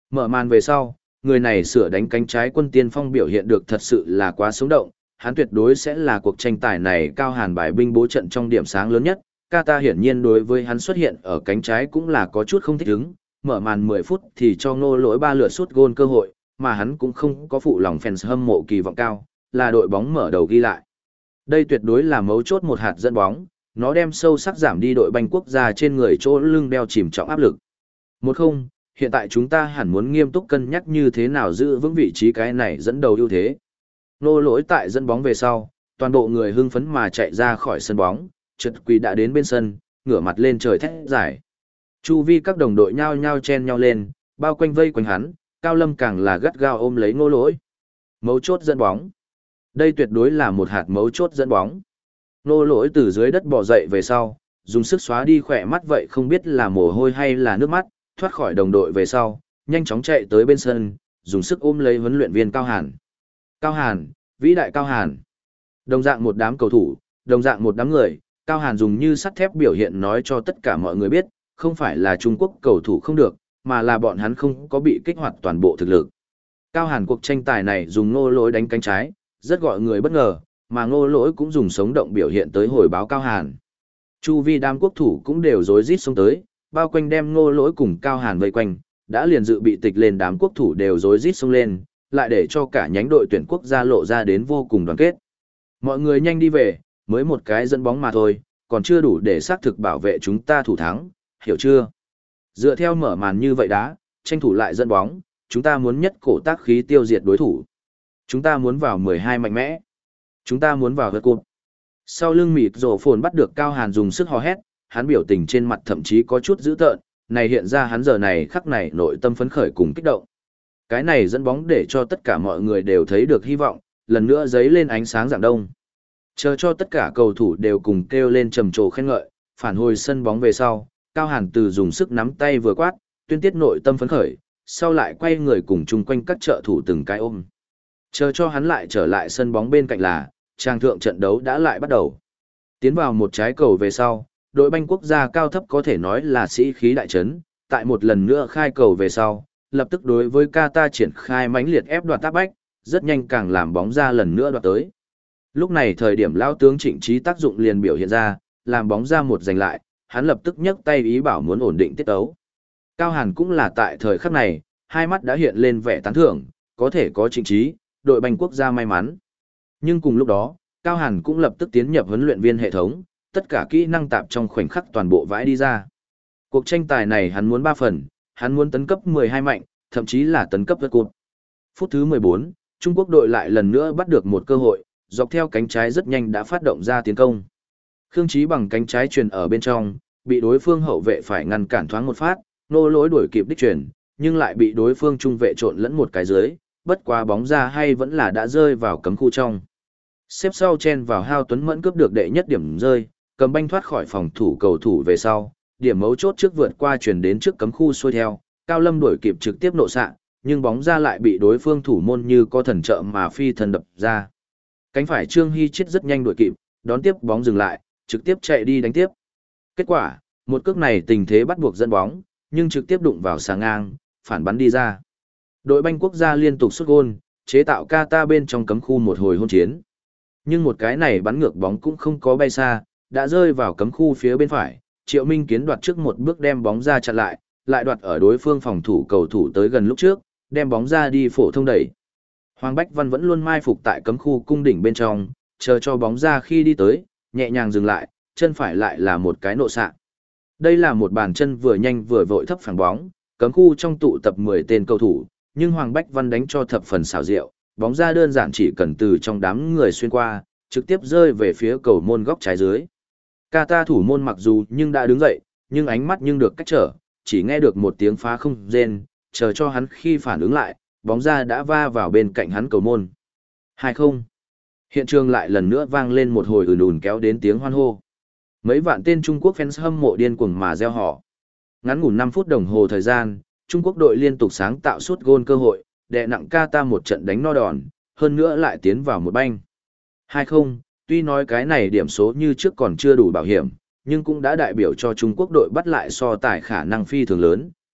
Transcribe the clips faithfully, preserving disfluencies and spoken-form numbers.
Mở màn về sau, người này sửa đánh cánh trái quân tiên phong biểu hiện được thật sự là quá sống động, hắn tuyệt đối sẽ là cuộc tranh tài này Cao Hàn bài binh bố trận trong điểm sáng lớn nhất. Qatar hiển nhiên đối với hắn xuất hiện ở cánh trái cũng là có chút không thích ứng, mở màn mười phút thì cho Ngô Lỗi ba lượt sút gôn cơ hội, mà hắn cũng không có phụ lòng fans hâm mộ kỳ vọng cao, là đội bóng mở đầu ghi lại. Đây tuyệt đối là mấu chốt một hạt dẫn bóng, nó đem sâu sắc giảm đi đội banh quốc gia trên người chỗ lưng đeo chìm trọng áp lực. Một không, hiện tại chúng ta hẳn muốn nghiêm túc cân nhắc như thế nào giữ vững vị trí cái này dẫn đầu ưu thế. Ngô Lỗi tại dẫn bóng về sau, toàn bộ người hưng phấn mà chạy ra khỏi sân bóng, trượt quỳ đã đến bên sân, ngửa mặt lên trời thét giải. Chu vi các đồng đội nhao nhao chen nhau lên, bao quanh vây quanh hắn, Cao Lâm càng là gắt gao ôm lấy Ngô Lỗi. Mấu chốt dẫn bóng. Đây tuyệt đối là một hạt mấu chốt dẫn bóng. Ngô Lỗi từ dưới đất bò dậy về sau, dùng sức xóa đi khỏe mắt vậy không biết là mồ hôi hay là nước mắt, thoát khỏi đồng đội về sau, nhanh chóng chạy tới bên sân, dùng sức ôm lấy huấn luyện viên Cao Hàn. Cao Hàn, vĩ đại Cao Hàn. Đồng dạng một đám cầu thủ, đồng dạng một đám người, Cao Hàn dùng như sắt thép biểu hiện nói cho tất cả mọi người biết, không phải là Trung Quốc cầu thủ không được, mà là bọn hắn không có bị kích hoạt toàn bộ thực lực. Cao Hàn cuộc tranh tài này dùng Ngô Lỗi đánh cánh trái, rất gọi người bất ngờ, mà Ngô Lỗi cũng dùng sống động biểu hiện tới hồi báo Cao Hàn. Chu vi đám quốc thủ cũng đều rối rít xông tới, bao quanh đem Ngô Lỗi cùng Cao Hàn vây quanh, đã liền dự bị tịch lên đám quốc thủ đều rối rít xông lên, lại để cho cả nhánh đội tuyển quốc gia lộ ra đến vô cùng đoàn kết. Mọi người nhanh đi về, mới một cái dẫn bóng mà thôi, còn chưa đủ để xác thực bảo vệ chúng ta thủ thắng, hiểu chưa? Dựa theo mở màn như vậy đã, tranh thủ lại dẫn bóng, chúng ta muốn nhất cổ tác khí tiêu diệt đối thủ. Chúng ta muốn vào mười hai mạnh mẽ. Chúng ta muốn vào vượt cột. Sau lưng mịt rổ phồn bắt được Cao Hàn dùng sức hò hét, hắn biểu tình trên mặt thậm chí có chút dữ tợn, này hiện ra hắn giờ này khắc này nội tâm phấn khởi cùng kích động. Cái này dẫn bóng để cho tất cả mọi người đều thấy được hy vọng, lần nữa giấy lên ánh sáng rạng đông. Chờ cho tất cả cầu thủ đều cùng kêu lên trầm trồ khen ngợi, phản hồi sân bóng về sau, Cao Hàn từ dùng sức nắm tay vừa quát, tuyên tiết nội tâm phấn khởi, sau lại quay người cùng chung quanh các trợ thủ từng cái ôm. Chờ cho hắn lại trở lại sân bóng bên cạnh là, trang thượng trận đấu đã lại bắt đầu. Tiến vào một trái cầu về sau, đội banh quốc gia cao thấp có thể nói là sĩ khí đại trấn, tại một lần nữa khai cầu về sau, lập tức đối với Qatar triển khai mãnh liệt ép đoạt áp bách, rất nhanh càng làm bóng ra lần nữa đoạt tới. Lúc này thời điểm lão tướng Trịnh Trí tác dụng liền biểu hiện ra, làm bóng ra một giành lại, hắn lập tức nhấc tay ý bảo muốn ổn định tiết tấu. Cao Hàn cũng là tại thời khắc này, hai mắt đã hiện lên vẻ tán thưởng, có thể có Trịnh Trí, đội banh quốc gia may mắn. Nhưng cùng lúc đó, Cao Hàn cũng lập tức tiến nhập huấn luyện viên hệ thống, tất cả kỹ năng tạp trong khoảnh khắc toàn bộ vãi đi ra. Cuộc tranh tài này hắn muốn ba phần, hắn muốn tấn cấp mười hai mạnh, thậm chí là tấn cấp vượt cột. Phút thứ mười bốn, Trung Quốc đội lại lần nữa bắt được một cơ hội, dọc theo cánh trái rất nhanh đã phát động ra tiến công. Khương Chí bằng cánh trái truyền ở bên trong, bị đối phương hậu vệ phải ngăn cản thoáng một phát, Ngô Lỗi đuổi kịp đích truyền, nhưng lại bị đối phương trung vệ trộn lẫn một cái dưới, bất quá bóng ra hay vẫn là đã rơi vào cấm khu trong. Xếp sau chen vào Hao Tuấn Mẫn cướp được đệ nhất điểm rơi, cầm banh thoát khỏi phòng thủ cầu thủ về sau, điểm mấu chốt trước vượt qua truyền đến trước cấm khu xuôi theo, Cao Lâm đuổi kịp trực tiếp nộ xạ, nhưng bóng ra lại bị đối phương thủ môn như có thần trợ mà phi thần đập ra. Cánh phải Trương Hy Chiết rất nhanh đuổi kịp, đón tiếp bóng dừng lại, trực tiếp chạy đi đánh tiếp. Kết quả, một cước này tình thế bắt buộc dẫn bóng, nhưng trực tiếp đụng vào xà ngang, phản bắn đi ra. Đội banh quốc gia liên tục sút gôn, chế tạo Qatar bên trong cấm khu một hồi hôn chiến. Nhưng một cái này bắn ngược bóng cũng không có bay xa, đã rơi vào cấm khu phía bên phải, Triệu Minh Kiến đoạt trước một bước đem bóng ra chặn lại, lại đoạt ở đối phương phòng thủ cầu thủ tới gần lúc trước, đem bóng ra đi phổ thông đẩy. Hoàng Bách Văn vẫn luôn mai phục tại cấm khu cung đỉnh bên trong, chờ cho bóng ra khi đi tới, nhẹ nhàng dừng lại, chân phải lại là một cái nộ xạ. Đây là một bàn chân vừa nhanh vừa vội thấp phẳng bóng, cấm khu trong tụ tập mười tên cầu thủ, nhưng Hoàng Bách Văn đánh cho thập phần xảo diệu, bóng ra đơn giản chỉ cần từ trong đám người xuyên qua, trực tiếp rơi về phía cầu môn góc trái dưới. Qatar thủ môn mặc dù nhưng đã đứng dậy, nhưng ánh mắt nhưng được cách trở, chỉ nghe được một tiếng phá không rên, chờ cho hắn khi phản ứng lại, bóng ra đã va vào bên cạnh hắn cầu môn. hai không. Hiện trường lại lần nữa vang lên một hồi ùn ùn kéo đến tiếng hoan hô. Mấy vạn tên Trung Quốc fans hâm mộ điên cuồng mà reo hò. Ngắn ngủn năm phút đồng hồ thời gian, Trung Quốc đội liên tục sáng tạo suốt gôn cơ hội, đè nặng Qatar một trận đánh no đòn, hơn nữa lại tiến vào một banh. hai không, tuy nói cái này điểm số như trước còn chưa đủ bảo hiểm, nhưng cũng đã đại biểu cho Trung Quốc đội bắt lại so tài khả năng phi thường lớn,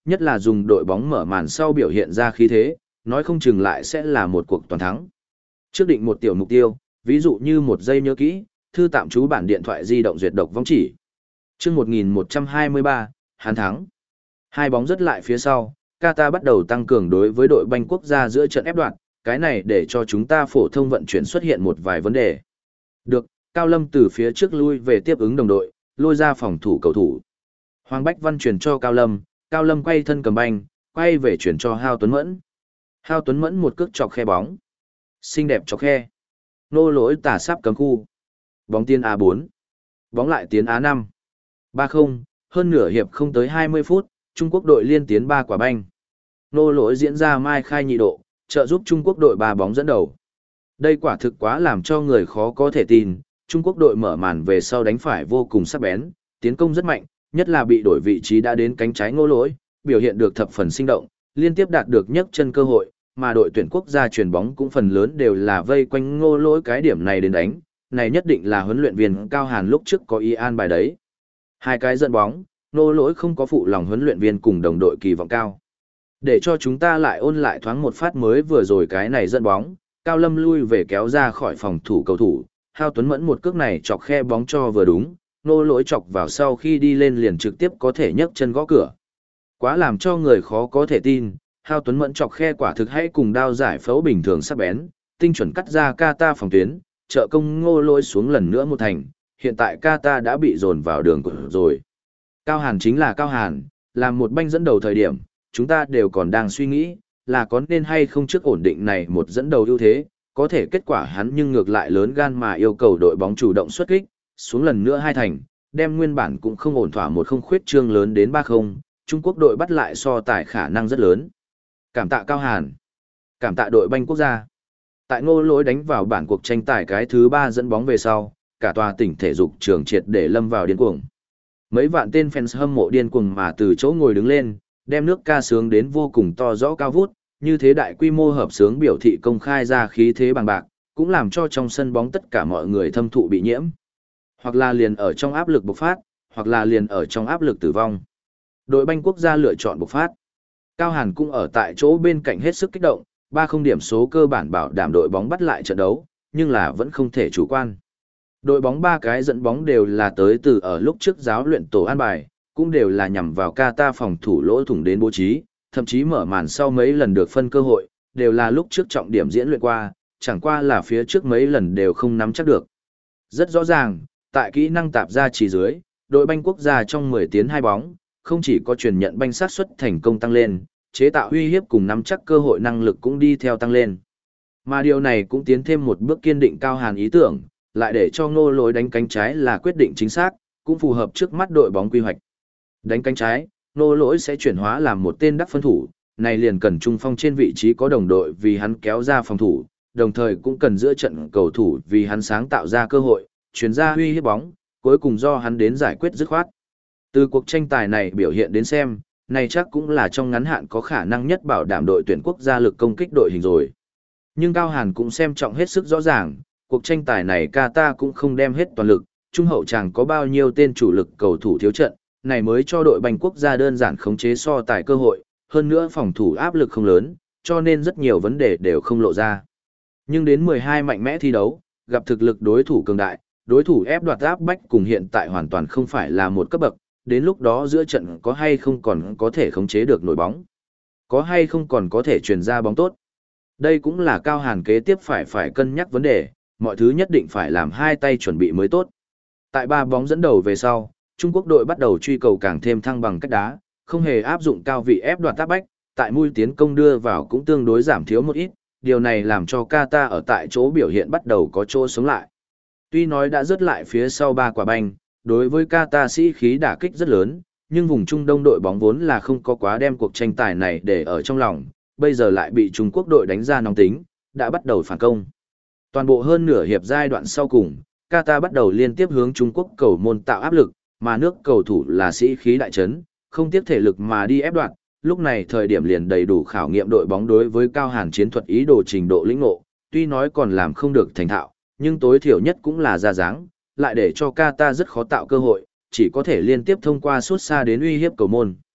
nhất là dùng đội bóng mở màn sau biểu hiện ra khí thế, nói không chừng lại sẽ là một cuộc toàn thắng. Trước định một tiểu mục tiêu, ví dụ như một giây nhớ kỹ, thư tạm trú bản điện thoại di động duyệt độc vong chỉ. Chương một nghìn một trăm hai mươi ba, Hán thắng. Hai bóng rất lại phía sau, Qatar bắt đầu tăng cường đối với đội banh quốc gia giữa trận ép đoạn, cái này để cho chúng ta phổ thông vận chuyển xuất hiện một vài vấn đề. Được, Cao Lâm từ phía trước lui về tiếp ứng đồng đội, lôi ra phòng thủ cầu thủ. Hoàng Bách Văn chuyển cho Cao Lâm, Cao Lâm quay thân cầm banh, quay về chuyển cho Hao Tuấn Mẫn. Hao Tuấn Mẫn một cước chọc khe bóng. Xinh đẹp chọc khe. Nô lỗi tả sắp cấm khu. Bóng tiến a bốn. Bóng lại tiến a năm. ba không, hơn nửa hiệp không tới hai mươi phút, Trung Quốc đội liên tiến ba quả banh. Nô lỗi diễn ra mai khai nhị độ, trợ giúp Trung Quốc đội ba bóng dẫn đầu. Đây quả thực quá làm cho người khó có thể tin, Trung Quốc đội mở màn về sau đánh phải vô cùng sắc bén, tiến công rất mạnh, nhất là bị đổi vị trí đã đến cánh trái Ngô lỗi, biểu hiện được thập phần sinh động, liên tiếp đạt được nhấc chân cơ hội, mà đội tuyển quốc gia chuyền bóng cũng phần lớn đều là vây quanh Ngô lỗi cái điểm này đến đánh, này nhất định là huấn luyện viên Cao Hàn lúc trước có ý an bài đấy. Hai cái dẫn bóng, Ngô lỗi không có phụ lòng huấn luyện viên cùng đồng đội kỳ vọng cao. Để cho chúng ta lại ôn lại thoáng một phát mới vừa rồi cái này dẫn bóng, Cao Lâm lui về kéo ra khỏi phòng thủ cầu thủ, Hao Tuấn Mẫn một cước này chọc khe bóng cho vừa đúng, Ngô lỗi chọc vào sau khi đi lên liền trực tiếp có thể nhấc chân gõ cửa. Quá làm cho người khó có thể tin, Hao Tuấn Mẫn chọc khe quả thực hay cùng đao giải phẫu bình thường sắc bén, tinh chuẩn cắt ra Qatar phòng tuyến, trợ công Ngô lỗi xuống lần nữa một thành, hiện tại Qatar đã bị dồn vào đường rồi. Cao Hàn chính là Cao Hàn, làm một banh dẫn đầu thời điểm, chúng ta đều còn đang suy nghĩ, là có nên hay không trước ổn định này một dẫn đầu ưu thế, có thể kết quả hắn nhưng ngược lại lớn gan mà yêu cầu đội bóng chủ động xuất kích, xuống lần nữa hai thành, đem nguyên bản cũng không ổn thỏa một không khuyết trương lớn đến ba không, Trung Quốc đội bắt lại so tài khả năng rất lớn. Cảm tạ Cao Hàn, cảm tạ đội banh quốc gia. Tại Ngô lỗi đánh vào bản cuộc tranh tài cái thứ ba dẫn bóng về sau, cả tòa tỉnh thể dục trường triệt để lâm vào điên cuồng. Mấy vạn tên fans hâm mộ điên cuồng mà từ chỗ ngồi đứng lên, đem nước ca sướng đến vô cùng to rõ cao vút, như thế đại quy mô hợp sướng biểu thị công khai ra khí thế bằng bạc, cũng làm cho trong sân bóng tất cả mọi người thâm thụ bị nhiễm. Hoặc là liền ở trong áp lực bộc phát, hoặc là liền ở trong áp lực tử vong. Đội banh quốc gia lựa chọn bộc phát. Cao Hàn cũng ở tại chỗ bên cạnh hết sức kích động, ba không điểm số cơ bản bảo đảm đội bóng bắt lại trận đấu, nhưng là vẫn không thể chủ quan. Đội bóng ba cái dẫn bóng đều là tới từ ở lúc trước giáo luyện tổ an bài, cũng đều là nhằm vào Qatar phòng thủ lỗ thủng đến bố trí, thậm chí mở màn sau mấy lần được phân cơ hội, đều là lúc trước trọng điểm diễn luyện qua, chẳng qua là phía trước mấy lần đều không nắm chắc được. Rất rõ ràng, tại kỹ năng tạp ra chỉ dưới, đội banh quốc gia trong mười tiến hai bóng, không chỉ có truyền nhận banh sát suất thành công tăng lên, chế tạo uy hiếp cùng nắm chắc cơ hội năng lực cũng đi theo tăng lên. Mà điều này cũng tiến thêm một bước kiên định Cao Hàn ý tưởng, lại để cho Ngô lỗi đánh cánh trái là quyết định chính xác, cũng phù hợp trước mắt đội bóng quy hoạch. Đánh cánh trái, Ngô lỗi sẽ chuyển hóa làm một tên đắc phân thủ, này liền cần trung phong trên vị trí có đồng đội vì hắn kéo ra phòng thủ, đồng thời cũng cần giữa trận cầu thủ vì hắn sáng tạo ra cơ hội, chuyển ra uy hiếp bóng, cuối cùng do hắn đến giải quyết dứt khoát. Từ cuộc tranh tài này biểu hiện đến xem, này chắc cũng là trong ngắn hạn có khả năng nhất bảo đảm đội tuyển quốc gia lực công kích đội hình rồi. Nhưng Cao Hàn cũng xem trọng hết sức rõ ràng, cuộc tranh tài này Qatar cũng không đem hết toàn lực, trung hậu chẳng có bao nhiêu tên chủ lực cầu thủ thiếu trận, này mới cho đội banh quốc gia đơn giản khống chế so tài cơ hội, hơn nữa phòng thủ áp lực không lớn, cho nên rất nhiều vấn đề đều không lộ ra. Nhưng đến mười hai mạnh mẽ thi đấu, gặp thực lực đối thủ cường đại, đối thủ ép đoạt áp bách cùng hiện tại hoàn toàn không phải là một cấp bậc, đến lúc đó giữa trận có hay không còn có thể khống chế được nổi bóng, có hay không còn có thể truyền ra bóng tốt. Đây cũng là Cao Hàn kế tiếp phải phải cân nhắc vấn đề, mọi thứ nhất định phải làm hai tay chuẩn bị mới tốt. Tại ba bóng dẫn đầu về sau, Trung Quốc đội bắt đầu truy cầu càng thêm thăng bằng cách đá, không hề áp dụng cao vị ép đoạt áp bách, tại mũi tiến công đưa vào cũng tương đối giảm thiếu một ít, điều này làm cho Qatar ở tại chỗ biểu hiện bắt đầu có chỗ sống lại. Tuy nói đã rớt lại phía sau ba quả banh, đối với Qatar sĩ khí đả kích rất lớn, nhưng vùng Trung Đông đội bóng vốn là không có quá đem cuộc tranh tài này để ở trong lòng, bây giờ lại bị Trung Quốc đội đánh ra nóng tính, đã bắt đầu phản công. Toàn bộ hơn nửa hiệp giai đoạn sau cùng, Qatar bắt đầu liên tiếp hướng Trung Quốc cầu môn tạo áp lực, mà nước cầu thủ là sĩ khí đại trấn, không tiếc thể lực mà đi ép đoạt, lúc này thời điểm liền đầy đủ khảo nghiệm đội bóng đối với Cao Hàn chiến thuật ý đồ trình độ lĩnh ngộ, tuy nói còn làm không được thành thạo, nhưng tối thiểu nhất cũng là ra dáng, lại để cho Qatar rất khó tạo cơ hội, chỉ có thể liên tiếp thông qua sút xa đến uy hiếp cầu môn.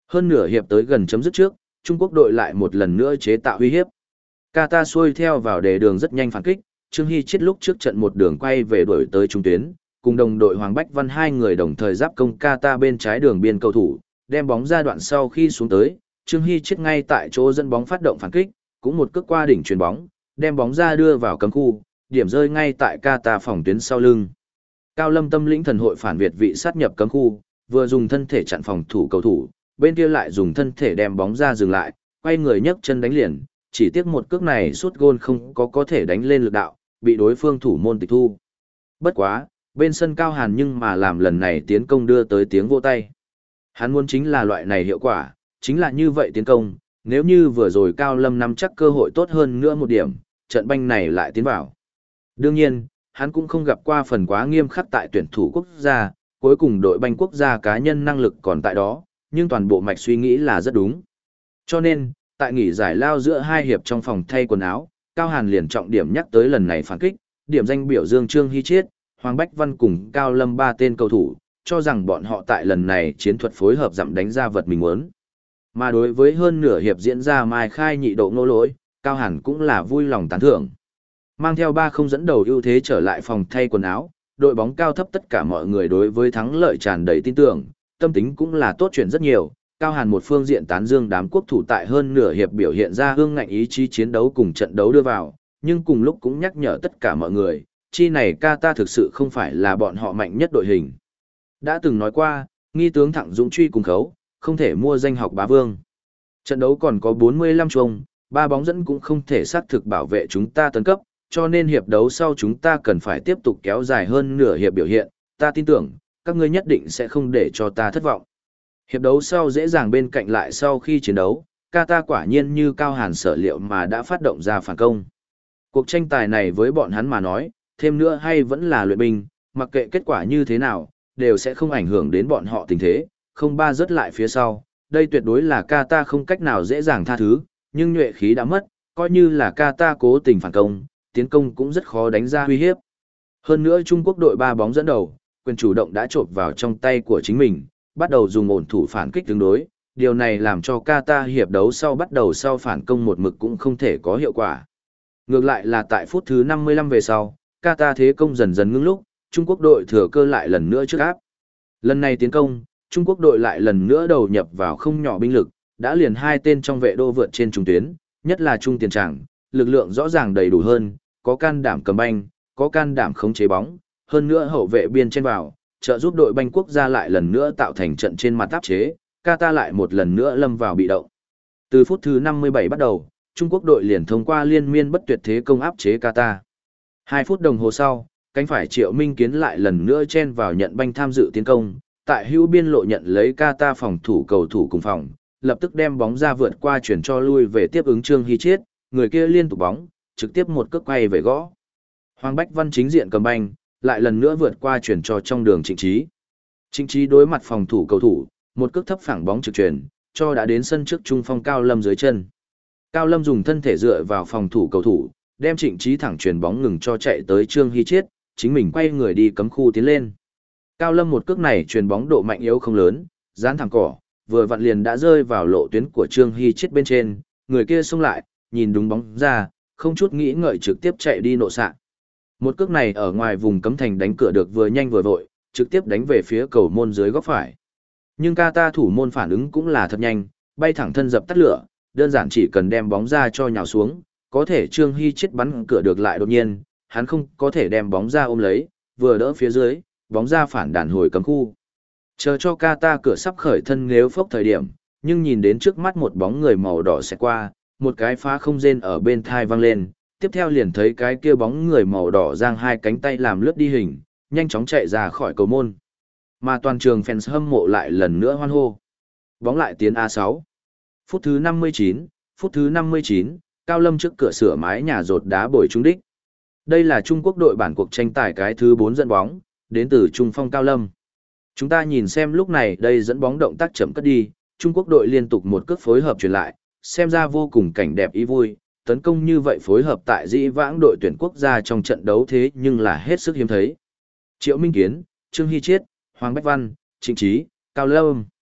Hơn nửa hiệp tới gần chấm dứt trước, Trung Quốc đội lại một lần nữa chế tạo uy hiếp. Qatar xuôi theo vào đề đường rất nhanh phản kích, Trương Hy chết lúc trước trận một đường quay về đuổi tới trung tuyến, cùng đồng đội Hoàng Bách Văn hai người đồng thời giáp công Qatar bên trái đường biên cầu thủ, đem bóng ra đoạn sau khi xuống tới, Trương Hy chết ngay tại chỗ dẫn bóng phát động phản kích, cũng một cước qua đỉnh chuyền bóng, đem bóng ra đưa vào cấm khu, điểm rơi ngay tại Qatar phòng tuyến sau lưng. Cao Lâm tâm lĩnh thần hội phản việt vị sát nhập cấm khu, vừa dùng thân thể chặn phòng thủ cầu thủ, bên kia lại dùng thân thể đem bóng ra dừng lại, quay người nhấc chân đánh liền, chỉ tiếc một cước này sút gôn không có có thể đánh lên lực đạo, bị đối phương thủ môn tịch thu. Bất quá, bên sân Cao Hàn nhưng mà làm lần này tiến công đưa tới tiếng vỗ tay. Hắn muốn chính là loại này hiệu quả, chính là như vậy tiến công, nếu như vừa rồi Cao Lâm nắm chắc cơ hội tốt hơn nữa một điểm, trận banh này lại tiến vào. Đương nhiên, hắn cũng không gặp qua phần quá nghiêm khắc tại tuyển thủ quốc gia, cuối cùng đội banh quốc gia cá nhân năng lực còn tại đó, nhưng toàn bộ mạch suy nghĩ là rất đúng. Cho nên, tại nghỉ giải lao giữa hai hiệp trong phòng thay quần áo, Cao Hàn liền trọng điểm nhắc tới lần này phản kích, điểm danh biểu dương Trương Hy Chiết, Hoàng Bách Văn cùng Cao Lâm ba tên cầu thủ, cho rằng bọn họ tại lần này chiến thuật phối hợp dặm đánh ra vật mình muốn. Mà đối với hơn nửa hiệp diễn ra mai khai nhị độ ngô lỗi, Cao Hàn cũng là vui lòng tán thưởng. Mang theo ba không dẫn đầu ưu thế trở lại phòng thay quần áo, đội bóng cao thấp tất cả mọi người đối với thắng lợi tràn đầy tin tưởng, tâm tính cũng là tốt chuyện rất nhiều. Cao Hàn một phương diện tán dương đám quốc thủ tại hơn nửa hiệp biểu hiện ra hương ngạnh ý chí chiến đấu cùng trận đấu đưa vào, nhưng cùng lúc cũng nhắc nhở tất cả mọi người, chi này Qatar thực sự không phải là bọn họ mạnh nhất đội hình. Đã từng nói qua, nghi tướng thẳng dũng truy cùng khấu, không thể mua danh học bá vương. Trận đấu còn có bốn mươi lăm chuông, ba bóng dẫn cũng không thể xác thực bảo vệ chúng ta tấn cấp, cho nên hiệp đấu sau chúng ta cần phải tiếp tục kéo dài hơn nửa hiệp biểu hiện, ta tin tưởng, các ngươi nhất định sẽ không để cho ta thất vọng. Hiệp đấu sau dễ dàng bên cạnh lại sau khi chiến đấu, Qatar quả nhiên như Cao Hàn sở liệu mà đã phát động ra phản công. Cuộc tranh tài này với bọn hắn mà nói, thêm nữa hay vẫn là luyện binh, mặc kệ kết quả như thế nào, đều sẽ không ảnh hưởng đến bọn họ tình thế, không ba rớt lại phía sau. Đây tuyệt đối là Qatar không cách nào dễ dàng tha thứ, nhưng nhuệ khí đã mất, coi như là Qatar cố tình phản công, tiến công cũng rất khó đánh ra uy hiếp. Hơn nữa Trung Quốc đội ba bóng dẫn đầu, quyền chủ động đã chộp vào trong tay của chính mình, bắt đầu dùng ổn thủ phản kích tương đối, điều này làm cho Qatar hiệp đấu sau bắt đầu sau phản công một mực cũng không thể có hiệu quả. Ngược lại là tại phút thứ năm mươi lăm về sau, Qatar thế công dần dần ngưng lúc, Trung Quốc đội thừa cơ lại lần nữa trước áp. Lần này tiến công, Trung Quốc đội lại lần nữa đầu nhập vào không nhỏ binh lực, đã liền hai tên trong vệ đô vượt trên trung tuyến, nhất là trung tiền trảng, lực lượng rõ ràng đầy đủ hơn, có can đảm cầm banh, có can đảm khống chế bóng, hơn nữa hậu vệ biên trên vào, trợ giúp đội banh quốc gia lại lần nữa tạo thành trận trên mặt áp chế, Qatar lại một lần nữa lâm vào bị động. Từ phút thứ năm mươi bảy bắt đầu, Trung Quốc đội liền thông qua liên miên bất tuyệt thế công áp chế Qatar. Hai phút đồng hồ sau, cánh phải Triệu Minh Kiến lại lần nữa chen vào nhận banh tham dự tiến công, tại hữu biên lộ nhận lấy Qatar phòng thủ cầu thủ cùng phòng, lập tức đem bóng ra vượt qua chuyển cho lui về tiếp ứng Trương Hy Chiết, người kia liên tục bóng, trực tiếp một cước quay về gõ. Hoàng Bách Văn chính diện cầm banh, lại lần nữa vượt qua chuyển cho trong đường Trịnh Trí. Trịnh Trí đối mặt phòng thủ cầu thủ, một cước thấp phẳng bóng trực chuyển, cho đã đến sân trước trung phong Cao Lâm dưới chân. Cao Lâm dùng thân thể dựa vào phòng thủ cầu thủ, đem Trịnh Trí thẳng chuyền bóng ngừng cho chạy tới Trương Hy Chiết, chính mình quay người đi cấm khu tiến lên. Cao Lâm một cước này chuyền bóng độ mạnh yếu không lớn, dán thẳng cỏ, vừa vặn liền đã rơi vào lộ tuyến của Trương Hy Chiết bên trên, người kia xông lại, nhìn đúng bóng ra, không chút nghĩ ngợi trực tiếp chạy đi nộ xạ. Một cước này ở ngoài vùng cấm thành đánh cửa được vừa nhanh vừa vội, trực tiếp đánh về phía cầu môn dưới góc phải. Nhưng Qatar thủ môn phản ứng cũng là thật nhanh, bay thẳng thân dập tắt lửa, đơn giản chỉ cần đem bóng ra cho nhào xuống, có thể Trương Hy chết bắn cửa được lại đột nhiên, hắn không có thể đem bóng ra ôm lấy, vừa đỡ phía dưới, bóng ra phản đàn hồi cấm khu. Chờ cho Qatar cửa sắp khởi thân nếu phốc thời điểm, nhưng nhìn đến trước mắt một bóng người màu đỏ sẽ qua, một cái phá không rên ở bên thai văng lên, tiếp theo liền thấy cái kia bóng người màu đỏ giang hai cánh tay làm lướt đi hình, nhanh chóng chạy ra khỏi cầu môn. Mà toàn trường fans hâm mộ lại lần nữa hoan hô. Bóng lại tiến a sáu. Phút thứ năm mươi chín, phút thứ năm mươi chín, Cao Lâm trước cửa sửa mái nhà rột đá bồi trúng đích. Đây là Trung Quốc đội bản cuộc tranh tài cái thứ bốn dẫn bóng, đến từ trung phong Cao Lâm. Chúng ta nhìn xem lúc này đây dẫn bóng động tác chậm cất đi, Trung Quốc đội liên tục một cước phối hợp truyền lại, xem ra vô cùng cảnh đẹp ý vui, tấn công như vậy phối hợp tại dĩ vãng đội tuyển quốc gia trong trận đấu thế nhưng là hết sức hiếm thấy. Triệu Minh Kiến, Trương Hy Chiết, Hoàng Bách Văn, Trịnh Trí, Cao Lâm.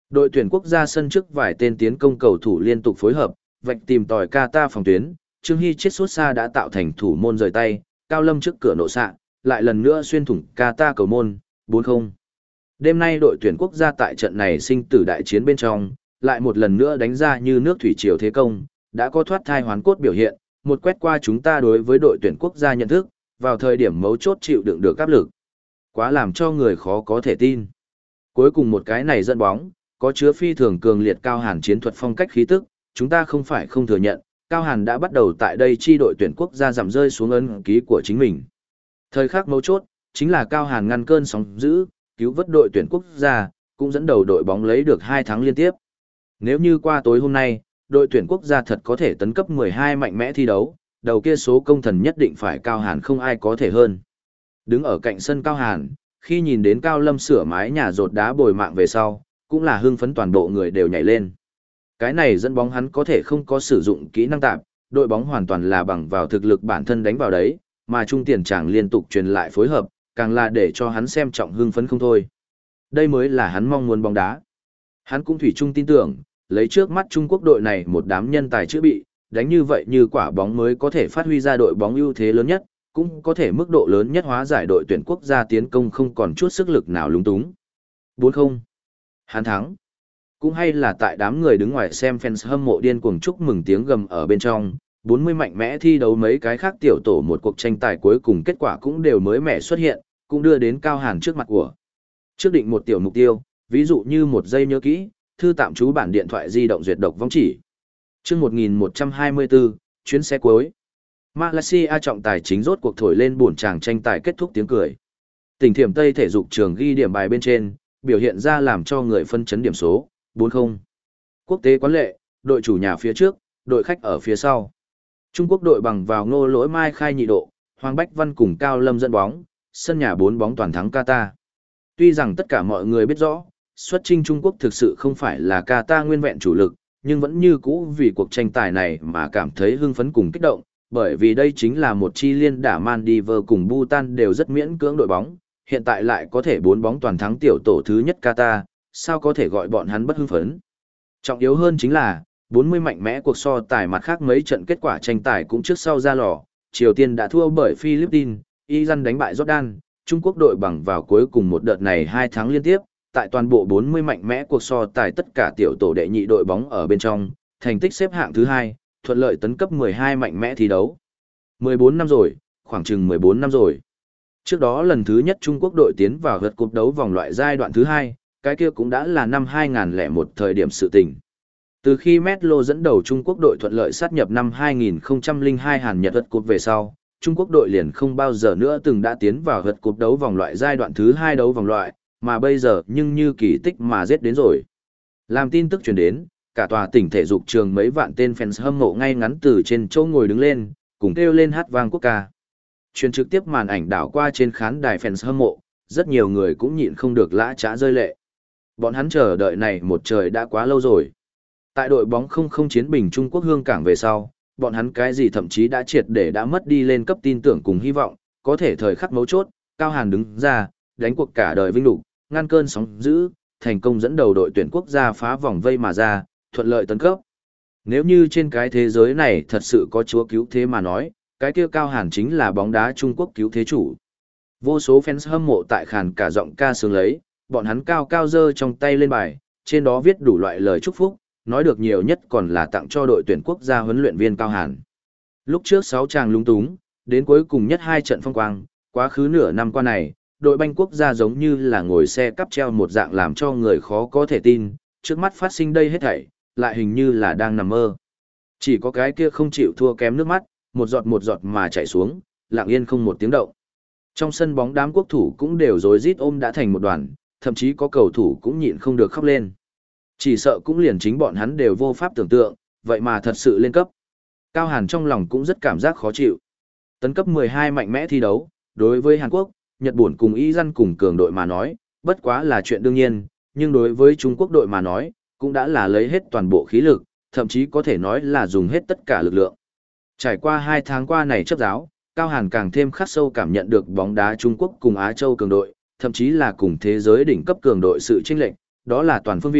Đội tuyển quốc gia sân trước vài tên tiến công cầu thủ liên tục phối hợp, vạch tìm tòi Qatar phòng tuyến, Trương Hy chết sút xa đã tạo thành thủ môn rời tay, Cao Lâm trước cửa nổ xạ, lại lần nữa xuyên thủng Qatar cầu môn, bốn không. Đêm nay đội tuyển quốc gia tại trận này sinh tử đại chiến bên trong, lại một lần nữa đánh ra như nước thủy triều thế công, đã có thoát thai hoán cốt biểu hiện, một quét qua chúng ta đối với đội tuyển quốc gia nhận thức, vào thời điểm mấu chốt chịu đựng được áp lực. Quá làm cho người khó có thể tin. Cuối cùng một cái này dẫn bóng, có chứa phi thường cường liệt Cao Hàn chiến thuật phong cách khí tức, chúng ta không phải không thừa nhận, Cao Hàn đã bắt đầu tại đây chi đội tuyển quốc gia giảm rơi xuống ấn ký của chính mình. Thời khắc mấu chốt, chính là Cao Hàn ngăn cơn sóng dữ, cứu vớt đội tuyển quốc gia, cũng dẫn đầu đội bóng lấy được hai thắng liên tiếp. Nếu như qua tối hôm nay, đội tuyển quốc gia thật có thể tấn cấp mười hai mạnh mẽ thi đấu, đầu kia số công thần nhất định phải Cao Hàn không ai có thể hơn. Đứng ở cạnh sân Cao Hàn, khi nhìn đến Cao Lâm sửa mái nhà rột đá bồi mạng về sau, cũng là hưng phấn toàn bộ người đều nhảy lên. Cái này dẫn bóng hắn có thể không có sử dụng kỹ năng tạp, đội bóng hoàn toàn là bằng vào thực lực bản thân đánh vào đấy, mà trung tiền chàng liên tục truyền lại phối hợp, càng là để cho hắn xem trọng hưng phấn không thôi. Đây mới là hắn mong muốn bóng đá. Hắn cũng thủy chung tin tưởng, lấy trước mắt Trung Quốc đội này một đám nhân tài chữa bị, đánh như vậy như quả bóng mới có thể phát huy ra đội bóng ưu thế lớn nhất, cũng có thể mức độ lớn nhất hóa giải đội tuyển quốc gia tiến công không còn chút sức lực nào lúng túng. bốn không. Hắn thắng. Cũng hay là tại đám người đứng ngoài xem fans hâm mộ điên cuồng chúc mừng tiếng gầm ở bên trong, bốn mươi mạnh mẽ thi đấu mấy cái khác tiểu tổ một cuộc tranh tài cuối cùng kết quả cũng đều mới mẻ xuất hiện, cũng đưa đến Cao Hàn trước mặt của. Trước định một tiểu mục tiêu, ví dụ như một giây nhớ kỹ, thư tạm trú bản điện thoại di động duyệt độc vong chỉ. Chương một nghìn một trăm hai mươi bốn, chuyến xe cuối. Malaysia trọng tài chính rốt cuộc thổi lên buồn tràng tranh tài kết thúc tiếng cười. Tỉnh Thiểm Tây thể dục trường ghi điểm bài bên trên, biểu hiện ra làm cho người phân chấn điểm số, bốn không. Quốc tế quán lệ, đội chủ nhà phía trước, đội khách ở phía sau. Trung Quốc đội bằng vào Ngô Lỗi Mai khai nhị độ, Hoàng Bách Văn cùng Cao Lâm dẫn bóng, sân nhà bốn bóng toàn thắng Qatar. Tuy rằng tất cả mọi người biết rõ, xuất chinh Trung Quốc thực sự không phải là Qatar nguyên vẹn chủ lực, nhưng vẫn như cũ vì cuộc tranh tài này mà cảm thấy hưng phấn cùng kích động, bởi vì đây chính là một chi liên đả Maldives cùng Bhutan đều rất miễn cưỡng đội bóng, hiện tại lại có thể bốn bóng toàn thắng tiểu tổ thứ nhất Qatar, sao có thể gọi bọn hắn bất hưng phấn. Trọng yếu hơn chính là, bốn mươi mạnh mẽ cuộc so tài mặt khác mấy trận kết quả tranh tài cũng trước sau ra lò, Triều Tiên đã thua bởi Philippines, Iran đánh bại Jordan, Trung Quốc đội bằng vào cuối cùng một đợt này hai tháng liên tiếp, tại toàn bộ bốn mươi mạnh mẽ cuộc so tài tất cả tiểu tổ đệ nhị đội bóng ở bên trong, thành tích xếp hạng thứ hai, thuận lợi tấn cấp mười hai mạnh mẽ thi đấu. mười bốn năm rồi, khoảng chừng mười bốn năm rồi. Trước đó lần thứ nhất Trung Quốc đội tiến vào vượt cúp đấu vòng loại giai đoạn thứ hai, cái kia cũng đã là năm hai nghìn lẻ một thời điểm sự tình. Từ khi Metlo dẫn đầu Trung Quốc đội thuận lợi sát nhập năm hai nghìn không trăm lẻ hai Hàn Nhật vượt cúp về sau, Trung Quốc đội liền không bao giờ nữa từng đã tiến vào vượt cúp đấu vòng loại giai đoạn thứ hai đấu vòng loại, mà bây giờ nhưng như kỳ tích mà giết đến rồi. Làm tin tức truyền đến, cả tòa tỉnh thể dục trường mấy vạn tên fans hâm mộ ngay ngắn từ trên chỗ ngồi đứng lên, cùng kêu lên hát vang quốc ca. Truyền trực tiếp màn ảnh đảo qua trên khán đài fans hâm mộ, rất nhiều người cũng nhịn không được lã chã rơi lệ. Bọn hắn chờ đợi này một trời đã quá lâu rồi. Tại đội bóng không không chiến bình Trung Quốc hương cảng về sau, bọn hắn cái gì thậm chí đã triệt để đã mất đi lên cấp tin tưởng cùng hy vọng, có thể thời khắc mấu chốt, Cao Hàn đứng ra, đánh cuộc cả đời vinh lục, ngăn cơn sóng dữ, thành công dẫn đầu đội tuyển quốc gia phá vòng vây mà ra, thuận lợi tấn cấp. Nếu như trên cái thế giới này thật sự có chúa cứu thế mà nói, cái kia Cao Hàn chính là bóng đá Trung Quốc cứu thế chủ. Vô số fans hâm mộ tại khàn cả giọng ca sướng lấy, bọn hắn cao cao giơ trong tay lên bài, trên đó viết đủ loại lời chúc phúc, nói được nhiều nhất còn là tặng cho đội tuyển quốc gia huấn luyện viên Cao Hàn. Lúc trước sáu chàng lung túng, đến cuối cùng nhất hai trận phong quang, quá khứ nửa năm qua này, đội banh quốc gia giống như là ngồi xe cắp treo một dạng làm cho người khó có thể tin, trước mắt phát sinh đây hết thảy, lại hình như là đang nằm mơ. Chỉ có cái kia không chịu thua kém nước mắt, một giọt một giọt mà chảy xuống, lặng yên không một tiếng động. Trong sân bóng đám quốc thủ cũng đều rối rít ôm đã thành một đoàn, thậm chí có cầu thủ cũng nhịn không được khóc lên. Chỉ sợ cũng liền chính bọn hắn đều vô pháp tưởng tượng, vậy mà thật sự lên cấp. Cao Hàn trong lòng cũng rất cảm giác khó chịu. Tấn cấp mười hai mạnh mẽ thi đấu, đối với Hàn Quốc, Nhật Bản cùng Iran cùng cường đội mà nói, bất quá là chuyện đương nhiên, nhưng đối với Trung Quốc đội mà nói, cũng đã là lấy hết toàn bộ khí lực, thậm chí có thể nói là dùng hết tất cả lực lượng. Trải qua hai tháng qua này chấp giáo, Cao Hàn càng thêm khắc sâu cảm nhận được bóng đá Trung Quốc cùng Á Châu cường đội, thậm chí là cùng thế giới đỉnh cấp cường đội sự chênh lệch, đó là toàn phương vị,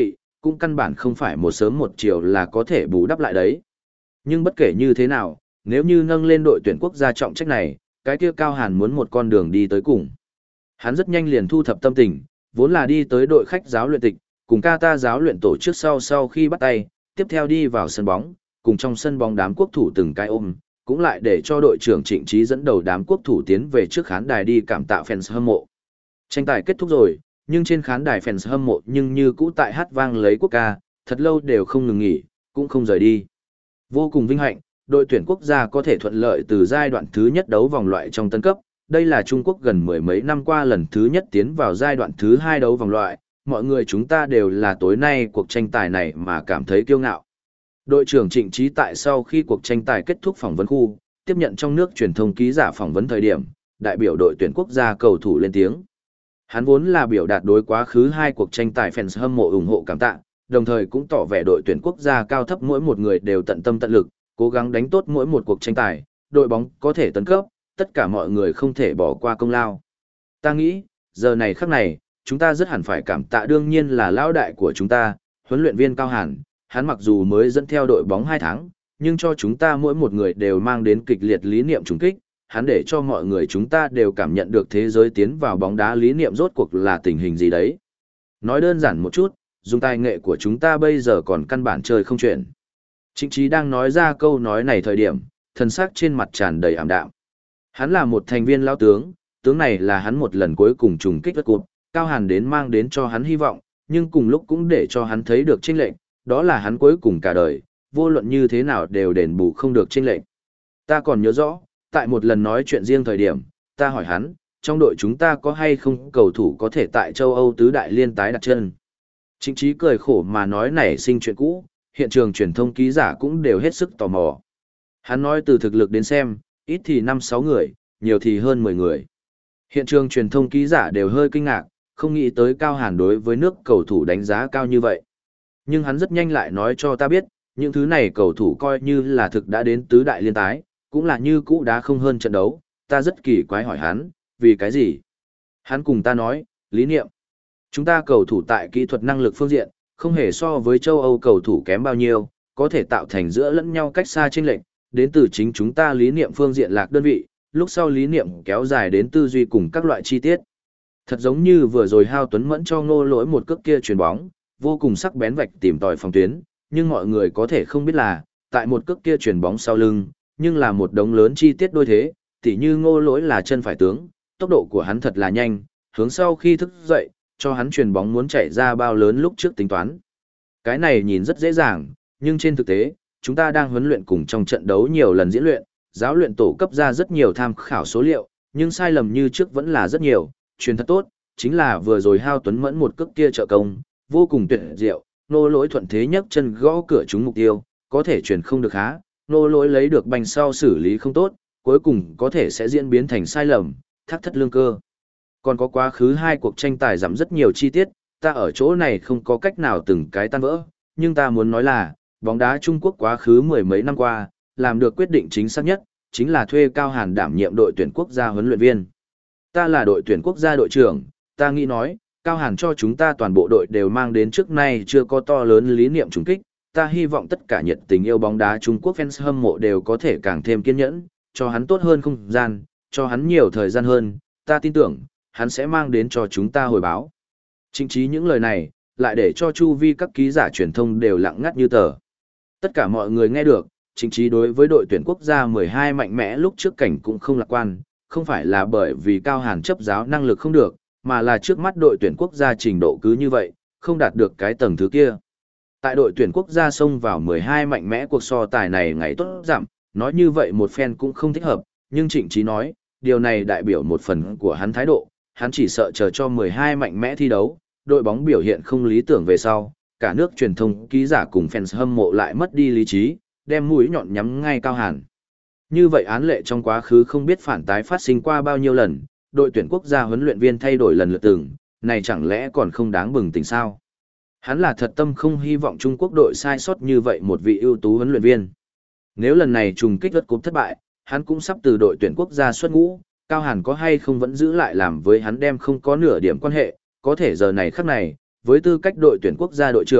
cũng căn bản không phải một sớm một chiều là có thể bù đắp lại đấy. Nhưng bất kể như thế nào, nếu như nâng lên đội tuyển quốc gia trọng trách này, cái kia Cao Hàn muốn một con đường đi tới cùng. Hắn rất nhanh liền thu thập tâm tình, vốn là đi tới đội khách giáo luyện tịch, cùng Qatar giáo luyện tổ trước sau sau khi bắt tay, tiếp theo đi vào sân bóng, cùng trong sân bóng đám quốc thủ từng cái ôm, cũng lại để cho đội trưởng Trịnh Trí dẫn đầu đám quốc thủ tiến về trước khán đài đi cảm tạ fans hâm mộ. Tranh tài kết thúc rồi, nhưng trên khán đài fans hâm mộ nhưng như cũ tại hát vang lấy quốc ca, thật lâu đều không ngừng nghỉ, cũng không rời đi. Vô cùng vinh hạnh, đội tuyển quốc gia có thể thuận lợi từ giai đoạn thứ nhất đấu vòng loại trong tân cấp, đây là Trung Quốc gần mười mấy năm qua lần thứ nhất tiến vào giai đoạn thứ hai đấu vòng loại, mọi người chúng ta đều là tối nay cuộc tranh tài này mà cảm thấy kiêu ngạo. Đội trưởng Trịnh Trí tại sau khi cuộc tranh tài kết thúc phỏng vấn khu, tiếp nhận trong nước truyền thông ký giả phỏng vấn thời điểm, đại biểu đội tuyển quốc gia cầu thủ lên tiếng. Hắn vốn là biểu đạt đối quá khứ hai cuộc tranh tài fans hâm mộ ủng hộ cảm tạ, đồng thời cũng tỏ vẻ đội tuyển quốc gia cao thấp mỗi một người đều tận tâm tận lực, cố gắng đánh tốt mỗi một cuộc tranh tài, đội bóng có thể tấn cấp, tất cả mọi người không thể bỏ qua công lao. Ta nghĩ, giờ này khắc này, chúng ta rất hẳn phải cảm tạ đương nhiên là lão đại của chúng ta, huấn luyện viên Cao Hàn, hắn mặc dù mới dẫn theo đội bóng hai tháng, nhưng cho chúng ta mỗi một người đều mang đến kịch liệt lý niệm trùng kích, hắn để cho mọi người chúng ta đều cảm nhận được thế giới tiến vào bóng đá lý niệm rốt cuộc là tình hình gì đấy. Nói đơn giản một chút, dùng tài nghệ của chúng ta bây giờ còn căn bản chơi không chuyển. Trịnh Trí đang nói ra câu nói này thời điểm, thần sắc trên mặt tràn đầy ảm đạm. Hắn là một thành viên lao tướng, tướng này là hắn một lần cuối cùng trùng kích đất cụt, Cao Hàn đến mang đến cho hắn hy vọng, nhưng cùng lúc cũng để cho hắn thấy được chênh lệch, đó là hắn cuối cùng cả đời, vô luận như thế nào đều đền bù không được chênh lệch. Ta còn nhớ rõ, tại một lần nói chuyện riêng thời điểm, ta hỏi hắn, trong đội chúng ta có hay không cầu thủ có thể tại châu Âu tứ đại liên tái đặt chân. Trịnh Trí cười khổ mà nói nảy sinh chuyện cũ, hiện trường truyền thông ký giả cũng đều hết sức tò mò. Hắn nói từ thực lực đến xem, ít thì năm sáu người, nhiều thì hơn mười người. Hiện trường truyền thông ký giả đều hơi kinh ngạc, không nghĩ tới Cao Hàn đối với nước cầu thủ đánh giá cao như vậy. Nhưng hắn rất nhanh lại nói cho ta biết, những thứ này cầu thủ coi như là thực đã đến tứ đại liên tái, cũng là như cũ đá không hơn trận đấu, ta rất kỳ quái hỏi hắn, vì cái gì? Hắn cùng ta nói, lý niệm. Chúng ta cầu thủ tại kỹ thuật năng lực phương diện, không hề so với châu Âu cầu thủ kém bao nhiêu, có thể tạo thành giữa lẫn nhau cách xa chênh lệch, đến từ chính chúng ta lý niệm phương diện lạc đơn vị, lúc sau lý niệm kéo dài đến tư duy cùng các loại chi tiết. Thật giống như vừa rồi Hao Tuấn Mẫn cho Ngô Lỗi một cước kia chuyền bóng, vô cùng sắc bén vạch tìm tòi phòng tuyến, nhưng mọi người có thể không biết là, tại một cước kia chuyền bóng sau lưng, nhưng là một đống lớn chi tiết đôi thế, tỉ như Ngô Lỗi là chân phải tướng, tốc độ của hắn thật là nhanh, hướng sau khi thức dậy, cho hắn chuyền bóng muốn chạy ra bao lớn lúc trước tính toán. Cái này nhìn rất dễ dàng, nhưng trên thực tế, chúng ta đang huấn luyện cùng trong trận đấu nhiều lần diễn luyện, giáo luyện tổ cấp ra rất nhiều tham khảo số liệu, nhưng sai lầm như trước vẫn là rất nhiều, truyền thật tốt, chính là vừa rồi Hao Tuấn Mẫn một cước kia trợ công, vô cùng tuyệt diệu, Ngô Lỗi thuận thế nhấc chân gõ cửa trúng mục tiêu, có thể truyền không được há, Ngô Lỗi lấy được banh sau xử lý không tốt, cuối cùng có thể sẽ diễn biến thành sai lầm, thác thất lương cơ. Còn có quá khứ hai cuộc tranh tài giảm rất nhiều chi tiết, ta ở chỗ này không có cách nào từng cái tan vỡ, nhưng ta muốn nói là, bóng đá Trung Quốc quá khứ mười mấy năm qua, làm được quyết định chính xác nhất, chính là thuê Cao Hàn đảm nhiệm đội tuyển quốc gia huấn luyện viên. Ta là đội tuyển quốc gia đội trưởng, ta nghĩ nói, Cao Hàn cho chúng ta toàn bộ đội đều mang đến trước nay chưa có to lớn lý niệm trùng kích, ta hy vọng tất cả nhiệt tình yêu bóng đá Trung Quốc fans hâm mộ đều có thể càng thêm kiên nhẫn, cho hắn tốt hơn không gian, cho hắn nhiều thời gian hơn, ta tin tưởng, hắn sẽ mang đến cho chúng ta hồi báo. Chính trí những lời này, lại để cho chu vi các ký giả truyền thông đều lặng ngắt như tờ. Tất cả mọi người nghe được, chính trí đối với đội tuyển quốc gia mười hai mạnh mẽ lúc trước cảnh cũng không lạc quan, không phải là bởi vì Cao Hàn chấp giáo năng lực không được, mà là trước mắt đội tuyển quốc gia trình độ cứ như vậy, không đạt được cái tầng thứ kia. Tại đội tuyển quốc gia xông vào mười hai mạnh mẽ cuộc so tài này ngày tốt giảm, nói như vậy một phen cũng không thích hợp, nhưng Trịnh Trí nói, điều này đại biểu một phần của hắn thái độ, hắn chỉ sợ chờ cho mười hai mạnh mẽ thi đấu, đội bóng biểu hiện không lý tưởng về sau, cả nước truyền thông ký giả cùng fans hâm mộ lại mất đi lý trí, đem mũi nhọn nhắm ngay Cao Hàn. Như vậy án lệ trong quá khứ không biết phản tái phát sinh qua bao nhiêu lần, đội tuyển quốc gia huấn luyện viên thay đổi lần lượt từng, này chẳng lẽ còn không đáng bừng tỉnh sao? Hắn là thật tâm không hy vọng Trung Quốc đội sai sót như vậy một vị ưu tú huấn luyện viên. Nếu lần này trùng kích đất cúp thất bại, hắn cũng sắp từ đội tuyển quốc gia xuất ngũ, Cao Hàn có hay không vẫn giữ lại làm với hắn đem không có nửa điểm quan hệ, có thể giờ này khắc này, với tư cách đội tuyển quốc gia đội trưởng,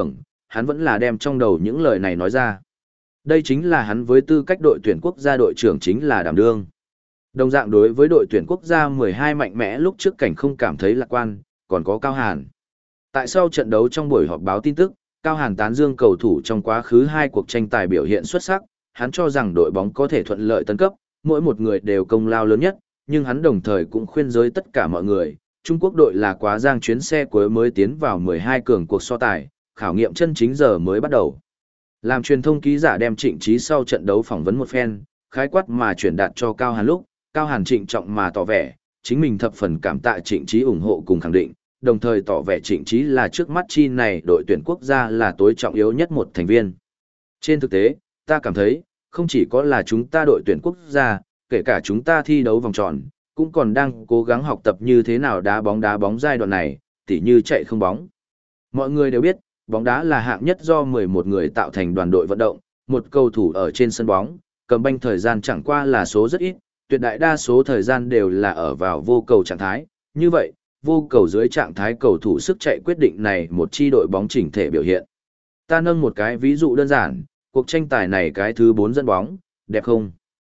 hắn vẫn là đem trong đầu những lời này nói ra. Đây chính là hắn với tư cách đội tuyển quốc gia đội trưởng chính là đảm đương. Đồng dạng đối với đội tuyển quốc gia mười hai mạnh mẽ lúc trước cảnh không cảm thấy lạc quan, còn có Cao Hàn. Tại sau trận đấu trong buổi họp báo tin tức, Cao Hàn tán dương cầu thủ trong quá khứ hai cuộc tranh tài biểu hiện xuất sắc, hắn cho rằng đội bóng có thể thuận lợi tấn cấp, mỗi một người đều công lao lớn nhất, nhưng hắn đồng thời cũng khuyên giới tất cả mọi người, Trung Quốc đội là quá giang chuyến xe cuối mới tiến vào mười hai cường cuộc so tài, khảo nghiệm chân chính giờ mới bắt đầu. Làm truyền thông ký giả đem Trịnh Chí sau trận đấu phỏng vấn một phen, khái quát mà chuyển đạt cho Cao Hàn lúc, Cao Hàn trịnh trọng mà tỏ vẻ, chính mình thập phần cảm tạ Trịnh Chí ủng hộ cùng khẳng định, đồng thời tỏ vẻ Trịnh Chí là trước mắt chi này đội tuyển quốc gia là tối trọng yếu nhất một thành viên. Trên thực tế, ta cảm thấy, không chỉ có là chúng ta đội tuyển quốc gia, kể cả chúng ta thi đấu vòng tròn, cũng còn đang cố gắng học tập như thế nào đá bóng đá bóng giai đoạn này, tỉ như chạy không bóng. Mọi người đều biết, bóng đá là hạng nhất do mười một người tạo thành đoàn đội vận động, một cầu thủ ở trên sân bóng, cầm banh thời gian chẳng qua là số rất ít, tuyệt đại đa số thời gian đều là ở vào vô cầu trạng thái. Như vậy, vô cầu dưới trạng thái cầu thủ sức chạy quyết định này một chi đội bóng chỉnh thể biểu hiện. Ta nâng một cái ví dụ đơn giản, cuộc tranh tài này cái thứ bốn dẫn bóng, đẹp không?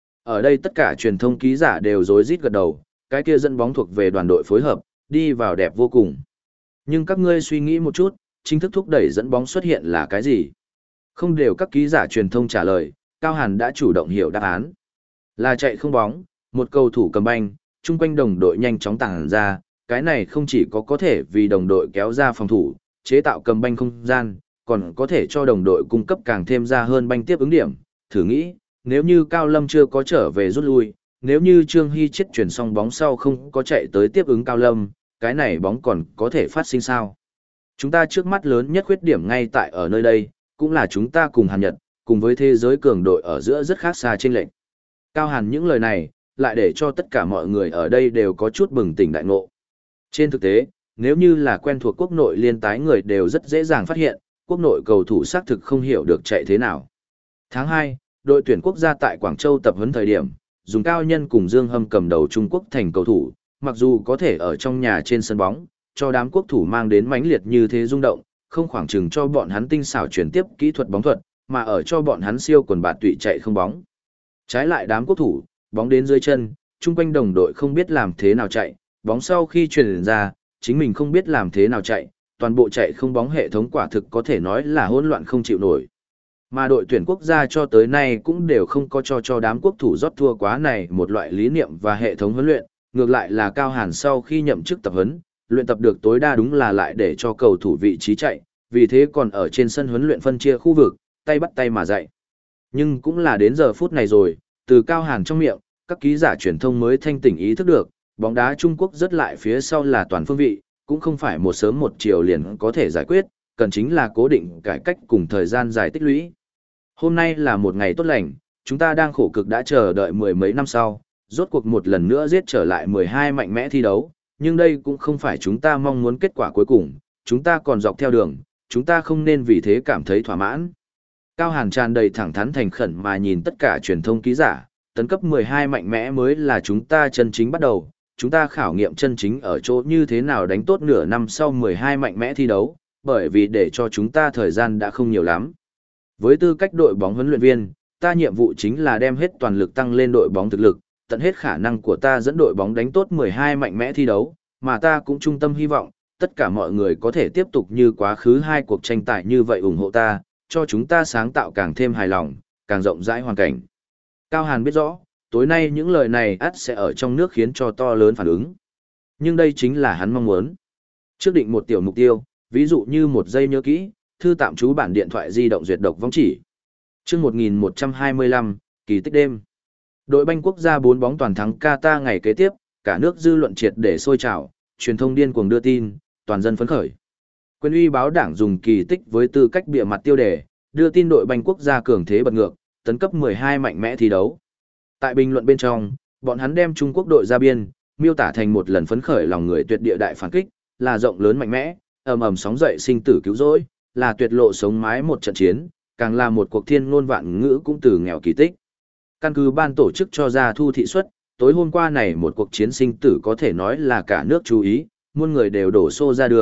Ở đây tất cả truyền thông ký giả đều rối rít gật đầu, cái kia dẫn bóng thuộc về đoàn đội phối hợp, đi vào đẹp vô cùng. Nhưng các ngươi suy nghĩ một chút, chính thức thúc đẩy dẫn bóng xuất hiện là cái gì? Không đều các ký giả truyền thông trả lời, Cao Hàn đã chủ động hiểu đáp án. Là chạy không bóng, một cầu thủ cầm banh, chung quanh đồng đội nhanh chóng tàng ra, cái này không chỉ có có thể vì đồng đội kéo ra phòng thủ, chế tạo cầm banh không gian, còn có thể cho đồng đội cung cấp càng thêm ra hơn banh tiếp ứng điểm. Thử nghĩ, nếu như Cao Lâm chưa có trở về rút lui, nếu như Trương Hy chết chuyển xong bóng sau không có chạy tới tiếp ứng Cao Lâm, cái này bóng còn có thể phát sinh sao? Chúng ta trước mắt lớn nhất khuyết điểm ngay tại ở nơi đây, cũng là chúng ta cùng Hàn Nhật, cùng với thế giới cường đội ở giữa rất khác xa chênh lệch. Cao Hàn những lời này, lại để cho tất cả mọi người ở đây đều có chút bừng tỉnh đại ngộ. Trên thực tế, nếu như là quen thuộc quốc nội liên tái người đều rất dễ dàng phát hiện, quốc nội cầu thủ xác thực không hiểu được chạy thế nào. Tháng hai, đội tuyển quốc gia tại Quảng Châu tập huấn thời điểm, dùng Cao Nhân cùng Dương Hâm cầm đầu Trung Quốc thành cầu thủ, mặc dù có thể ở trong nhà trên sân bóng, cho đám quốc thủ mang đến mãnh liệt như thế rung động, không khoảng chừng cho bọn hắn tinh xảo chuyển tiếp kỹ thuật bóng thuật, mà ở cho bọn hắn siêu quần bạt tụy chạy không bóng. Trái lại đám quốc thủ, bóng đến dưới chân, chung quanh đồng đội không biết làm thế nào chạy, bóng sau khi truyền ra, chính mình không biết làm thế nào chạy, toàn bộ chạy không bóng hệ thống quả thực có thể nói là hỗn loạn không chịu nổi. Mà đội tuyển quốc gia cho tới nay cũng đều không có cho cho đám quốc thủ rót thua quá này một loại lý niệm và hệ thống huấn luyện, ngược lại là Cao Hàn sau khi nhậm chức tập huấn, luyện tập được tối đa đúng là lại để cho cầu thủ vị trí chạy, vì thế còn ở trên sân huấn luyện phân chia khu vực, tay bắt tay mà dạy. Nhưng cũng là đến giờ phút này rồi, từ Cao Hàn trong miệng, các ký giả truyền thông mới thanh tỉnh ý thức được, bóng đá Trung Quốc rất lại phía sau là toàn phương vị, cũng không phải một sớm một chiều liền có thể giải quyết, cần chính là cố định cải cách cùng thời gian dài tích lũy. Hôm nay là một ngày tốt lành, chúng ta đang khổ cực đã chờ đợi mười mấy năm sau, rốt cuộc một lần nữa giết trở lại mười hai mạnh mẽ thi đấu, nhưng đây cũng không phải chúng ta mong muốn kết quả cuối cùng, chúng ta còn dọc theo đường, chúng ta không nên vì thế cảm thấy thỏa mãn. Cao Hàn tràn đầy thẳng thắn thành khẩn mà nhìn tất cả truyền thông ký giả, tấn cấp mười hai mạnh mẽ mới là chúng ta chân chính bắt đầu, chúng ta khảo nghiệm chân chính ở chỗ như thế nào đánh tốt nửa năm sau mười hai mạnh mẽ thi đấu, bởi vì để cho chúng ta thời gian đã không nhiều lắm. Với tư cách đội bóng huấn luyện viên, ta nhiệm vụ chính là đem hết toàn lực tăng lên đội bóng thực lực, tận hết khả năng của ta dẫn đội bóng đánh tốt mười hai mạnh mẽ thi đấu, mà ta cũng trung tâm hy vọng, tất cả mọi người có thể tiếp tục như quá khứ hai cuộc tranh tài như vậy ủng hộ ta, cho chúng ta sáng tạo càng thêm hài lòng, càng rộng rãi hoàn cảnh. Cao Hàn biết rõ, tối nay những lời này ắt sẽ ở trong nước khiến cho to lớn phản ứng. Nhưng đây chính là hắn mong muốn. Trước định một tiểu mục tiêu, ví dụ như một giây nhớ kỹ, thư tạm trú bản điện thoại di động duyệt độc vong chỉ. Chương một nghìn một trăm hai mươi lăm, kỳ tích đêm. Đội banh quốc gia bốn bóng toàn thắng Qatar ngày kế tiếp, cả nước dư luận triệt để sôi trào, truyền thông điên cuồng đưa tin, toàn dân phấn khởi. Quyền uy báo đảng dùng kỳ tích với tư cách bịa mặt tiêu đề, đưa tin đội banh quốc gia cường thế bật ngược, tấn cấp mười hai mạnh mẽ thi đấu. Tại bình luận bên trong, bọn hắn đem Trung Quốc đội ra biên, miêu tả thành một lần phấn khởi lòng người tuyệt địa đại phản kích, là rộng lớn mạnh mẽ, ầm ầm sóng dậy sinh tử cứu rỗi, là tuyệt lộ sống mái một trận chiến, càng là một cuộc thiên ngôn vạn ngữ cũng từ nghèo kỳ tích. Căn cứ ban tổ chức cho ra thu thị suất, tối hôm qua này một cuộc chiến sinh tử có thể nói là cả nước chú ý, muôn người đều đổ xô ra đường,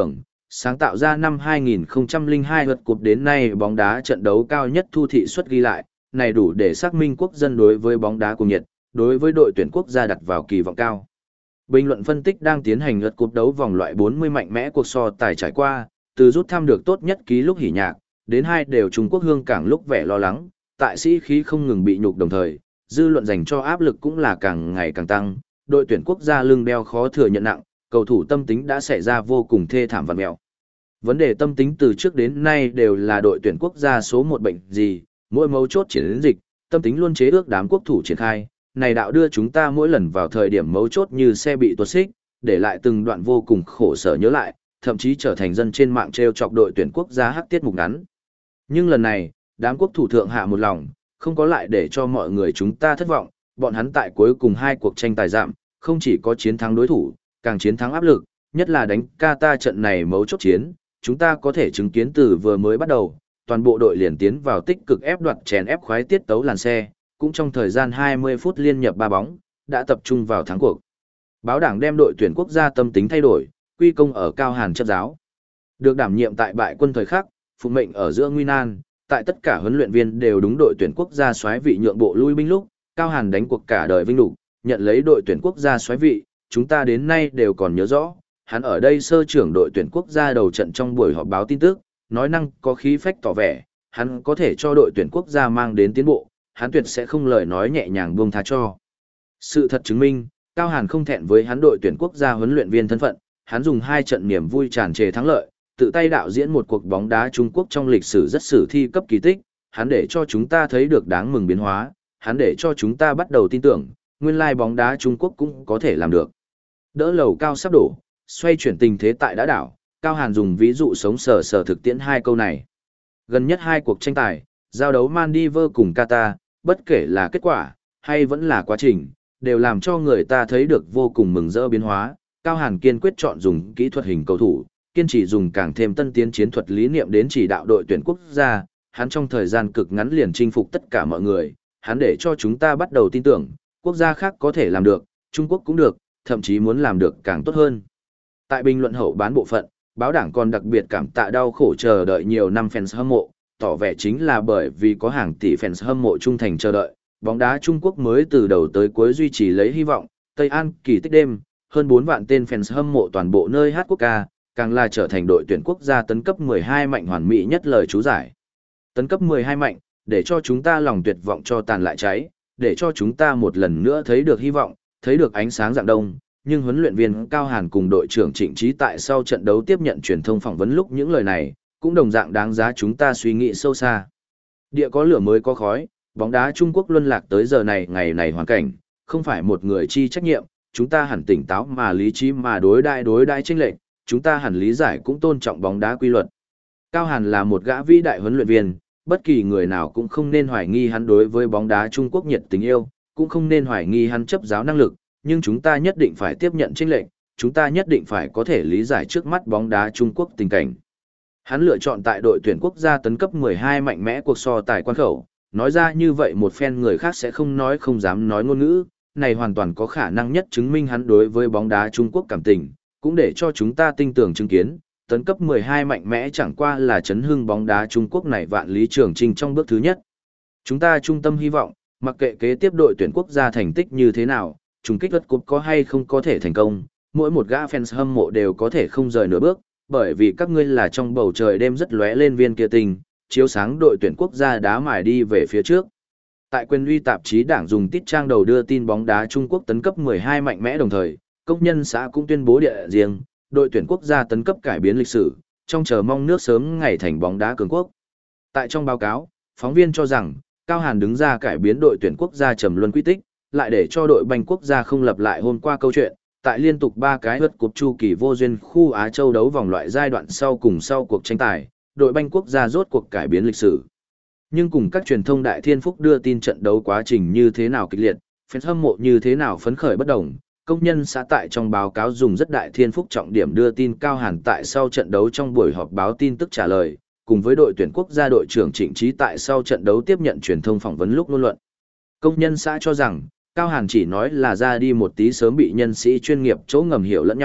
Sáng tạo ra năm hai nghìn không trăm lẻ hai World Cup đến nay bóng đá trận đấu cao nhất thu thị suất ghi lại, này đủ để xác minh quốc dân đối với bóng đá cuồng nhiệt, đối với đội tuyển quốc gia đặt vào kỳ vọng cao. Bình luận phân tích đang tiến hành World Cup đấu vòng loại bốn mươi mạnh mẽ cuộc so tài trải qua, từ rút thăm được tốt nhất ký lúc hỉ nhạc, đến hai đều Trung Quốc hương cảng lúc vẻ lo lắng, tại sĩ khí không ngừng bị nhục đồng thời, dư luận dành cho áp lực cũng là càng ngày càng tăng, đội tuyển quốc gia lưng đeo khó thừa nhận nặng, cầu thủ tâm tính đã xảy ra vô cùng thê thảm vặn mẹo. Vấn đề tâm tính từ trước đến nay đều là đội tuyển quốc gia số một bệnh gì, mỗi mấu chốt chiến dịch, tâm tính luôn chế ước đám quốc thủ triển khai, này đạo đưa chúng ta mỗi lần vào thời điểm mấu chốt như xe bị tuột xích, để lại từng đoạn vô cùng khổ sở nhớ lại, thậm chí trở thành dân trên mạng treo chọc đội tuyển quốc gia hắc tiết mục ngắn. Nhưng lần này, đám quốc thủ thượng hạ một lòng, không có lại để cho mọi người chúng ta thất vọng, bọn hắn tại cuối cùng hai cuộc tranh tài giảm, không chỉ có chiến thắng đối thủ, càng chiến thắng áp lực, nhất là đánh Qatar trận này mấu chốt chiến, chúng ta có thể chứng kiến từ vừa mới bắt đầu, toàn bộ đội liền tiến vào tích cực ép đoạt chèn ép khoái tiết tấu làn xe, cũng trong thời gian hai mươi phút liên nhập ba bóng, đã tập trung vào thắng cuộc. Báo đảng đem đội tuyển quốc gia tâm tính thay đổi, quy công ở Cao Hàn chấp giáo. Được đảm nhiệm tại bại quân thời khắc, phụ mệnh ở giữa nguy nan, tại tất cả huấn luyện viên đều đúng đội tuyển quốc gia soái vị nhượng bộ lui binh lúc, Cao Hàn đánh cuộc cả đời vinh lục, nhận lấy đội tuyển quốc gia soái vị, chúng ta đến nay đều còn nhớ rõ, hắn ở đây sơ trưởng đội tuyển quốc gia đầu trận trong buổi họp báo tin tức, nói năng có khí phách tỏ vẻ, hắn có thể cho đội tuyển quốc gia mang đến tiến bộ, hắn tuyệt sẽ không lời nói nhẹ nhàng buông tha cho. Sự thật chứng minh, Cao Hàn không thẹn với hắn đội tuyển quốc gia huấn luyện viên thân phận, hắn dùng hai trận niềm vui tràn trề thắng lợi, tự tay đạo diễn một cuộc bóng đá Trung Quốc trong lịch sử rất sử thi cấp kỳ tích, hắn để cho chúng ta thấy được đáng mừng biến hóa, hắn để cho chúng ta bắt đầu tin tưởng, nguyên lai bóng đá Trung Quốc cũng có thể làm được. Đỡ lầu cao sắp đổ, xoay chuyển tình thế tại đã đảo, Cao Hàn dùng ví dụ sống sờ sờ thực tiễn hai câu này. Gần nhất hai cuộc tranh tài, giao đấu Maldives cùng Qatar, bất kể là kết quả, hay vẫn là quá trình, đều làm cho người ta thấy được vô cùng mừng rỡ biến hóa. Cao Hàn kiên quyết chọn dùng kỹ thuật hình cầu thủ, kiên trì dùng càng thêm tân tiến chiến thuật lý niệm đến chỉ đạo đội tuyển quốc gia, hắn trong thời gian cực ngắn liền chinh phục tất cả mọi người, hắn để cho chúng ta bắt đầu tin tưởng, quốc gia khác có thể làm được, Trung Quốc cũng được, thậm chí muốn làm được càng tốt hơn. Tại bình luận hậu bán bộ phận, báo đảng còn đặc biệt cảm tạ đau khổ chờ đợi nhiều năm fans hâm mộ, tỏ vẻ chính là bởi vì có hàng tỷ fans hâm mộ trung thành chờ đợi, bóng đá Trung Quốc mới từ đầu tới cuối duy trì lấy hy vọng, Tây An kỳ tích đêm, hơn bốn vạn tên fans hâm mộ toàn bộ nơi hát quốc ca, càng là trở thành đội tuyển quốc gia tấn cấp mười hai mạnh hoàn mỹ nhất lời chú giải. Tấn cấp mười hai mạnh, để cho chúng ta lòng tuyệt vọng cho tàn lại cháy, để cho chúng ta một lần nữa thấy được hy vọng, thấy được ánh sáng rạng đông. Nhưng huấn luyện viên Cao Hàn cùng đội trưởng Trịnh Trí tại sau trận đấu tiếp nhận truyền thông phỏng vấn lúc những lời này, cũng đồng dạng đáng giá chúng ta suy nghĩ sâu xa. Địa có lửa mới có khói, bóng đá Trung Quốc luân lạc tới giờ này ngày này hoàn cảnh, không phải một người chi trách nhiệm, chúng ta hẳn tỉnh táo mà lý trí mà đối đãi đối đãi chênh lệch, chúng ta hẳn lý giải cũng tôn trọng bóng đá quy luật. Cao Hàn là một gã vĩ đại huấn luyện viên, bất kỳ người nào cũng không nên hoài nghi hắn đối với bóng đá Trung Quốc nhiệt tình yêu, cũng không nên hoài nghi hắn chấp giáo năng lực, nhưng chúng ta nhất định phải tiếp nhận chênh lệch, chúng ta nhất định phải có thể lý giải trước mắt bóng đá Trung Quốc tình cảnh. Hắn lựa chọn tại đội tuyển quốc gia tấn cấp mười hai mạnh mẽ cuộc so tài quan khẩu, nói ra như vậy một phen người khác sẽ không nói không dám nói ngôn ngữ, này hoàn toàn có khả năng nhất chứng minh hắn đối với bóng đá Trung Quốc cảm tình, cũng để cho chúng ta tin tưởng chứng kiến, tấn cấp mười hai mạnh mẽ chẳng qua là chấn hưng bóng đá Trung Quốc này vạn lý trường trình trong bước thứ nhất. Chúng ta trung tâm hy vọng, mặc kệ kế tiếp đội tuyển quốc gia thành tích như thế nào, chung kích World Cup có hay không có thể thành công, mỗi một gã fans hâm mộ đều có thể không rời nửa bước, bởi vì các ngươi là trong bầu trời đêm rất lóe lên viên kia tình, chiếu sáng đội tuyển quốc gia đá mài đi về phía trước. Tại quyền uy tạp chí đảng dùng tít trang đầu đưa tin bóng đá Trung Quốc tấn cấp mười hai mạnh mẽ đồng thời, công nhân xã cũng tuyên bố địa riêng, đội tuyển quốc gia tấn cấp cải biến lịch sử, trong chờ mong nước sớm ngày thành bóng đá cường quốc. Tại trong báo cáo, phóng viên cho rằng, Cao Hàn đứng ra cải biến đội tuyển quốc gia trầm luân quy tích, lại để cho đội banh quốc gia không lặp lại hôm qua câu chuyện, tại liên tục ba cái World Cup chu kỳ vô duyên khu Á Châu đấu vòng loại giai đoạn sau cùng sau cuộc tranh tài, đội banh quốc gia rốt cuộc cải biến lịch sử. Nhưng cùng các truyền thông Đại Thiên Phúc đưa tin trận đấu quá trình như thế nào kịch liệt, fans hâm mộ như thế nào phấn khởi bất đồng, công nhân xã tại trong báo cáo dùng rất Đại Thiên Phúc trọng điểm đưa tin Cao Hàn tại sau trận đấu trong buổi họp báo tin tức trả lời, cùng với đội tuyển quốc gia đội trưởng Trịnh Trí tại sau trận đấu tiếp nhận truyền thông phỏng vấn lúc ngôn luận. Công nhân xã cho rằng, Cao Hàn chỉ nói là ra đi một tí sớm bị nhân sĩ chuyên nghiệp chỗ ngầm hiểu lẫn nhau,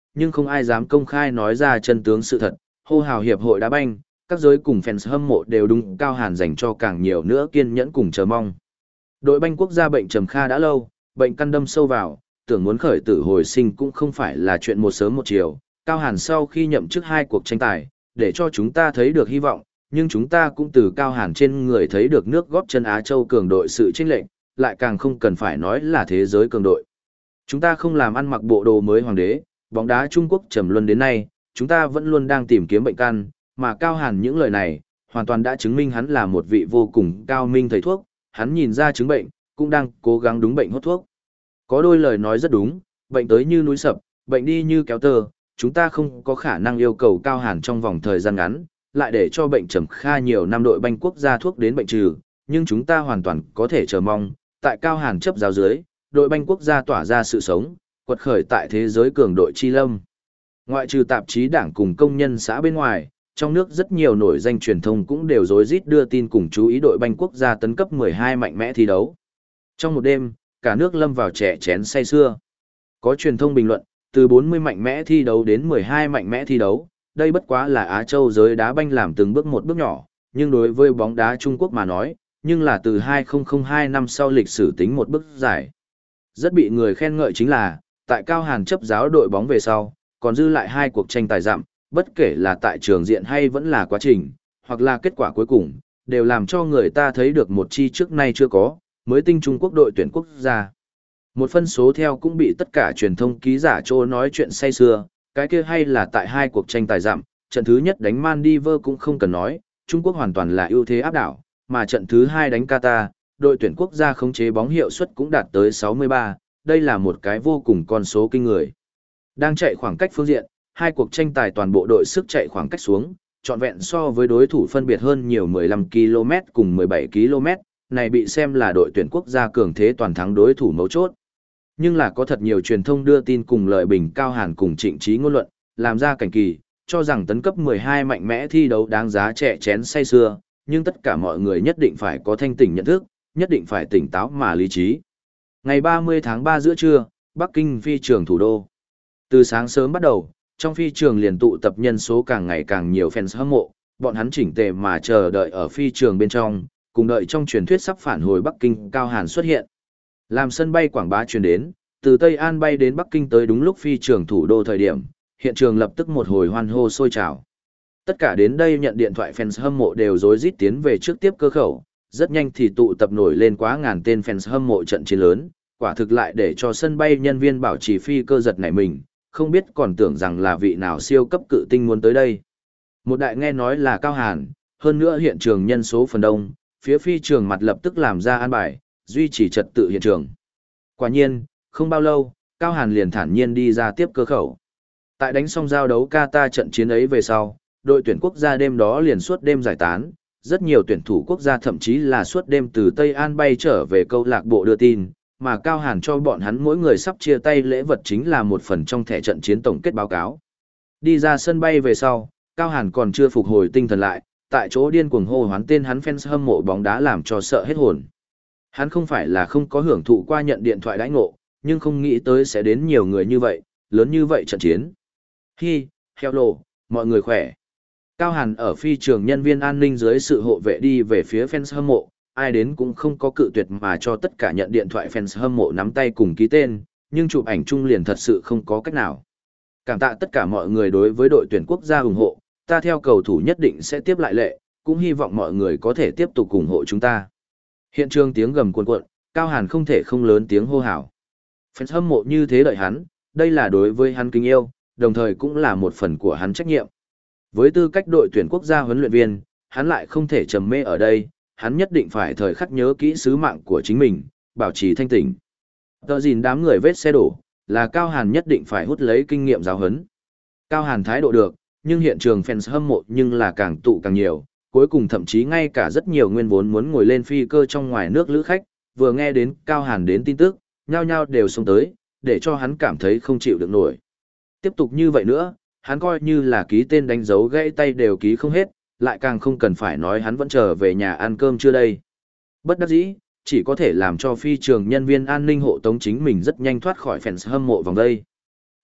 nhưng không ai dám công khai nói ra chân tướng sự thật, hô hào hiệp hội đá banh, các giới cùng fans hâm mộ đều đúng Cao Hàn dành cho càng nhiều nữa kiên nhẫn cùng chờ mong. Đội banh quốc gia bệnh trầm kha đã lâu, bệnh căn đâm sâu vào, tưởng muốn khởi tử hồi sinh cũng không phải là chuyện một sớm một chiều. Cao Hàn sau khi nhậm chức hai cuộc tranh tài, để cho chúng ta thấy được hy vọng, nhưng chúng ta cũng từ Cao Hàn trên người thấy được nước góp chân Á Châu cường đội sự chênh lệch, lại càng không cần phải nói là thế giới cường đội. Chúng ta không làm ăn mặc bộ đồ mới hoàng đế, bóng đá Trung Quốc trầm luân đến nay, chúng ta vẫn luôn đang tìm kiếm bệnh căn, mà Cao Hàn những lời này, hoàn toàn đã chứng minh hắn là một vị vô cùng cao minh thầy thuốc, hắn nhìn ra chứng bệnh, cũng đang cố gắng đúng bệnh hốt thuốc. Có đôi lời nói rất đúng, bệnh tới như núi sập, bệnh đi như kéo tơ, chúng ta không có khả năng yêu cầu Cao Hàn trong vòng thời gian ngắn, lại để cho bệnh trầm kha nhiều năm đội banh quốc gia thuốc đến bệnh trừ, nhưng chúng ta hoàn toàn có thể chờ mong, tại Cao Hàn chấp giáo dưới, đội banh quốc gia tỏa ra sự sống, quật khởi tại thế giới cường đội chi lâm. Ngoại trừ tạp chí đảng cùng công nhân xã bên ngoài, trong nước rất nhiều nổi danh truyền thông cũng đều rối rít đưa tin cùng chú ý đội banh quốc gia tấn cấp mười hai mạnh mẽ thi đấu. Trong một đêm, cả nước lâm vào trẻ chén say sưa. Có truyền thông bình luận, từ bốn mươi mạnh mẽ thi đấu đến mười hai mạnh mẽ thi đấu, đây bất quá là Á Châu giới đá banh làm từng bước một bước nhỏ, nhưng đối với bóng đá Trung Quốc mà nói, nhưng là từ hai không hai năm sau lịch sử tính một bước dài. Rất bị người khen ngợi chính là, tại Cao Hàn chấp giáo đội bóng về sau, còn dư lại hai cuộc tranh tài dặm, bất kể là tại trường diện hay vẫn là quá trình, hoặc là kết quả cuối cùng, đều làm cho người ta thấy được một chi trước nay chưa có, mới tinh Trung Quốc đội tuyển quốc gia. Một phân số theo cũng bị tất cả truyền thông ký giả trô nói chuyện say sưa, cái kia hay là tại hai cuộc tranh tài dặm, trận thứ nhất đánh Maldives cũng không cần nói, Trung Quốc hoàn toàn là ưu thế áp đảo, mà trận thứ hai đánh Qatar, đội tuyển quốc gia khống chế bóng hiệu suất cũng đạt tới sáu mươi ba, đây là một cái vô cùng con số kinh người. Đang chạy khoảng cách phương diện, hai cuộc tranh tài toàn bộ đội sức chạy khoảng cách xuống, trọn vẹn so với đối thủ phân biệt hơn nhiều mười lăm ki lô mét cùng mười bảy ki lô mét, này bị xem là đội tuyển quốc gia cường thế toàn thắng đối thủ mấu chốt. Nhưng là có thật nhiều truyền thông đưa tin cùng lợi bình Cao Hàn cùng Trịnh Trí ngôn luận, làm ra cảnh kỳ, cho rằng tấn cấp mười hai mạnh mẽ thi đấu đáng giá trẻ chén say sưa, nhưng tất cả mọi người nhất định phải có thanh tỉnh nhận thức, nhất định phải tỉnh táo mà lý trí. Ngày ba mươi tháng ba giữa trưa, Bắc Kinh phi trường thủ đô. Từ sáng sớm bắt đầu, trong phi trường liền tụ tập nhân số càng ngày càng nhiều fans hâm mộ, bọn hắn chỉnh tề mà chờ đợi ở phi trường bên trong, cùng đợi trong truyền thuyết sắp phản hồi Bắc Kinh Cao Hàn xuất hiện. Làm sân bay Quảng Bá truyền đến, từ Tây An bay đến Bắc Kinh tới đúng lúc phi trường thủ đô thời điểm, hiện trường lập tức một hồi hoan hô sôi trào. Tất cả đến đây nhận điện thoại fans hâm mộ đều rối rít tiến về trước tiếp cơ khẩu, rất nhanh thì tụ tập nổi lên quá ngàn tên fans hâm mộ trận chiến lớn, quả thực lại để cho sân bay nhân viên bảo trì phi cơ giật nảy mình, không biết còn tưởng rằng là vị nào siêu cấp cự tinh muốn tới đây. Một đại nghe nói là Cao Hàn, hơn nữa hiện trường nhân số phần đông, phía phi trường mặt lập tức làm ra an bài, duy trì trật tự hiện trường. Quả nhiên, không bao lâu, Cao Hàn liền thản nhiên đi ra tiếp cơ khẩu. Tại đánh xong giao đấu Qatar trận chiến ấy về sau, đội tuyển quốc gia đêm đó liền suốt đêm giải tán, rất nhiều tuyển thủ quốc gia thậm chí là suốt đêm từ Tây An bay trở về câu lạc bộ đưa tin, mà Cao Hàn cho bọn hắn mỗi người sắp chia tay lễ vật chính là một phần trong thẻ trận chiến tổng kết báo cáo. Đi ra sân bay về sau, Cao Hàn còn chưa phục hồi tinh thần lại, tại chỗ điên cuồng hô hoán tên hắn fans hâm mộ bóng đá làm cho sợ hết hồn. Hắn không phải là không có hưởng thụ qua nhận điện thoại đãi ngộ, nhưng không nghĩ tới sẽ đến nhiều người như vậy, lớn như vậy trận chiến. Hi, hello, mọi người khỏe. Cao Hàn ở phi trường nhân viên an ninh dưới sự hộ vệ đi về phía fans hâm mộ, ai đến cũng không có cự tuyệt mà cho tất cả nhận điện thoại fans hâm mộ nắm tay cùng ký tên, nhưng chụp ảnh chung liền thật sự không có cách nào. Cảm tạ tất cả mọi người đối với đội tuyển quốc gia ủng hộ, ta theo cầu thủ nhất định sẽ tiếp lại lệ, cũng hy vọng mọi người có thể tiếp tục ủng hộ chúng ta. Hiện trường tiếng gầm cuồn cuộn, Cao Hàn không thể không lớn tiếng hô hào. Fans hâm mộ như thế đợi hắn, đây là đối với hắn kính yêu, đồng thời cũng là một phần của hắn trách nhiệm. Với tư cách đội tuyển quốc gia huấn luyện viên, hắn lại không thể trầm mê ở đây, hắn nhất định phải thời khắc nhớ kỹ sứ mạng của chính mình, bảo trì thanh tỉnh. Tờ gìn đám người vết xe đổ, là Cao Hàn nhất định phải hút lấy kinh nghiệm giáo huấn. Cao Hàn thái độ được, nhưng hiện trường fans hâm mộ nhưng là càng tụ càng nhiều, cuối cùng thậm chí ngay cả rất nhiều nguyên vốn muốn ngồi lên phi cơ trong ngoài nước lữ khách, vừa nghe đến Cao Hàn đến tin tức, nhao nhao đều xông tới, để cho hắn cảm thấy không chịu được nổi. Tiếp tục như vậy nữa, hắn coi như là ký tên đánh dấu gãy tay đều ký không hết, lại càng không cần phải nói hắn vẫn trở về nhà ăn cơm chưa đây. Bất đắc dĩ, chỉ có thể làm cho phi trường nhân viên an ninh hộ tống chính mình rất nhanh thoát khỏi fans hâm mộ vòng đây.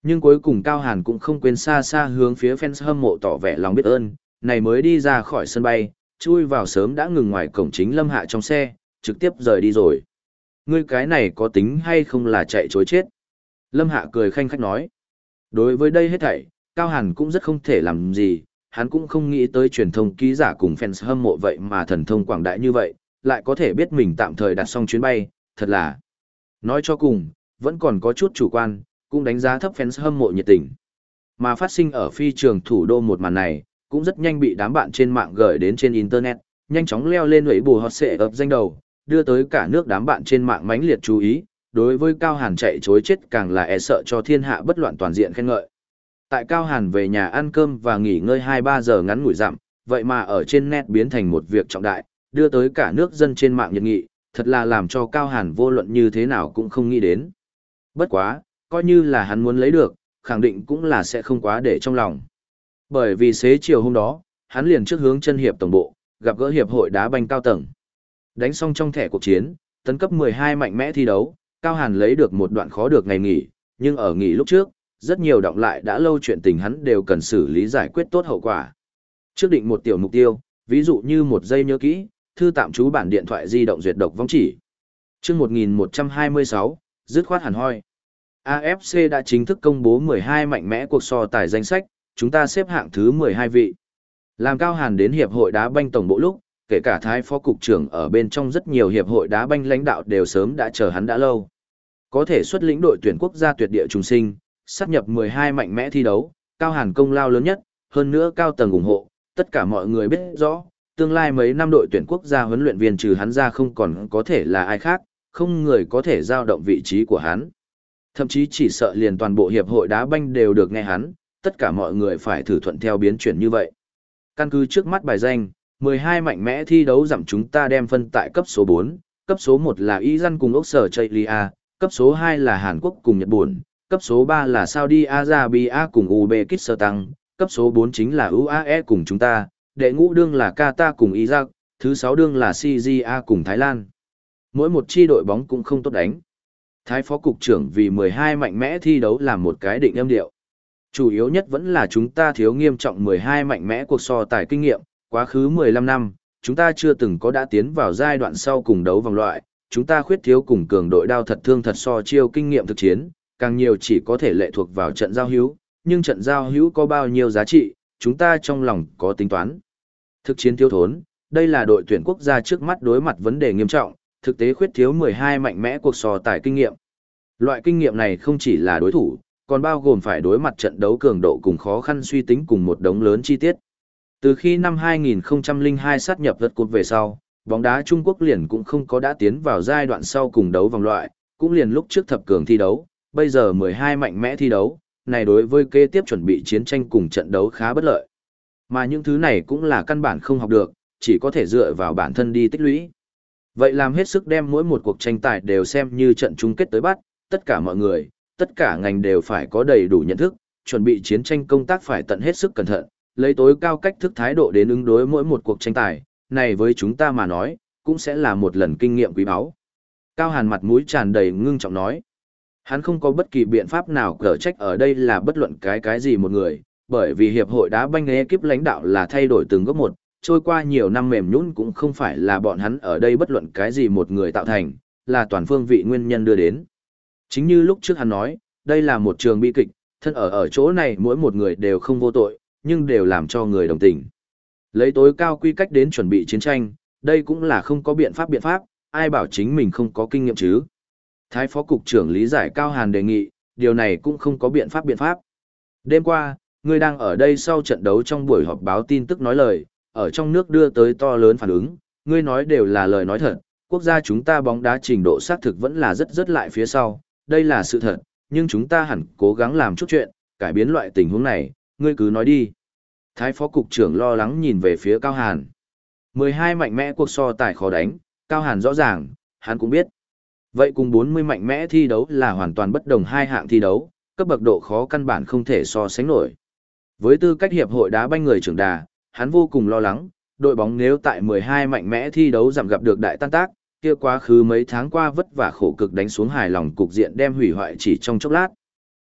Nhưng cuối cùng Cao Hàn cũng không quên xa xa hướng phía fans hâm mộ tỏ vẻ lòng biết ơn, này mới đi ra khỏi sân bay, chui vào sớm đã ngừng ngoài cổng chính Lâm Hạ trong xe, trực tiếp rời đi rồi. Ngươi cái này có tính hay không là chạy chối chết? Lâm Hạ cười khanh khách nói. Đối với đây hết thảy, Cao Hàn cũng rất không thể làm gì, hắn cũng không nghĩ tới truyền thông ký giả cùng fans hâm mộ vậy mà thần thông quảng đại như vậy, lại có thể biết mình tạm thời đặt xong chuyến bay, thật là. Nói cho cùng, vẫn còn có chút chủ quan, cũng đánh giá thấp fans hâm mộ nhiệt tình. Mà phát sinh ở phi trường thủ đô một màn này, cũng rất nhanh bị đám bạn trên mạng gửi đến trên internet, nhanh chóng leo lên lưỡi bù hot xệ ập danh đầu, đưa tới cả nước đám bạn trên mạng mãnh liệt chú ý, đối với Cao Hàn chạy chối chết càng là e sợ cho thiên hạ bất loạn toàn diện khen ngợi. Tại Cao Hàn về nhà ăn cơm và nghỉ ngơi hai ba giờ ngắn ngủi dặm, vậy mà ở trên net biến thành một việc trọng đại, đưa tới cả nước dân trên mạng nhiệt nghị, thật là làm cho Cao Hàn vô luận như thế nào cũng không nghĩ đến. Bất quá, coi như là hắn muốn lấy được, khẳng định cũng là sẽ không quá để trong lòng. Bởi vì xế chiều hôm đó, hắn liền trước hướng chân hiệp tổng bộ, gặp gỡ hiệp hội đá banh cao tầng. Đánh xong trong thẻ cuộc chiến, tấn cấp mười hai mạnh mẽ thi đấu, Cao Hàn lấy được một đoạn khó được ngày nghỉ, nhưng ở nghỉ lúc trước, rất nhiều động lại đã lâu chuyện tình hắn đều cần xử lý giải quyết tốt hậu quả. Trước định một tiểu mục tiêu, ví dụ như một giây nhớ kỹ, thư tạm trú bản điện thoại di động duyệt độc vong chỉ. Chương một nghìn một trăm hai mươi sáu, dứt khoát hẳn hoi. a ép xê đã chính thức công bố mười hai mạnh mẽ cuộc so tài danh sách, chúng ta xếp hạng thứ mười hai vị. Làm Cao Hàn đến hiệp hội đá banh tổng bộ lúc, kể cả thái phó cục trưởng ở bên trong rất nhiều hiệp hội đá banh lãnh đạo đều sớm đã chờ hắn đã lâu. Có thể xuất lĩnh đội tuyển quốc gia tuyệt địa trùng sinh, sát nhập mười hai mạnh mẽ thi đấu, Cao Hàn công lao lớn nhất, hơn nữa cao tầng ủng hộ, tất cả mọi người biết rõ, tương lai mấy năm đội tuyển quốc gia huấn luyện viên trừ hắn ra không còn có thể là ai khác, không người có thể giao động vị trí của hắn. Thậm chí chỉ sợ liền toàn bộ hiệp hội đá banh đều được nghe hắn, tất cả mọi người phải thử thuận theo biến chuyển như vậy. Căn cứ trước mắt bài danh, mười hai mạnh mẽ thi đấu giảm chúng ta đem phân tại cấp số bốn, cấp số một là Iran cùng Úc Sở Chaylia, cấp số hai là Hàn Quốc cùng Nhật Bản, cấp số ba là Saudi Arabia cùng Uzbekistan, cấp số bốn chính là u a e cùng chúng ta, đệ ngũ đương là Qatar cùng Iraq, thứ sáu đương là xê giê a cùng Thái Lan. Mỗi một chi đội bóng cũng không tốt đánh. Thái phó cục trưởng vì mười hai mạnh mẽ thi đấu làm một cái định âm điệu. Chủ yếu nhất vẫn là chúng ta thiếu nghiêm trọng mười hai mạnh mẽ cuộc so tài kinh nghiệm, quá khứ mười lăm năm, chúng ta chưa từng có đã tiến vào giai đoạn sau cùng đấu vòng loại, chúng ta khuyết thiếu cùng cường đội đao thật thương thật so chiêu kinh nghiệm thực chiến, càng nhiều chỉ có thể lệ thuộc vào trận giao hữu, nhưng trận giao hữu có bao nhiêu giá trị, chúng ta trong lòng có tính toán. Thực chiến thiếu thốn, đây là đội tuyển quốc gia trước mắt đối mặt vấn đề nghiêm trọng, thực tế khuyết thiếu mười hai mạnh mẽ cuộc so tài kinh nghiệm. Loại kinh nghiệm này không chỉ là đối thủ, còn bao gồm phải đối mặt trận đấu cường độ cùng khó khăn suy tính cùng một đống lớn chi tiết. Từ khi năm hai nghìn không trăm lẻ hai sát nhập vật cột về sau, bóng đá Trung Quốc liền cũng không có đã tiến vào giai đoạn sau cùng đấu vòng loại, cũng liền lúc trước thập cường thi đấu, bây giờ mười hai mạnh mẽ thi đấu, này đối với kế tiếp chuẩn bị chiến tranh cùng trận đấu khá bất lợi. Mà những thứ này cũng là căn bản không học được, chỉ có thể dựa vào bản thân đi tích lũy. Vậy làm hết sức đem mỗi một cuộc tranh tài đều xem như trận chung kết tới bắt, tất cả mọi người, tất cả ngành đều phải có đầy đủ nhận thức, chuẩn bị chiến tranh công tác phải tận hết sức cẩn thận, lấy tối cao cách thức thái độ đến ứng đối mỗi một cuộc tranh tài, này với chúng ta mà nói, cũng sẽ là một lần kinh nghiệm quý báu. Cao Hàn mặt mũi tràn đầy ngưng trọng nói. Hắn không có bất kỳ biện pháp nào cở trách ở đây là bất luận cái cái gì một người, bởi vì hiệp hội đá banh ekip lãnh đạo là thay đổi từng góc một, trôi qua nhiều năm mềm nhũn cũng không phải là bọn hắn ở đây bất luận cái gì một người tạo thành, là toàn phương vị nguyên nhân đưa đến. Chính như lúc trước hắn nói, đây là một trường bi kịch, thân ở ở chỗ này mỗi một người đều không vô tội, nhưng đều làm cho người đồng tình. Lấy tối cao quy cách đến chuẩn bị chiến tranh, đây cũng là không có biện pháp biện pháp, ai bảo chính mình không có kinh nghiệm chứ. Thái phó cục trưởng lý giải Cao Hàn đề nghị, điều này cũng không có biện pháp biện pháp. Đêm qua, người đang ở đây sau trận đấu trong buổi họp báo tin tức nói lời, ở trong nước đưa tới to lớn phản ứng, ngươi nói đều là lời nói thật, quốc gia chúng ta bóng đá trình độ xác thực vẫn là rất rất lại phía sau, đây là sự thật, nhưng chúng ta hẳn cố gắng làm chút chuyện, cải biến loại tình huống này, ngươi cứ nói đi. Thái phó cục trưởng lo lắng nhìn về phía Cao Hàn. mười hai mạnh mẽ cuộc so tài khó đánh, Cao Hàn rõ ràng, hắn cũng biết. Vậy cùng bốn mươi mạnh mẽ thi đấu là hoàn toàn bất đồng hai hạng thi đấu, cấp bậc độ khó căn bản không thể so sánh nổi. Với tư cách hiệp hội đá banh người trưởng đà, hắn vô cùng lo lắng, đội bóng nếu tại mười hai mạnh mẽ thi đấu giảm gặp được đại tan tác, kia quá khứ mấy tháng qua vất vả khổ cực đánh xuống hài lòng cục diện đem hủy hoại chỉ trong chốc lát.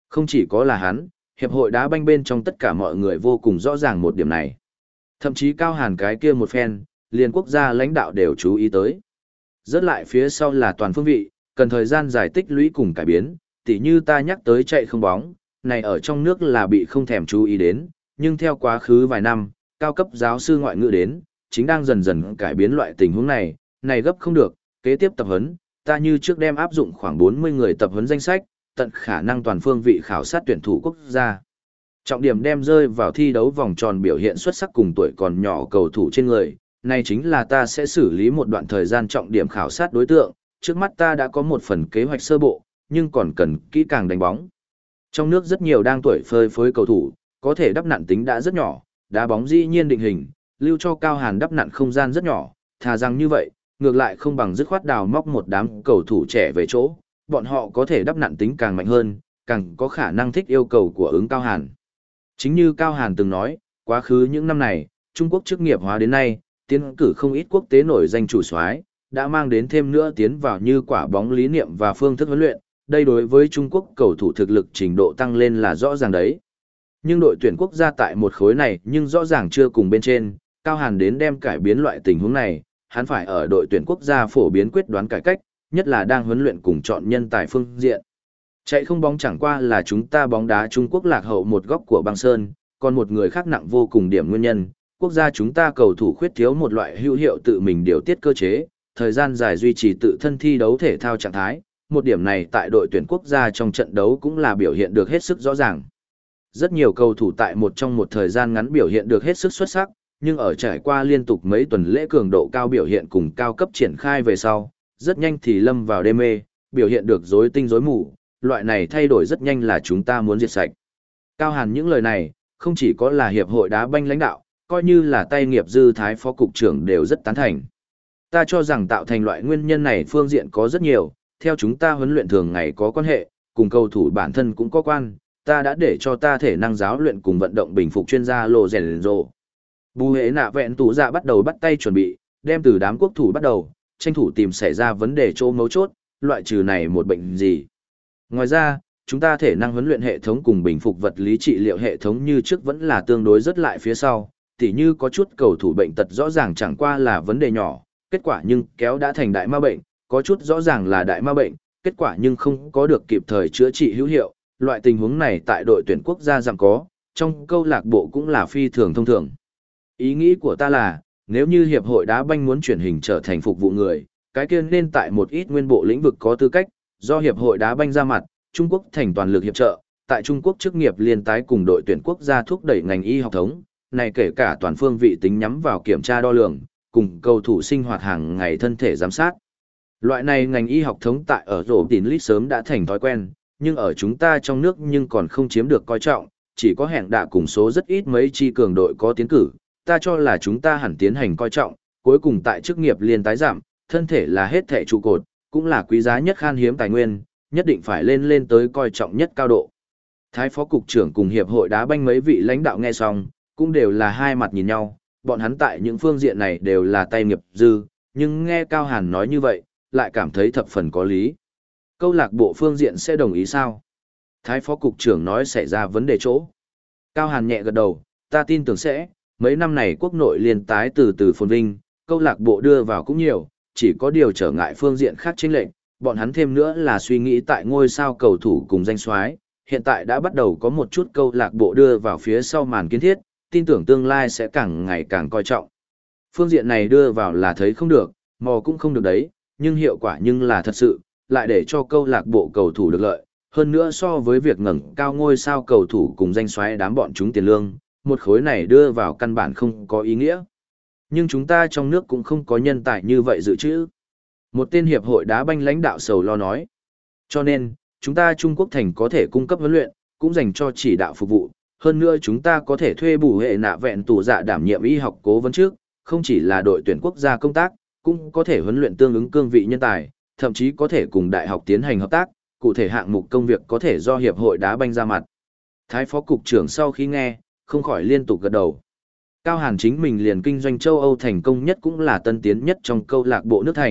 Không chỉ có là hắn, hiệp hội đá banh bên trong tất cả mọi người vô cùng rõ ràng một điểm này. Thậm chí Cao Hàn cái kia một phen, liền quốc gia lãnh đạo đều chú ý tới. Rớt lại phía sau là toàn phương vị, cần thời gian dài tích lũy cùng cải biến, tỉ như ta nhắc tới chạy không bóng, này ở trong nước là bị không thèm chú ý đến, nhưng theo quá khứ vài năm, cao cấp giáo sư ngoại ngữ đến, chính đang dần dần cải biến loại tình huống này, này gấp không được, kế tiếp tập huấn, ta như trước đem áp dụng khoảng bốn mươi người tập huấn danh sách, tận khả năng toàn phương vị khảo sát tuyển thủ quốc gia. Trọng điểm đem rơi vào thi đấu vòng tròn biểu hiện xuất sắc cùng tuổi còn nhỏ cầu thủ trên người, này chính là ta sẽ xử lý một đoạn thời gian trọng điểm khảo sát đối tượng, trước mắt ta đã có một phần kế hoạch sơ bộ, nhưng còn cần kỹ càng đánh bóng. Trong nước rất nhiều đang tuổi phơi phới cầu thủ, có thể đắp nặn tính đã rất nhỏ, đá bóng dĩ nhiên định hình, lưu cho Cao Hàn đắp nặn không gian rất nhỏ, thà rằng như vậy, ngược lại không bằng dứt khoát đào móc một đám cầu thủ trẻ về chỗ, bọn họ có thể đắp nặn tính càng mạnh hơn, càng có khả năng thích yêu cầu của ứng Cao Hàn. Chính như Cao Hàn từng nói, quá khứ những năm này, Trung Quốc chức nghiệp hóa đến nay, tiến cử không ít quốc tế nổi danh chủ soái, đã mang đến thêm nữa tiến vào như quả bóng lý niệm và phương thức huấn luyện, đây đối với Trung Quốc cầu thủ thực lực trình độ tăng lên là rõ ràng đấy. Nhưng đội tuyển quốc gia tại một khối này nhưng rõ ràng chưa cùng bên trên, Cao Hàn đến đem cải biến loại tình huống này, hắn phải ở đội tuyển quốc gia phổ biến quyết đoán cải cách, nhất là đang huấn luyện cùng chọn nhân tài phương diện. Chạy không bóng chẳng qua là chúng ta bóng đá Trung Quốc lạc hậu một góc của băng sơn, còn một người khác nặng vô cùng điểm nguyên nhân, quốc gia chúng ta cầu thủ khuyết thiếu một loại hữu hiệu tự mình điều tiết cơ chế, thời gian dài duy trì tự thân thi đấu thể thao trạng thái, một điểm này tại đội tuyển quốc gia trong trận đấu cũng là biểu hiện được hết sức rõ ràng. Rất nhiều cầu thủ tại một trong một thời gian ngắn biểu hiện được hết sức xuất sắc, nhưng ở trải qua liên tục mấy tuần lễ cường độ cao biểu hiện cùng cao cấp triển khai về sau, rất nhanh thì lâm vào đê mê, biểu hiện được rối tinh rối mù, loại này thay đổi rất nhanh là chúng ta muốn diệt sạch. Cao Hàn những lời này, không chỉ có là hiệp hội đá banh lãnh đạo, coi như là tay nghiệp dư thái phó cục trưởng đều rất tán thành. Ta cho rằng tạo thành loại nguyên nhân này phương diện có rất nhiều, theo chúng ta huấn luyện thường ngày có quan hệ, cùng cầu thủ bản thân cũng có quan, ta đã để cho ta thể năng giáo luyện cùng vận động bình phục chuyên gia Lô Rèn Rồ. Bù hệ nạ vẹn tủ dạ bắt đầu bắt tay chuẩn bị, đem từ đám quốc thủ bắt đầu, tranh thủ tìm xảy ra vấn đề chỗ mấu chốt, loại trừ này một bệnh gì. Ngoài ra, chúng ta thể năng huấn luyện hệ thống cùng bình phục vật lý trị liệu hệ thống như trước vẫn là tương đối rất lại phía sau, tỉ như có chút cầu thủ bệnh tật rõ ràng chẳng qua là vấn đề nhỏ, kết quả nhưng kéo đã thành đại ma bệnh, có chút rõ ràng là đại ma bệnh, kết quả nhưng không có được kịp thời chữa trị hữu hiệu, loại tình huống này tại đội tuyển quốc gia rằng có, trong câu lạc bộ cũng là phi thường thông thường. Ý nghĩ của ta là, nếu như hiệp hội đá banh muốn chuyển hình trở thành phục vụ người, cái kia nên tại một ít nguyên bộ lĩnh vực có tư cách, do hiệp hội đá banh ra mặt, Trung Quốc thành toàn lực hiệp trợ, tại Trung Quốc chức nghiệp liên tái cùng đội tuyển quốc gia thúc đẩy ngành y học thống, này kể cả toàn phương vị tính nhắm vào kiểm tra đo lường, cùng cầu thủ sinh hoạt hàng ngày thân thể giám sát. Loại này ngành y học thống tại ở rổ tín lít sớm đã thành thói quen, nhưng ở chúng ta trong nước nhưng còn không chiếm được coi trọng, chỉ có hẹn đạ cùng số rất ít mấy chi cường đội có tiến cử, ta cho là chúng ta hẳn tiến hành coi trọng, cuối cùng tại chức nghiệp liên tái giảm, thân thể là hết thệ trụ cột, cũng là quý giá nhất khan hiếm tài nguyên, nhất định phải lên lên tới coi trọng nhất cao độ. Thái phó cục trưởng cùng hiệp hội đá banh mấy vị lãnh đạo nghe xong, cũng đều là hai mặt nhìn nhau, bọn hắn tại những phương diện này đều là tay nghiệp dư, nhưng nghe Cao Hàn nói như vậy, lại cảm thấy thập phần có lý. Câu lạc bộ phương diện sẽ đồng ý sao? Thái phó cục trưởng nói xảy ra vấn đề chỗ. Cao Hàn nhẹ gật đầu, ta tin tưởng sẽ, mấy năm này quốc nội liên tái từ từ phồn vinh, câu lạc bộ đưa vào cũng nhiều, chỉ có điều trở ngại phương diện khác chênh lệch, bọn hắn thêm nữa là suy nghĩ tại ngôi sao cầu thủ cùng danh soái, hiện tại đã bắt đầu có một chút câu lạc bộ đưa vào phía sau màn kiến thiết, tin tưởng tương lai sẽ càng ngày càng coi trọng. Phương diện này đưa vào là thấy không được, mò cũng không được đấy, nhưng hiệu quả nhưng là thật sự, lại để cho câu lạc bộ cầu thủ được lợi, hơn nữa so với việc ngẩng cao ngôi sao cầu thủ cùng danh soái đám bọn chúng tiền lương, một khối này đưa vào căn bản không có ý nghĩa. Nhưng chúng ta trong nước cũng không có nhân tài như vậy dự trữ. Một tên hiệp hội đá banh lãnh đạo sầu lo nói. Cho nên, chúng ta Trung Quốc thành có thể cung cấp huấn luyện, cũng dành cho chỉ đạo phục vụ. Hơn nữa chúng ta có thể thuê bù hệ nạ vẹn tù dạ đảm nhiệm y học cố vấn trước, không chỉ là đội tuyển quốc gia công tác, cũng có thể huấn luyện tương ứng cương vị nhân tài, thậm chí có thể cùng đại học tiến hành hợp tác, cụ thể hạng mục công việc có thể do hiệp hội đá banh ra mặt. Thái phó cục trưởng sau khi nghe, không khỏi liên tục gật đầu. Cao Hàn chính mình liền kinh doanh châu Âu thành công nhất cũng là tân tiến nhất trong câu lạc bộ nước thành,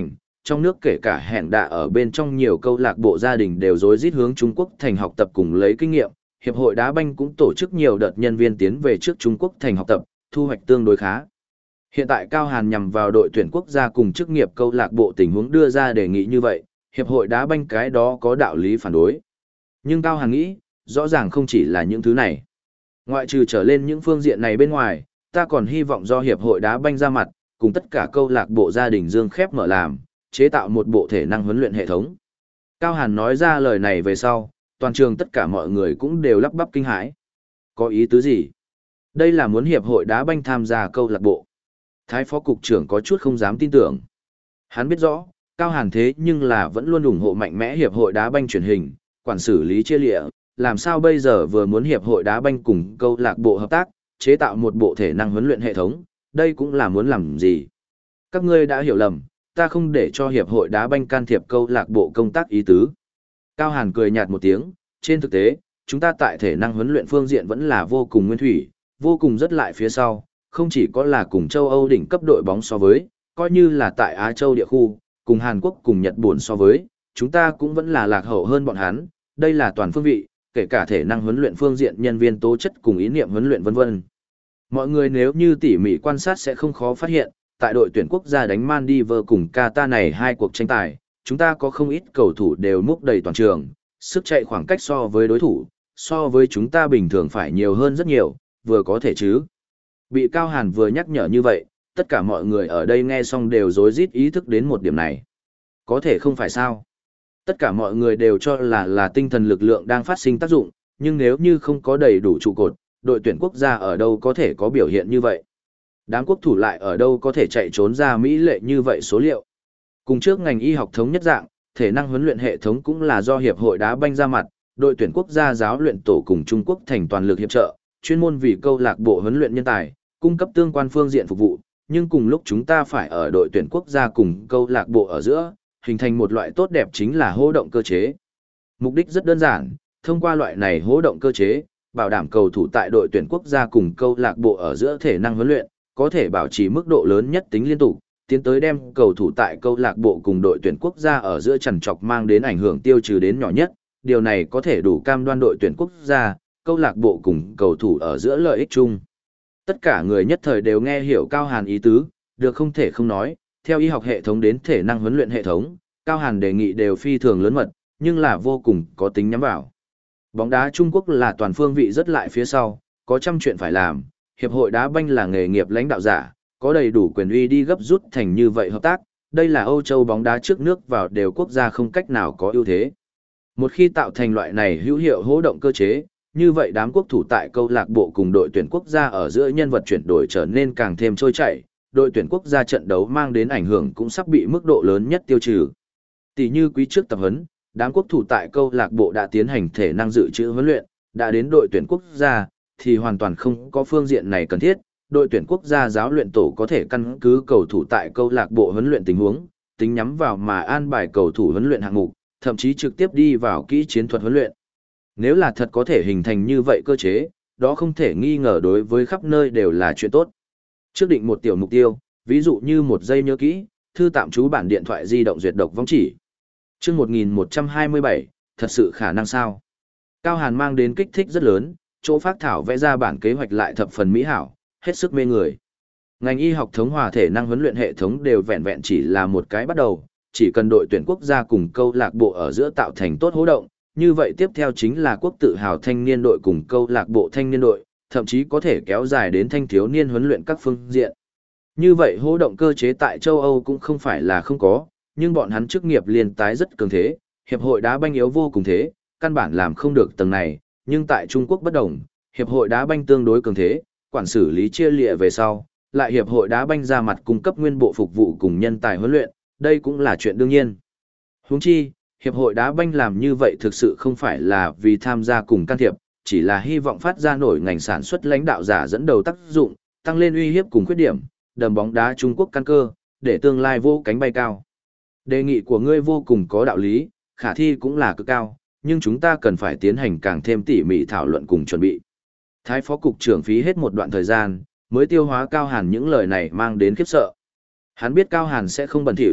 trong nước kể cả hẹn đạ ở bên trong nhiều câu lạc bộ gia đình đều rối rít hướng Trung Quốc thành học tập cùng lấy kinh nghiệm, hiệp hội đá banh cũng tổ chức nhiều đợt nhân viên tiến về trước Trung Quốc thành học tập, thu hoạch tương đối khá. Hiện tại Cao Hàn nhằm vào đội tuyển quốc gia cùng chức nghiệp câu lạc bộ tình huống đưa ra đề nghị như vậy, hiệp hội đá banh cái đó có đạo lý phản đối. Nhưng Cao Hàn nghĩ, rõ ràng không chỉ là những thứ này. Ngoại trừ trở lên những phương diện này bên ngoài, ta còn hy vọng do hiệp hội đá banh ra mặt, cùng tất cả câu lạc bộ gia đình dương khép mở làm, chế tạo một bộ thể năng huấn luyện hệ thống. Cao Hàn nói ra lời này về sau, toàn trường tất cả mọi người cũng đều lắp bắp kinh hãi. Có ý tứ gì? Đây là muốn hiệp hội đá banh tham gia câu lạc bộ. Thái phó cục trưởng có chút không dám tin tưởng. Hắn biết rõ, Cao Hàn thế nhưng là vẫn luôn ủng hộ mạnh mẽ hiệp hội đá banh truyền hình, quản xử lý chia lịa, làm sao bây giờ vừa muốn hiệp hội đá banh cùng câu lạc bộ hợp tác, chế tạo một bộ thể năng huấn luyện hệ thống, đây cũng là muốn làm gì? Các ngươi đã hiểu lầm, ta không để cho hiệp hội đá banh can thiệp câu lạc bộ công tác ý tứ. Cao Hàn cười nhạt một tiếng, trên thực tế, chúng ta tại thể năng huấn luyện phương diện vẫn là vô cùng nguyên thủy, vô cùng rất lại phía sau, không chỉ có là cùng châu Âu đỉnh cấp đội bóng so với, coi như là tại Á Châu địa khu, cùng Hàn Quốc cùng Nhật Bản so với, chúng ta cũng vẫn là lạc hậu hơn bọn hắn, đây là toàn phương vị, kể cả thể năng huấn luyện phương diện nhân viên tố chất cùng ý niệm huấn luyện vân vân. Mọi người nếu như tỉ mỉ quan sát sẽ không khó phát hiện, tại đội tuyển quốc gia đánh Maldives cùng Qatar này hai cuộc tranh tài, chúng ta có không ít cầu thủ đều múc đầy toàn trường, sức chạy khoảng cách so với đối thủ, so với chúng ta bình thường phải nhiều hơn rất nhiều, vừa có thể chứ. Bị Cao Hàn vừa nhắc nhở như vậy, tất cả mọi người ở đây nghe xong đều rối rít ý thức đến một điểm này. Có thể không phải sao. Tất cả mọi người đều cho là là tinh thần lực lượng đang phát sinh tác dụng, nhưng nếu như không có đầy đủ trụ cột, đội tuyển quốc gia ở đâu có thể có biểu hiện như vậy. Đám quốc thủ lại ở đâu có thể chạy trốn ra mỹ lệ như vậy số liệu. Cùng trước ngành y học thống nhất dạng, thể năng huấn luyện hệ thống cũng là do hiệp hội đá banh ra mặt, đội tuyển quốc gia giáo luyện tổ cùng Trung Quốc thành toàn lực hiệp trợ, chuyên môn vì câu lạc bộ huấn luyện nhân tài, cung cấp tương quan phương diện phục vụ, nhưng cùng lúc chúng ta phải ở đội tuyển quốc gia cùng câu lạc bộ ở giữa, hình thành một loại tốt đẹp chính là hô động cơ chế. Mục đích rất đơn giản, thông qua loại này hô động cơ chế, bảo đảm cầu thủ tại đội tuyển quốc gia cùng câu lạc bộ ở giữa thể năng huấn luyện, có thể bảo trì mức độ lớn nhất tính liên tục, tiến tới đem cầu thủ tại câu lạc bộ cùng đội tuyển quốc gia ở giữa chằn trọc mang đến ảnh hưởng tiêu trừ đến nhỏ nhất, điều này có thể đủ cam đoan đội tuyển quốc gia, câu lạc bộ cùng cầu thủ ở giữa lợi ích chung. Tất cả người nhất thời đều nghe hiểu Cao Hàn ý tứ, được không thể không nói, theo y học hệ thống đến thể năng huấn luyện hệ thống, Cao Hàn đề nghị đều phi thường lớn mật, nhưng là vô cùng có tính nhắm vào. Bóng đá Trung Quốc là toàn phương vị rất lại phía sau, có trăm chuyện phải làm, hiệp hội đá banh là nghề nghiệp lãnh đạo giả, có đầy đủ quyền uy đi gấp rút thành như vậy hợp tác, đây là Âu Châu bóng đá trước nước vào đều quốc gia không cách nào có ưu thế. Một khi tạo thành loại này hữu hiệu hỗ động cơ chế, như vậy đám quốc thủ tại câu lạc bộ cùng đội tuyển quốc gia ở giữa nhân vật chuyển đổi trở nên càng thêm trôi chảy, đội tuyển quốc gia trận đấu mang đến ảnh hưởng cũng sắp bị mức độ lớn nhất tiêu trừ. Tỷ như quý trước tập huấn, đám quốc thủ tại câu lạc bộ đã tiến hành thể năng dự trữ huấn luyện, đã đến đội tuyển quốc gia thì hoàn toàn không có phương diện này cần thiết. Đội tuyển quốc gia giáo luyện tổ có thể căn cứ cầu thủ tại câu lạc bộ huấn luyện tình huống, tính nhắm vào mà an bài cầu thủ huấn luyện hạng mục, thậm chí trực tiếp đi vào kỹ chiến thuật huấn luyện. Nếu là thật có thể hình thành như vậy cơ chế, đó không thể nghi ngờ đối với khắp nơi đều là chuyện tốt. Trước định một tiểu mục tiêu, ví dụ như một giây nhớ kỹ, thư tạm trú bản điện thoại di động duyệt độc vong chỉ. Chương một nghìn một trăm hai mươi bảy, thật sự khả năng sao? Cao Hàn mang đến kích thích rất lớn, chỗ phác thảo vẽ ra bản kế hoạch lại thập phần mỹ hảo, hết sức mê người. Ngành y học thống hòa thể năng huấn luyện hệ thống đều vẹn vẹn chỉ là một cái bắt đầu, chỉ cần đội tuyển quốc gia cùng câu lạc bộ ở giữa tạo thành tốt hỗ động, như vậy tiếp theo chính là quốc tự hào thanh niên đội cùng câu lạc bộ thanh niên đội, thậm chí có thể kéo dài đến thanh thiếu niên huấn luyện các phương diện. Như vậy hỗ động cơ chế tại châu Âu cũng không phải là không có, nhưng bọn hắn chức nghiệp liên tái rất cường thế, hiệp hội đá banh yếu vô cùng thế, căn bản làm không được tầng này, nhưng tại Trung Quốc bất đồng, hiệp hội đá banh tương đối cường thế, quản xử lý chia lịa về sau, lại hiệp hội đá banh ra mặt cung cấp nguyên bộ phục vụ cùng nhân tài huấn luyện, đây cũng là chuyện đương nhiên. Huống chi, hiệp hội đá banh làm như vậy thực sự không phải là vì tham gia cùng can thiệp, chỉ là hy vọng phát ra nổi ngành sản xuất lãnh đạo giả dẫn đầu tác dụng, tăng lên uy hiếp cùng khuyết điểm, đầm bóng đá Trung Quốc căn cơ, để tương lai vô cánh bay cao. Đề nghị của ngươi vô cùng có đạo lý, khả thi cũng là cực cao, nhưng chúng ta cần phải tiến hành càng thêm tỉ mỉ thảo luận cùng chuẩn bị. Thái phó cục trưởng phí hết một đoạn thời gian, mới tiêu hóa Cao Hàn những lời này mang đến khiếp sợ. Hắn biết Cao Hàn sẽ không bẩn thỉu,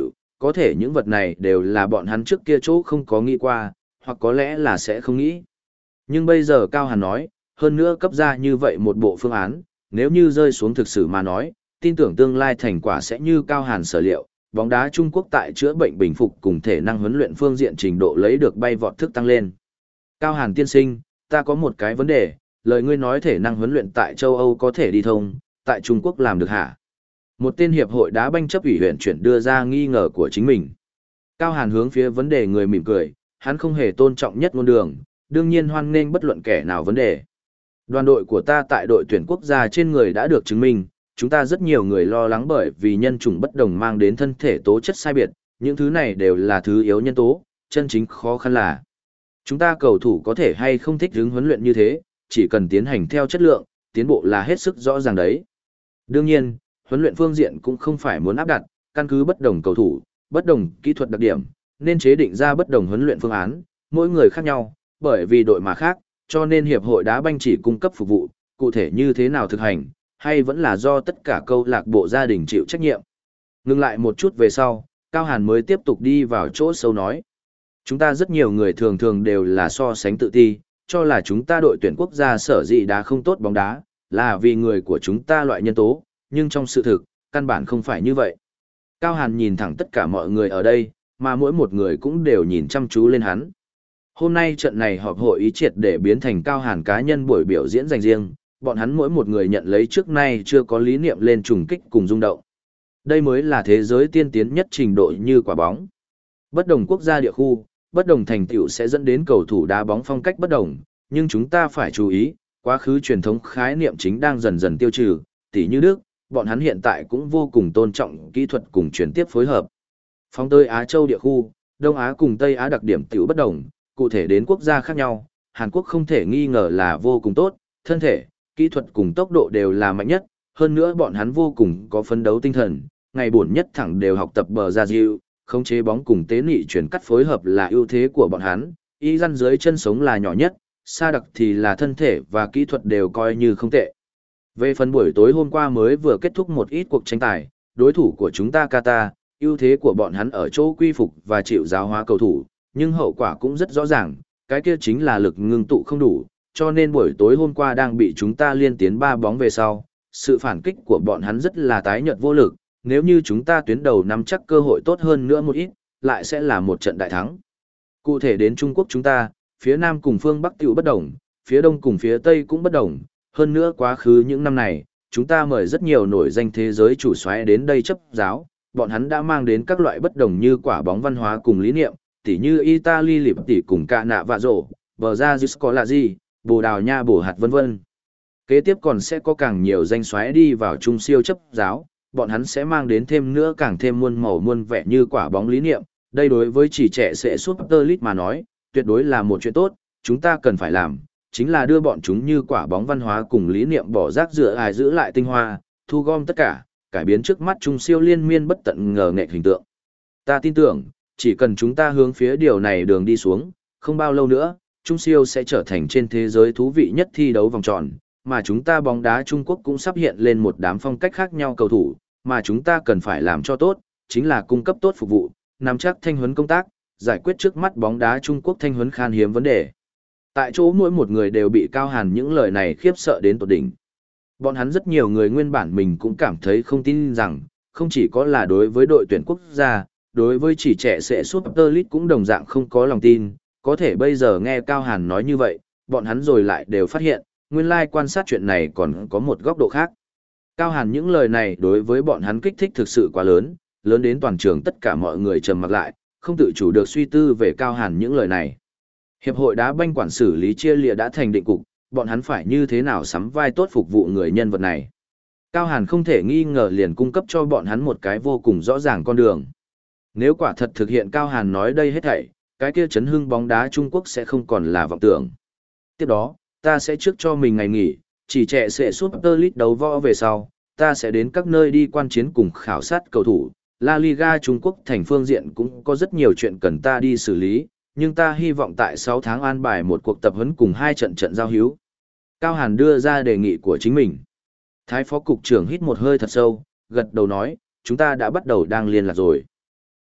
có thể những vật này đều là bọn hắn trước kia chỗ không có nghĩ qua, hoặc có lẽ là sẽ không nghĩ. Nhưng bây giờ Cao Hàn nói, hơn nữa cấp ra như vậy một bộ phương án, nếu như rơi xuống thực sự mà nói, tin tưởng tương lai thành quả sẽ như Cao Hàn sở liệu, bóng đá Trung Quốc tại chữa bệnh bình phục cùng thể năng huấn luyện phương diện trình độ lấy được bay vọt thức tăng lên. Cao Hàn tiên sinh, ta có một cái vấn đề, lời ngươi nói thể năng huấn luyện tại châu Âu có thể đi thông, tại Trung Quốc làm được hả? Một tên hiệp hội đá banh chấp ủy huyện chuyển đưa ra nghi ngờ của chính mình. Cao Hàn hướng phía vấn đề người mỉm cười, hắn không hề tôn trọng nhất ngôn đường, đương nhiên hoan nghênh bất luận kẻ nào vấn đề. Đoàn đội của ta tại đội tuyển quốc gia trên người đã được chứng minh, chúng ta rất nhiều người lo lắng bởi vì nhân chủng bất đồng mang đến thân thể tố chất sai biệt, những thứ này đều là thứ yếu nhân tố, chân chính khó khăn là chúng ta cầu thủ có thể hay không thích ứng huấn luyện như thế, chỉ cần tiến hành theo chất lượng, tiến bộ là hết sức rõ ràng đấy. Đương nhiên, huấn luyện phương diện cũng không phải muốn áp đặt, căn cứ bất đồng cầu thủ, bất đồng kỹ thuật đặc điểm, nên chế định ra bất đồng huấn luyện phương án, mỗi người khác nhau, bởi vì đội mà khác, cho nên hiệp hội đá banh chỉ cung cấp phục vụ, cụ thể như thế nào thực hành, hay vẫn là do tất cả câu lạc bộ gia đình chịu trách nhiệm. Ngừng lại một chút về sau, Cao Hàn mới tiếp tục đi vào chỗ sâu nói. Chúng ta rất nhiều người thường thường đều là so sánh tự ti, cho là chúng ta đội tuyển quốc gia sở dĩ đá không tốt bóng đá, là vì người của chúng ta loại nhân tố, nhưng trong sự thực, căn bản không phải như vậy. Cao Hàn nhìn thẳng tất cả mọi người ở đây, mà mỗi một người cũng đều nhìn chăm chú lên hắn. Hôm nay trận này họp hội ý triệt để biến thành Cao Hàn cá nhân buổi biểu diễn dành riêng, bọn hắn mỗi một người nhận lấy trước nay chưa có lý niệm lên trùng kích cùng rung động. Đây mới là thế giới tiên tiến nhất trình độ như quả bóng. Bất đồng quốc gia địa khu, bất đồng thành tựu sẽ dẫn đến cầu thủ đá bóng phong cách bất đồng, nhưng chúng ta phải chú ý, quá khứ truyền thống khái niệm chính đang dần dần tiêu trừ, tỉ như Đức, bọn hắn hiện tại cũng vô cùng tôn trọng kỹ thuật cùng chuyển tiếp phối hợp. Phóng tới Á Châu địa khu, Đông Á cùng Tây Á đặc điểm tiểu bất đồng, cụ thể đến quốc gia khác nhau, Hàn Quốc không thể nghi ngờ là vô cùng tốt, thân thể, kỹ thuật cùng tốc độ đều là mạnh nhất, hơn nữa bọn hắn vô cùng có phấn đấu tinh thần, ngày buồn nhất thẳng đều học tập bờ ra diệu, khống chế bóng cùng tế nị chuyển cắt phối hợp là ưu thế của bọn hắn, y răn dưới chân sống là nhỏ nhất, xa đặc thì là thân thể và kỹ thuật đều coi như không tệ. Về phần buổi tối hôm qua mới vừa kết thúc một ít cuộc tranh tài, đối thủ của chúng ta Qatar, ưu thế của bọn hắn ở chỗ quy phục và chịu giáo hóa cầu thủ, nhưng hậu quả cũng rất rõ ràng, cái kia chính là lực ngưng tụ không đủ, cho nên buổi tối hôm qua đang bị chúng ta liên tiến ba bóng về sau, sự phản kích của bọn hắn rất là tái nhợt vô lực, nếu như chúng ta tuyến đầu nắm chắc cơ hội tốt hơn nữa một ít, lại sẽ là một trận đại thắng. Cụ thể đến Trung Quốc chúng ta, phía Nam cùng phương Bắc tiểu bất đồng, phía Đông cùng phía Tây cũng bất đồng, hơn nữa quá khứ những năm này, chúng ta mời rất nhiều nổi danh thế giới chủ soái đến đây chấp giáo, bọn hắn đã mang đến các loại bất đồng như quả bóng văn hóa cùng lý niệm, tỉ như Italy lịp tỉ cùng cả nạ vạ rổ, bờ ra có là gì, Bồ Đào Nha bổ hạt vân vân. Kế tiếp còn sẽ có càng nhiều danh soái đi vào trung siêu chấp giáo, bọn hắn sẽ mang đến thêm nữa càng thêm muôn màu muôn vẻ như quả bóng lý niệm, đây đối với chỉ trẻ sẽ Super League mà nói, tuyệt đối là một chuyện tốt, chúng ta cần phải làm, chính là đưa bọn chúng như quả bóng văn hóa cùng lý niệm bỏ rác rửa ai giữ lại tinh hoa, thu gom tất cả, cải biến trước mắt trung siêu liên miên bất tận ngờ nghệch hình tượng. Ta tin tưởng, chỉ cần chúng ta hướng phía điều này đường đi xuống, không bao lâu nữa, trung siêu sẽ trở thành trên thế giới thú vị nhất thi đấu vòng tròn, mà chúng ta bóng đá Trung Quốc cũng sắp hiện lên một đám phong cách khác nhau cầu thủ, mà chúng ta cần phải làm cho tốt, chính là cung cấp tốt phục vụ, nắm chắc thanh huấn công tác, giải quyết trước mắt bóng đá Trung Quốc thanh huấn khan hiếm vấn đề. Tại chỗ mỗi một người đều bị Cao Hàn những lời này khiếp sợ đến tột đỉnh. Bọn hắn rất nhiều người nguyên bản mình cũng cảm thấy không tin rằng, không chỉ có là đối với đội tuyển quốc gia, đối với chỉ trẻ sẽ Super League cũng đồng dạng không có lòng tin, có thể bây giờ nghe Cao Hàn nói như vậy, bọn hắn rồi lại đều phát hiện, nguyên lai quan sát chuyện này còn có một góc độ khác. Cao Hàn những lời này đối với bọn hắn kích thích thực sự quá lớn, lớn đến toàn trường tất cả mọi người trầm mặc lại, không tự chủ được suy tư về Cao Hàn những lời này. Hiệp hội đá banh quản xử lý chia lìa đã thành định cục, bọn hắn phải như thế nào sắm vai tốt phục vụ người nhân vật này. Cao Hàn không thể nghi ngờ liền cung cấp cho bọn hắn một cái vô cùng rõ ràng con đường. Nếu quả thật thực hiện Cao Hàn nói đây hết thảy, cái kia chấn hưng bóng đá Trung Quốc sẽ không còn là vọng tưởng. Tiếp đó, ta sẽ trước cho mình ngày nghỉ, chỉ trẻ sẽ Super League đấu võ về sau, ta sẽ đến các nơi đi quan chiến cùng khảo sát cầu thủ. La Liga Trung Quốc thành phương diện cũng có rất nhiều chuyện cần ta đi xử lý, nhưng ta hy vọng tại sáu tháng an bài một cuộc tập huấn cùng hai trận trận giao hữu. Cao Hàn đưa ra đề nghị của chính mình. Thái phó cục trưởng hít một hơi thật sâu, gật đầu nói, chúng ta đã bắt đầu đang liên lạc rồi.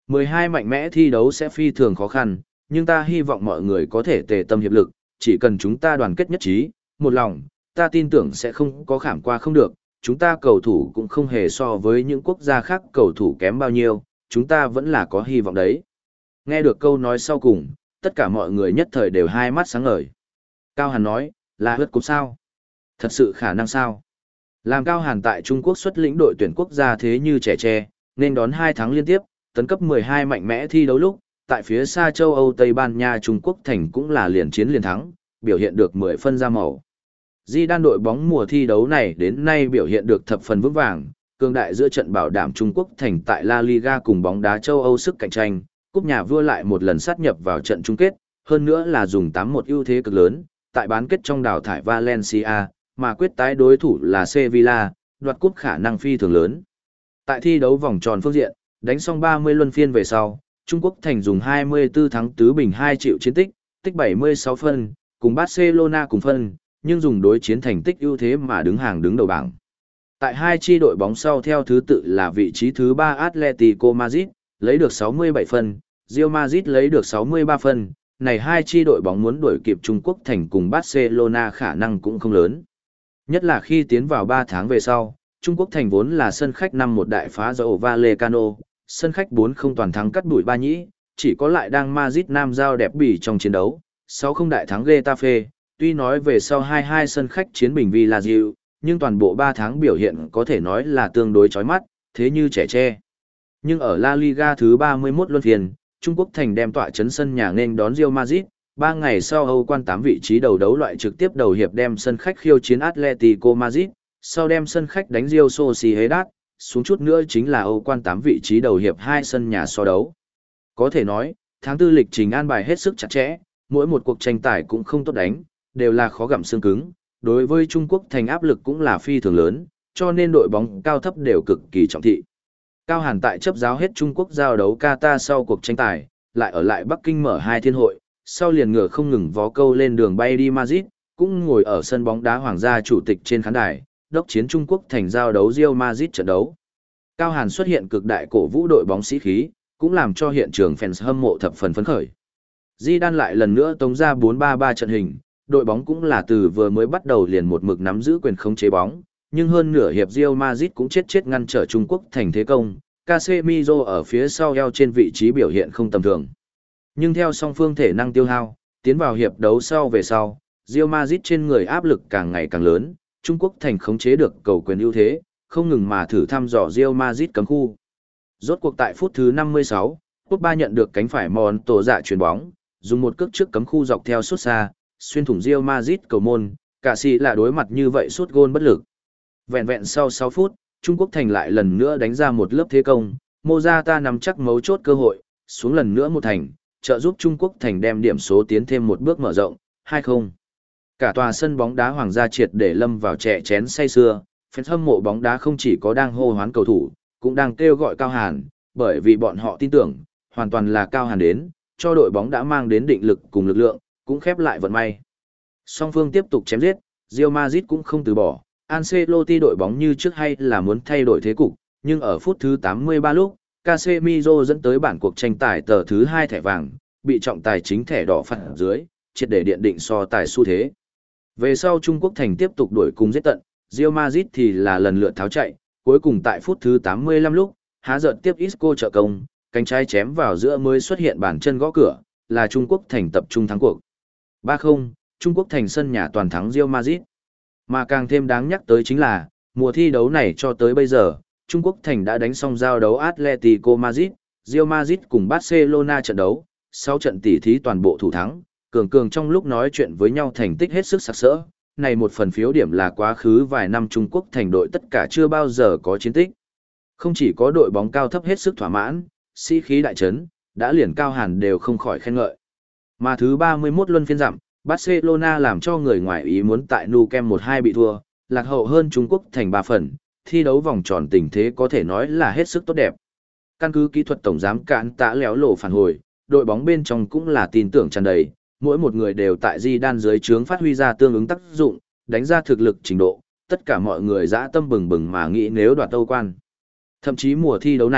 mười hai mạnh mẽ thi đấu sẽ phi thường khó khăn, nhưng ta hy vọng mọi người có thể tề tâm hiệp lực, chỉ cần chúng ta đoàn kết nhất trí, một lòng, ta tin tưởng sẽ không có khảm qua không được, chúng ta cầu thủ cũng không hề so với những quốc gia khác cầu thủ kém bao nhiêu, chúng ta vẫn là có hy vọng đấy. Nghe được câu nói sau cùng, tất cả mọi người nhất thời đều hai mắt sáng ngời. Cao Hàn nói, là hất cúp sao? Thật sự khả năng sao? Làm Cao Hàn tại Trung Quốc xuất lĩnh đội tuyển quốc gia thế như trẻ tre, nên đón hai tháng liên tiếp, tấn cấp mười hai mạnh mẽ thi đấu lúc, tại phía xa châu Âu Tây Ban Nha Trung Quốc thành cũng là liền chiến liền thắng, biểu hiện được mười phân ra màu. Di đan đội bóng mùa thi đấu này đến nay biểu hiện được thập phần vững vàng, cường đại giữa trận bảo đảm Trung Quốc thành tại La Liga cùng bóng đá châu Âu sức cạnh tranh, cúp nhà vua lại một lần sát nhập vào trận chung kết, hơn nữa là dùng tám một ưu thế cực lớn, tại bán kết trong đào thải Valencia, mà quyết tái đối thủ là Sevilla, đoạt cúp khả năng phi thường lớn. Tại thi đấu vòng tròn phương diện, đánh xong ba mươi luân phiên về sau, Trung Quốc thành dùng hai mươi tư thắng tứ bình hai triệu chiến tích, tích bảy mươi sáu phân, cùng Barcelona cùng phân, nhưng dùng đối chiến thành tích ưu thế mà đứng hàng đứng đầu bảng. Tại hai chi đội bóng sau theo thứ tự là vị trí thứ ba Atletico Madrid, lấy được sáu mươi bảy phân, Real Madrid lấy được sáu mươi ba phân, này hai chi đội bóng muốn đuổi kịp Trung Quốc thành cùng Barcelona khả năng cũng không lớn. Nhất là khi tiến vào ba tháng về sau, Trung Quốc thành vốn là sân khách năm một đại phá dầu Vallecano, sân khách bốn không toàn thắng cắt đuổi ba nhĩ, chỉ có lại đang Madrid Nam giao đẹp bỉ trong chiến đấu, sáu không đại thắng Getafe, tuy nói về sau hai hai sân khách chiến bình Villarreal, nhưng toàn bộ ba tháng biểu hiện có thể nói là tương đối chói mắt, thế như trẻ tre. Nhưng ở La Liga thứ ba mươi mốt luân phiên, Trung Quốc thành đem tọa chấn sân nhà nên đón Real Madrid, ba ngày sau Âu quan tám vị trí đầu đấu loại trực tiếp đầu hiệp đem sân khách khiêu chiến Atletico Madrid, sau đem sân khách đánh Real Sociedad, xuống chút nữa chính là Âu quan tám vị trí đầu hiệp hai sân nhà so đấu. Có thể nói, tháng tư lịch trình an bài hết sức chặt chẽ, mỗi một cuộc tranh tài cũng không tốt đánh, đều là khó gặm xương cứng, đối với Trung Quốc thành áp lực cũng là phi thường lớn, cho nên đội bóng cao thấp đều cực kỳ trọng thị. Cao Hàn tại chấp giáo hết Trung Quốc giao đấu Qatar sau cuộc tranh tài, lại ở lại Bắc Kinh mở hai thiên hội, sau liền ngựa không ngừng vó câu lên đường bay đi Madrid, cũng ngồi ở sân bóng đá Hoàng gia chủ tịch trên khán đài, đốc chiến Trung Quốc thành giao đấu Real Madrid trận đấu. Cao Hàn xuất hiện cực đại cổ vũ đội bóng sĩ khí, cũng làm cho hiện trường fans hâm mộ thập phần phấn khởi. Zidane lại lần nữa tống ra bốn ba ba trận hình, đội bóng cũng là từ vừa mới bắt đầu liền một mực nắm giữ quyền khống chế bóng, nhưng hơn nửa hiệp Real Madrid cũng chết chết ngăn trở Trung Quốc thành thế công, Casemiro ở phía sau eo trên vị trí biểu hiện không tầm thường. Nhưng theo song phương thể năng tiêu hao, tiến vào hiệp đấu sau về sau, Real Madrid trên người áp lực càng ngày càng lớn, Trung Quốc thành khống chế được cầu quyền ưu thế, không ngừng mà thử thăm dò Real Madrid cấm khu. Rốt cuộc tại phút thứ năm mươi sáu, Pogba nhận được cánh phải Mòn tổ dạ chuyền bóng, dùng một cước trước cấm khu dọc theo sút xa, xuyên thủng Real Madrid cầu môn, cả sĩ là đối mặt như vậy sút gôn bất lực. Vẹn vẹn sau sáu phút, Trung Quốc thành lại lần nữa đánh ra một lớp thế công, Morata nắm chắc mấu chốt cơ hội, xuống lần nữa một thành, trợ giúp Trung Quốc thành đem điểm số tiến thêm một bước mở rộng, hai không. Cả tòa sân bóng đá Hoàng gia triệt để lâm vào trẻ chén say sưa, fans hâm mộ bóng đá không chỉ có đang hô hoán cầu thủ, cũng đang kêu gọi Cao Hàn, bởi vì bọn họ tin tưởng, hoàn toàn là Cao Hàn đến, cho đội bóng đã mang đến định lực cùng lực lượng, cũng khép lại vận may. Song phương tiếp tục chém giết, Real Madrid cũng không từ bỏ, Ancelotti đội bóng như trước hay là muốn thay đổi thế cục, nhưng ở phút thứ tám mươi ba lúc, Casemiro dẫn tới bản cuộc tranh tài tờ thứ hai thẻ vàng, bị trọng tài chính thẻ đỏ phạt ở dưới, triệt để điện định so tài xu thế. Về sau Trung Quốc thành tiếp tục đuổi cùng giết tận, Real Madrid thì là lần lượt tháo chạy, cuối cùng tại phút thứ tám mươi lăm lúc, há giận tiếp Isco trợ công, cánh trái chém vào giữa mới xuất hiện bàn chân gõ cửa, là Trung Quốc thành tập trung thắng cuộc. ba không, Trung Quốc thành sân nhà toàn thắng Real Madrid. Mà càng thêm đáng nhắc tới chính là, mùa thi đấu này cho tới bây giờ, Trung Quốc thành đã đánh xong giao đấu Atletico Madrid, Real Madrid cùng Barcelona trận đấu, sau trận tỉ thí toàn bộ thủ thắng, cường cường trong lúc nói chuyện với nhau thành tích hết sức sặc sỡ. Này một phần phiếu điểm là quá khứ vài năm Trung Quốc thành đội tất cả chưa bao giờ có chiến tích. Không chỉ có đội bóng cao thấp hết sức thỏa mãn, sĩ khí đại trấn, đã liền Cao Hàn đều không khỏi khen ngợi. Mà thứ ba mươi mốt luân phiên dặm, Barcelona làm cho người ngoài ý muốn tại Nou Camp một hai bị thua, lạc hậu hơn Trung Quốc thành ba phần, thi đấu vòng tròn tình thế có thể nói là hết sức tốt đẹp. Căn cứ kỹ thuật tổng giám cạn tạ léo lộ phản hồi, đội bóng bên trong cũng là tin tưởng tràn đầy, mỗi một người đều tại Zidane dưới trướng phát huy ra tương ứng tác dụng, đánh ra thực lực trình độ, tất cả mọi người dã tâm bừng bừng mà nghĩ nếu đoạt Âu quan. Thậm chí mùa thi đấu này,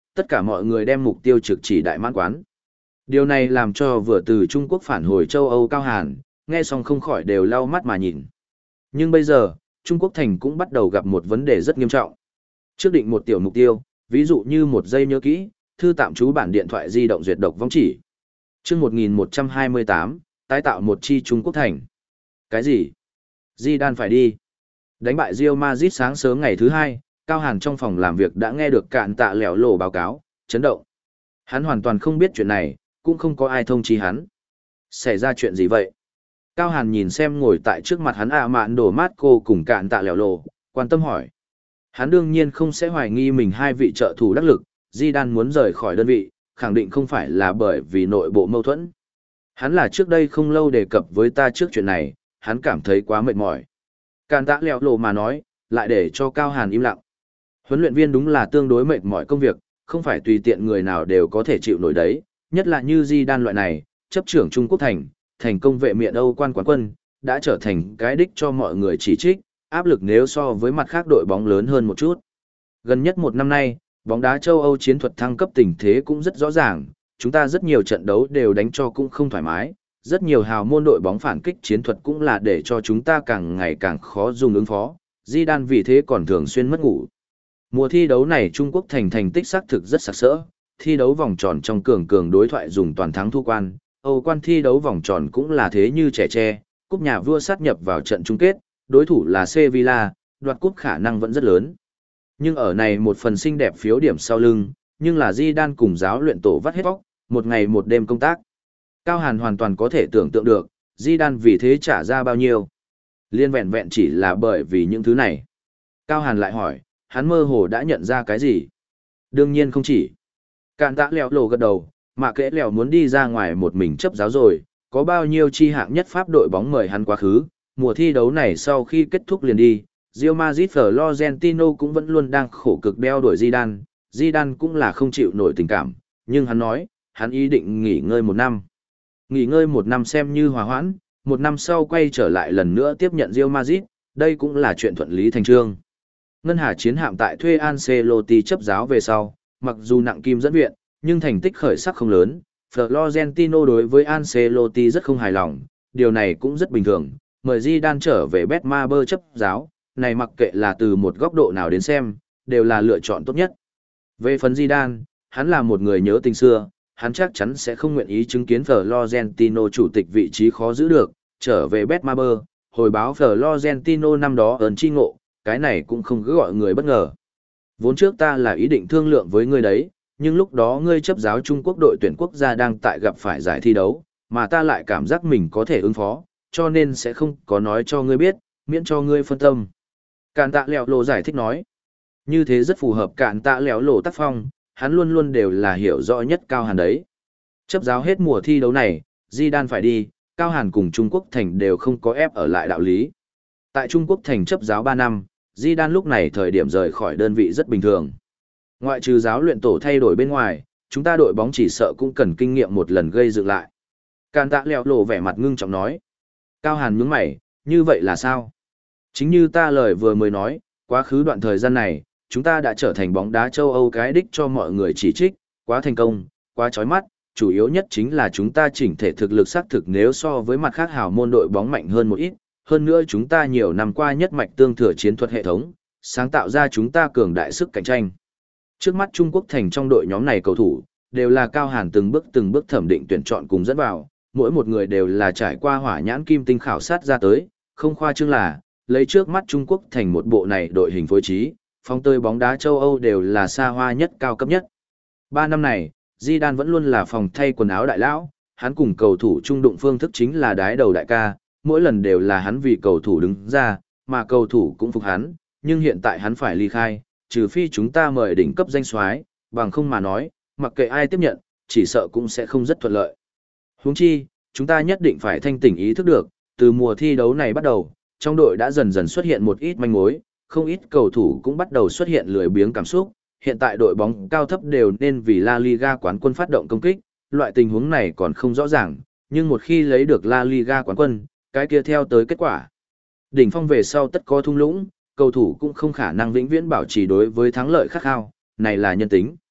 tất cả mọi người đem mục tiêu trực chỉ đại mãn quán. Điều này làm cho vừa từ Trung Quốc phản hồi châu Âu Cao Hàn, nghe xong không khỏi đều lau mắt mà nhìn. Nhưng bây giờ, Trung Quốc thành cũng bắt đầu gặp một vấn đề rất nghiêm trọng. Trước định một tiểu mục tiêu, ví dụ như một giây nhớ kỹ, thư tạm trú bản điện thoại di động duyệt độc vong chỉ. Chương một nghìn một trăm hai mươi tám, tái tạo một chi Trung Quốc thành. Cái gì? Zidane phải đi. Đánh bại Real Madrid sáng sớm ngày thứ hai, Cao Hàn trong phòng làm việc đã nghe được cạn tạ lẻo lộ báo cáo, chấn động. Hắn hoàn toàn không biết chuyện này, cũng không có ai thông chi hắn. Xảy ra chuyện gì vậy? Cao Hàn nhìn xem ngồi tại trước mặt hắn ạ mạn đổ mát cô cùng cạn tạ lẻo lộ, quan tâm hỏi. Hắn đương nhiên không sẽ hoài nghi mình hai vị trợ thủ đắc lực, Zidane muốn rời khỏi đơn vị, khẳng định không phải là bởi vì nội bộ mâu thuẫn. Hắn là trước đây không lâu đề cập với ta trước chuyện này, hắn cảm thấy quá mệt mỏi. Càn tạ lẹo lộ mà nói, lại để cho Cao Hàn im lặng. Huấn luyện viên đúng là tương đối mệt mỏi công việc, không phải tùy tiện người nào đều có thể chịu nổi đấy, nhất là như Zidane loại này, chấp trưởng Trung Quốc thành, thành công vệ miện Âu quan quán quân, đã trở thành cái đích cho mọi người chỉ trích, áp lực nếu so với mặt khác đội bóng lớn hơn một chút. Gần nhất một năm nay, bóng đá châu Âu chiến thuật thăng cấp tình thế cũng rất rõ ràng, chúng ta rất nhiều trận đấu đều đánh cho cũng không thoải mái, rất nhiều hào môn đội bóng phản kích chiến thuật cũng là để cho chúng ta càng ngày càng khó dùng ứng phó, Zidane vì thế còn thường xuyên mất ngủ. Mùa thi đấu này Trung Quốc thành thành tích xác thực rất sặc sỡ, thi đấu vòng tròn trong cường cường đối thoại dùng toàn thắng thu quan, Âu quan thi đấu vòng tròn cũng là thế như trẻ tre, cúp nhà vua sát nhập vào trận chung kết, đối thủ là Sevilla, đoạt cúp khả năng vẫn rất lớn. Nhưng ở này một phần xinh đẹp phiếu điểm sau lưng, nhưng là Zidane cùng giáo luyện tổ vắt hết vóc, một ngày một đêm công tác. Cao Hàn hoàn toàn có thể tưởng tượng được, Zidane vì thế trả ra bao nhiêu. Liên vẹn vẹn chỉ là bởi vì những thứ này. Cao Hàn lại hỏi, hắn mơ hồ đã nhận ra cái gì? Đương nhiên không chỉ. Cạn tạ lèo lộ gật đầu, mà kẽ lèo muốn đi ra ngoài một mình chấp giáo rồi, có bao nhiêu chi hạng nhất Pháp đội bóng mời hắn quá khứ, mùa thi đấu này sau khi kết thúc liền đi. Real Madrid Florentino cũng vẫn luôn đang khổ cực đeo đuổi Zidane, Zidane cũng là không chịu nổi tình cảm, nhưng hắn nói, hắn ý định nghỉ ngơi một năm. Nghỉ ngơi một năm xem như hòa hoãn, một năm sau quay trở lại lần nữa tiếp nhận Real Madrid, đây cũng là chuyện thuận lý thành trương. Ngân Hà chiến hạm tại thuê Ancelotti chấp giáo về sau, mặc dù nặng kim dẫn viện, nhưng thành tích khởi sắc không lớn, Florentino đối với Ancelotti rất không hài lòng, điều này cũng rất bình thường, mời Zidane trở về Betmaber chấp giáo, này mặc kệ là từ một góc độ nào đến xem, đều là lựa chọn tốt nhất. Về phần Zidane, hắn là một người nhớ tình xưa, hắn chắc chắn sẽ không nguyện ý chứng kiến Florentino chủ tịch vị trí khó giữ được, trở về Betmaber, hồi báo Florentino năm đó ơn chi ngộ, cái này cũng không cứ gọi người bất ngờ. Vốn trước ta là ý định thương lượng với ngươi đấy, nhưng lúc đó ngươi chấp giáo Trung Quốc đội tuyển quốc gia đang tại gặp phải giải thi đấu, mà ta lại cảm giác mình có thể ứng phó, cho nên sẽ không có nói cho ngươi biết, miễn cho ngươi phân tâm. Cạn tạ lẹo lộ giải thích nói. Như thế rất phù hợp cạn tạ lẹo lộ tác phong, hắn luôn luôn đều là hiểu rõ nhất Cao Hàn đấy. Chấp giáo hết mùa thi đấu này, Zidane phải đi, Cao Hàn cùng Trung Quốc thành đều không có ép ở lại đạo lý. Tại Trung Quốc thành chấp giáo ba năm, Zidane lúc này thời điểm rời khỏi đơn vị rất bình thường. Ngoại trừ giáo luyện tổ thay đổi bên ngoài, chúng ta đội bóng chỉ sợ cũng cần kinh nghiệm một lần gây dựng lại. Càn tạ lẹo lộ vẻ mặt ngưng trọng nói. Cao Hàn nhướng mày, như vậy là sao? Chính như ta lời vừa mới nói, quá khứ đoạn thời gian này, chúng ta đã trở thành bóng đá châu Âu cái đích cho mọi người chỉ trích, quá thành công, quá chói mắt, chủ yếu nhất chính là chúng ta chỉnh thể thực lực xác thực nếu so với mặt khác hào môn đội bóng mạnh hơn một ít, hơn nữa chúng ta nhiều năm qua nhất mạch tương thừa chiến thuật hệ thống, sáng tạo ra chúng ta cường đại sức cạnh tranh. Trước mắt Trung Quốc thành trong đội nhóm này cầu thủ, đều là Cao Hàn từng bước từng bước thẩm định tuyển chọn cùng dẫn vào, mỗi một người đều là trải qua hỏa nhãn kim tinh khảo sát ra tới, không khoa trương là, lấy trước mắt Trung Quốc thành một bộ này đội hình phối trí, phong tơi bóng đá châu Âu đều là xa hoa nhất cao cấp nhất. Ba năm này, Zidane vẫn luôn là phòng thay quần áo đại lão, hắn cùng cầu thủ trung đụng phương thức chính là đái đầu đại ca, mỗi lần đều là hắn vì cầu thủ đứng ra, mà cầu thủ cũng phục hắn, nhưng hiện tại hắn phải ly khai, trừ phi chúng ta mời đỉnh cấp danh soái, bằng không mà nói, mặc kệ ai tiếp nhận, chỉ sợ cũng sẽ không rất thuận lợi. Huống chi, chúng ta nhất định phải thanh tỉnh ý thức được, từ mùa thi đấu này bắt đầu, trong đội đã dần dần xuất hiện một ít manh mối, không ít cầu thủ cũng bắt đầu xuất hiện lười biếng cảm xúc, hiện tại đội bóng cao thấp đều nên vì La Liga quán quân phát động công kích, loại tình huống này còn không rõ ràng, nhưng một khi lấy được La Liga quán quân, cái kia theo tới kết quả. Đỉnh phong về sau tất có thung lũng, cầu thủ cũng không khả năng vĩnh viễn bảo trì đối với thắng lợi khát khao, này là nhân tính.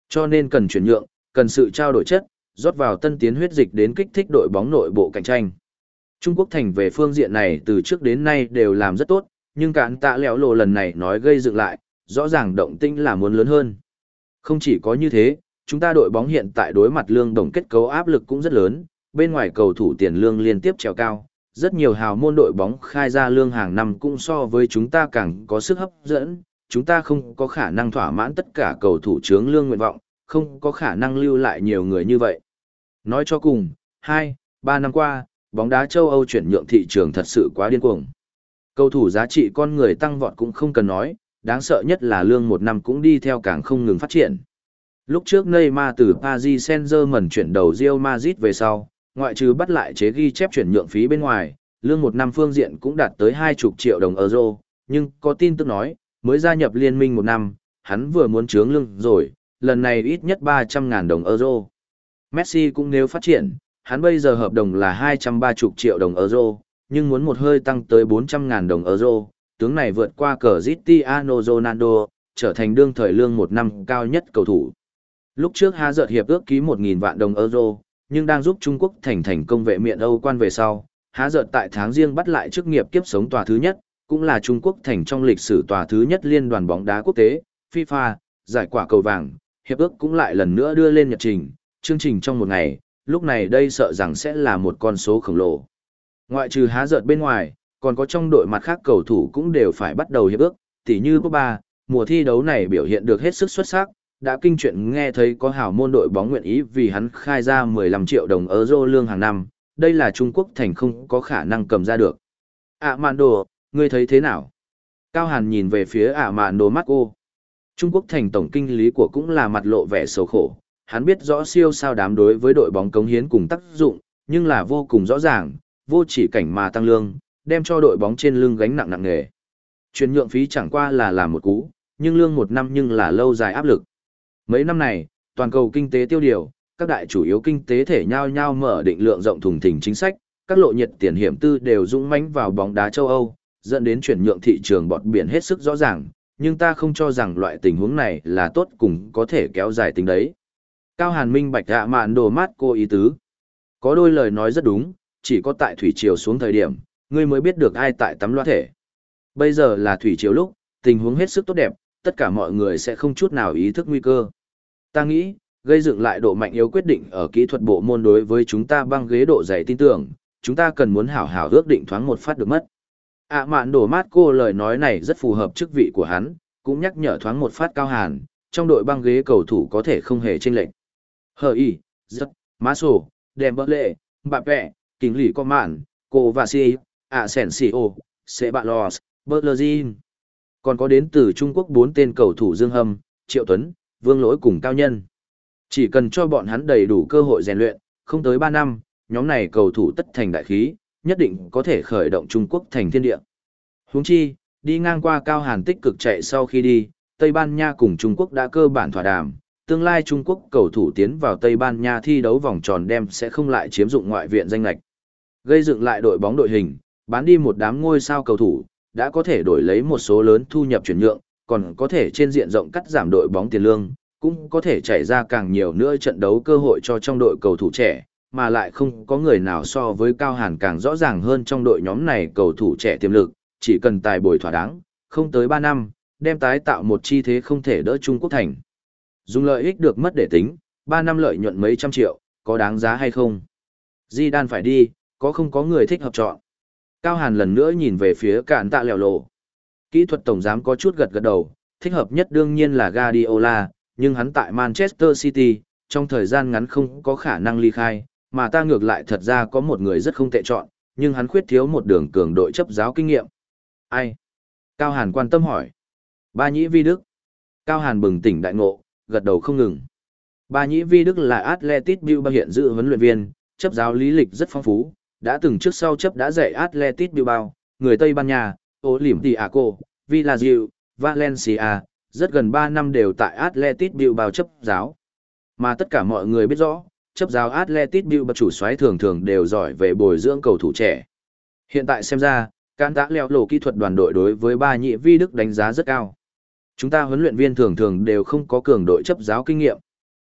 Cho nên cần chuyển nhượng, cần sự trao đổi chất, rót vào tân tiến huyết dịch đến kích thích đội bóng nội bộ cạnh tranh. Trung Quốc thành về phương diện này từ trước đến nay đều làm rất tốt, nhưng cạn tạ lẹo lộ lần này nói gây dựng lại, rõ ràng động tĩnh là muốn lớn hơn. Không chỉ có như thế, chúng ta đội bóng hiện tại đối mặt lương đồng kết cấu áp lực cũng rất lớn, bên ngoài cầu thủ tiền lương liên tiếp trèo cao, rất nhiều hào môn đội bóng khai ra lương hàng năm cũng so với chúng ta càng có sức hấp dẫn, chúng ta không có khả năng thỏa mãn tất cả cầu thủ chướng lương nguyện vọng, không có khả năng lưu lại nhiều người như vậy. Nói cho cùng, hai, ba năm qua, bóng đá châu Âu chuyển nhượng thị trường thật sự quá điên cuồng. Cầu thủ giá trị con người tăng vọt cũng không cần nói, đáng sợ nhất là lương một năm cũng đi theo càng không ngừng phát triển. Lúc trước Neymar từ Paris Saint-Germain chuyển đầu Real Madrid về sau, ngoại trừ bắt lại chế ghi chép chuyển nhượng phí bên ngoài, lương một năm phương diện cũng đạt tới hai mươi triệu đồng euro, nhưng có tin tức nói, mới gia nhập liên minh một năm, hắn vừa muốn trướng lương rồi, lần này ít nhất ba trăm ngàn đồng euro. Messi cũng nếu phát triển, hắn bây giờ hợp đồng là hai trăm ba mươi triệu đồng euro, nhưng muốn một hơi tăng tới bốn trăm ngàn đồng euro, tướng này vượt qua Cristiano Ronaldo, trở thành đương thời lương một năm cao nhất cầu thủ. Lúc trước Há Dợt hiệp ước ký một nghìn vạn đồng euro, nhưng đang giúp Trung Quốc thành thành công vệ miện Âu quan về sau, Há Dợt tại tháng riêng bắt lại chức nghiệp kiếp sống tòa thứ nhất, cũng là Trung Quốc thành trong lịch sử tòa thứ nhất liên đoàn bóng đá quốc tế, FIFA, giải quả cầu vàng, hiệp ước cũng lại lần nữa đưa lên nhật trình, chương trình trong một ngày, lúc này đây sợ rằng sẽ là một con số khổng lồ. Ngoại trừ Há Dợt bên ngoài, còn có trong đội mặt khác cầu thủ cũng đều phải bắt đầu hiệp ước, tỉ như Pogba, mùa thi đấu này biểu hiện được hết sức xuất sắc, đã kinh chuyện nghe thấy có hào môn đội bóng nguyện ý vì hắn khai ra mười lăm triệu đồng euro lương hàng năm, đây là Trung Quốc thành không có khả năng cầm ra được. À Mạn Đồ, ngươi thấy thế nào? Cao Hàn nhìn về phía À Mạn Đồ Marco. Trung Quốc thành tổng kinh lý của cũng là mặt lộ vẻ xấu khổ, hắn biết rõ siêu sao đám đối với đội bóng cống hiến cùng tác dụng, nhưng là vô cùng rõ ràng, vô chỉ cảnh mà tăng lương, đem cho đội bóng trên lưng gánh nặng nặng nề. Chuyển nhượng phí chẳng qua là làm một cú, nhưng lương một năm nhưng là lâu dài áp lực. Mấy năm này, toàn cầu kinh tế tiêu điều, các đại chủ yếu kinh tế thể nhau nhau mở định lượng rộng thùng thình chính sách, các lộ nhiệt tiền hiểm tư đều dũng mãnh vào bóng đá châu Âu, dẫn đến chuyển nhượng thị trường bọt biển hết sức rõ ràng, nhưng ta không cho rằng loại tình huống này là tốt cùng có thể kéo dài tính đấy. Cao Hàn minh bạch ạ mạn đồ mát cô ý tứ. Có đôi lời nói rất đúng, chỉ có tại thủy triều xuống thời điểm, ngươi mới biết được ai tại tắm loa thể. Bây giờ là thủy triều lúc, tình huống hết sức tốt đẹp, tất cả mọi người sẽ không chút nào ý thức nguy cơ. Ta nghĩ, gây dựng lại độ mạnh yếu quyết định ở kỹ thuật bộ môn đối với chúng ta băng ghế độ dày tin tưởng, chúng ta cần muốn hảo hảo ước định thoáng một phát được mất. ạ mạn đồ mát cô lời nói này rất phù hợp chức vị của hắn, cũng nhắc nhở thoáng một phát Cao Hàn, trong đội băng ghế cầu thủ có thể không hề chênh lệch. Hờ y, giật, má sổ, đèm bỡ lệ, bạ vẹ, kính lì có mạn, cô và si, ạ sẻn xì ô, sẽ bạ lò, bơ lơ gin. Còn có đến từ Trung Quốc bốn tên cầu thủ Dương Hâm, Triệu Tuấn, Vương Lỗi cùng Cao Nhân. Chỉ cần cho bọn hắn đầy đủ cơ hội rèn luyện, không tới ba năm, nhóm này cầu thủ tất thành đại khí, nhất định có thể khởi động Trung Quốc thành thiên địa. Huống chi, đi ngang qua Cao Hàn tích cực chạy sau khi đi, Tây Ban Nha cùng Trung Quốc đã cơ bản thỏa đàm, tương lai Trung Quốc cầu thủ tiến vào Tây Ban Nha thi đấu vòng tròn đem sẽ không lại chiếm dụng ngoại viện danh lệch. Gây dựng lại đội bóng đội hình, bán đi một đám ngôi sao cầu thủ, đã có thể đổi lấy một số lớn thu nhập chuyển nhượng, còn có thể trên diện rộng cắt giảm đội bóng tiền lương, cũng có thể chảy ra càng nhiều nữa trận đấu cơ hội cho trong đội cầu thủ trẻ, mà lại không có người nào so với Cao Hàn càng rõ ràng hơn trong đội nhóm này cầu thủ trẻ tiềm lực, chỉ cần tài bồi thỏa đáng, không tới ba năm, đem tái tạo một chi thế không thể đỡ Trung Quốc thành. Dùng lợi ích được mất để tính, ba năm lợi nhuận mấy trăm triệu, có đáng giá hay không? Zidane phải đi, có không có người thích hợp chọn? Cao Hàn lần nữa nhìn về phía cạn tạ lèo lộ. Kỹ thuật tổng giám có chút gật gật đầu, thích hợp nhất đương nhiên là Guardiola, nhưng hắn tại Manchester City, trong thời gian ngắn không có khả năng ly khai, mà ta ngược lại thật ra có một người rất không tệ chọn, nhưng hắn khuyết thiếu một đường cường đội chấp giáo kinh nghiệm. Ai? Cao Hàn quan tâm hỏi. Ba Nhĩ Vi Đức. Cao Hàn bừng tỉnh đại ngộ, gật đầu không ngừng. Ba Nhĩ Vi Đức là Athletic Bilbao hiện dự huấn luyện viên, chấp giáo lý lịch rất phong phú, đã từng trước sau chấp đã dạy Athletic Bilbao, người Tây Ban Nha, Olympiaco, Villarreal, Valencia, rất gần ba năm đều tại Athletic Bilbao chấp giáo. Mà tất cả mọi người biết rõ, chấp giáo Athletic Bilbao chủ soái thường thường đều giỏi về bồi dưỡng cầu thủ trẻ. Hiện tại xem ra, Cán Tạ Lèo Lộ kỹ thuật đoàn đội đối với Ba Nhĩ Vi Đức đánh giá rất cao. Chúng ta huấn luyện viên thường thường đều không có cường đội chấp giáo kinh nghiệm.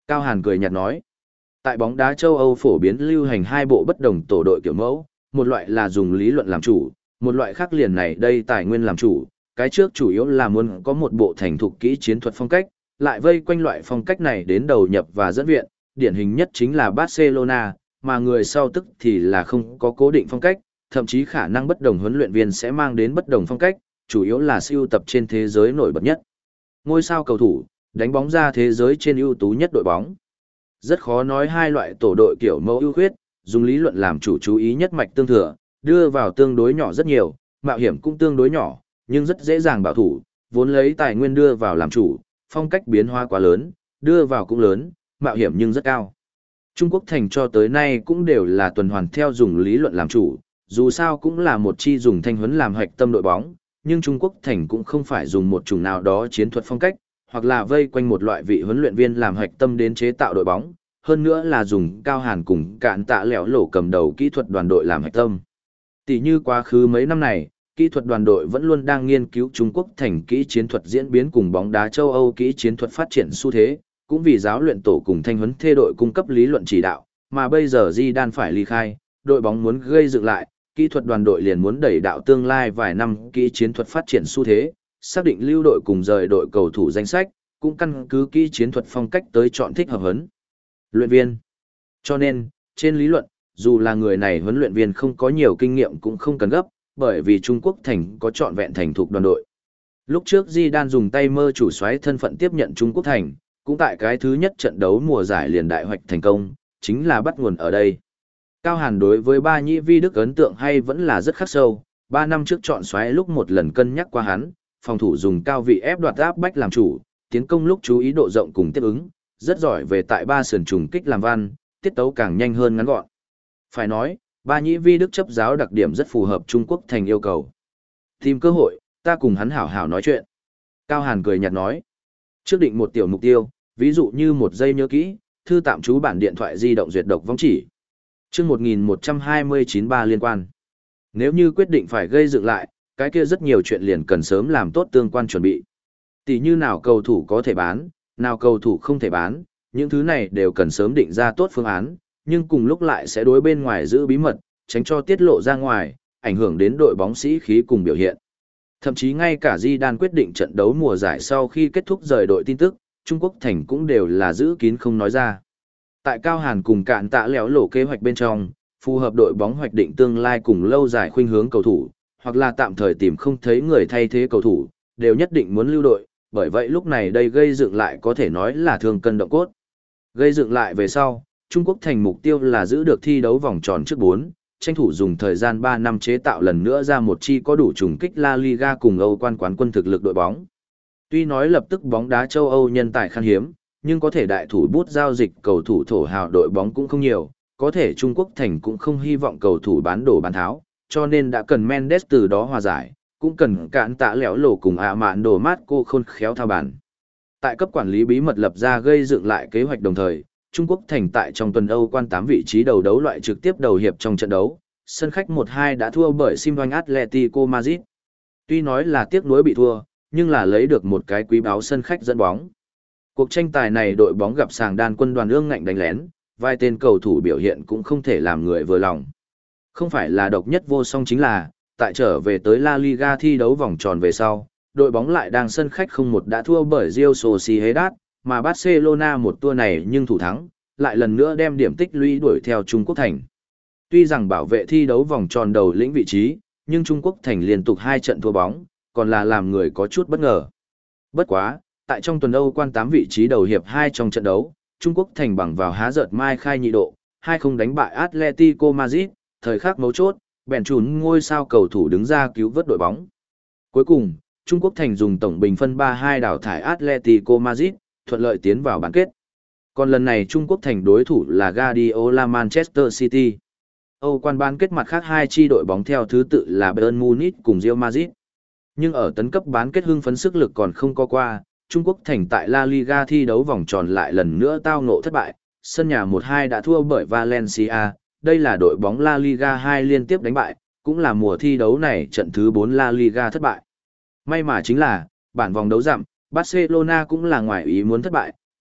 Cao Hàn cười nhạt nói. Tại bóng đá châu Âu phổ biến lưu hành hai bộ bất đồng tổ đội kiểu mẫu, một loại là dùng lý luận làm chủ, một loại khác liền này đây tài nguyên làm chủ. Cái trước chủ yếu là muốn có một bộ thành thục kỹ chiến thuật phong cách, lại vây quanh loại phong cách này đến đầu nhập và dẫn viện, điển hình nhất chính là Barcelona, mà người sau tức thì là không có cố định phong cách, thậm chí khả năng bất đồng huấn luyện viên sẽ mang đến bất đồng phong cách, chủ yếu là siêu tập trên thế giới nổi bật nhất. Ngôi sao cầu thủ, đánh bóng ra thế giới trên ưu tú nhất đội bóng. Rất khó nói hai loại tổ đội kiểu mẫu ưu khuyết, dùng lý luận làm chủ chú ý nhất mạch tương thừa, đưa vào tương đối nhỏ rất nhiều, mạo hiểm cũng tương đối nhỏ, nhưng rất dễ dàng bảo thủ, vốn lấy tài nguyên đưa vào làm chủ, phong cách biến hóa quá lớn, đưa vào cũng lớn, mạo hiểm nhưng rất cao. Trung Quốc thành cho tới nay cũng đều là tuần hoàn theo dùng lý luận làm chủ, dù sao cũng là một chi dùng thanh huấn làm hoạch tâm đội bóng, nhưng Trung Quốc thành cũng không phải dùng một chủng nào đó chiến thuật phong cách, hoặc là vây quanh một loại vị huấn luyện viên làm hoạch tâm đến chế tạo đội bóng, hơn nữa là dùng Cao Hàn cùng Cạn Tạ Lẻo Lổ cầm đầu kỹ thuật đoàn đội làm hoạch tâm. Tỷ như quá khứ mấy năm này, kỹ thuật đoàn đội vẫn luôn đang nghiên cứu Trung Quốc thành kỹ chiến thuật diễn biến cùng bóng đá châu Âu kỹ chiến thuật phát triển xu thế, cũng vì giáo luyện tổ cùng thanh huấn thê đội cung cấp lý luận chỉ đạo, mà bây giờ Zidane phải ly khai, đội bóng muốn gây dựng lại, kỹ thuật đoàn đội liền muốn đẩy đạo tương lai vài năm kỹ chiến thuật phát triển xu thế, xác định lưu đội cùng rời đội cầu thủ danh sách, cũng căn cứ kỹ chiến thuật phong cách tới chọn thích hợp huấn luyện viên. Cho nên, trên lý luận, dù là người này huấn luyện viên không có nhiều kinh nghiệm cũng không cần gấp, bởi vì Trung Quốc thành có trọn vẹn thành thục đoàn đội. Lúc trước Zidane dùng tay mơ chủ soái thân phận tiếp nhận Trung Quốc thành, cũng tại cái thứ nhất trận đấu mùa giải liền đại hoạch thành công, chính là bắt nguồn ở đây. Cao Hàn đối với Ba Nhĩ Vi Đức ấn tượng hay vẫn là rất khắc sâu, ba năm trước chọn soái lúc một lần cân nhắc qua hắn, phòng thủ dùng cao vị ép đoạt áp bách làm chủ, tiến công lúc chú ý độ rộng cùng tiếp ứng, rất giỏi về tại ba sườn trùng kích làm văn, tiết tấu càng nhanh hơn ngắn gọn. Phải nói, Ba Nhĩ Vi Đức chấp giáo đặc điểm rất phù hợp Trung Quốc thành yêu cầu. Tìm cơ hội, ta cùng hắn hảo hảo nói chuyện. Cao Hàn cười nhạt nói. Trước định một tiểu mục tiêu, ví dụ như một giây nhớ kỹ, thư tạm trú bản điện thoại di động duyệt độc vong chỉ. Chương một nghìn một trăm hai mươi chín ba liên quan. Nếu như quyết định phải gây dựng lại, cái kia rất nhiều chuyện liền cần sớm làm tốt tương quan chuẩn bị. Tỷ như nào cầu thủ có thể bán, nào cầu thủ không thể bán, những thứ này đều cần sớm định ra tốt phương án, nhưng cùng lúc lại sẽ đối bên ngoài giữ bí mật, tránh cho tiết lộ ra ngoài, ảnh hưởng đến đội bóng sĩ khí cùng biểu hiện. Thậm chí ngay cả Zidane quyết định trận đấu mùa giải sau khi kết thúc rời đội tin tức, Trung Quốc thành cũng đều là giữ kín không nói ra. Tại Cao Hàn cùng Cạn Tạ Lẻo Lổ kế hoạch bên trong, phù hợp đội bóng hoạch định tương lai cùng lâu dài khuynh hướng cầu thủ, hoặc là tạm thời tìm không thấy người thay thế cầu thủ, đều nhất định muốn lưu đội, bởi vậy lúc này đây gây dựng lại có thể nói là thương cân động cốt. Gây dựng lại về sau, Trung Quốc thành mục tiêu là giữ được thi đấu vòng tròn trước bốn, tranh thủ dùng thời gian ba năm chế tạo lần nữa ra một chi có đủ trùng kích La Liga cùng Âu quan quán quân thực lực đội bóng. Tuy nói lập tức bóng đá châu Âu nhân tài khan hiếm, nhưng có thể đại thủ bút giao dịch cầu thủ thổ hào đội bóng cũng không nhiều, có thể Trung Quốc thành cũng không hy vọng cầu thủ bán đổ bán tháo, cho nên đã cần Mendes từ đó hòa giải, cũng cần Cạn Tạ Lẻo Lổ cùng ạ mạn đồ mát cô khôn khéo thao bàn. Tại cấp quản lý bí mật lập ra gây dựng lại kế hoạch đồng thời, Trung Quốc thành tại trong tuần Âu quan tám vị trí đầu đấu loại trực tiếp đầu hiệp trong trận đấu, sân khách một hai đã thua bởi Simvan Atletico Madrid. Tuy nói là tiếc nuối bị thua, nhưng là lấy được một cái quý báu sân khách dẫn bóng. Cuộc tranh tài này đội bóng gặp sàng đan quân đoàn ương ngạnh đánh lén, vài tên cầu thủ biểu hiện cũng không thể làm người vừa lòng. Không phải là độc nhất vô song chính là, tại trở về tới La Liga thi đấu vòng tròn về sau, đội bóng lại đang sân khách không một đã thua bởi Real Sociedad, mà Barcelona một tour này nhưng thủ thắng, lại lần nữa đem điểm tích lũy đuổi theo Trung Quốc thành. Tuy rằng bảo vệ thi đấu vòng tròn đầu lĩnh vị trí, nhưng Trung Quốc thành liên tục hai trận thua bóng, còn là làm người có chút bất ngờ. Bất quá, tại trong tuần Âu quan tám vị trí đầu hiệp hai trong trận đấu, Trung Quốc thành bằng vào há giật mai khai nhị độ, hai không đánh bại Atletico Madrid, thời khắc mấu chốt, bèn chùn ngôi sao cầu thủ đứng ra cứu vớt đội bóng. Cuối cùng, Trung Quốc thành dùng tổng bình phân ba hai đảo thải Atletico Madrid, thuận lợi tiến vào bán kết. Còn lần này Trung Quốc thành đối thủ là Guardiola Manchester City. Âu quan bán kết mặt khác hai chi đội bóng theo thứ tự là Bayern Munich cùng Real Madrid. Nhưng ở tấn cấp bán kết hưng phấn sức lực còn không có qua, Trung Quốc thành tại La Liga thi đấu vòng tròn lại lần nữa tao ngộ thất bại, sân nhà một hai đã thua bởi Valencia, đây là đội bóng La Liga hai liên tiếp đánh bại, cũng là mùa thi đấu này trận thứ bốn La Liga thất bại. May mà chính là, bản vòng đấu dặm, Barcelona cũng là ngoài ý muốn thất bại,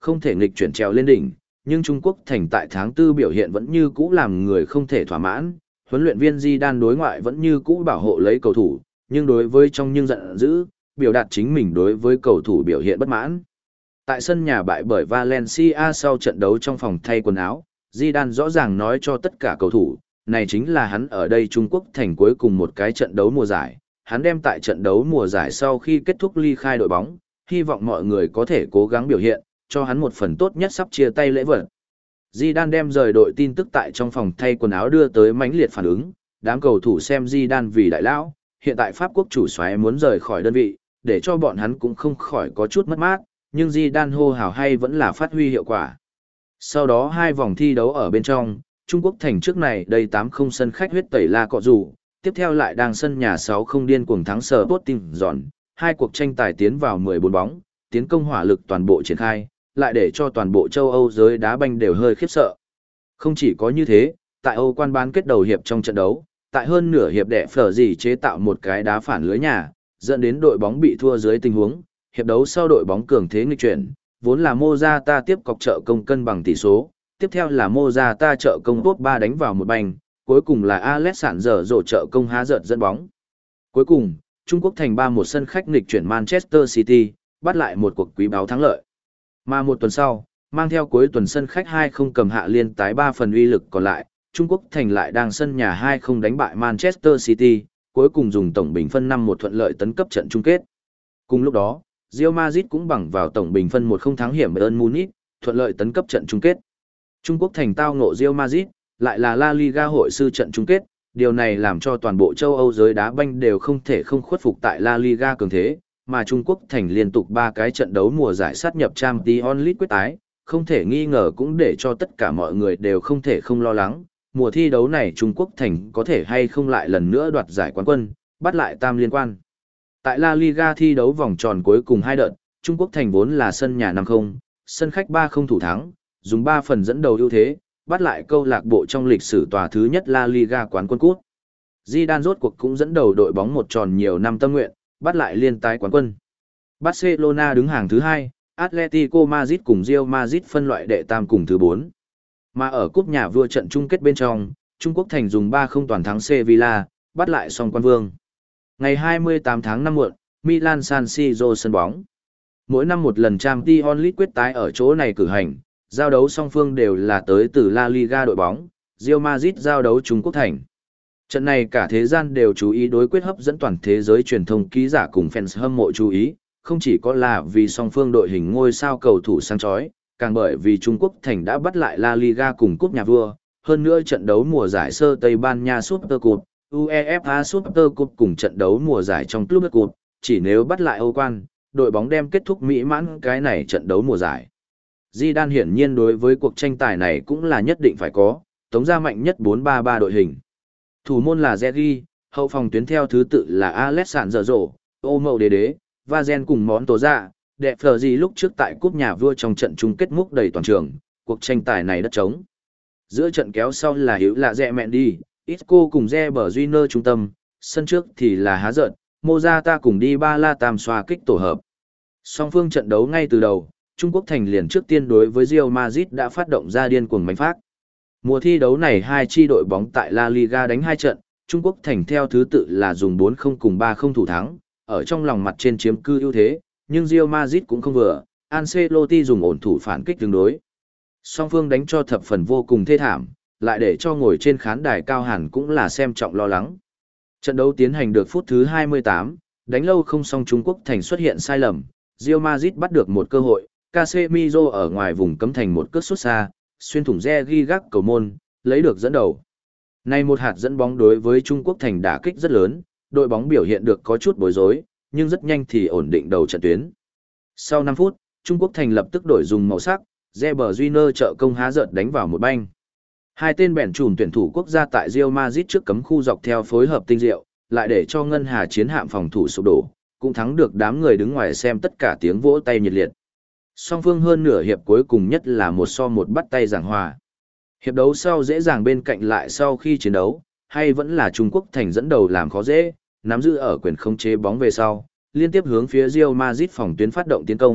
không thể nghịch chuyển trèo lên đỉnh, nhưng Trung Quốc thành tại tháng tư biểu hiện vẫn như cũ làm người không thể thỏa mãn, huấn luyện viên Zidane đối ngoại vẫn như cũ bảo hộ lấy cầu thủ, nhưng đối với trong nhưng giận dữ, biểu đạt chính mình đối với cầu thủ biểu hiện bất mãn. Tại sân nhà bại bởi Valencia sau trận đấu trong phòng thay quần áo, Zidane rõ ràng nói cho tất cả cầu thủ, này chính là hắn ở đây Trung Quốc thành cuối cùng một cái trận đấu mùa giải. Hắn đem tại trận đấu mùa giải sau khi kết thúc ly khai đội bóng, hy vọng mọi người có thể cố gắng biểu hiện, cho hắn một phần tốt nhất sắp chia tay lễ vật. Zidane đem rời đội tin tức tại trong phòng thay quần áo đưa tới mãnh liệt phản ứng, đám cầu thủ xem Zidane vì đại lão, hiện tại Pháp quốc chủ soái muốn rời khỏi đơn vị, để cho bọn hắn cũng không khỏi có chút mất mát, nhưng Zidane hô hào hay vẫn là phát huy hiệu quả. Sau đó hai vòng thi đấu ở bên trong, Trung Quốc thành trước này đầy tám không sân khách huyết tẩy La Cọ Dù, tiếp theo lại đang sân nhà sáu không điên cuồng thắng Sporting Giòn, hai cuộc tranh tài tiến vào mười bốn bóng, tiến công hỏa lực toàn bộ triển khai, lại để cho toàn bộ châu Âu giới đá banh đều hơi khiếp sợ. Không chỉ có như thế, tại Âu quan bán kết đầu hiệp trong trận đấu, tại hơn nửa hiệp đệ phở gì chế tạo một cái đá phản lưới nhà, dẫn đến đội bóng bị thua dưới tình huống, hiệp đấu sau đội bóng cường thế nghịch chuyển, vốn là Morata tiếp cọc trợ công cân bằng tỷ số, tiếp theo là Morata trợ công top ba đánh vào một banh, cuối cùng là Alexander rổ trợ công há giật dẫn bóng. Cuối cùng, Trung Quốc thành ba một sân khách nghịch chuyển Manchester City, bắt lại một cuộc quý báo thắng lợi. Mà một tuần sau, mang theo cuối tuần sân khách hai không cầm hạ liên tái ba phần uy lực còn lại, Trung Quốc thành lại đang sân nhà hai không đánh bại Manchester City, cuối cùng dùng tổng bình phân năm một thuận lợi tấn cấp trận chung kết. Cùng lúc đó, Real Madrid cũng bằng vào tổng bình phân một không thắng hiểm Bayern Munich, thuận lợi tấn cấp trận chung kết. Trung Quốc thành tao ngộ Real Madrid, lại là La Liga hội sư trận chung kết, điều này làm cho toàn bộ châu Âu giới đá banh đều không thể không khuất phục tại La Liga cường thế, mà Trung Quốc thành liên tục ba cái trận đấu mùa giải sát nhập Champions League quyết tái, không thể nghi ngờ cũng để cho tất cả mọi người đều không thể không lo lắng, mùa thi đấu này Trung Quốc thành có thể hay không lại lần nữa đoạt giải quán quân, bắt lại tam liên quan. Tại La Liga thi đấu vòng tròn cuối cùng hai đợt, Trung Quốc thành vốn là sân nhà năm không, sân khách ba không thủ thắng, dùng ba phần dẫn đầu ưu thế, bắt lại câu lạc bộ trong lịch sử tòa thứ nhất La Liga quán quân cút. Zidane rốt cuộc cũng dẫn đầu đội bóng một tròn nhiều năm tâm nguyện, bắt lại liên tái quán quân. Barcelona đứng hàng thứ hai, Atletico Madrid cùng Real Madrid phân loại đệ tam cùng thứ bốn. Mà ở cúp nhà vua trận chung kết bên trong, Trung Quốc thành dùng ba không toàn thắng Sevilla, bắt lại song quan vương. Ngày hai mươi tám tháng năm muộn, Milan San Siro sân bóng. Mỗi năm một lần Champions League quyết tái ở chỗ này cử hành, giao đấu song phương đều là tới từ La Liga đội bóng, Real Madrid giao đấu Trung Quốc thành. Trận này cả thế gian đều chú ý đối quyết hấp dẫn toàn thế giới truyền thông ký giả cùng fans hâm mộ chú ý, không chỉ có là vì song phương đội hình ngôi sao cầu thủ sáng chói, càng bởi vì Trung Quốc thành đã bắt lại La Liga cùng cúp nhà vua, hơn nữa trận đấu mùa giải sơ Tây Ban Nha Super Cup, UEFA Super Cup cùng trận đấu mùa giải trong Club Cup, chỉ nếu bắt lại Âu quan, đội bóng đem kết thúc mỹ mãn cái này trận đấu mùa giải. Zidane hiển nhiên đối với cuộc tranh tài này cũng là nhất định phải có, tống ra mạnh nhất bốn ba ba đội hình. Thủ môn là Zergi, hậu phòng tuyến theo thứ tự là Alexander Rổ, Ô Mậu Đế Đế, Vazen cùng Món Tố Dạ, đẹp phờ gì lúc trước tại cúp nhà vua trong trận chung kết múc đầy toàn trường, cuộc tranh tài này đất trống. Giữa trận kéo sau là Hữu là Rẹ Mẹn Đi, Isco cùng Re Bờ Junior trung tâm, sân trước thì là Há Giận, Mozata cùng đi ba la tam xoa kích tổ hợp. Song phương trận đấu ngay từ đầu, Trung Quốc thành liền trước tiên đối với Real Madrid đã phát động ra điên cuồng mánh phát. Mùa thi đấu này hai chi đội bóng tại La Liga đánh hai trận, Trung Quốc thành theo thứ tự là dùng bốn không cùng ba không thủ thắng, ở trong lòng mặt trên chiếm cư ưu thế, nhưng Real Madrid cũng không vừa, Ancelotti dùng ổn thủ phản kích tương đối. Song phương đánh cho thập phần vô cùng thê thảm, lại để cho ngồi trên khán đài cao hẳn cũng là xem trọng lo lắng. Trận đấu tiến hành được phút thứ hai mươi tám, đánh lâu không xong Trung Quốc thành xuất hiện sai lầm, Real Madrid bắt được một cơ hội, Casemiro ở ngoài vùng cấm thành một cước sút xa, xuyên thủng re ghi gác cầu môn, lấy được dẫn đầu. Này một hạt dẫn bóng đối với Trung Quốc thành đả kích rất lớn, đội bóng biểu hiện được có chút bối rối, nhưng rất nhanh thì ổn định đầu trận tuyến. Sau năm phút, Trung Quốc thành lập tức đổi dùng màu sắc, Reber Júnior trợ công há giận đánh vào một banh. Hai tên bèn chùm tuyển thủ quốc gia tại Real Madrid trước cấm khu dọc theo phối hợp tinh diệu, lại để cho Ngân Hà chiến hạm phòng thủ sụp đổ, cũng thắng được đám người đứng ngoài xem tất cả tiếng vỗ tay nhiệt liệt. Song phương hơn nửa hiệp cuối cùng nhất là một so một bắt tay giảng hòa. Hiệp đấu sau dễ dàng bên cạnh lại sau khi chiến đấu, hay vẫn là Trung Quốc thành dẫn đầu làm khó dễ, nắm giữ ở quyền khống chế bóng về sau, liên tiếp hướng phía Real Madrid phòng tuyến phát động tiến công,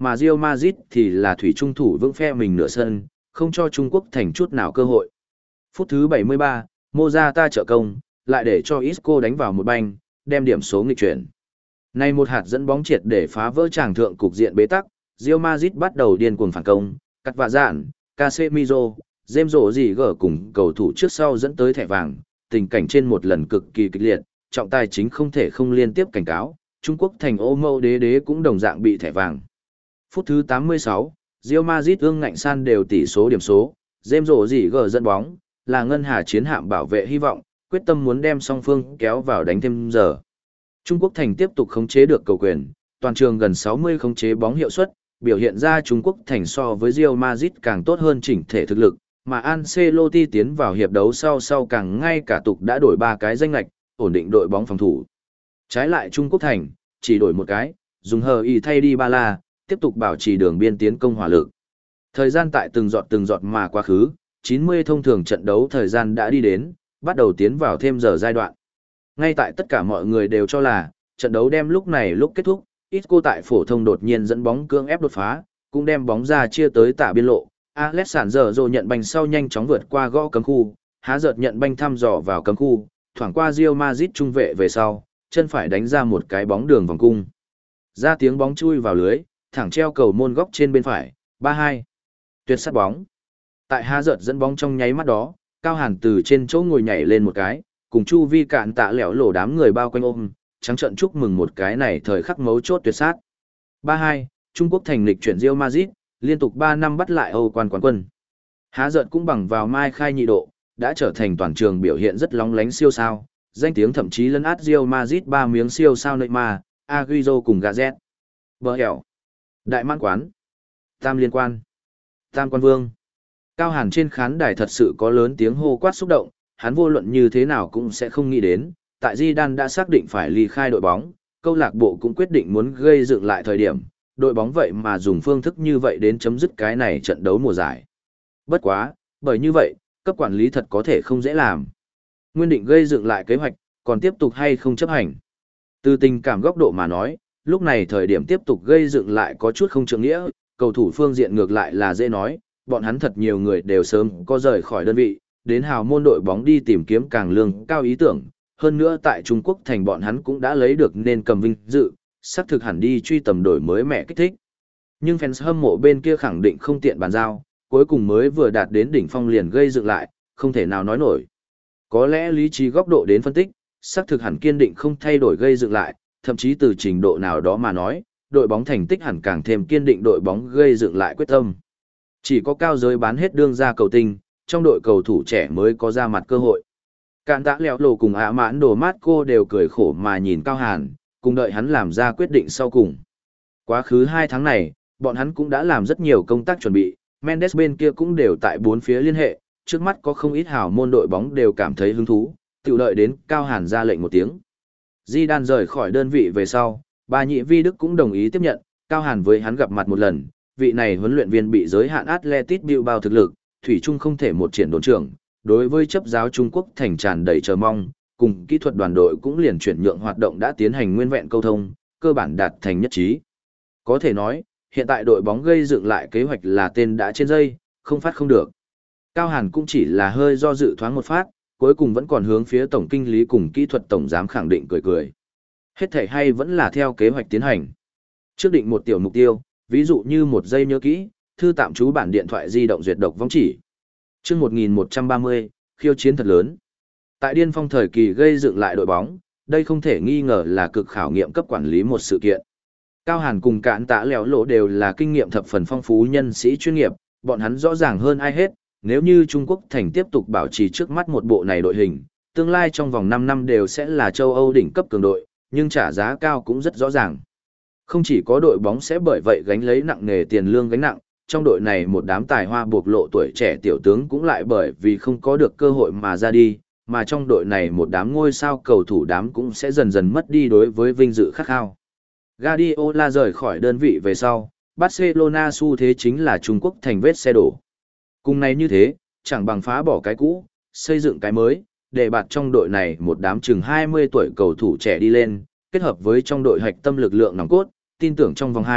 mà Real Madrid thì là thủy trung thủ vững phe mình nửa sân, không cho Trung Quốc thành chút nào cơ hội. Phút thứ bảy mươi ba, Morata trợ công, lại để cho Isco đánh vào một banh, đem điểm số nghịch chuyển. Này một hạt dẫn bóng triệt để phá vỡ tràng thượng cục diện bế tắc, Real Madrid bắt đầu điên cuồng phản công, cắt vạ dạn, Casemiro, James Rodriguez cùng cầu thủ trước sau dẫn tới thẻ vàng, tình cảnh trên một lần cực kỳ kịch liệt, trọng tài chính không thể không liên tiếp cảnh cáo, Trung Quốc thành ô mâu đế đế cũng đồng dạng bị thẻ vàng. Phút thứ tám mươi sáu, Real Madrid ương ngạnh san đều tỷ số điểm số, James Rodriguez dẫn bóng, là ngân hà chiến hạm bảo vệ hy vọng, quyết tâm muốn đem song phương kéo vào đánh thêm giờ. Trung Quốc thành tiếp tục khống chế được cầu quyền, toàn trường gần sáu mươi khống chế bóng hiệu suất, biểu hiện ra Trung Quốc thành so với Real Madrid càng tốt hơn chỉnh thể thực lực, mà Ancelotti tiến vào hiệp đấu sau sau càng ngay cả tục đã đổi ba cái danh lệch, ổn định đội bóng phòng thủ. Trái lại Trung Quốc thành, chỉ đổi một cái, dùng hờ y thay đi ba la, tiếp tục bảo trì đường biên tiến công hỏa lực. Thời gian tại từng giọt từng giọt mà quá khứ, chín mươi thông thường trận đấu thời gian đã đi đến, bắt đầu tiến vào thêm giờ giai đoạn. Ngay tại tất cả mọi người đều cho là, trận đấu đem lúc này lúc kết thúc, Isco tại phổ thông đột nhiên dẫn bóng cưỡng ép đột phá, cũng đem bóng ra chia tới tả biên lộ. Alexandro nhận banh sau nhanh chóng vượt qua gõ cấm khu, há giật nhận banh thăm dò vào cấm khu, thoảng qua Real Madrid trung vệ về sau, chân phải đánh ra một cái bóng đường vòng cung. Ra tiếng bóng chui vào lưới, thẳng treo cầu môn góc trên bên phải, ba hai. Tuyệt sát bóng. Tại há giật dẫn bóng trong nháy mắt đó, Cao Hàn từ trên chỗ ngồi nhảy lên một cái, cùng chu vi cạn tạ lẻo lổ đám người bao quanh ôm, trắng trận chúc mừng một cái này thời khắc mấu chốt tuyệt sát. ba hai, Trung Quốc thành lịch chuyển Real Madrid, liên tục ba năm bắt lại Âu quan quán quân. Há giật cũng bằng vào mai khai nhị độ, đã trở thành toàn trường biểu hiện rất lóng lánh siêu sao, danh tiếng thậm chí lấn át Real Madrid ba miếng siêu sao Neymar, Agüero cùng Gazet. Bờ hẻo, Đại Mãn Quán, Tam Liên Quan, Tam Quan Vương. Cao Hàn trên khán đài thật sự có lớn tiếng hô quát xúc động, hắn vô luận như thế nào cũng sẽ không nghĩ đến, tại Zidane đã xác định phải ly khai đội bóng, câu lạc bộ cũng quyết định muốn gây dựng lại thời điểm, đội bóng vậy mà dùng phương thức như vậy đến chấm dứt cái này trận đấu mùa giải. Bất quá, bởi như vậy, cấp quản lý thật có thể không dễ làm. Nguyên định gây dựng lại kế hoạch, còn tiếp tục hay không chấp hành. Từ tình cảm góc độ mà nói, lúc này thời điểm tiếp tục gây dựng lại có chút không trượng nghĩa, cầu thủ phương diện ngược lại là dễ nói, bọn hắn thật nhiều người đều sớm có rời khỏi đơn vị, đến hào môn đội bóng đi tìm kiếm càng lương cao ý tưởng, hơn nữa tại Trung Quốc thành bọn hắn cũng đã lấy được nên cầm vinh dự, sắp thực hẳn đi truy tầm đổi mới mẹ kích thích. Nhưng fans hâm mộ bên kia khẳng định không tiện bàn giao, cuối cùng mới vừa đạt đến đỉnh phong liền gây dựng lại, không thể nào nói nổi. Có lẽ lý trí góc độ đến phân tích, sắp thực hẳn kiên định không thay đổi gây dựng lại, thậm chí từ trình độ nào đó mà nói, đội bóng thành tích hẳn càng thêm kiên định đội bóng gây dựng lại quyết tâm. Chỉ có cao giới bán hết đương ra cầu tinh, trong đội cầu thủ trẻ mới có ra mặt cơ hội. Cạn tạ lèo lồ cùng ạ mãn đồ mát cô đều cười khổ mà nhìn Cao Hàn, cùng đợi hắn làm ra quyết định sau cùng. Quá khứ hai tháng này, bọn hắn cũng đã làm rất nhiều công tác chuẩn bị, Mendes bên kia cũng đều tại bốn phía liên hệ, trước mắt có không ít hào môn đội bóng đều cảm thấy hứng thú, tự đợi đến Cao Hàn ra lệnh một tiếng. Zidane rời khỏi đơn vị về sau, bà nhị vi Đức cũng đồng ý tiếp nhận, Cao Hàn với hắn gặp mặt một lần, vị này huấn luyện viên bị giới hạn Atletico Bilbao thực lực, thủy chung không thể một triển đồn trưởng, đối với chấp giáo Trung Quốc thành tràn đầy chờ mong, cùng kỹ thuật đoàn đội cũng liền chuyển nhượng hoạt động đã tiến hành nguyên vẹn câu thông, cơ bản đạt thành nhất trí. Có thể nói, hiện tại đội bóng gây dựng lại kế hoạch là tên đã trên dây, không phát không được. Cao Hàn cũng chỉ là hơi do dự thoáng một phát, cuối cùng vẫn còn hướng phía tổng kinh lý cùng kỹ thuật tổng giám khẳng định cười cười. Hết thảy hay vẫn là theo kế hoạch tiến hành. Trước định một tiểu mục tiêu, ví dụ như một giây nhớ kỹ, thư tạm trú bản điện thoại di động duyệt độc vong chỉ. Chương một nghìn một trăm ba mươi, khiêu chiến thật lớn. Tại điên phong thời kỳ gây dựng lại đội bóng, đây không thể nghi ngờ là cực khảo nghiệm cấp quản lý một sự kiện. Cao Hàn cùng Cạn tạ lèo lỗ đều là kinh nghiệm thập phần phong phú nhân sĩ chuyên nghiệp, bọn hắn rõ ràng hơn ai hết, nếu như Trung Quốc thành tiếp tục bảo trì trước mắt một bộ này đội hình, tương lai trong vòng năm năm đều sẽ là châu Âu đỉnh cấp cường đội, nhưng trả giá cao cũng rất rõ ràng. Không chỉ có đội bóng sẽ bởi vậy gánh lấy nặng nề tiền lương gánh nặng, trong đội này một đám tài hoa bộc lộ tuổi trẻ tiểu tướng cũng lại bởi vì không có được cơ hội mà ra đi, mà trong đội này một đám ngôi sao cầu thủ đám cũng sẽ dần dần mất đi đối với vinh dự khát khao. Guardiola rời khỏi đơn vị về sau, Barcelona xu thế chính là Trung Quốc thành vết xe đổ. Cùng này như thế, chẳng bằng phá bỏ cái cũ, xây dựng cái mới, để bạt trong đội này một đám chừng hai mươi tuổi cầu thủ trẻ đi lên, kết hợp với trong đội hạch tâm lực lượng nòng cốt, tin tưởng trong vòng hai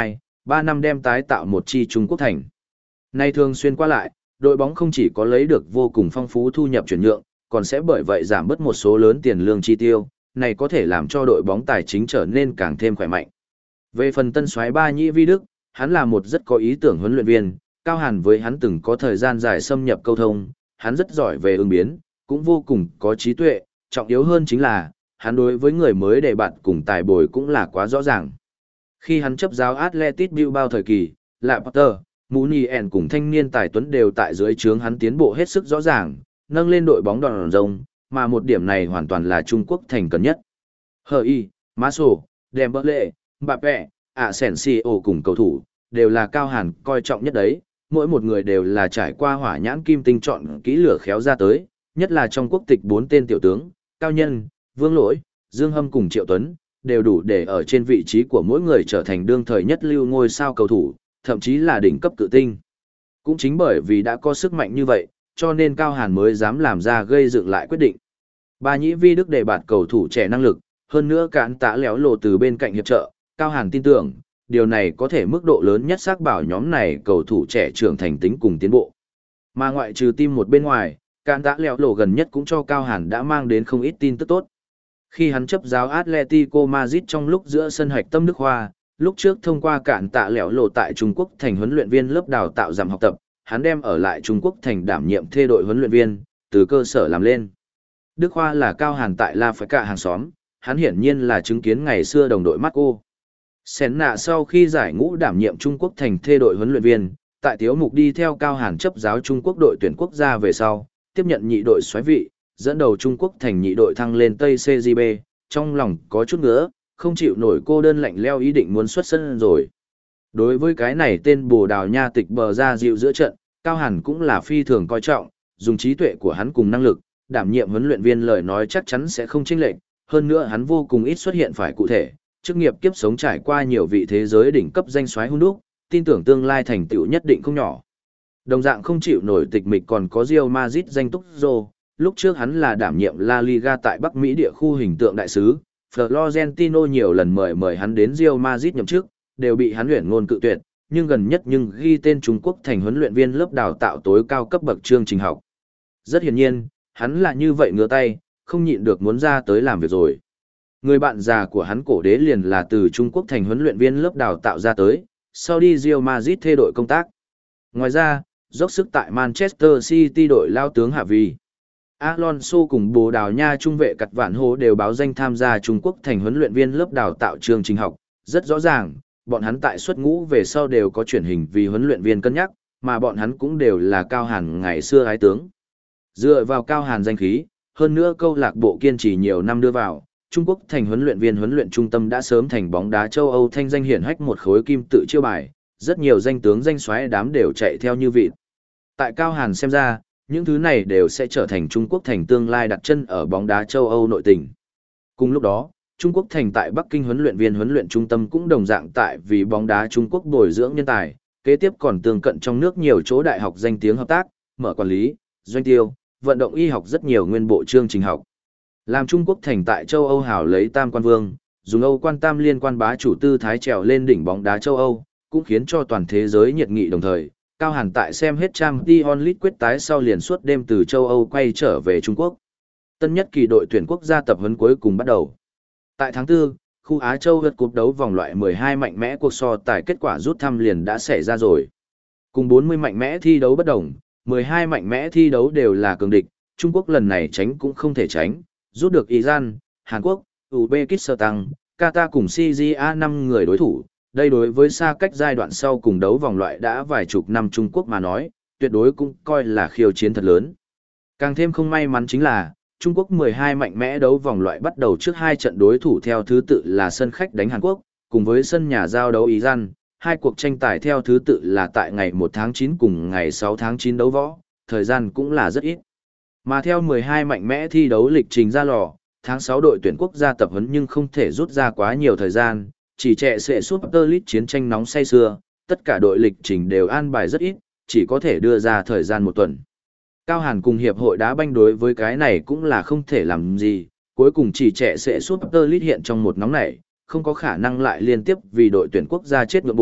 ba năm đem tái tạo một chi Trung Quốc thành. Nay thường xuyên qua lại, đội bóng không chỉ có lấy được vô cùng phong phú thu nhập chuyển nhượng, còn sẽ bởi vậy giảm bớt một số lớn tiền lương chi tiêu, này có thể làm cho đội bóng tài chính trở nên càng thêm khỏe mạnh. Về phần tân soái Ba Nhĩ Vi Đức, hắn là một rất có ý tưởng huấn luyện viên, Cao Hàn với hắn từng có thời gian dài xâm nhập câu thông, hắn rất giỏi về ứng biến, cũng vô cùng có trí tuệ, trọng yếu hơn chính là, hắn đối với người mới đề bạt cùng tài bồi cũng là quá rõ ràng. Khi hắn chấp giáo Atletico Bilbao thời kỳ, là Potter, Munier cùng thanh niên tài tuấn đều tại dưới trướng hắn tiến bộ hết sức rõ ràng, nâng lên đội bóng đòn rông, mà một điểm này hoàn toàn là Trung Quốc thành cần nhất. Hờ-y, Maso, Dembele, Mbappe, Asensio cùng cầu thủ, đều là Cao Hàn coi trọng nhất đấy, mỗi một người đều là trải qua hỏa nhãn kim tinh chọn kỹ lửa khéo ra tới, nhất là trong quốc tịch bốn tên tiểu tướng, Cao Nhân, Vương Lỗi, Dương Hâm cùng Triệu Tuấn, đều đủ để ở trên vị trí của mỗi người trở thành đương thời nhất lưu ngôi sao cầu thủ, thậm chí là đỉnh cấp cự tinh. Cũng chính bởi vì đã có sức mạnh như vậy, cho nên Cao Hàn mới dám làm ra gây dựng lại quyết định. Ba Nhĩ Vi Đức đề bạt cầu thủ trẻ năng lực, hơn nữa cản tạ léo lộ từ bên cạnh hiệp trợ, Cao Hàn tin tưởng, điều này có thể mức độ lớn nhất xác bảo nhóm này cầu thủ trẻ trưởng thành tính cùng tiến bộ. Mà ngoại trừ tim một bên ngoài, cản tạ léo lộ gần nhất cũng cho Cao Hàn đã mang đến không ít tin tức tốt. Khi hắn chấp giáo Atletico Madrid trong lúc giữa sân hạch tâm Đức Hoa, lúc trước thông qua cản tạ léo lộ tại Trung Quốc thành huấn luyện viên lớp đào tạo giảm học tập, hắn đem ở lại Trung Quốc thành đảm nhiệm thê đội huấn luyện viên, từ cơ sở làm lên. Đức Hoa là Cao Hàn tại La Phải Cả hàng xóm, hắn hiển nhiên là chứng kiến ngày xưa đồng đội Marco. Senna sau khi giải ngũ đảm nhiệm Trung Quốc thành thê đội huấn luyện viên, tại Tiếu Mục đi theo Cao Hàn chấp giáo Trung Quốc đội tuyển quốc gia về sau, tiếp nhận nhị đội soái vị, dẫn đầu Trung Quốc thành nhị đội thăng lên Tây xê giê bê, trong lòng có chút ngứa, không chịu nổi cô đơn lạnh leo ý định muốn xuất sân rồi. Đối với cái này tên Bồ Đào Nha tịch bờ ra dịu giữa trận, Cao Hàn cũng là phi thường coi trọng, dùng trí tuệ của hắn cùng năng lực, đảm nhiệm huấn luyện viên lời nói chắc chắn sẽ không chênh lệch, hơn nữa hắn vô cùng ít xuất hiện phải cụ thể, chức nghiệp kiếp sống trải qua nhiều vị thế giới đỉnh cấp danh soái hun đúc, tin tưởng tương lai thành tựu nhất định không nhỏ. Đồng dạng không chịu nổi tịch mịch còn có Real Madrid danh túc Rô, lúc trước hắn là đảm nhiệm La Liga tại Bắc Mỹ địa khu hình tượng đại sứ, Florentino nhiều lần mời mời hắn đến Real Madrid nhậm chức, đều bị hắn luyện ngôn cự tuyệt, nhưng gần nhất nhưng ghi tên Trung Quốc thành huấn luyện viên lớp đào tạo tối cao cấp bậc chương trình học. Rất hiển nhiên, hắn là như vậy ngửa tay, không nhịn được muốn ra tới làm việc rồi. Người bạn già của hắn cổ đế liền là từ Trung Quốc thành huấn luyện viên lớp đào tạo ra tới, sau đi Real Madrid thay đổi công tác. Ngoài ra, dốc sức tại Manchester City đội lao tướng Hạ Vi. Alonso cùng Bồ Đào Nha trung vệ Cặt Vạn Hố đều báo danh tham gia Trung Quốc thành huấn luyện viên lớp đào tạo chương trình học, rất rõ ràng, bọn hắn tại xuất ngũ về sau đều có chuyển hình vì huấn luyện viên cân nhắc, mà bọn hắn cũng đều là Cao Hàn ngày xưa ái tướng. Dựa vào Cao Hàn danh khí, hơn nữa câu lạc bộ kiên trì nhiều năm đưa vào, Trung Quốc thành huấn luyện viên huấn luyện trung tâm đã sớm thành bóng đá châu Âu thanh danh hiển hách một khối kim tự chiêu bài, rất nhiều danh tướng danh soái đám đều chạy theo như vịt. Tại Cao Hàn xem ra, những thứ này đều sẽ trở thành Trung Quốc thành tương lai đặt chân ở bóng đá châu Âu nội tình. Cùng lúc đó, Trung Quốc thành tại Bắc Kinh huấn luyện viên huấn luyện trung tâm cũng đồng dạng tại vì bóng đá Trung Quốc bồi dưỡng nhân tài, kế tiếp còn tương cận trong nước nhiều chỗ đại học danh tiếng hợp tác, mở quản lý, doanh tiêu, vận động y học rất nhiều nguyên bộ chương trình học. Làm Trung Quốc thành tại châu Âu hào lấy tam quan vương, dùng Âu quan tam liên quan bá chủ tư thái trèo lên đỉnh bóng đá châu Âu, cũng khiến cho toàn thế giới nhiệt nghị đồng thời. Cao Hàn tại xem hết Champions League quyết tái sau liền suốt đêm từ châu Âu quay trở về Trung Quốc. Tân nhất kỳ đội tuyển quốc gia tập huấn cuối cùng bắt đầu. Tại tháng tư, khu Á Châu lượt cúp đấu vòng loại mười hai mạnh mẽ cuộc so tài kết quả rút thăm liền đã xảy ra rồi. Cùng bốn mươi mạnh mẽ thi đấu bất đồng, mười hai mạnh mẽ thi đấu đều là cường địch, Trung Quốc lần này tránh cũng không thể tránh, rút được Iran, Hàn Quốc, Uzbekistan, Qatar cùng xê giê a năm người đối thủ. Đây đối với xa cách giai đoạn sau cùng đấu vòng loại đã vài chục năm Trung Quốc mà nói, tuyệt đối cũng coi là khiêu chiến thật lớn. Càng thêm không may mắn chính là, Trung Quốc mười hai mạnh mẽ đấu vòng loại bắt đầu trước hai trận đối thủ theo thứ tự là sân khách đánh Hàn Quốc, cùng với sân nhà giao đấu Iran, hai cuộc tranh tài theo thứ tự là tại ngày một tháng chín cùng ngày sáu tháng chín đấu võ, thời gian cũng là rất ít. Mà theo mười hai mạnh mẽ thi đấu lịch trình ra lò, tháng sáu đội tuyển quốc gia tập huấn nhưng không thể rút ra quá nhiều thời gian, chỉ trẻ sẽ Super League chiến tranh nóng say sưa, tất cả đội lịch trình đều an bài rất ít, chỉ có thể đưa ra thời gian một tuần. Cao Hàn cùng hiệp hội đá banh đối với cái này cũng là không thể làm gì, cuối cùng chỉ trẻ sẽ Super League hiện trong một nóng này, không có khả năng lại liên tiếp vì đội tuyển quốc gia chết ngưỡng bộ,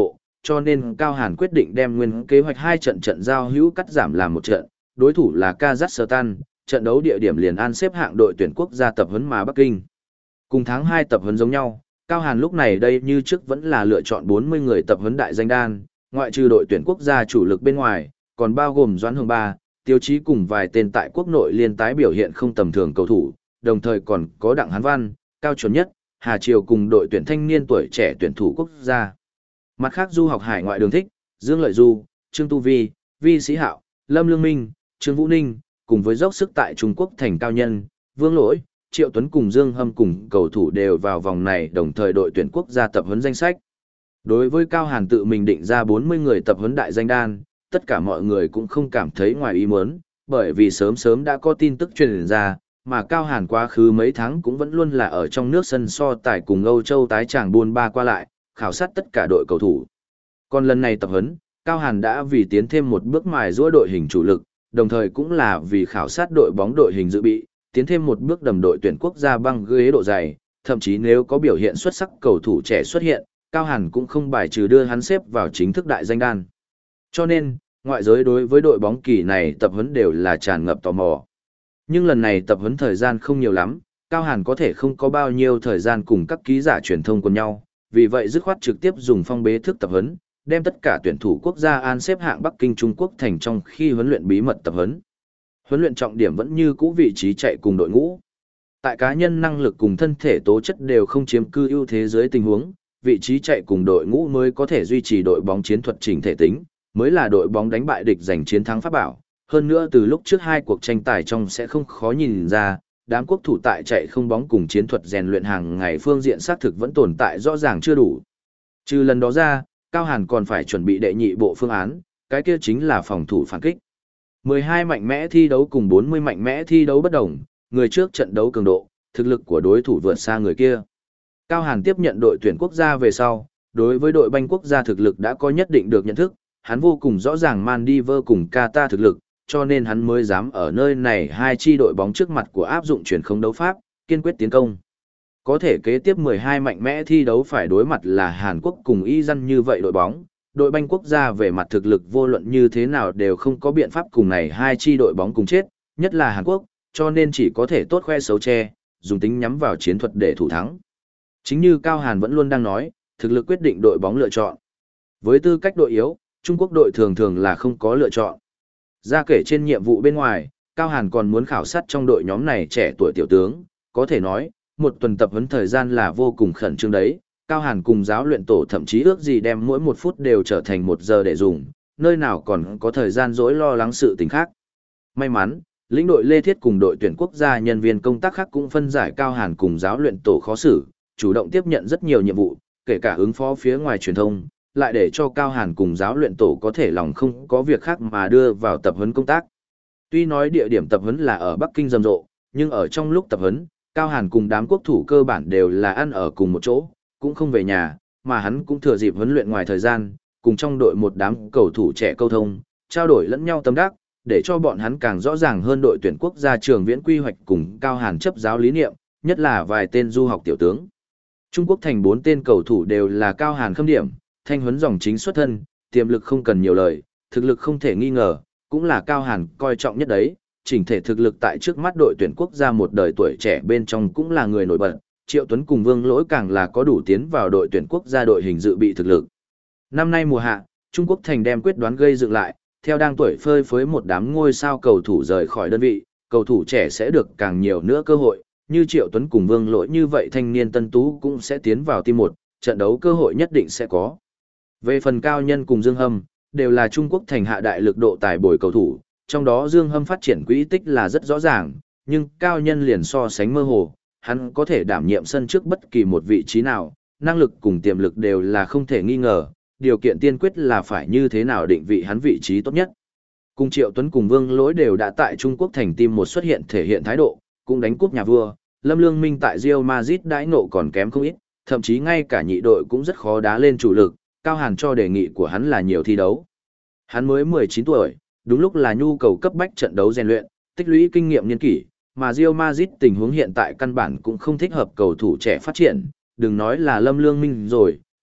cho nên Cao Hàn quyết định đem nguyên kế hoạch hai trận trận giao hữu cắt giảm làm một trận, đối thủ là Kazakhstan, trận đấu địa điểm liền an xếp hạng đội tuyển quốc gia tập huấn mà Bắc Kinh. Cùng tháng hai tập huấn giống nhau, Cao Hàn lúc này đây như trước vẫn là lựa chọn bốn mươi người tập huấn đại danh đan, ngoại trừ đội tuyển quốc gia chủ lực bên ngoài, còn bao gồm Doãn Hồng Ba, Tiêu Chí cùng vài tên tại quốc nội liên tái biểu hiện không tầm thường cầu thủ, đồng thời còn có Đặng Hán Văn, Cao Chuẩn Nhất, Hà Triều cùng đội tuyển thanh niên tuổi trẻ tuyển thủ quốc gia. Mặt khác du học hải ngoại Đường Thích, Dương Lợi Du, Trương Tu Vi, Vi Sĩ Hạo, Lâm Lương Minh, Trương Vũ Ninh, cùng với dốc sức tại Trung Quốc thành cao nhân, Vương Lỗi, Triệu Tuấn cùng Dương Hâm cùng cầu thủ đều vào vòng này đồng thời đội tuyển quốc gia tập huấn danh sách. Đối với Cao Hàn tự mình định ra bốn mươi người tập huấn đại danh đan, tất cả mọi người cũng không cảm thấy ngoài ý muốn, bởi vì sớm sớm đã có tin tức truyền ra, mà Cao Hàn quá khứ mấy tháng cũng vẫn luôn là ở trong nước sân so tài cùng Âu Châu tái tràng buôn ba qua lại, khảo sát tất cả đội cầu thủ. Còn lần này tập huấn, Cao Hàn đã vì tiến thêm một bước mài giũa đội hình chủ lực, đồng thời cũng là vì khảo sát đội bóng đội hình dự bị, tiến thêm một bước đầm đội tuyển quốc gia băng ghế độ dày, thậm chí nếu có biểu hiện xuất sắc cầu thủ trẻ xuất hiện, Cao Hàn cũng không bài trừ đưa hắn xếp vào chính thức đại danh đan. Cho nên, ngoại giới đối với đội bóng kỳ này tập huấn đều là tràn ngập tò mò. Nhưng lần này tập huấn thời gian không nhiều lắm, Cao Hàn có thể không có bao nhiêu thời gian cùng các ký giả truyền thông cùng nhau, vì vậy dứt khoát trực tiếp dùng phong bế thức tập huấn, đem tất cả tuyển thủ quốc gia an xếp hạng Bắc Kinh Trung Quốc thành trong khi huấn luyện bí mật tập huấn. Huấn luyện trọng điểm vẫn như cũ vị trí chạy cùng đội ngũ. Tại cá nhân năng lực cùng thân thể tố chất đều không chiếm cư ưu thế dưới tình huống, vị trí chạy cùng đội ngũ mới có thể duy trì đội bóng chiến thuật chỉnh thể tính, mới là đội bóng đánh bại địch giành chiến thắng pháp bảo. Hơn nữa từ lúc trước hai cuộc tranh tài trong sẽ không khó nhìn ra, đám quốc thủ tại chạy không bóng cùng chiến thuật rèn luyện hàng ngày phương diện xác thực vẫn tồn tại rõ ràng chưa đủ. Trừ lần đó ra, Cao Hàn còn phải chuẩn bị đệ nhị bộ phương án, cái kia chính là phòng thủ phản kích. mười hai mạnh mẽ thi đấu cùng bốn mươi mạnh mẽ thi đấu bất đồng, người trước trận đấu cường độ, thực lực của đối thủ vượt xa người kia. Cao Hàn tiếp nhận đội tuyển quốc gia về sau, đối với đội banh quốc gia thực lực đã có nhất định được nhận thức, hắn vô cùng rõ ràng Maldives cùng Qatar thực lực, cho nên hắn mới dám ở nơi này hai chi đội bóng trước mặt của áp dụng chuyển không đấu pháp, kiên quyết tiến công. Có thể kế tiếp mười hai mạnh mẽ thi đấu phải đối mặt là Hàn Quốc cùng Iran như vậy đội bóng, đội banh quốc gia về mặt thực lực vô luận như thế nào đều không có biện pháp cùng này hai chi đội bóng cùng chết, nhất là Hàn Quốc, cho nên chỉ có thể tốt khoe xấu che, dùng tính nhắm vào chiến thuật để thủ thắng. Chính như Cao Hàn vẫn luôn đang nói, thực lực quyết định đội bóng lựa chọn. Với tư cách đội yếu, Trung Quốc đội thường thường là không có lựa chọn. Ra kể trên nhiệm vụ bên ngoài, Cao Hàn còn muốn khảo sát trong đội nhóm này trẻ tuổi tiểu tướng, có thể nói, một tuần tập huấn thời gian là vô cùng khẩn trương đấy. Cao Hàn cùng giáo luyện tổ thậm chí ước gì đem mỗi một phút đều trở thành một giờ để dùng, nơi nào còn có thời gian dỗi lo lắng sự tình khác. May mắn, lĩnh đội Lê Thiết cùng đội tuyển quốc gia nhân viên công tác khác cũng phân giải Cao Hàn cùng giáo luyện tổ khó xử, chủ động tiếp nhận rất nhiều nhiệm vụ, kể cả ứng phó phía ngoài truyền thông, lại để cho Cao Hàn cùng giáo luyện tổ có thể lòng không có việc khác mà đưa vào tập huấn công tác. Tuy nói địa điểm tập huấn là ở Bắc Kinh rầm rộ, nhưng ở trong lúc tập huấn, Cao Hàn cùng đám quốc thủ cơ bản đều là ăn ở cùng một chỗ, cũng không về nhà, mà hắn cũng thừa dịp huấn luyện ngoài thời gian, cùng trong đội một đám cầu thủ trẻ câu thông, trao đổi lẫn nhau tâm đắc, để cho bọn hắn càng rõ ràng hơn đội tuyển quốc gia trường viễn quy hoạch cùng Cao Hàn chấp giáo lý niệm, nhất là vài tên du học tiểu tướng. Trung Quốc thành bốn tên cầu thủ đều là Cao Hàn khâm điểm, thanh huấn dòng chính xuất thân, tiềm lực không cần nhiều lời, thực lực không thể nghi ngờ, cũng là Cao Hàn coi trọng nhất đấy. Chỉnh thể thực lực tại trước mắt đội tuyển quốc gia một đời tuổi trẻ bên trong cũng là người nổi bật, Triệu Tuấn cùng Vương Lỗi càng là có đủ tiến vào đội tuyển quốc gia đội hình dự bị thực lực. Năm nay mùa hạ, Trung Quốc thành đem quyết đoán gây dựng lại, theo đang tuổi phơi phới một đám ngôi sao cầu thủ rời khỏi đơn vị, cầu thủ trẻ sẽ được càng nhiều nữa cơ hội, như Triệu Tuấn cùng Vương Lỗi như vậy thanh niên tân tú cũng sẽ tiến vào team một, trận đấu cơ hội nhất định sẽ có. Về phần Cao Nhân cùng Dương Hâm, đều là Trung Quốc thành hạ đại lực độ tài bồi cầu thủ, trong đó Dương Hâm phát triển quỹ tích là rất rõ ràng, nhưng Cao Nhân liền so sánh mơ hồ, hắn có thể đảm nhiệm sân trước bất kỳ một vị trí nào, năng lực cùng tiềm lực đều là không thể nghi ngờ, điều kiện tiên quyết là phải như thế nào định vị hắn vị trí tốt nhất. Cùng Triệu Tuấn cùng Vương Lỗi đều đã tại Trung Quốc thành team một xuất hiện thể hiện thái độ, cũng đánh cúp nhà vua, Lâm Lương Minh tại Real Madrid đãi ngộ còn kém không ít, thậm chí ngay cả nhị đội cũng rất khó đá lên chủ lực, Cao Hàn cho đề nghị của hắn là nhiều thi đấu. Hắn mới mười chín tuổi, đúng lúc là nhu cầu cấp bách trận đấu rèn luyện, tích lũy kinh nghiệm niên kỷ, mà Real Madrid tình huống hiện tại căn bản cũng không thích hợp cầu thủ trẻ phát triển, đừng nói là Lâm Lương Minh rồi,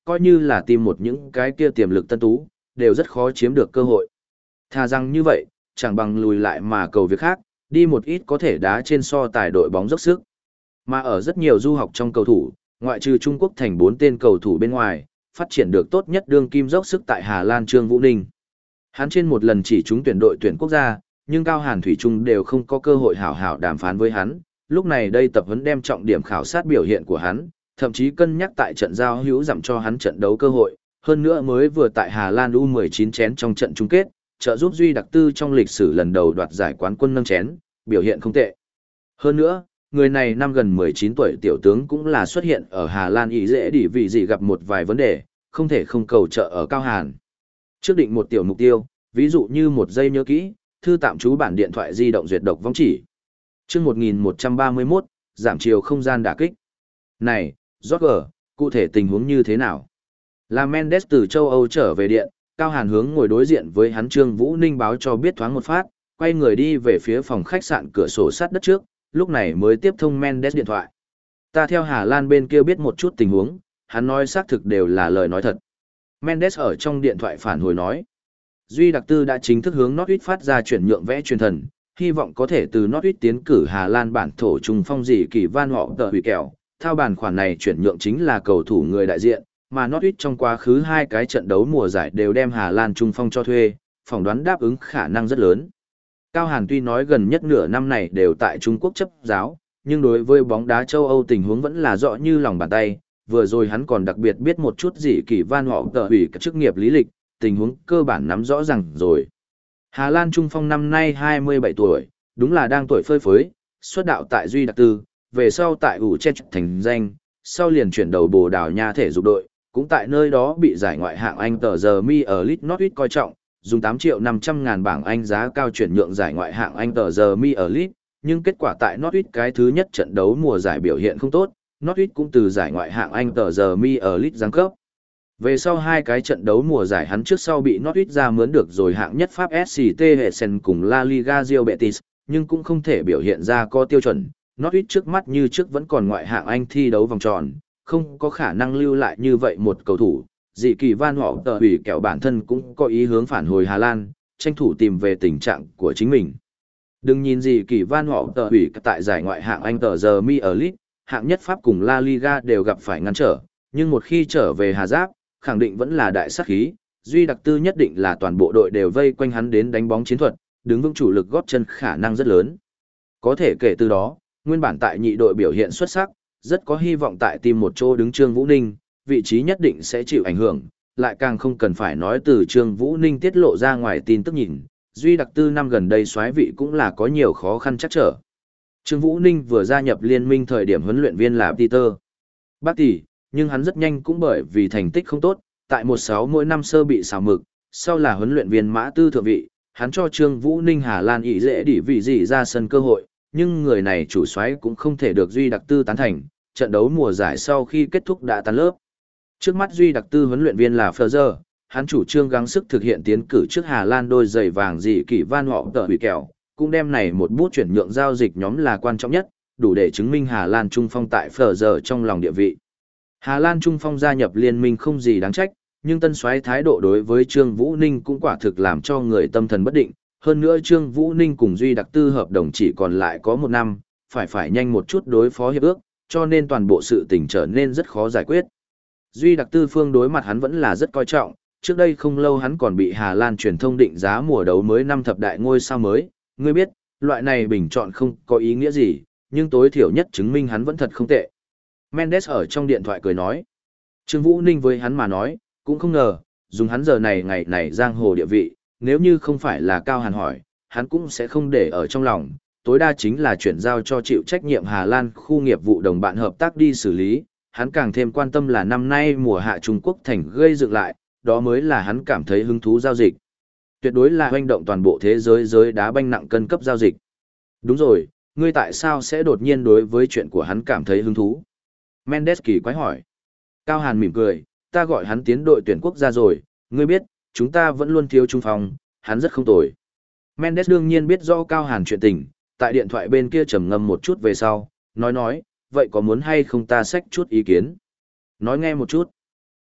coi như là tìm một những cái kia tiềm lực tân tú, đều rất khó chiếm được cơ hội. Thà rằng như vậy, chẳng bằng lùi lại mà cầu việc khác, đi một ít có thể đá trên so tài đội bóng dốc sức. Mà ở rất nhiều du học trong cầu thủ, ngoại trừ Trung Quốc thành bốn tên cầu thủ bên ngoài, phát triển được tốt nhất đương kim dốc sức tại Hà Lan Trương Vũ Ninh. Hắn trên một lần chỉ trúng tuyển đội tuyển quốc gia, nhưng Cao Hàn Thủy Trung đều không có cơ hội hảo hảo đàm phán với hắn. Lúc này đây tập huấn đem trọng điểm khảo sát biểu hiện của hắn, thậm chí cân nhắc tại trận giao hữu giảm cho hắn trận đấu cơ hội, hơn nữa mới vừa tại Hà Lan U mười chín chén trong trận chung kết, trợ giúp Duy Đặc Tư trong lịch sử lần đầu đoạt giải quán quân nâng chén, biểu hiện không tệ. Hơn nữa, người này năm gần mười chín tuổi tiểu tướng cũng là xuất hiện ở Hà Lan ý dễ đi vì gì gặp một vài vấn đề, không thể không cầu trợ ở Cao Hàn. Trước định một tiểu mục tiêu, ví dụ như một giây nhớ kỹ, thư tạm trú bản điện thoại di động duyệt độc vong chỉ. Chương một nghìn một trăm ba mươi mốt, giảm chiều không gian đả kích. Này, Roger, cụ thể tình huống như thế nào? Là Mendes từ châu Âu trở về điện, Cao Hàn hướng ngồi đối diện với hắn Trương Vũ Ninh báo cho biết thoáng một phát, quay người đi về phía phòng khách sạn cửa sổ sát đất trước, lúc này mới tiếp thông Mendes điện thoại. Ta theo Hà Lan bên kia biết một chút tình huống, hắn nói xác thực đều là lời nói thật. Mendes ở trong điện thoại phản hồi nói. Duy Đặc Tư đã chính thức hướng Norwich phát ra chuyển nhượng vẽ truyền thần, hy vọng có thể từ Norwich tiến cử Hà Lan bản thổ trùng phong dị kỳ van họ tờ hủy kèo. Thao bản khoản này chuyển nhượng chính là cầu thủ người đại diện, mà Norwich trong quá khứ hai cái trận đấu mùa giải đều đem Hà Lan trung phong cho thuê, phỏng đoán đáp ứng khả năng rất lớn. Cao Hàn tuy nói gần nhất nửa năm này đều tại Trung Quốc chấp giáo, nhưng đối với bóng đá châu Âu tình huống vẫn là rõ như lòng bàn tay, vừa rồi hắn còn đặc biệt biết một chút gì kỳ van họ tờ hủy các chức nghiệp lý lịch, tình huống cơ bản nắm rõ ràng rồi. Hà Lan trung phong năm nay hai mươi bảy tuổi, đúng là đang tuổi phơi phới, xuất đạo tại Duy Đặc Tư, về sau tại Utrecht thành danh, sau liền chuyển đầu Bồ Đào Nha thể dục đội, cũng tại nơi đó bị giải ngoại hạng Anh tờ giờ mi ở Leeds Norwich coi trọng, dùng tám triệu năm trăm ngàn bảng Anh giá cao chuyển nhượng giải ngoại hạng Anh tờ giờ mi ở Leeds, nhưng kết quả tại Norwich cái thứ nhất trận đấu mùa giải biểu hiện không tốt, Norwich cũng từ giải ngoại hạng Anh tờ giờ mi ở Leeds giáng cấp. Về sau hai cái trận đấu mùa giải hắn trước sau bị Norwich ra mướn được rồi hạng nhất Pháp ét xê tê Hessen cùng La Liga Real Betis, nhưng cũng không thể biểu hiện ra có tiêu chuẩn. Norwich trước mắt như trước vẫn còn ngoại hạng Anh thi đấu vòng tròn, không có khả năng lưu lại như vậy một cầu thủ. Dị kỳ van họ tờ hủy kẹo bản thân cũng có ý hướng phản hồi Hà Lan, tranh thủ tìm về tình trạng của chính mình. Đừng nhìn gì kỳ van họ tờ hủy tại giải ngoại hạng Anh tờ giờ mi ở Leeds, hạng nhất Pháp cùng La Liga đều gặp phải ngăn trở, nhưng một khi trở về Hà Giáp, khẳng định vẫn là đại sát khí, Duy Đặc Tư nhất định là toàn bộ đội đều vây quanh hắn đến đánh bóng chiến thuật, đứng vững chủ lực góp chân khả năng rất lớn. Có thể kể từ đó, nguyên bản tại nhị đội biểu hiện xuất sắc, rất có hy vọng tại tìm một chỗ đứng Trương Vũ Ninh, vị trí nhất định sẽ chịu ảnh hưởng, lại càng không cần phải nói từ Trương Vũ Ninh tiết lộ ra ngoài tin tức nhìn, Duy Đặc Tư năm gần đây soái vị cũng là có nhiều khó khăn chắc trở. Trương Vũ Ninh vừa gia nhập liên minh thời điểm huấn luyện viên là Peter Bác Tỷ, nhưng hắn rất nhanh cũng bởi vì thành tích không tốt, tại một sáu mỗi năm sơ bị xào mực, sau là huấn luyện viên Mã Tư thượng vị, hắn cho Trương Vũ Ninh Hà Lan ý dễ đỉ vị gì ra sân cơ hội, nhưng người này chủ soái cũng không thể được Duy Đặc Tư tán thành, trận đấu mùa giải sau khi kết thúc đã tan lớp. Trước mắt Duy Đặc Tư huấn luyện viên là Fleur, hắn chủ trương gắng sức thực hiện tiến cử trước Hà Lan đôi giày vàng dị kỳ van họ tờ hủy kèo, cũng đem này một bút chuyển nhượng giao dịch nhóm là quan trọng nhất, đủ để chứng minh Hà Lan trung phong tại Fleur trong lòng địa vị. Hà Lan trung phong gia nhập liên minh không gì đáng trách, nhưng tân soái thái độ đối với Trương Vũ Ninh cũng quả thực làm cho người tâm thần bất định. Hơn nữa Trương Vũ Ninh cùng Duy Đặc Tư hợp đồng chỉ còn lại có một năm, phải phải nhanh một chút đối phó hiệp ước, cho nên toàn bộ sự tình trở nên rất khó giải quyết. Duy Đặc Tư phương đối mặt hắn vẫn là rất coi trọng, trước đây không lâu hắn còn bị Hà Lan truyền thông định giá mùa đấu mới năm thập đại ngôi sao mới, ngươi biết, loại này bình chọn không có ý nghĩa gì, nhưng tối thiểu nhất chứng minh hắn vẫn thật không tệ. Mendes ở trong điện thoại cười nói. Trương Vũ Ninh với hắn mà nói, cũng không ngờ, dùng hắn giờ này ngày này giang hồ địa vị, nếu như không phải là Cao Hàn hỏi, hắn cũng sẽ không để ở trong lòng, tối đa chính là chuyển giao cho chịu trách nhiệm Hà Lan khu nghiệp vụ đồng bạn hợp tác đi xử lý, hắn càng thêm quan tâm là năm nay mùa hạ Trung Quốc thành gây dựng lại, đó mới là hắn cảm thấy hứng thú giao dịch. Tuyệt đối là hoành động toàn bộ thế giới giới đá banh nặng cân cấp giao dịch. Đúng rồi, ngươi tại sao sẽ đột nhiên đối với chuyện của hắn cảm thấy hứng thú? Mendes kỳ quái hỏi. Cao Hàn mỉm cười, ta gọi hắn tiến đội tuyển quốc gia rồi, ngươi biết, chúng ta vẫn luôn thiếu trung phong, hắn rất không tồi. Mendes đương nhiên biết rõ Cao Hàn chuyện tình, tại điện thoại bên kia trầm ngâm một chút về sau, nói nói, vậy có muốn hay không ta xách chút ý kiến? Nói nghe một chút.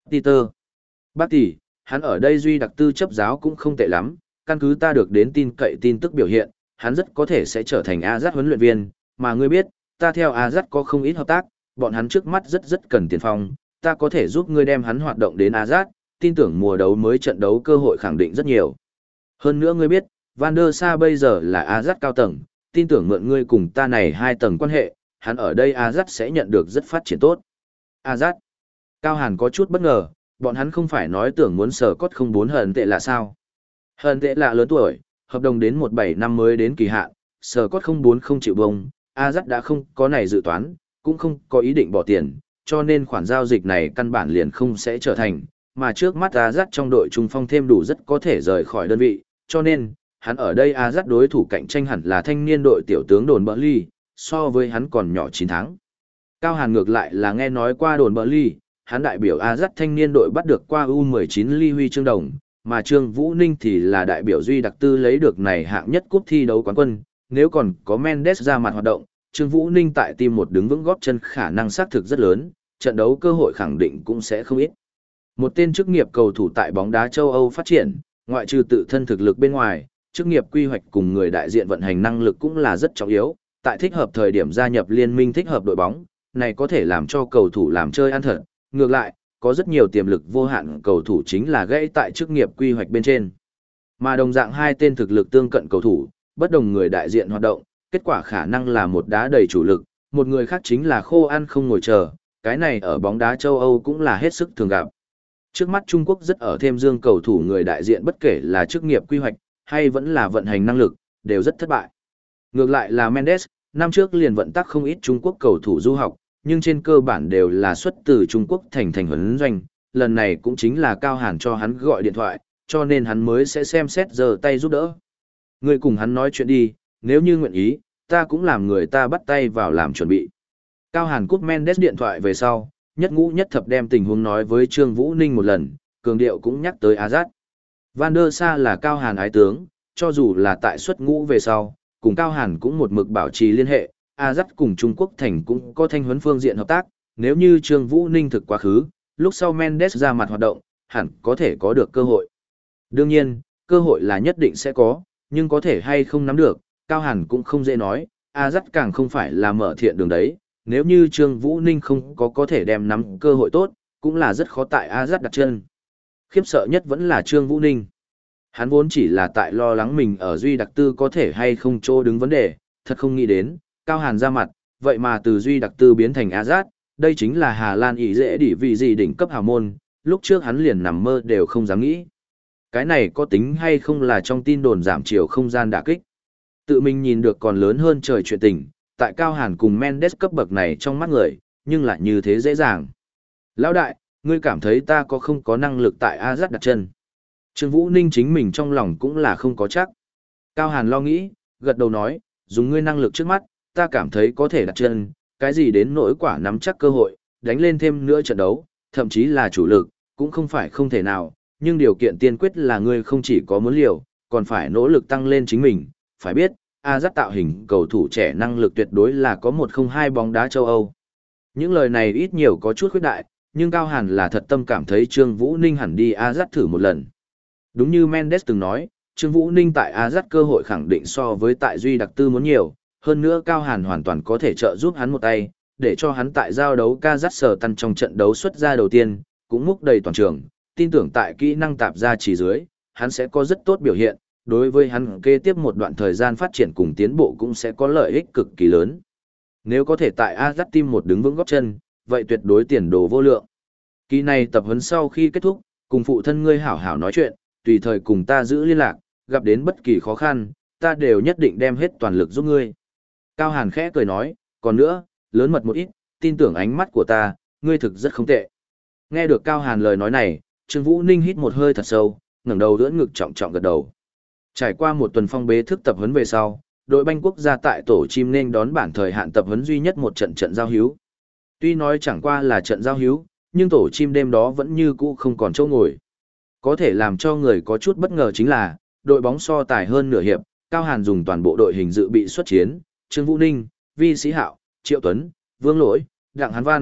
Peter. Bác tỷ, hắn ở đây duy đặc tư chấp giáo cũng không tệ lắm, căn cứ ta được đến tin cậy tin tức biểu hiện, hắn rất có thể sẽ trở thành Azat huấn luyện viên, mà ngươi biết, ta theo Azat có không ít hợp tác, bọn hắn trước mắt rất rất cần tiền phong, ta có thể giúp ngươi đem hắn hoạt động đến Azat, tin tưởng mùa đấu mới trận đấu cơ hội khẳng định rất nhiều. Hơn nữa ngươi biết, Van der Sa bây giờ là Azat cao tầng, tin tưởng mượn ngươi cùng ta này hai tầng quan hệ, hắn ở đây Azat sẽ nhận được rất phát triển tốt. Azat. Cao Hàn có chút bất ngờ, bọn hắn không phải nói tưởng muốn sở cốt không bốn hận tệ là sao? Hận tệ là lớn tuổi, hợp đồng đến một bảy năm mới đến kỳ hạn, sở cốt không bốn không chịu bông, Azat đã không có này dự toán, cũng không có ý định bỏ tiền, cho nên khoản giao dịch này căn bản liền không sẽ trở thành, mà trước mắt Azat trong đội trung phong thêm đủ rất có thể rời khỏi đơn vị, cho nên, hắn ở đây Azat đối thủ cạnh tranh hẳn là thanh niên đội tiểu tướng Đồn Bờ Ly, so với hắn còn nhỏ chín tháng. Cao Hàn ngược lại là nghe nói qua Đồn Bờ Ly, hắn đại biểu Azat thanh niên đội bắt được qua U mười chín ly huy chương đồng, mà Trương Vũ Ninh thì là đại biểu duy đặc tư lấy được này hạng nhất cúp thi đấu quán quân, nếu còn có Mendes ra mặt hoạt động, Trương Vũ Ninh tại team một đứng vững góp chân khả năng xác thực rất lớn, trận đấu cơ hội khẳng định cũng sẽ không ít. Một tên chức nghiệp cầu thủ tại bóng đá châu Âu phát triển, ngoại trừ tự thân thực lực bên ngoài, chức nghiệp quy hoạch cùng người đại diện vận hành năng lực cũng là rất trọng yếu, tại thích hợp thời điểm gia nhập liên minh thích hợp đội bóng, này có thể làm cho cầu thủ làm chơi ăn thật, ngược lại, có rất nhiều tiềm lực vô hạn cầu thủ chính là gãy tại chức nghiệp quy hoạch bên trên. Mà đồng dạng hai tên thực lực tương cận cầu thủ, bất đồng người đại diện hoạt động, kết quả khả năng là một đá đầy chủ lực, một người khác chính là khô ăn không ngồi chờ, cái này ở bóng đá châu Âu cũng là hết sức thường gặp. Trước mắt Trung Quốc rất ở thêm dương cầu thủ người đại diện bất kể là chức nghiệp quy hoạch, hay vẫn là vận hành năng lực, đều rất thất bại. Ngược lại là Mendes, năm trước liền vận tắc không ít Trung Quốc cầu thủ du học, nhưng trên cơ bản đều là xuất từ Trung Quốc thành thành huấn doanh, lần này cũng chính là Cao Hàn cho hắn gọi điện thoại, cho nên hắn mới sẽ xem xét giờ tay giúp đỡ. Người cùng hắn nói chuyện đi, nếu như nguyện ý, ta cũng làm người ta bắt tay vào làm chuẩn bị. Cao Hàn cúp Mendes điện thoại về sau, nhất ngũ nhất thập đem tình huống nói với Trương Vũ Ninh một lần, cường điệu cũng nhắc tới Azat. Van der Sa là Cao Hàn ái tướng, cho dù là tại xuất ngũ về sau, cùng Cao Hàn cũng một mực bảo trì liên hệ, Azat cùng Trung Quốc thành cũng có thanh huấn phương diện hợp tác, nếu như Trương Vũ Ninh thực quá khứ, lúc sau Mendes ra mặt hoạt động, hẳn có thể có được cơ hội. Đương nhiên, cơ hội là nhất định sẽ có, nhưng có thể hay không nắm được, Cao Hàn cũng không dễ nói, Azat càng không phải là mở thiện đường đấy, nếu như Trương Vũ Ninh không có có thể đem nắm cơ hội tốt, cũng là rất khó tại Azat đặt chân. Khiếp sợ nhất vẫn là Trương Vũ Ninh. Hắn vốn chỉ là tại lo lắng mình ở duy đặc tư có thể hay không chỗ đứng vấn đề, thật không nghĩ đến, Cao Hàn ra mặt, vậy mà từ duy đặc tư biến thành Azat, đây chính là Hà Lan ý dễ đỉ vị gì đỉnh cấp hào môn, lúc trước hắn liền nằm mơ đều không dám nghĩ. Cái này có tính hay không là trong tin đồn giảm chiều không gian đả kích. Tự mình nhìn được còn lớn hơn trời chuyện tình, tại Cao Hàn cùng Mendes cấp bậc này trong mắt người, nhưng lại như thế dễ dàng. Lão đại, ngươi cảm thấy ta có không có năng lực tại Azat đặt chân? Trương Vũ Ninh chính mình trong lòng cũng là không có chắc. Cao Hàn lo nghĩ, gật đầu nói, dùng ngươi năng lực trước mắt, ta cảm thấy có thể đặt chân, cái gì đến nỗi quả nắm chắc cơ hội, đánh lên thêm nữa trận đấu, thậm chí là chủ lực, cũng không phải không thể nào, nhưng điều kiện tiên quyết là ngươi không chỉ có muốn liều, còn phải nỗ lực tăng lên chính mình, phải biết, Azat tạo hình cầu thủ trẻ năng lực tuyệt đối là có một không hai bóng đá châu Âu. Những lời này ít nhiều có chút khuyết đại, nhưng Cao Hàn là thật tâm cảm thấy Trương Vũ Ninh hẳn đi Azat thử một lần. Đúng như Mendes từng nói, Trương Vũ Ninh tại Azat cơ hội khẳng định so với tại Duy Đặc Tư muốn nhiều, hơn nữa Cao Hàn hoàn toàn có thể trợ giúp hắn một tay, để cho hắn tại giao đấu Kazakhstan trong trận đấu xuất ra đầu tiên, cũng múc đầy toàn trường, tin tưởng tại kỹ năng tạp ra chỉ dưới, hắn sẽ có rất tốt biểu hiện, đối với hắn kế tiếp một đoạn thời gian phát triển cùng tiến bộ cũng sẽ có lợi ích cực kỳ lớn. Nếu có thể tại Azat team một đứng vững góp chân, vậy tuyệt đối tiền đồ vô lượng. Kỳ này tập huấn sau khi kết thúc, cùng phụ thân ngươi hảo hảo nói chuyện, tùy thời cùng ta giữ liên lạc, gặp đến bất kỳ khó khăn, ta đều nhất định đem hết toàn lực giúp ngươi. Cao Hàn khẽ cười nói, còn nữa, lớn mật một ít, tin tưởng ánh mắt của ta, ngươi thực rất không tệ. Nghe được Cao Hàn lời nói này, Trương Vũ Ninh hít một hơi thật sâu, ngẩng đầu đỡ ngực trọng trọng gật đầu. Trải qua một tuần phong bế thức tập huấn về sau, đội banh quốc gia tại tổ chim nên đón bản thời hạn tập huấn duy nhất một trận trận giao hữu. Tuy nói chẳng qua là trận giao hữu, nhưng tổ chim đêm đó vẫn như cũ không còn chỗ ngồi. Có thể làm cho người có chút bất ngờ chính là, đội bóng so tài hơn nửa hiệp, Cao Hàn dùng toàn bộ đội hình dự bị xuất chiến, Trương Vũ Ninh, Vi Sĩ Hạo, Triệu Tuấn, Vương Lỗi, Đặng Hán Văn,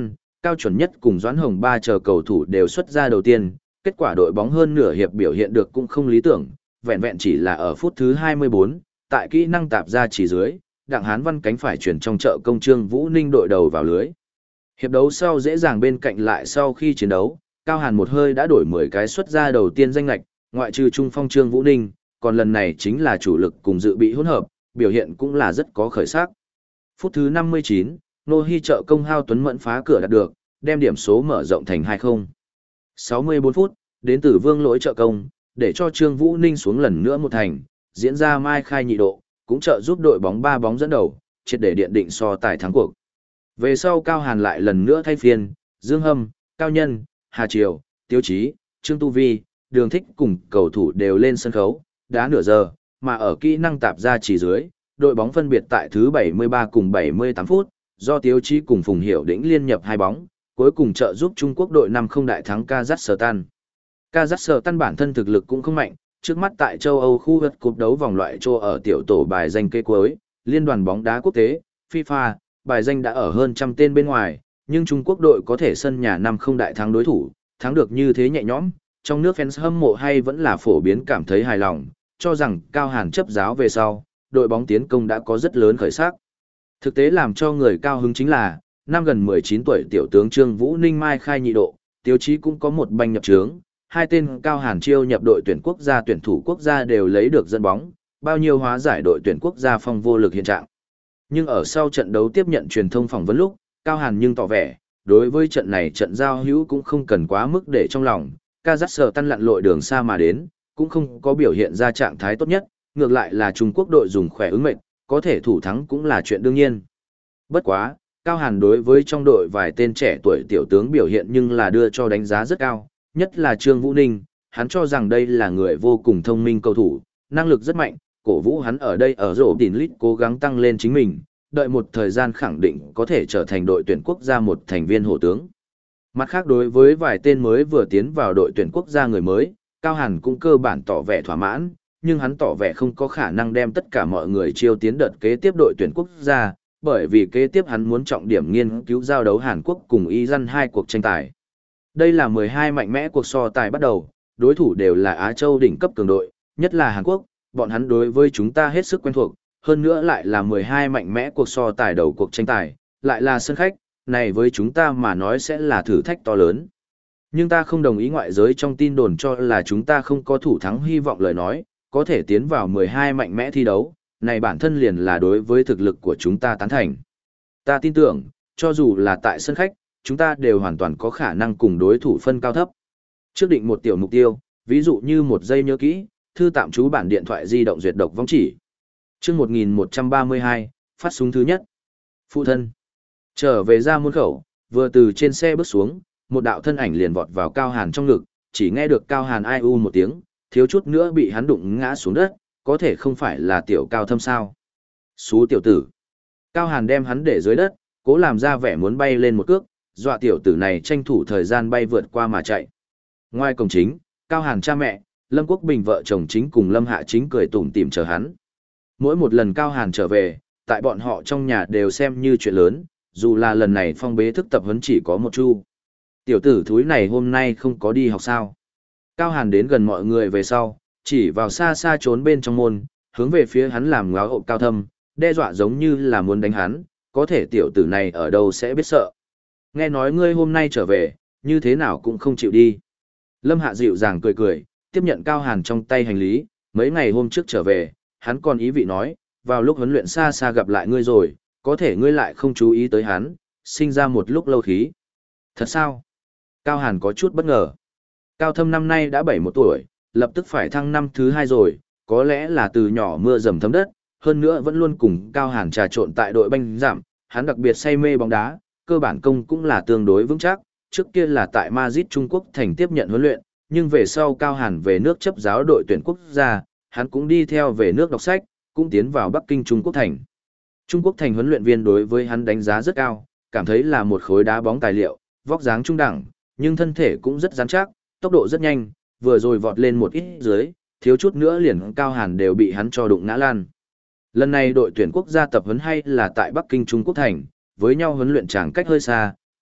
Cao Chuẩn Nhất cùng Doãn Hồng Ba chờ cầu thủ đều xuất ra đầu tiên, kết quả đội bóng hơn nửa hiệp biểu hiện được cũng không lý tưởng, vẹn vẹn chỉ là ở phút thứ hai mươi bốn, tại kỹ năng tạp ra chỉ dưới, Đặng Hán Văn cánh phải chuyển trong chợ công Trương Vũ Ninh đội đầu vào lưới. Hiệp đấu sau dễ dàng bên cạnh lại sau khi chiến đấu, Cao Hàn một hơi đã đổi mười cái xuất ra đầu tiên danh lệch, ngoại trừ trung phong Trương Vũ Ninh, còn lần này chính là chủ lực cùng dự bị hỗn hợp, biểu hiện cũng là rất có khởi sắc. Phút thứ năm mươi chín, Nô Hi trợ công Hao Tuấn Mẫn phá cửa đạt được, đem điểm số mở rộng thành hai không. sáu mươi bốn phút, đến từ Vương Lỗi trợ công, để cho Trương Vũ Ninh xuống lần nữa một thành, diễn ra mai khai nhị độ, cũng trợ giúp đội bóng ba bóng dẫn đầu, triệt để điện định so tài thắng cuộc. Về sau Cao Hàn lại lần nữa thay phiên, Dương Hâm, Cao Nhân, Hà Triều, Tiêu Chí, Trương Tu Vi, Đường Thích cùng cầu thủ đều lên sân khấu, đá nửa giờ, mà ở kỹ năng tạp ra chỉ dưới, đội bóng phân biệt tại thứ bảy mươi ba cùng bảy mươi tám phút, do Tiêu Chí cùng Phùng Hiểu Đĩnh liên nhập hai bóng, cuối cùng trợ giúp Trung Quốc đội năm không đại thắng Kazakhstan. Kazakhstan bản thân thực lực cũng không mạnh, trước mắt tại châu Âu khu vực cúp đấu vòng loại châu ở tiểu tổ bài danh kê cuối, liên đoàn bóng đá quốc tế, FIFA, bài danh đã ở hơn trăm tên bên ngoài, nhưng Trung Quốc đội có thể sân nhà năm không đại thắng đối thủ, thắng được như thế nhẹ nhõm, trong nước fans hâm mộ hay vẫn là phổ biến cảm thấy hài lòng, cho rằng Cao Hàn chấp giáo về sau, đội bóng tiến công đã có rất lớn khởi sắc. Thực tế làm cho người cao hứng chính là, năm gần mười chín tuổi tiểu tướng Trương Vũ Ninh mai khai nhị độ, Tiêu Chí cũng có một banh nhập trướng, hai tên Cao Hàn chiêu nhập đội tuyển quốc gia tuyển thủ quốc gia đều lấy được dẫn bóng, bao nhiêu hóa giải đội tuyển quốc gia phong vô lực hiện trạng. Nhưng ở sau trận đấu tiếp nhận truyền thông phỏng vấn lúc, Cao Hàn nhưng tỏ vẻ, đối với trận này trận giao hữu cũng không cần quá mức để trong lòng, Kazakhstan lặn lội đường xa mà đến, cũng không có biểu hiện ra trạng thái tốt nhất, ngược lại là Trung Quốc đội dùng khỏe ứng mệnh, có thể thủ thắng cũng là chuyện đương nhiên. Bất quá, Cao Hàn đối với trong đội vài tên trẻ tuổi tiểu tướng biểu hiện nhưng là đưa cho đánh giá rất cao, nhất là Trương Vũ Ninh, hắn cho rằng đây là người vô cùng thông minh cầu thủ, năng lực rất mạnh, cổ vũ hắn ở đây ở rổ đỉnh lít cố gắng tăng lên chính mình, đợi một thời gian khẳng định có thể trở thành đội tuyển quốc gia một thành viên hổ tướng. Mặt khác đối với vài tên mới vừa tiến vào đội tuyển quốc gia người mới, Cao Hàn cũng cơ bản tỏ vẻ thỏa mãn, nhưng hắn tỏ vẻ không có khả năng đem tất cả mọi người chiêu tiến đợt kế tiếp đội tuyển quốc gia, bởi vì kế tiếp hắn muốn trọng điểm nghiên cứu giao đấu Hàn Quốc cùng Iran hai cuộc tranh tài. Đây là mười hai mạnh mẽ cuộc so tài bắt đầu, đối thủ đều là Á Châu đỉnh cấp cường đội, nhất là Hàn Quốc, bọn hắn đối với chúng ta hết sức quen thuộc, hơn nữa lại là mười hai mạnh mẽ cuộc so tài đầu cuộc tranh tài, lại là sân khách, này với chúng ta mà nói sẽ là thử thách to lớn. Nhưng ta không đồng ý ngoại giới trong tin đồn cho là chúng ta không có thủ thắng hy vọng lời nói, có thể tiến vào mười hai mạnh mẽ thi đấu, này bản thân liền là đối với thực lực của chúng ta tán thành. Ta tin tưởng, cho dù là tại sân khách, chúng ta đều hoàn toàn có khả năng cùng đối thủ phân cao thấp. Trước định một tiểu mục tiêu, ví dụ như một giây nhớ kỹ, thư tạm trú bản điện thoại di động duyệt độc vong chỉ. Chương một nghìn một trăm ba mươi hai, phát súng thứ nhất. Phụ thân. Trở về ra môn khẩu, vừa từ trên xe bước xuống, một đạo thân ảnh liền vọt vào Cao Hàn trong ngực, chỉ nghe được Cao Hàn ai u một tiếng, thiếu chút nữa bị hắn đụng ngã xuống đất, có thể không phải là tiểu Cao Thâm sao? Xú tiểu tử. Cao Hàn đem hắn để dưới đất, cố làm ra vẻ muốn bay lên một cước, dọa tiểu tử này tranh thủ thời gian bay vượt qua mà chạy. Ngoài cổng chính, Cao Hàn cha mẹ, Lâm Quốc Bình vợ chồng chính cùng Lâm Hạ Chính cười tủm tỉm chờ hắn. Mỗi một lần Cao Hàn trở về, tại bọn họ trong nhà đều xem như chuyện lớn, dù là lần này phong bế thức tập huấn chỉ có một chu. Tiểu tử thúi này hôm nay không có đi học sao? Cao Hàn đến gần mọi người về sau, chỉ vào xa xa trốn bên trong môn, hướng về phía hắn làm ngáo hộp Cao Thâm, đe dọa giống như là muốn đánh hắn, có thể tiểu tử này ở đâu sẽ biết sợ. Nghe nói ngươi hôm nay trở về, như thế nào cũng không chịu đi. Lâm Hạ dịu dàng cười cười, tiếp nhận Cao Hàn trong tay hành lý, mấy ngày hôm trước trở về, hắn còn ý vị nói, vào lúc huấn luyện xa xa gặp lại ngươi rồi, có thể ngươi lại không chú ý tới hắn, sinh ra một lúc lâu khí. Thật sao? Cao Hàn có chút bất ngờ. Cao Thâm năm nay đã bảy mươi mốt tuổi, lập tức phải thăng năm thứ hai rồi, có lẽ là từ nhỏ mưa dầm thấm đất, hơn nữa vẫn luôn cùng Cao Hàn trà trộn tại đội banh giảm, hắn đặc biệt say mê bóng đá, cơ bản công cũng là tương đối vững chắc, trước kia là tại Madrid Trung Quốc thành tiếp nhận huấn luyện, nhưng về sau Cao Hàn về nước chấp giáo đội tuyển quốc gia, hắn cũng đi theo về nước đọc sách, cũng tiến vào Bắc Kinh Trung Quốc thành. Trung Quốc thành huấn luyện viên đối với hắn đánh giá rất cao, cảm thấy là một khối đá bóng tài liệu, vóc dáng trung đẳng, nhưng thân thể cũng rất rắn chắc, tốc độ rất nhanh, vừa rồi vọt lên một ít dưới, thiếu chút nữa liền Cao Hàn đều bị hắn cho đụng ngã lan. Lần này đội tuyển quốc gia tập huấn hay là tại Bắc Kinh Trung Quốc thành, với nhau huấn luyện chẳng cách hơi xa,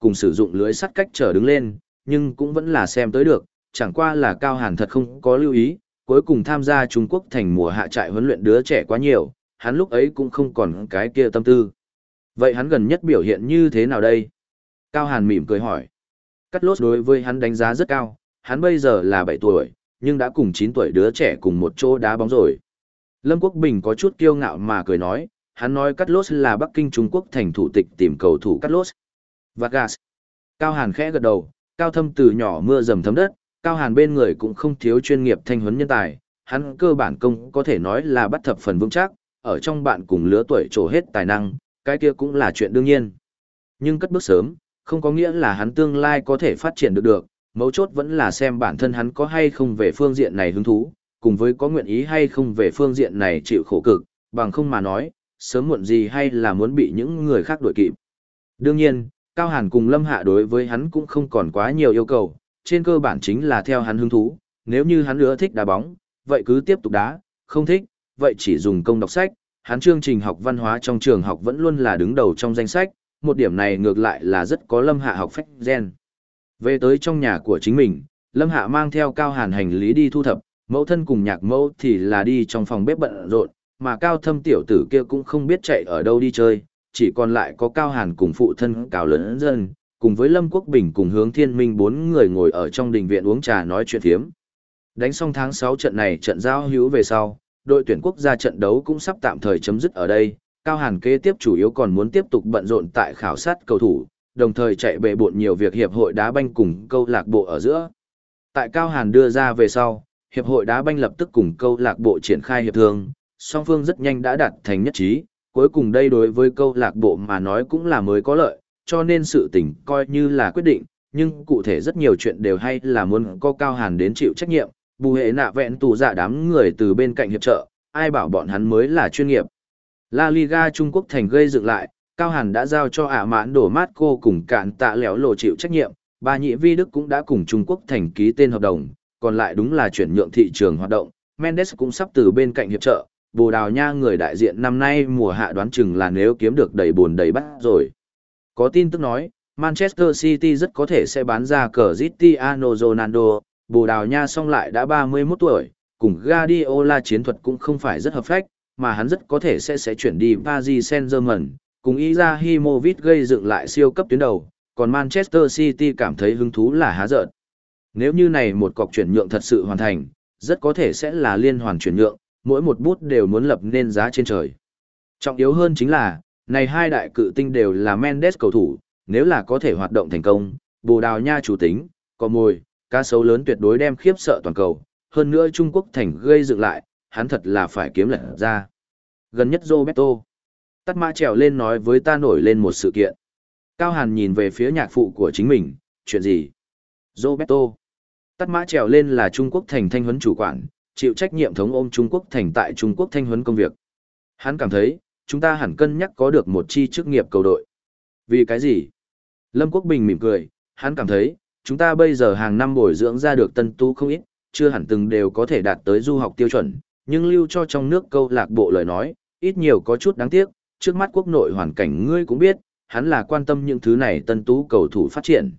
cùng sử dụng lưới sắt cách trở đứng lên, nhưng cũng vẫn là xem tới được, chẳng qua là Cao Hàn thật không có lưu ý, cuối cùng tham gia Trung Quốc thành mùa hạ trại huấn luyện đứa trẻ quá nhiều, hắn lúc ấy cũng không còn cái kia tâm tư. Vậy hắn gần nhất biểu hiện như thế nào đây? Cao Hàn mỉm cười hỏi. Cắt lốt đối với hắn đánh giá rất cao, hắn bây giờ là bảy tuổi, nhưng đã cùng chín tuổi đứa trẻ cùng một chỗ đá bóng rồi. Lâm Quốc Bình có chút kiêu ngạo mà cười nói, hắn nói Cắt lốt là Bắc Kinh Trung Quốc thành thủ tịch tìm cầu thủ Cắt lốt. Vargas. Cao Hàn khẽ gật đầu, Cao Thâm từ nhỏ mưa dầm thấm đất, Cao Hàn bên người cũng không thiếu chuyên nghiệp thanh huấn nhân tài, hắn cơ bản công có thể nói là bắt thập phần vững chắc, ở trong bạn cùng lứa tuổi trổ hết tài năng, cái kia cũng là chuyện đương nhiên. Nhưng cất bước sớm, không có nghĩa là hắn tương lai có thể phát triển được được, mấu chốt vẫn là xem bản thân hắn có hay không về phương diện này hứng thú, cùng với có nguyện ý hay không về phương diện này chịu khổ cực, bằng không mà nói, sớm muộn gì hay là muốn bị những người khác đuổi kịp. Đương nhiên, Cao Hàn cùng Lâm Hạ đối với hắn cũng không còn quá nhiều yêu cầu, trên cơ bản chính là theo hắn hứng thú, nếu như hắn ưa thích đá bóng, vậy cứ tiếp tục đá, không thích, vậy chỉ dùng công đọc sách, hắn chương trình học văn hóa trong trường học vẫn luôn là đứng đầu trong danh sách, một điểm này ngược lại là rất có Lâm Hạ học phách gen. Về tới trong nhà của chính mình, Lâm Hạ mang theo Cao Hàn hành lý đi thu thập, mẫu thân cùng nhạc mẫu thì là đi trong phòng bếp bận rộn, mà Cao Thâm tiểu tử kia cũng không biết chạy ở đâu đi chơi, chỉ còn lại có Cao Hàn cùng phụ thân Cao Lớn Dân, cùng với Lâm Quốc Bình cùng Hướng Thiên Minh bốn người ngồi ở trong đình viện uống trà nói chuyện phiếm. Đánh xong tháng sáu trận này trận giao hữu về sau, đội tuyển quốc gia trận đấu cũng sắp tạm thời chấm dứt ở đây, Cao Hàn kế tiếp chủ yếu còn muốn tiếp tục bận rộn tại khảo sát cầu thủ, đồng thời chạy bệ bộn nhiều việc hiệp hội đá banh cùng câu lạc bộ ở giữa. Tại Cao Hàn đưa ra về sau, hiệp hội đá banh lập tức cùng câu lạc bộ triển khai hiệp thương, song phương rất nhanh đã đạt thành nhất trí, cuối cùng đây đối với câu lạc bộ mà nói cũng là mới có lợi, cho nên sự tình coi như là quyết định, nhưng cụ thể rất nhiều chuyện đều hay là muốn có Cao Hàn đến chịu trách nhiệm, bù hệ nạ vẹn tù dạ đám người từ bên cạnh hiệp trợ, ai bảo bọn hắn mới là chuyên nghiệp. La Liga Trung Quốc thành gây dựng lại, Cao Hàn đã giao cho ả mãn đổ mát cô cùng cạn tạ lẻo lộ chịu trách nhiệm, bà nhị vi Đức cũng đã cùng Trung Quốc thành ký tên hợp đồng, còn lại đúng là chuyển nhượng thị trường hoạt động, Mendes cũng sắp từ bên cạnh hiệp trợ, Bồ Đào Nha người đại diện năm nay mùa hạ đoán chừng là nếu kiếm được đầy buồn đầy bát rồi. Có tin tức nói, Manchester City rất có thể sẽ bán ra Cristiano Ronaldo, Bồ Đào Nha song lại đã ba mươi mốt tuổi, cùng Guardiola chiến thuật cũng không phải rất hợp phách, mà hắn rất có thể sẽ sẽ chuyển đi Paris Saint-Germain, cùng Izahimovic gây dựng lại siêu cấp tuyến đầu, còn Manchester City cảm thấy hứng thú là há giỡn. Nếu như này một cọc chuyển nhượng thật sự hoàn thành, rất có thể sẽ là liên hoàn chuyển nhượng, mỗi một bút đều muốn lập nên giá trên trời. Trọng yếu hơn chính là, này hai đại cự tinh đều là Mendes cầu thủ, nếu là có thể hoạt động thành công, Bồ Đào Nha chủ tính, có mồi, cá sấu lớn tuyệt đối đem khiếp sợ toàn cầu, hơn nữa Trung Quốc thành gây dựng lại, hắn thật là phải kiếm lật ra. Gần nhất Roberto, tắt mã trèo lên nói với ta nổi lên một sự kiện. Cao Hàn nhìn về phía nhạc phụ của chính mình, chuyện gì? Roberto, tắt mã trèo lên là Trung Quốc thành thanh huấn chủ quản, chịu trách nhiệm thống ôm Trung Quốc thành tại Trung Quốc thanh huấn công việc. Hắn cảm thấy, chúng ta hẳn cân nhắc có được một chi chức nghiệp cầu đội. Vì cái gì? Lâm Quốc Bình mỉm cười, hắn cảm thấy, chúng ta bây giờ hàng năm bồi dưỡng ra được tân tú không ít, chưa hẳn từng đều có thể đạt tới du học tiêu chuẩn, nhưng lưu cho trong nước câu lạc bộ lời nói, ít nhiều có chút đáng tiếc, trước mắt quốc nội hoàn cảnh ngươi cũng biết, hắn là quan tâm những thứ này tân tú cầu thủ phát triển.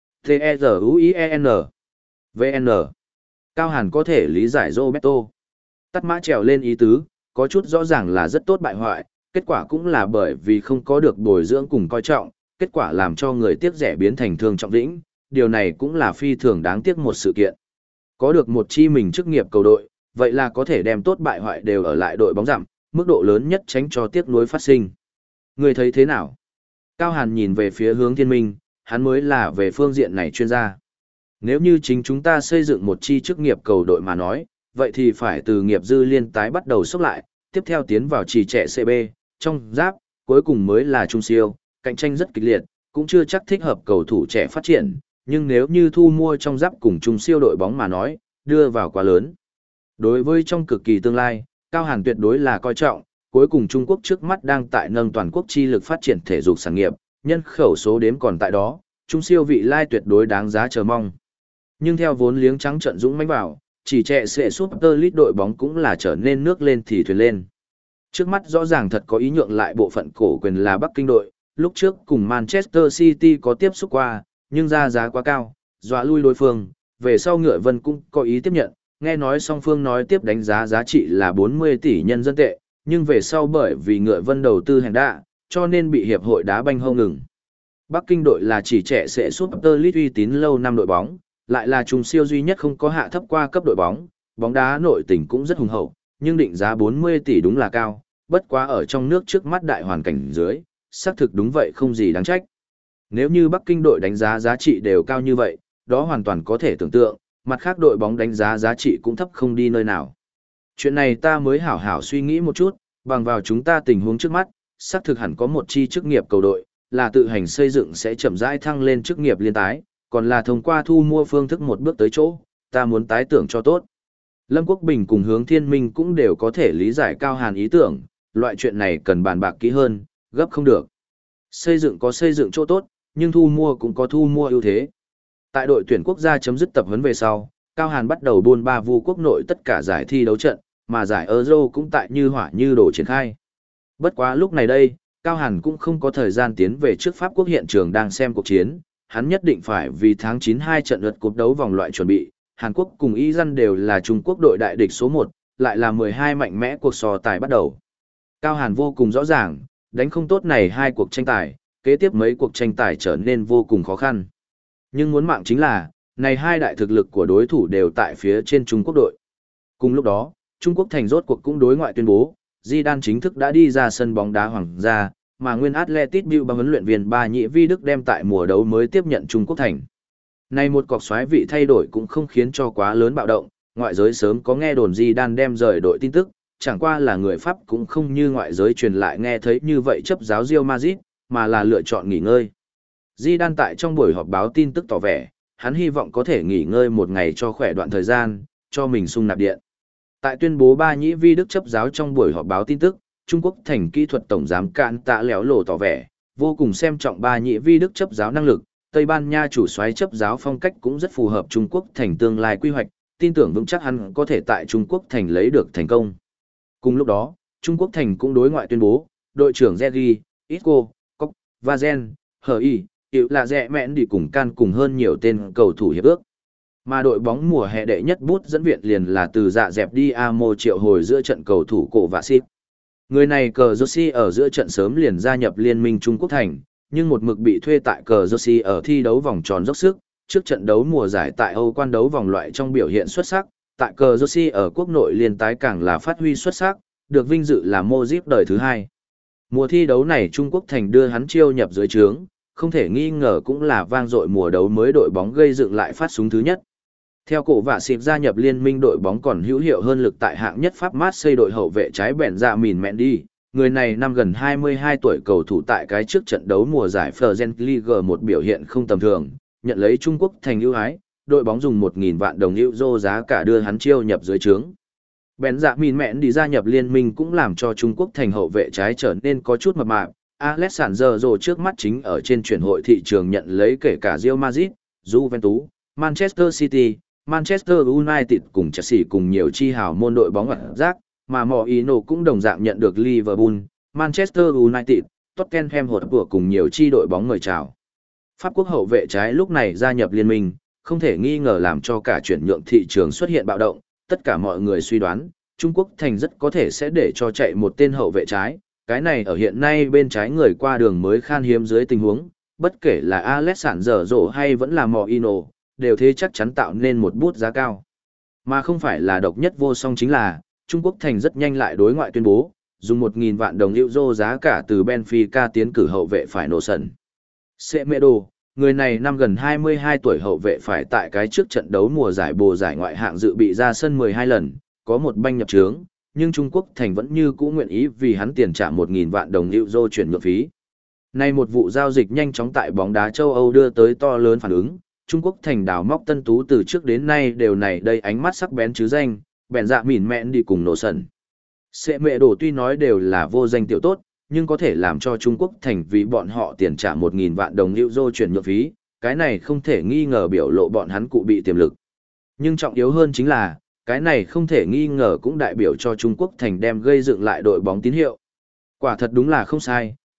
T-E-Z-U-I-E-N vê en Cao Hàn có thể lý giải Roberto. Tắt mã trèo lên ý tứ, có chút rõ ràng là rất tốt bại hoại, kết quả cũng là bởi vì không có được bồi dưỡng cùng coi trọng, kết quả làm cho người tiếc rẻ biến thành thương trọng vĩnh, điều này cũng là phi thường đáng tiếc một sự kiện. Có được một chi mình chức nghiệp cầu đội, vậy là có thể đem tốt bại hoại đều ở lại đội bóng rằm, mức độ lớn nhất tránh cho tiếc nuối phát sinh. Người thấy thế nào? Cao Hàn nhìn về phía Hướng Thiên Minh, hắn mới là về phương diện này chuyên gia. Nếu như chính chúng ta xây dựng một chi chức nghiệp cầu đội mà nói, vậy thì phải từ nghiệp dư liên tái bắt đầu xúc lại, tiếp theo tiến vào trì trẻ xê bê, trong giáp, cuối cùng mới là trung siêu, cạnh tranh rất kịch liệt, cũng chưa chắc thích hợp cầu thủ trẻ phát triển, nhưng nếu như thu mua trong giáp cùng trung siêu đội bóng mà nói, đưa vào quá lớn. Đối với trong cực kỳ tương lai, Cao Hàn tuyệt đối là coi trọng, cuối cùng Trung Quốc trước mắt đang tại nâng toàn quốc chi lực phát triển thể dục sản nghiệp, nhân khẩu số đếm còn tại đó, trung siêu vị lai tuyệt đối đáng giá chờ mong. Nhưng theo vốn liếng trắng trận dũng mãnh vào, chỉ trẻ sẽ Super League đội bóng cũng là trở nên nước lên thì thuyền lên. Trước mắt rõ ràng thật có ý nhượng lại bộ phận cổ quyền là Bắc Kinh đội, lúc trước cùng Manchester City có tiếp xúc qua, nhưng ra giá quá cao, dọa lui đối phương, về sau Ngựa Vân cũng có ý tiếp nhận, nghe nói song phương nói tiếp đánh giá giá trị là bốn mươi tỷ nhân dân tệ, nhưng về sau bởi vì Ngựa Vân đầu tư hèn đạ, cho nên bị hiệp hội đá banh hâu ngừng. Bắc Kinh đội là chỉ trẻ sẽ Super League uy tín lâu năm đội bóng, lại là trùng siêu duy nhất không có hạ thấp qua cấp đội bóng, bóng đá nội tình cũng rất hùng hậu, nhưng định giá bốn mươi tỷ đúng là cao, bất quá ở trong nước trước mắt đại hoàn cảnh dưới, xác thực đúng vậy không gì đáng trách. Nếu như Bắc Kinh đội đánh giá giá trị đều cao như vậy, đó hoàn toàn có thể tưởng tượng, mặt khác đội bóng đánh giá giá trị cũng thấp không đi nơi nào. Chuyện này ta mới hảo hảo suy nghĩ một chút, bằng vào chúng ta tình huống trước mắt, xác thực hẳn có một chi chức nghiệp cầu đội, là tự hành xây dựng sẽ chậm rãi thăng lên chức nghiệp liên tái, còn là thông qua thu mua phương thức một bước tới chỗ, ta muốn tái tưởng cho tốt. Lâm Quốc Bình cùng Hướng Thiên Minh cũng đều có thể lý giải Cao Hàn ý tưởng, loại chuyện này cần bàn bạc kỹ hơn, gấp không được. Xây dựng có xây dựng chỗ tốt, nhưng thu mua cũng có thu mua ưu thế. Tại đội tuyển quốc gia chấm dứt tập huấn về sau, Cao Hàn bắt đầu buôn ba vu quốc nội tất cả giải thi đấu trận, mà giải Euro cũng tại như hỏa như đổ triển khai. Bất quá lúc này đây, Cao Hàn cũng không có thời gian tiến về trước Pháp quốc hiện trường đang xem cuộc chiến, hắn nhất định phải vì tháng chín hai trận lượt cuộc đấu vòng loại chuẩn bị, Hàn Quốc cùng Iran đều là Trung Quốc đội đại địch số một, lại là mười hai mạnh mẽ cuộc so tài bắt đầu. Cao Hàn vô cùng rõ ràng, đánh không tốt này hai cuộc tranh tài, kế tiếp mấy cuộc tranh tài trở nên vô cùng khó khăn. Nhưng muốn mạng chính là, này hai đại thực lực của đối thủ đều tại phía trên Trung Quốc đội. Cùng lúc đó, Trung Quốc thành rốt cuộc cũng đối ngoại tuyên bố, Zidane chính thức đã đi ra sân bóng đá Hoàng gia, mà nguyên Athletic Bilbao huấn luyện viên Ba Nhĩ Vi Đức đem tại mùa đấu mới tiếp nhận Trung Quốc thành. Này một cọc xoáy vị thay đổi cũng không khiến cho quá lớn bạo động, ngoại giới sớm có nghe đồn Zidane đem rời đội tin tức, chẳng qua là người Pháp cũng không như ngoại giới truyền lại nghe thấy như vậy chấp giáo Real Madrid, mà là lựa chọn nghỉ ngơi. Zidane tại trong buổi họp báo tin tức tỏ vẻ, hắn hy vọng có thể nghỉ ngơi một ngày cho khỏe đoạn thời gian, cho mình sung nạp điện. Tại tuyên bố Ba Nhĩ Vi Đức chấp giáo trong buổi họp báo tin tức, Trung Quốc thành kỹ thuật tổng giám Cạn Tạ Léo Lộ tỏ vẻ, vô cùng xem trọng Ba Nhĩ Vi Đức chấp giáo năng lực, Tây Ban Nha chủ soái chấp giáo phong cách cũng rất phù hợp Trung Quốc thành tương lai quy hoạch, tin tưởng vững chắc hắn có thể tại Trung Quốc thành lấy được thành công. Cùng lúc đó, Trung Quốc thành cũng đối ngoại tuyên bố, đội trưởng Zeri, Isco, Kok, Vazen, Hờ Y, Hiệu là rẻ mẹn đi cùng can cùng hơn nhiều tên cầu thủ hiệp ước. Mà đội bóng mùa hè đệ nhất bút dẫn viện liền là từ dạ dẹp đi Amo triệu hồi giữa trận cầu thủ cổ và xịp. Người này cờ Joshi ở giữa trận sớm liền gia nhập liên minh Trung Quốc thành, nhưng một mực bị thuê tại cờ Joshi ở thi đấu vòng tròn dốc sức, trước trận đấu mùa giải tại Âu quan đấu vòng loại trong biểu hiện xuất sắc, tại cờ Joshi ở quốc nội liên tái càng là phát huy xuất sắc, được vinh dự là Mojip đời thứ hai. Mùa thi đấu này Trung Quốc thành đưa hắn chiêu nhập dưới trướng, không thể nghi ngờ cũng là vang dội mùa đấu mới đội bóng gây dựng lại phát súng thứ nhất. Theo cổ vạ xịp gia nhập liên minh đội bóng còn hữu hiệu hơn lực tại hạng nhất Pháp Marseille đội hậu vệ trái bèn dạ mìn mẹn đi. Người này năm gần hai mươi hai tuổi cầu thủ tại cái trước trận đấu mùa giải Fergen League một biểu hiện không tầm thường, nhận lấy Trung Quốc thành ưu ái, đội bóng dùng một nghìn vạn đồng euro giá cả đưa hắn chiêu nhập dưới trướng. Bèn dạ mìn mẹn đi gia nhập liên minh cũng làm cho Trung Quốc thành hậu vệ trái trở nên có chút mập mạp. Alexander Rồ trước mắt chính ở trên chuyển hội thị trường nhận lấy kể cả Real Madrid, Juventus, Manchester City, Manchester United cùng Chelsea cùng nhiều chi hào môn đội bóng ngoặt rác, mà Mourinho cũng đồng dạng nhận được Liverpool, Manchester United, Tottenham Hotspur cùng nhiều chi đội bóng mời chào. Pháp quốc hậu vệ trái lúc này gia nhập liên minh, không thể nghi ngờ làm cho cả chuyển nhượng thị trường xuất hiện bạo động, tất cả mọi người suy đoán, Trung Quốc thành rất có thể sẽ để cho chạy một tên hậu vệ trái, cái này ở hiện nay bên trái người qua đường mới khan hiếm dưới tình huống, bất kể là Alexander Rồ hay vẫn là Mourinho, đều thế chắc chắn tạo nên một bút giá cao. Mà không phải là độc nhất vô song chính là, Trung Quốc thành rất nhanh lại đối ngoại tuyên bố, dùng một nghìn vạn đồng euro giá cả từ Benfica tiến cử hậu vệ phải nổ sần. Semedo, người này năm gần hai mươi hai tuổi hậu vệ phải tại cái trước trận đấu mùa giải bồ giải ngoại hạng dự bị ra sân mười hai lần, có một banh nhập trướng, nhưng Trung Quốc thành vẫn như cũ nguyện ý vì hắn tiền trả một nghìn vạn đồng euro chuyển nhượng phí. Nay một vụ giao dịch nhanh chóng tại bóng đá châu Âu đưa tới to lớn phản ứng, Trung Quốc thành đào móc tân tú từ trước đến nay đều này đây ánh mắt sắc bén chứ danh, bèn dạ mỉn mẹn đi cùng nổ sần. Sệ mệ đổ tuy nói đều là vô danh tiểu tốt, nhưng có thể làm cho Trung Quốc thành vì bọn họ tiền trả một nghìn vạn đồng euro chuyển nhượng phí, cái này không thể nghi ngờ biểu lộ bọn hắn cụ bị tiềm lực. Nhưng trọng yếu hơn chính là, cái này không thể nghi ngờ cũng đại biểu cho Trung Quốc thành đem gây dựng lại đội bóng tín hiệu. Quả thật đúng là không sai,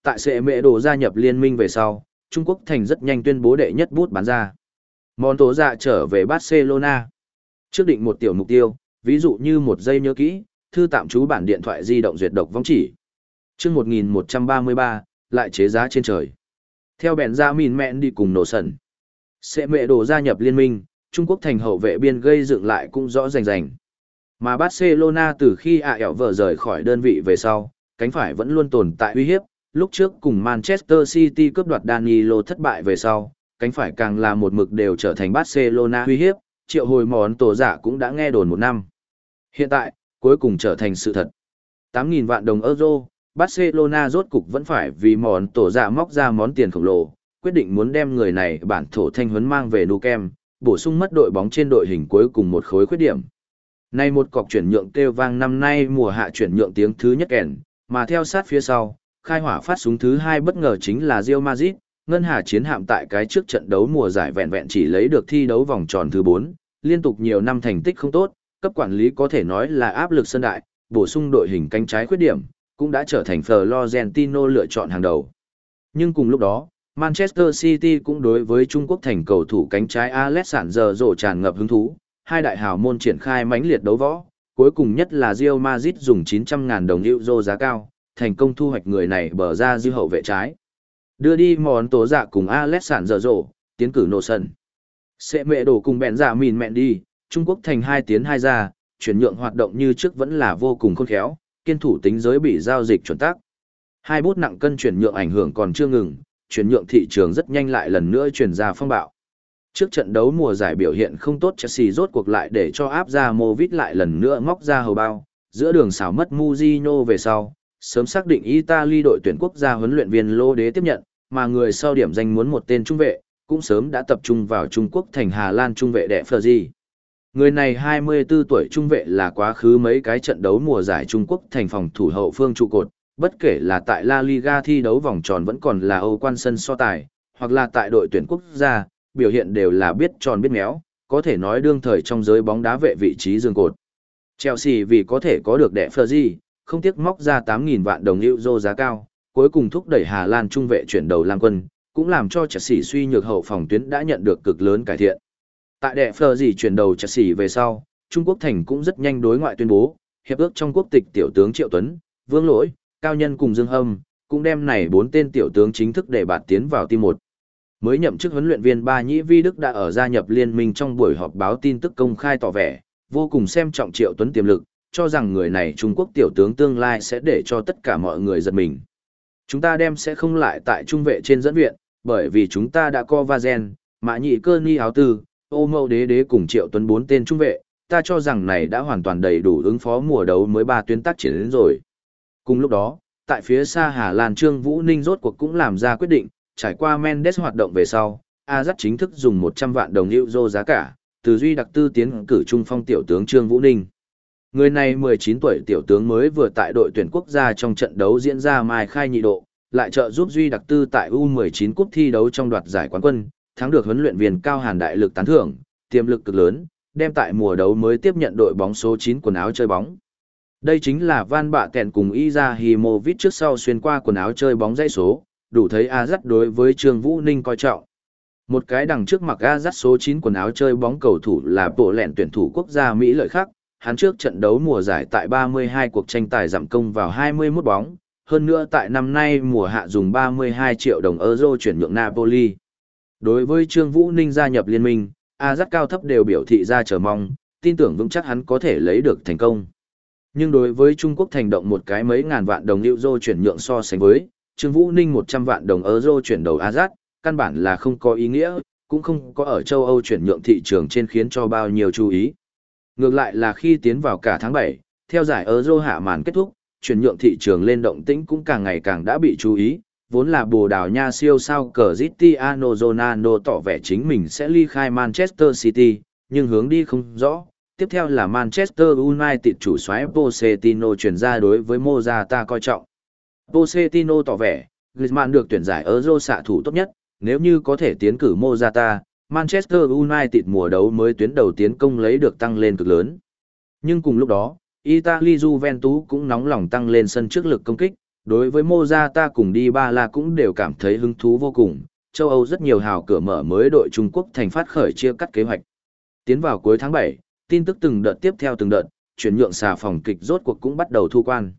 Tại sệ mệ đồ gia nhập liên minh về sau, Trung Quốc thành rất nhanh tuyên bố đệ nhất bút bán ra. Món tố dạ trở về Barcelona. Trước định một tiểu mục tiêu, ví dụ như một giây nhớ kỹ, thư tạm trú bản điện thoại di động duyệt độc vong chỉ. Trước một nghìn một trăm ba mươi ba, lại chế giá trên trời. Theo bèn ra mìn mẹn đi cùng nổ sần. Sệ mệ đồ gia nhập liên minh, Trung Quốc thành hậu vệ biên gây dựng lại cũng rõ rành rành. Mà Barcelona từ khi ạ ẻo vờ rời khỏi đơn vị về sau, cánh phải vẫn luôn tồn tại uy hiếp, lúc trước cùng Manchester City cướp đoạt Danilo thất bại về sau, cánh phải càng là một mực đều trở thành Barcelona uy hiếp, triệu hồi món tổ giả cũng đã nghe đồn một năm. Hiện tại, cuối cùng trở thành sự thật. tám nghìn vạn đồng euro, Barcelona rốt cục vẫn phải vì món tổ giả móc ra món tiền khổng lồ, quyết định muốn đem người này bản thổ thanh huấn mang về Nou Camp, bổ sung mất đội bóng trên đội hình cuối cùng một khối khuyết điểm. Nay một cọc chuyển nhượng kêu vang năm nay mùa hạ chuyển nhượng tiếng thứ nhất kèn, mà theo sát phía sau, khai hỏa phát súng thứ hai bất ngờ chính là Real Madrid, ngân hà chiến hạm tại cái trước trận đấu mùa giải vẹn vẹn chỉ lấy được thi đấu vòng tròn thứ bốn, liên tục nhiều năm thành tích không tốt, cấp quản lý có thể nói là áp lực sân đại, bổ sung đội hình cánh trái khuyết điểm, cũng đã trở thành Florentino lựa chọn hàng đầu. Nhưng cùng lúc đó, Manchester City cũng đối với Trung Quốc thành cầu thủ cánh trái Alexander rộ tràn ngập hứng thú, hai đại hào môn triển khai mãnh liệt đấu võ, cuối cùng nhất là Real Madrid dùng chín trăm ngàn đồng euro giá cao, thành công thu hoạch người này bờ ra dư hậu vệ trái. Đưa đi món tố dạ cùng Alexander rộ, tiến cử nổ sân. Sẽ mẹ đổ cùng bèn giả mìn mẹn đi, Trung Quốc thành hai tiến hai ra, chuyển nhượng hoạt động như trước vẫn là vô cùng khôn khéo, kiên thủ tính giới bị giao dịch chuẩn tắc. Hai bút nặng cân chuyển nhượng ảnh hưởng còn chưa ngừng, chuyển nhượng thị trường rất nhanh lại lần nữa chuyển ra phong bạo. Trước trận đấu mùa giải biểu hiện không tốt, Chelsea rốt cuộc lại để cho áp ra Movit lại lần nữa ngóc ra hầu bao, giữa đường xảo mất Mourinho về sau, sớm xác định Italy đội tuyển quốc gia huấn luyện viên Lô Đế tiếp nhận, mà người sau điểm danh muốn một tên trung vệ, cũng sớm đã tập trung vào Trung Quốc thành Hà Lan trung vệ đệ Fergie. Người này hai mươi tư tuổi trung vệ là quá khứ mấy cái trận đấu mùa giải Trung Quốc thành phòng thủ hậu phương trụ cột, bất kể là tại La Liga thi đấu vòng tròn vẫn còn là Âu quan sân so tài, hoặc là tại đội tuyển quốc gia, biểu hiện đều là biết tròn biết méo, có thể nói đương thời trong giới bóng đá vệ vị trí giường cột. Chelsea vì có thể có được đệ Fergie, không tiếc móc ra tám nghìn vạn đồng euro giá cao, cuối cùng thúc đẩy Hà Lan trung vệ chuyển đầu làm quân, cũng làm cho Chelsea suy nhược hậu phòng tuyến đã nhận được cực lớn cải thiện. Tại đệ Fergie chuyển đầu Chelsea về sau, Trung Quốc thành cũng rất nhanh đối ngoại tuyên bố, hiệp ước trong quốc tịch tiểu tướng Triệu Tuấn, Vương Lỗi, Cao Nhân cùng Dương Hâm, cũng đem này bốn tên tiểu tướng chính thức để bạt tiến vào team một. Mới nhậm chức huấn luyện viên Ba Nhĩ Vi Đức đã ở gia nhập liên minh trong buổi họp báo tin tức công khai tỏ vẻ, vô cùng xem trọng Triệu Tuấn tiềm lực, cho rằng người này Trung Quốc tiểu tướng tương lai sẽ để cho tất cả mọi người giật mình. Chúng ta đem sẽ không lại tại trung vệ trên dẫn viện, bởi vì chúng ta đã có Vazen, Mã Nhị Cơ Ni áo tư, Ô Mậu Đế Đế cùng Triệu Tuấn bốn tên trung vệ, ta cho rằng này đã hoàn toàn đầy đủ ứng phó mùa đấu mới ba tuyến tác triển đến rồi. Cùng lúc đó, tại phía xa Hà Lan Trương Vũ Ninh rốt cuộc cũng làm ra quyết định, trải qua Mendes hoạt động về sau, Ajax chính thức dùng một trăm vạn đồng euro giá cả, từ duy đặc tư tiến cử trung phong tiểu tướng Trương Vũ Ninh. Người này mười chín tuổi tiểu tướng mới vừa tại đội tuyển quốc gia trong trận đấu diễn ra mai khai nhị độ, lại trợ giúp duy đặc tư tại U mười chín cúp thi đấu trong đoạt giải quán quân, thắng được huấn luyện viên Cao Hàn đại lực tán thưởng, tiềm lực cực lớn, đem tại mùa đấu mới tiếp nhận đội bóng số chín quần áo chơi bóng. Đây chính là Van Bạ Kèn cùng Izahimovic trước sau xuyên qua quần áo chơi bóng dãy số, đủ thấy Ajax đối với Trương Vũ Ninh coi trọng. Một cái đằng trước mặc Ajax số chín quần áo chơi bóng cầu thủ là bộ lẹn tuyển thủ quốc gia Mỹ lợi khác, hắn trước trận đấu mùa giải tại ba mươi hai cuộc tranh tài giảm công vào hai mươi mốt bóng, hơn nữa tại năm nay mùa hạ dùng ba mươi hai triệu đồng euro chuyển nhượng Napoli. Đối với Trương Vũ Ninh gia nhập liên minh, Ajax cao thấp đều biểu thị ra chờ mong, tin tưởng vững chắc hắn có thể lấy được thành công. Nhưng đối với Trung Quốc thành động một cái mấy ngàn vạn đồng euro chuyển nhượng so sánh với, Trương Vũ Ninh một trăm vạn đồng euro chuyển đầu Ajax, căn bản là không có ý nghĩa, cũng không có ở châu Âu chuyển nhượng thị trường trên khiến cho bao nhiêu chú ý. Ngược lại là khi tiến vào cả tháng bảy, theo giải Euro hạ màn kết thúc, chuyển nhượng thị trường lên động tĩnh cũng càng ngày càng đã bị chú ý, vốn là Bồ Đào Nha siêu sao Cristiano Ronaldo tỏ vẻ chính mình sẽ ly khai Manchester City, nhưng hướng đi không rõ. Tiếp theo là Manchester United chủ soái Pochettino chuyển ra đối với Morata coi trọng. Pochettino tỏ vẻ, Griezmann được tuyển giải Euro xạ thủ tốt nhất, nếu như có thể tiến cử Morata, Manchester United mùa đấu mới tuyến đầu tiến công lấy được tăng lên cực lớn. Nhưng cùng lúc đó, Italy Juventus cũng nóng lòng tăng lên sân trước lực công kích, Đối với Mozata cùng Dybala cũng đều cảm thấy hứng thú vô cùng, châu Âu rất nhiều hào cửa mở mới đội Trung Quốc thành phát khởi chia cắt kế hoạch. Tiến vào cuối tháng bảy, tin tức từng đợt tiếp theo từng đợt, chuyển nhượng xà phòng kịch rốt cuộc cũng bắt đầu thu quan.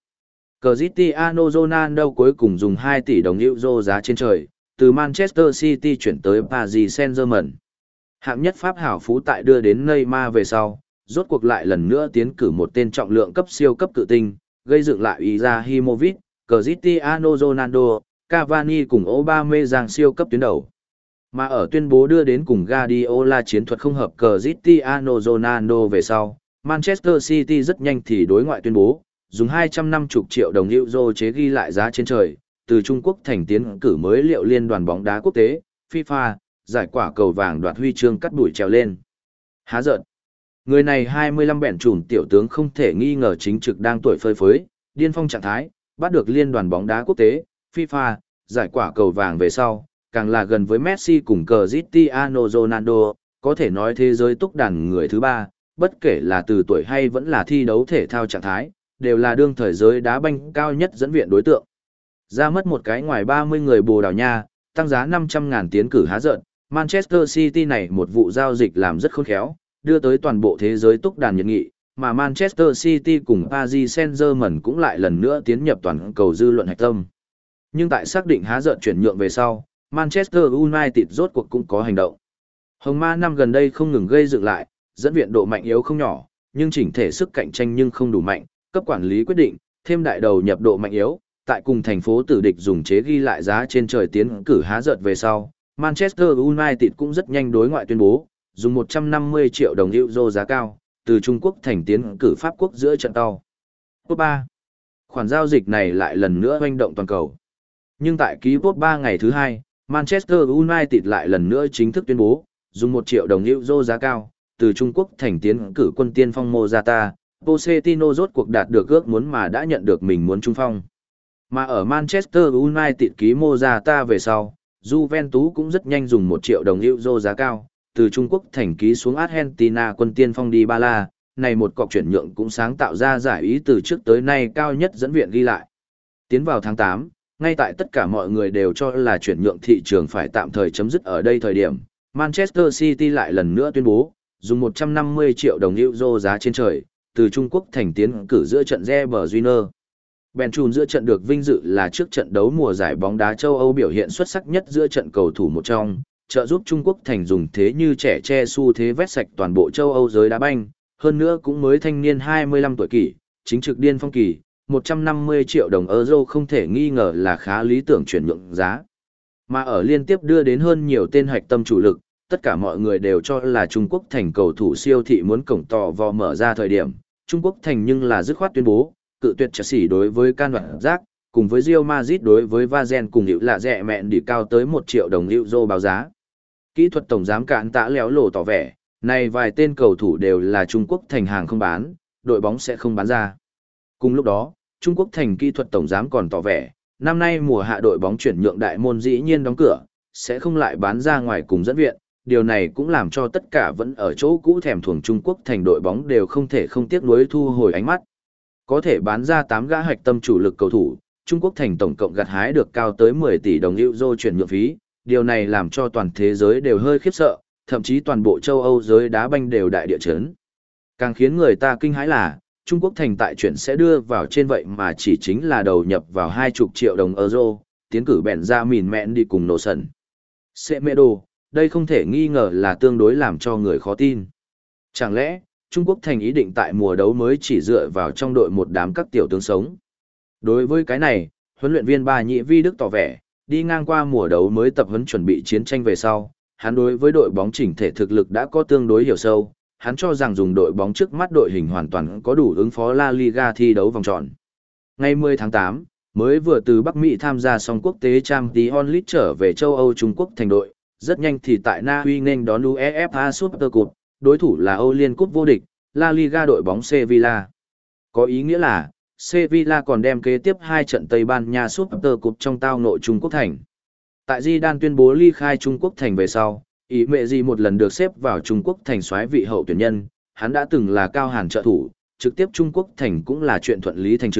Cristiano Ronaldo cuối cùng dùng hai tỷ đồng euro giá trên trời, từ Manchester City chuyển tới Paris Saint-Germain. Hạng nhất Pháp hảo phú tại đưa đến Neymar về sau, rốt cuộc lại lần nữa tiến cử một tên trọng lượng cấp siêu cấp cự tinh, gây dựng lại Izahimovic, Cristiano Ronaldo, Cavani cùng Aubameyang siêu cấp tuyến đầu. Mà ở tuyên bố đưa đến cùng Guardiola chiến thuật không hợp Cristiano Ronaldo về sau, Manchester City rất nhanh thì đối ngoại tuyên bố, dùng hai trăm năm mươi triệu đồng euro chế ghi lại giá trên trời, từ Trung Quốc thành tiến cử mới liệu liên đoàn bóng đá quốc tế, FIFA, giải quả cầu vàng đoạt huy chương cắt đuổi trèo lên. Há giận. Người này hai mươi lăm bẹn trùn tiểu tướng không thể nghi ngờ chính trực đang tuổi phơi phới, điên phong trạng thái, bắt được liên đoàn bóng đá quốc tế, FIFA, giải quả cầu vàng về sau, càng là gần với Messi cùng Cristiano Ronaldo, có thể nói thế giới túc đàn người thứ ba, bất kể là từ tuổi hay vẫn là thi đấu thể thao trạng thái, đều là đương thời giới đá banh cao nhất dẫn viện đối tượng. Ra mất một cái ngoài ba mươi người Bồ Đào Nha, tăng giá năm trăm ngàn tiến cử há giận, Manchester City này một vụ giao dịch làm rất khôn khéo, đưa tới toàn bộ thế giới túc đàn nhiệt nghị, mà Manchester City cùng Paris Saint-Germain cũng lại lần nữa tiến nhập toàn cầu dư luận hạch tâm. Nhưng tại xác định há giận chuyển nhượng về sau, Manchester United rốt cuộc cũng có hành động. Hồng Ma năm gần đây không ngừng gây dựng lại, dẫn viện độ mạnh yếu không nhỏ, nhưng chỉnh thể sức cạnh tranh nhưng không đủ mạnh, cấp quản lý quyết định, thêm đại đầu nhập độ mạnh yếu, tại cùng thành phố tử địch dùng chế ghi lại giá trên trời tiến cử há giận về sau, Manchester United cũng rất nhanh đối ngoại tuyên bố, dùng một trăm năm mươi triệu đồng euro giá cao, từ Trung Quốc thành tiến cử Pháp quốc giữa trận tàu. Top ba. Khoản giao dịch này lại lần nữa hoành động toàn cầu. Nhưng tại ký top ba ngày thứ hai, Manchester United lại lần nữa chính thức tuyên bố, dùng một triệu đồng euro giá cao, từ Trung Quốc thành tiến cử quân tiên phong Mozata, Pochettino rốt cuộc đạt được ước muốn mà đã nhận được mình muốn trung phong. Mà ở Manchester United ký Mozata về sau, Juventus cũng rất nhanh dùng một triệu đồng euro giá cao, từ Trung Quốc thành ký xuống Argentina quân tiên phong Dybala, này một cọc chuyển nhượng cũng sáng tạo ra giải ý từ trước tới nay cao nhất dẫn viện ghi lại. Tiến vào tháng tám, ngay tại tất cả mọi người đều cho là chuyển nhượng thị trường phải tạm thời chấm dứt ở đây thời điểm, Manchester City lại lần nữa tuyên bố, dùng một trăm năm mươi triệu đồng euro giá trên trời, từ Trung Quốc thành tiến cử giữa trận Reber Júnior. Benchun giữa trận được vinh dự là trước trận đấu mùa giải bóng đá châu Âu biểu hiện xuất sắc nhất giữa trận cầu thủ một trong, trợ giúp Trung Quốc thành dùng thế như trẻ che xu thế vét sạch toàn bộ châu Âu giới đá banh, hơn nữa cũng mới thanh niên hai mươi lăm tuổi kỳ, chính trực điên phong kỳ, một trăm năm mươi triệu đồng euro không thể nghi ngờ là khá lý tưởng chuyển nhượng giá. Mà ở liên tiếp đưa đến hơn nhiều tên hạch tâm chủ lực, tất cả mọi người đều cho là Trung Quốc thành cầu thủ siêu thị muốn cổng tò vò mở ra thời điểm, Trung Quốc thành nhưng là dứt khoát tuyên bố, cự tuyệt Chelsea đối với can đoạt giác, cùng với Real Madrid đối với Vazen cùng hiệu là rẻ mẹn đi cao tới một triệu đồng euro báo giá. Kỹ thuật tổng giám cạn tạ léo lổ tỏ vẻ, này vài tên cầu thủ đều là Trung Quốc thành hàng không bán, đội bóng sẽ không bán ra. Cùng lúc đó, Trung Quốc thành kỹ thuật tổng giám còn tỏ vẻ, năm nay mùa hạ đội bóng chuyển nhượng đại môn dĩ nhiên đóng cửa, sẽ không lại bán ra ngoài cùng dẫn viện. Điều này cũng làm cho tất cả vẫn ở chỗ cũ thèm thuồng Trung Quốc thành đội bóng đều không thể không tiếc nuối thu hồi ánh mắt. Có thể bán ra tám gã hạch tâm chủ lực cầu thủ, Trung Quốc thành tổng cộng gặt hái được cao tới mười tỷ đồng euro chuyển nhượng phí, điều này làm cho toàn thế giới đều hơi khiếp sợ, thậm chí toàn bộ châu Âu giới đá banh đều đại địa chấn. Càng khiến người ta kinh hãi là, Trung Quốc thành tại chuyển sẽ đưa vào trên vậy mà chỉ chính là đầu nhập vào hai chục triệu đồng euro, tiến cử bèn ra mìn mẹn đi cùng nổ sần. Semedo, đây không thể nghi ngờ là tương đối làm cho người khó tin. Chẳng lẽ, Trung Quốc thành ý định tại mùa đấu mới chỉ dựa vào trong đội một đám các tiểu tướng sống? Đối với cái này, huấn luyện viên Ba Nhĩ Vi Đức tỏ vẻ, đi ngang qua mùa đấu mới tập huấn chuẩn bị chiến tranh về sau, hắn đối với đội bóng chỉnh thể thực lực đã có tương đối hiểu sâu, hắn cho rằng dùng đội bóng trước mắt đội hình hoàn toàn có đủ ứng phó La Liga thi đấu vòng tròn. Ngày mười tháng tám, mới vừa từ Bắc Mỹ tham gia xong quốc tế Champions League trở về châu Âu Trung Quốc thành đội, rất nhanh thì tại Na Uy nên đón UEFA Super Cup, đối thủ là Âu Liên Cup vô địch, La Liga đội bóng Sevilla. Có ý nghĩa là, Sevilla còn đem kế tiếp hai trận Tây Ban Nha Super Cup trong tao nội Trung Quốc thành. Tại Zidane tuyên bố ly khai Trung Quốc thành về sau, ý mẹ gì một lần được xếp vào Trung Quốc thành soái vị hậu tuyển nhân, hắn đã từng là cao hàn trợ thủ, trực tiếp Trung Quốc thành cũng là chuyện thuận lý thành trương,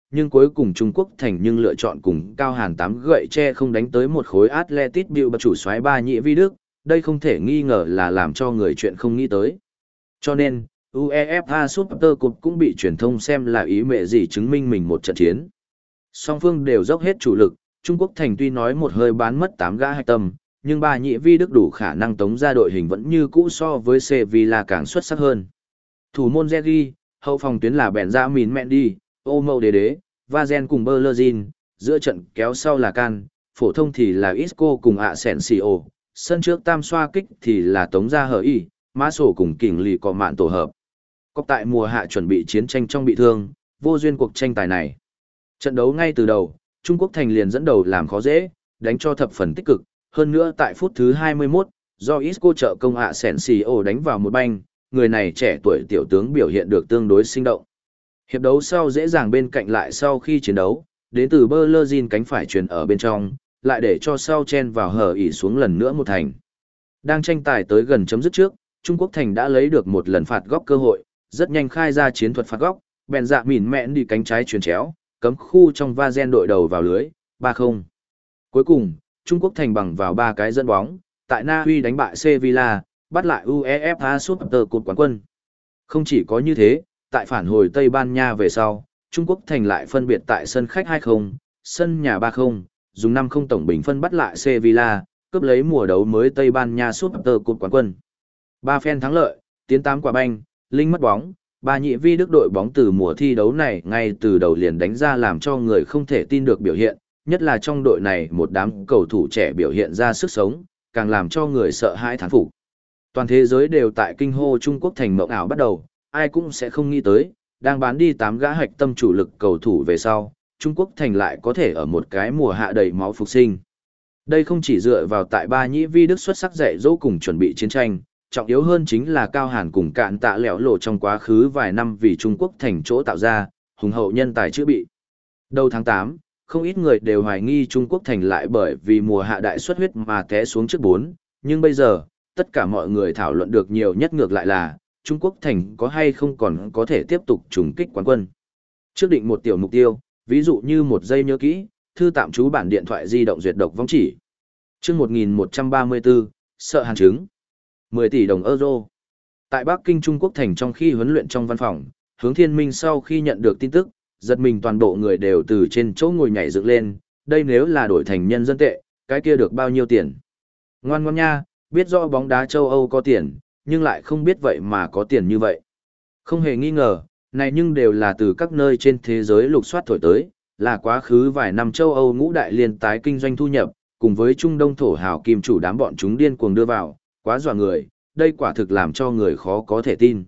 nhưng cuối cùng Trung Quốc thành nhưng lựa chọn cùng Cao Hàn tám gậy tre không đánh tới một khối Atletic Bilbao chủ soái ba nhị vi đức, đây không thể nghi ngờ là làm cho người chuyện không nghĩ tới. Cho nên, UEFA Super Cup cũng bị truyền thông xem là ý mẹ gì chứng minh mình một trận chiến. Song phương đều dốc hết chủ lực, Trung Quốc thành tuy nói một hơi bán mất tám gã hạch tâm, nhưng ba nhị vi đức đủ khả năng tống ra đội hình vẫn như cũ so với Sevilla càng xuất sắc hơn. Thủ môn Zergi, hậu phòng tuyến là Benjamin Mendy, Omo Đế Đế, Vazen cùng Berlerin, giữa trận kéo sau là Can, phổ thông thì là Isco cùng Asensio, sân trước tam xoa kích thì là Tống Gia Hở Y, Mã Sổ cùng Kình Lì có mạn tổ hợp. Cọc tại mùa hạ chuẩn bị chiến tranh trong bị thương, vô duyên cuộc tranh tài này. Trận đấu ngay từ đầu, Trung Quốc thành liền dẫn đầu làm khó dễ, đánh cho thập phần tích cực, hơn nữa tại phút thứ hai mươi mốt, do Isco trợ công Asensio đánh vào một banh, người này trẻ tuổi tiểu tướng biểu hiện được tương đối sinh động. Hiệp đấu sau dễ dàng bên cạnh lại sau khi chiến đấu, đến từ Berlerin cánh phải truyền ở bên trong, lại để cho sau chen vào hở ỉ xuống lần nữa một thành. Đang tranh tài tới gần chấm dứt trước, Trung Quốc thành đã lấy được một lần phạt góc cơ hội, rất nhanh khai ra chiến thuật phạt góc, bèn dạ mỉn mẹn đi cánh trái chuyền chéo, cấm khu trong Vazen đội đầu vào lưới, ba không. Cuối cùng, Trung Quốc thành bằng vào ba cái dẫn bóng, tại Na Uy đánh bại Sevilla, bắt lại UEFA Super Cup quán quân. Không chỉ có như thế, tại phản hồi Tây Ban Nha về sau, Trung Quốc thành lại phân biệt tại sân khách hai không, sân nhà ba không, dùng năm không tổng bình phân bắt lại Sevilla, cướp lấy mùa đấu mới Tây Ban Nha Super Cup quán quân. Ba phen thắng lợi, tiến tám quả banh, linh mất bóng, ba nhị vi đức đội bóng từ mùa thi đấu này ngay từ đầu liền đánh ra làm cho người không thể tin được biểu hiện, nhất là trong đội này một đám cầu thủ trẻ biểu hiện ra sức sống, càng làm cho người sợ hãi thán phục. Toàn thế giới đều tại kinh hô Trung Quốc thành mộng ảo bắt đầu, ai cũng sẽ không nghĩ tới, đang bán đi tám gã hạch tâm chủ lực cầu thủ về sau, Trung Quốc thành lại có thể ở một cái mùa hạ đầy máu phục sinh. Đây không chỉ dựa vào tại ba nhĩ vi đức xuất sắc dạy dỗ cùng chuẩn bị chiến tranh, trọng yếu hơn chính là Cao Hàn cùng Cạn Tạ lẻo lộ trong quá khứ vài năm vì Trung Quốc thành chỗ tạo ra, hùng hậu nhân tài chữa bị. Đầu tháng tám, không ít người đều hoài nghi Trung Quốc thành lại bởi vì mùa hạ đại xuất huyết mà té xuống trước bốn, nhưng bây giờ, tất cả mọi người thảo luận được nhiều nhất ngược lại là, Trung Quốc thành có hay không còn có thể tiếp tục trùng kích quán quân. Trước định một tiểu mục tiêu, ví dụ như một giây nhớ kỹ, thư tạm trú bản điện thoại di động duyệt độc vong chỉ. Chương một nghìn một trăm ba mươi tư, sợ hàn chứng. mười tỷ đồng euro. Tại Bắc Kinh Trung Quốc thành trong khi huấn luyện trong văn phòng, Hướng Thiên Minh sau khi nhận được tin tức, giật mình toàn bộ người đều từ trên chỗ ngồi nhảy dựng lên, đây nếu là đổi thành nhân dân tệ, cái kia được bao nhiêu tiền? Ngoan ngoan nha, biết rõ bóng đá châu Âu có tiền, nhưng lại không biết vậy mà có tiền như vậy. Không hề nghi ngờ, này nhưng đều là từ các nơi trên thế giới lục soát thổi tới, là quá khứ vài năm châu Âu ngũ đại liên tái kinh doanh thu nhập, cùng với Trung Đông thổ hào kim chủ đám bọn chúng điên cuồng đưa vào, quá dọa người, đây quả thực làm cho người khó có thể tin.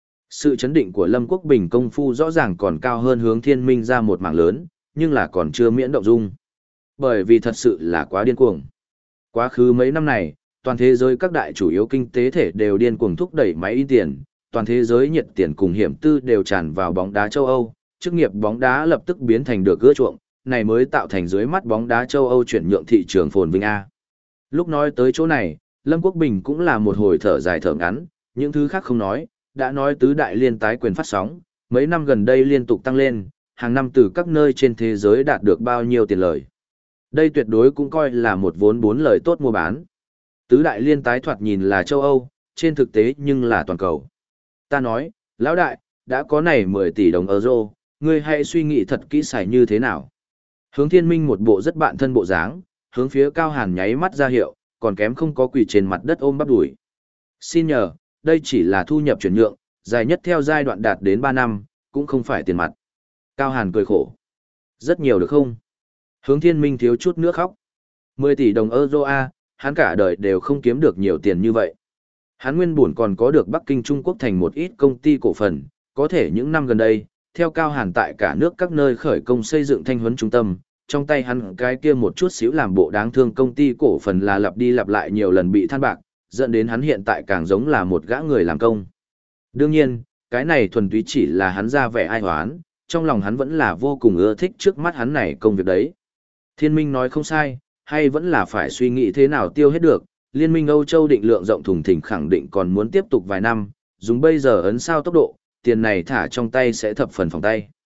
Sự chấn định của Lâm Quốc Bình công phu rõ ràng còn cao hơn Hướng Thiên Minh ra một mảng lớn, nhưng là còn chưa miễn động dung. Bởi vì thật sự là quá điên cuồng. Quá khứ mấy năm này, toàn thế giới các đại chủ yếu kinh tế thể đều điên cuồng thúc đẩy máy in tiền, toàn thế giới nhiệt tiền cùng hiểm tư đều tràn vào bóng đá châu Âu, chức nghiệp bóng đá lập tức biến thành được ưa chuộng, này mới tạo thành dưới mắt bóng đá châu Âu chuyển nhượng thị trường phồn vinh A. Lúc nói tới chỗ này, Lâm Quốc Bình cũng là một hồi thở dài thở ngắn, những thứ khác không nói, đã nói tứ đại liên tái quyền phát sóng, mấy năm gần đây liên tục tăng lên, hàng năm từ các nơi trên thế giới đạt được bao nhiêu tiền lời. Đây tuyệt đối cũng coi là một vốn bốn lời tốt mua bán. Tứ đại liên tái thoạt nhìn là châu Âu, trên thực tế nhưng là toàn cầu. Ta nói, lão đại, đã có này mười tỷ đồng euro, ngươi hãy suy nghĩ thật kỹ xài như thế nào. Hướng Thiên Minh một bộ rất bạn thân bộ dáng, hướng phía Cao Hàn nháy mắt ra hiệu, còn kém không có quỳ trên mặt đất ôm bắp đùi. Xin nhờ, đây chỉ là thu nhập chuyển nhượng, dài nhất theo giai đoạn đạt đến ba năm, cũng không phải tiền mặt. Cao Hàn cười khổ. Rất nhiều được không? Hướng Thiên Minh thiếu chút nữa khóc. mười tỷ đồng euro A, hắn cả đời đều không kiếm được nhiều tiền như vậy. Hắn nguyên buồn còn có được Bắc Kinh Trung Quốc thành một ít công ty cổ phần, có thể những năm gần đây, theo Cao Hàn tại cả nước các nơi khởi công xây dựng thanh huấn trung tâm, trong tay hắn cái kia một chút xíu làm bộ đáng thương công ty cổ phần là lặp đi lặp lại nhiều lần bị than bạc, dẫn đến hắn hiện tại càng giống là một gã người làm công. Đương nhiên, cái này thuần túy chỉ là hắn ra vẻ ai hoán, trong lòng hắn vẫn là vô cùng ưa thích trước mắt hắn này công việc đấy. Thiên Minh nói không sai, hay vẫn là phải suy nghĩ thế nào tiêu hết được, Liên minh Âu Châu định lượng rộng thùng thình khẳng định còn muốn tiếp tục vài năm, dùng bây giờ ấn sao tốc độ, tiền này thả trong tay sẽ thập phần phòng tay.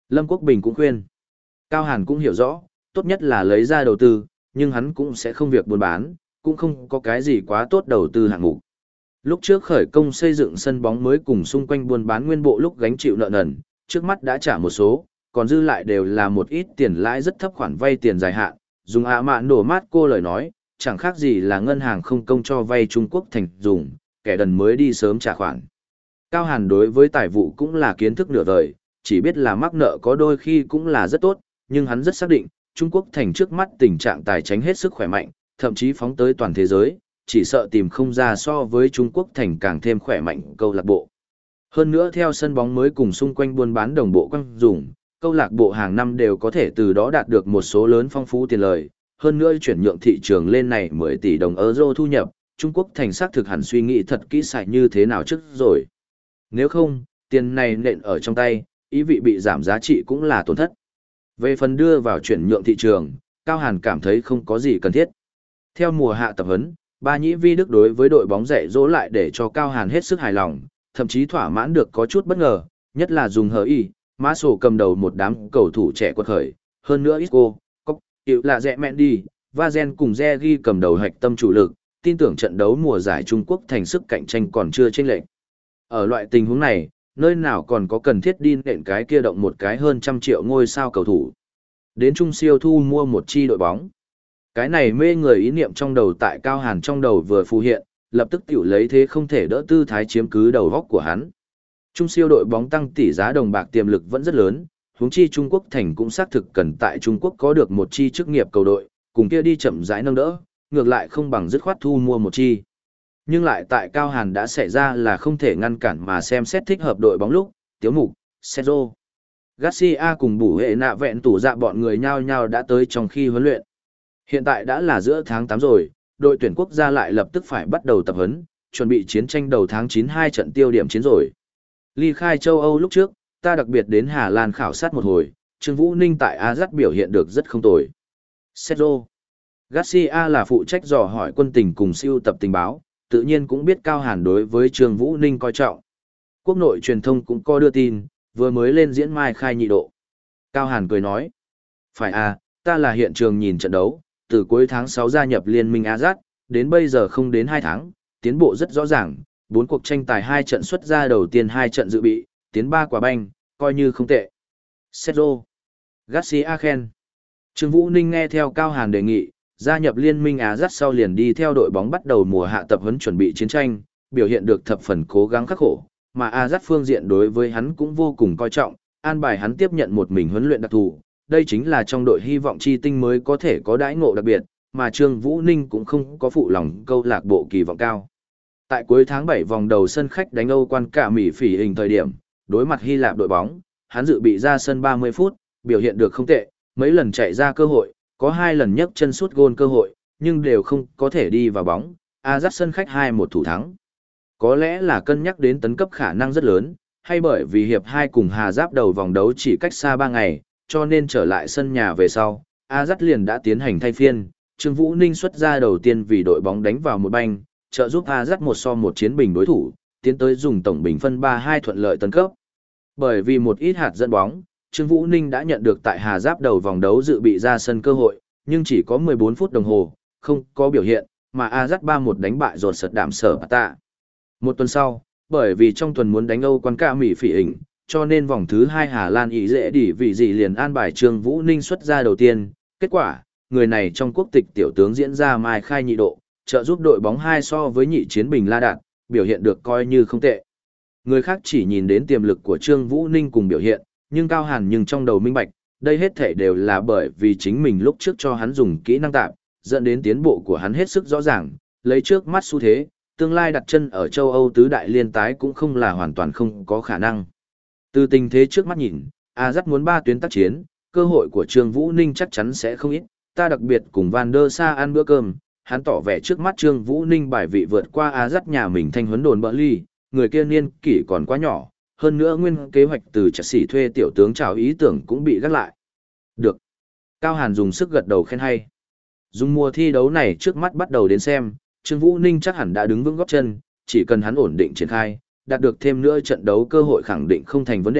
Lâm Quốc Bình cũng khuyên. Cao Hàn cũng hiểu rõ, tốt nhất là lấy ra đầu tư, nhưng hắn cũng sẽ không việc buôn bán, cũng không có cái gì quá tốt đầu tư hạng mục. Lúc trước khởi công xây dựng sân bóng mới cùng xung quanh buôn bán nguyên bộ lúc gánh chịu nợ nần, trước mắt đã trả một số, còn dư lại đều là một ít tiền lãi rất thấp khoản vay tiền dài hạn, dùng ạ mạn đổ mát cô lời nói, chẳng khác gì là ngân hàng không công cho vay Trung Quốc thành dùng, kẻ đần mới đi sớm trả khoản. Cao Hàn đối với tài vụ cũng là kiến thức nửa vời, chỉ biết là mắc nợ có đôi khi cũng là rất tốt, nhưng hắn rất xác định, Trung Quốc thành trước mắt tình trạng tài chính hết sức khỏe mạnh, thậm chí phóng tới toàn thế giới, chỉ sợ tìm không ra so với Trung Quốc thành càng thêm khỏe mạnh câu lạc bộ. Hơn nữa theo sân bóng mới cùng xung quanh buôn bán đồng bộ quăng dùng, câu lạc bộ hàng năm đều có thể từ đó đạt được một số lớn phong phú tiền lời, hơn nữa chuyển nhượng thị trường lên này mười tỷ đồng euro thu nhập, Trung Quốc thành xác thực hẳn suy nghĩ thật kỹ xài như thế nào trước rồi. Nếu không, tiền này nện ở trong tay, ý vị bị giảm giá trị cũng là tổn thất. Về phần đưa vào chuyển nhượng thị trường, Cao Hàn cảm thấy không có gì cần thiết. Theo mùa hạ tập huấn, Ba Nhĩ Vi Đức đối với đội bóng dạy dỗ lại để cho Cao Hàn hết sức hài lòng, thậm chí thỏa mãn được có chút bất ngờ, nhất là dùng hờ y, mã sổ cầm đầu một đám cầu thủ trẻ quật khởi, hơn nữa Isco, Cốc, Hiệu là Rẽ Mendy, Vazen cùng Zegi cầm đầu hạch tâm chủ lực, tin tưởng trận đấu mùa giải Trung Quốc thành sức cạnh tranh còn chưa chênh lệch. Ở loại tình huống này, nơi nào còn có cần thiết đi nện cái kia động một cái hơn trăm triệu ngôi sao cầu thủ. Đến Trung siêu thu mua một chi đội bóng. Cái này mê người ý niệm trong đầu tại Cao Hàn trong đầu vừa phù hiện, lập tức tiểu lấy thế không thể đỡ tư thái chiếm cứ đầu góc của hắn. Trung siêu đội bóng tăng tỷ giá đồng bạc tiềm lực vẫn rất lớn, huống chi Trung Quốc thành cũng xác thực cần tại Trung Quốc có được một chi chức nghiệp cầu đội, cùng kia đi chậm rãi nâng đỡ, ngược lại không bằng dứt khoát thu mua một chi. Nhưng lại tại Cao Hàn đã xảy ra là không thể ngăn cản mà xem xét thích hợp đội bóng lúc, Tiếu Mục, Sergio Garcia cùng bù hệ nạ vẹn tủ dạ bọn người nhao nhao đã tới trong khi huấn luyện. Hiện tại đã là giữa tháng tám rồi, đội tuyển quốc gia lại lập tức phải bắt đầu tập huấn, chuẩn bị chiến tranh đầu tháng chín hai trận tiêu điểm chiến rồi. Ly khai châu Âu lúc trước, ta đặc biệt đến Hà Lan khảo sát một hồi, Trương Vũ Ninh tại Ajax biểu hiện được rất không tồi. Sergio Garcia là phụ trách dò hỏi quân tình cùng siêu tập tình báo, tự nhiên cũng biết Cao Hàn đối với Trương Vũ Ninh coi trọng. Quốc nội truyền thông cũng có đưa tin, vừa mới lên diễn mai khai nhị độ. Cao Hàn cười nói, phải à, ta là hiện trường nhìn trận đấu, từ cuối tháng sáu gia nhập liên minh Ajax, đến bây giờ không đến hai tháng, tiến bộ rất rõ ràng, bốn cuộc tranh tài hai trận xuất ra đầu tiên hai trận dự bị, tiến ba quả banh, coi như không tệ. Sergio Garcia khen. Trương Vũ Ninh nghe theo Cao Hàn đề nghị, gia nhập liên minh Ajax sau liền đi theo đội bóng bắt đầu mùa hạ tập huấn chuẩn bị chiến tranh, biểu hiện được thập phần cố gắng khắc khổ, mà Ajax phương diện đối với hắn cũng vô cùng coi trọng, an bài hắn tiếp nhận một mình huấn luyện đặc thù. Đây chính là trong đội hy vọng chi tinh mới có thể có đãi ngộ đặc biệt, mà Trương Vũ Ninh cũng không có phụ lòng câu lạc bộ kỳ vọng cao. Tại cuối tháng bảy vòng đầu sân khách đánh Âu quan cả Mỹ phỉ hình thời điểm, đối mặt Hy Lạp đội bóng, hắn dự bị ra sân ba mươi phút, biểu hiện được không tệ, mấy lần chạy ra cơ hội, có hai lần nhấc chân sút gôn cơ hội, nhưng đều không có thể đi vào bóng. Ajax sân khách hai một thủ thắng. Có lẽ là cân nhắc đến tấn cấp khả năng rất lớn, hay bởi vì hiệp hai cùng Hà Giáp đầu vòng đấu chỉ cách xa ba ngày, cho nên trở lại sân nhà về sau, Ajax liền đã tiến hành thay phiên, Trương Vũ Ninh xuất ra đầu tiên vì đội bóng đánh vào một banh, trợ giúp Ajax một so một chiến bình đối thủ, tiến tới dùng tổng bình phân ba hai thuận lợi tấn cấp. Bởi vì một ít hạt dẫn bóng, Trương Vũ Ninh đã nhận được tại Hà Giáp đầu vòng đấu dự bị ra sân cơ hội, nhưng chỉ có mười bốn phút đồng hồ, không có biểu hiện, mà Ajax ba một đánh bại rột sật đảm sở tạ. Một tuần sau, bởi vì trong tuần muốn đánh Âu quan cả Mỹ phỉ hình, cho nên vòng thứ hai Hà Lan ý dễ đỉ vì gì liền an bài Trương Vũ Ninh xuất ra đầu tiên. Kết quả, người này trong quốc tịch tiểu tướng diễn ra mai khai nhị độ, trợ giúp đội bóng hai so với nhị chiến bình La Đạt, biểu hiện được coi như không tệ. Người khác chỉ nhìn đến tiềm lực của Trương Vũ Ninh cùng biểu hiện, nhưng Cao Hàn nhưng trong đầu minh bạch, đây hết thể đều là bởi vì chính mình lúc trước cho hắn dùng kỹ năng tạp, dẫn đến tiến bộ của hắn hết sức rõ ràng, lấy trước mắt xu thế, tương lai đặt chân ở châu Âu tứ đại liên tái cũng không là hoàn toàn không có khả năng. Từ tình thế trước mắt nhìn, Ajax muốn ba tuyến tác chiến, cơ hội của Trương Vũ Ninh chắc chắn sẽ không ít, ta đặc biệt cùng Van der Sa ăn bữa cơm, hắn tỏ vẻ trước mắt Trương Vũ Ninh bài vị vượt qua Ajax nhà mình thanh huấn đồn bỡ ly, người kia niên kỷ còn quá nhỏ, hơn nữa nguyên kế hoạch từ Chelsea thuê tiểu tướng chào ý tưởng cũng bị gác lại. Được. Cao Hàn dùng sức gật đầu khen hay. Dùng mùa thi đấu này trước mắt bắt đầu đến xem, Trương Vũ Ninh chắc hẳn đã đứng vững gót chân, chỉ cần hắn ổn định triển khai, đạt được thêm nữa trận đấu cơ hội khẳng định không thành vấn đề,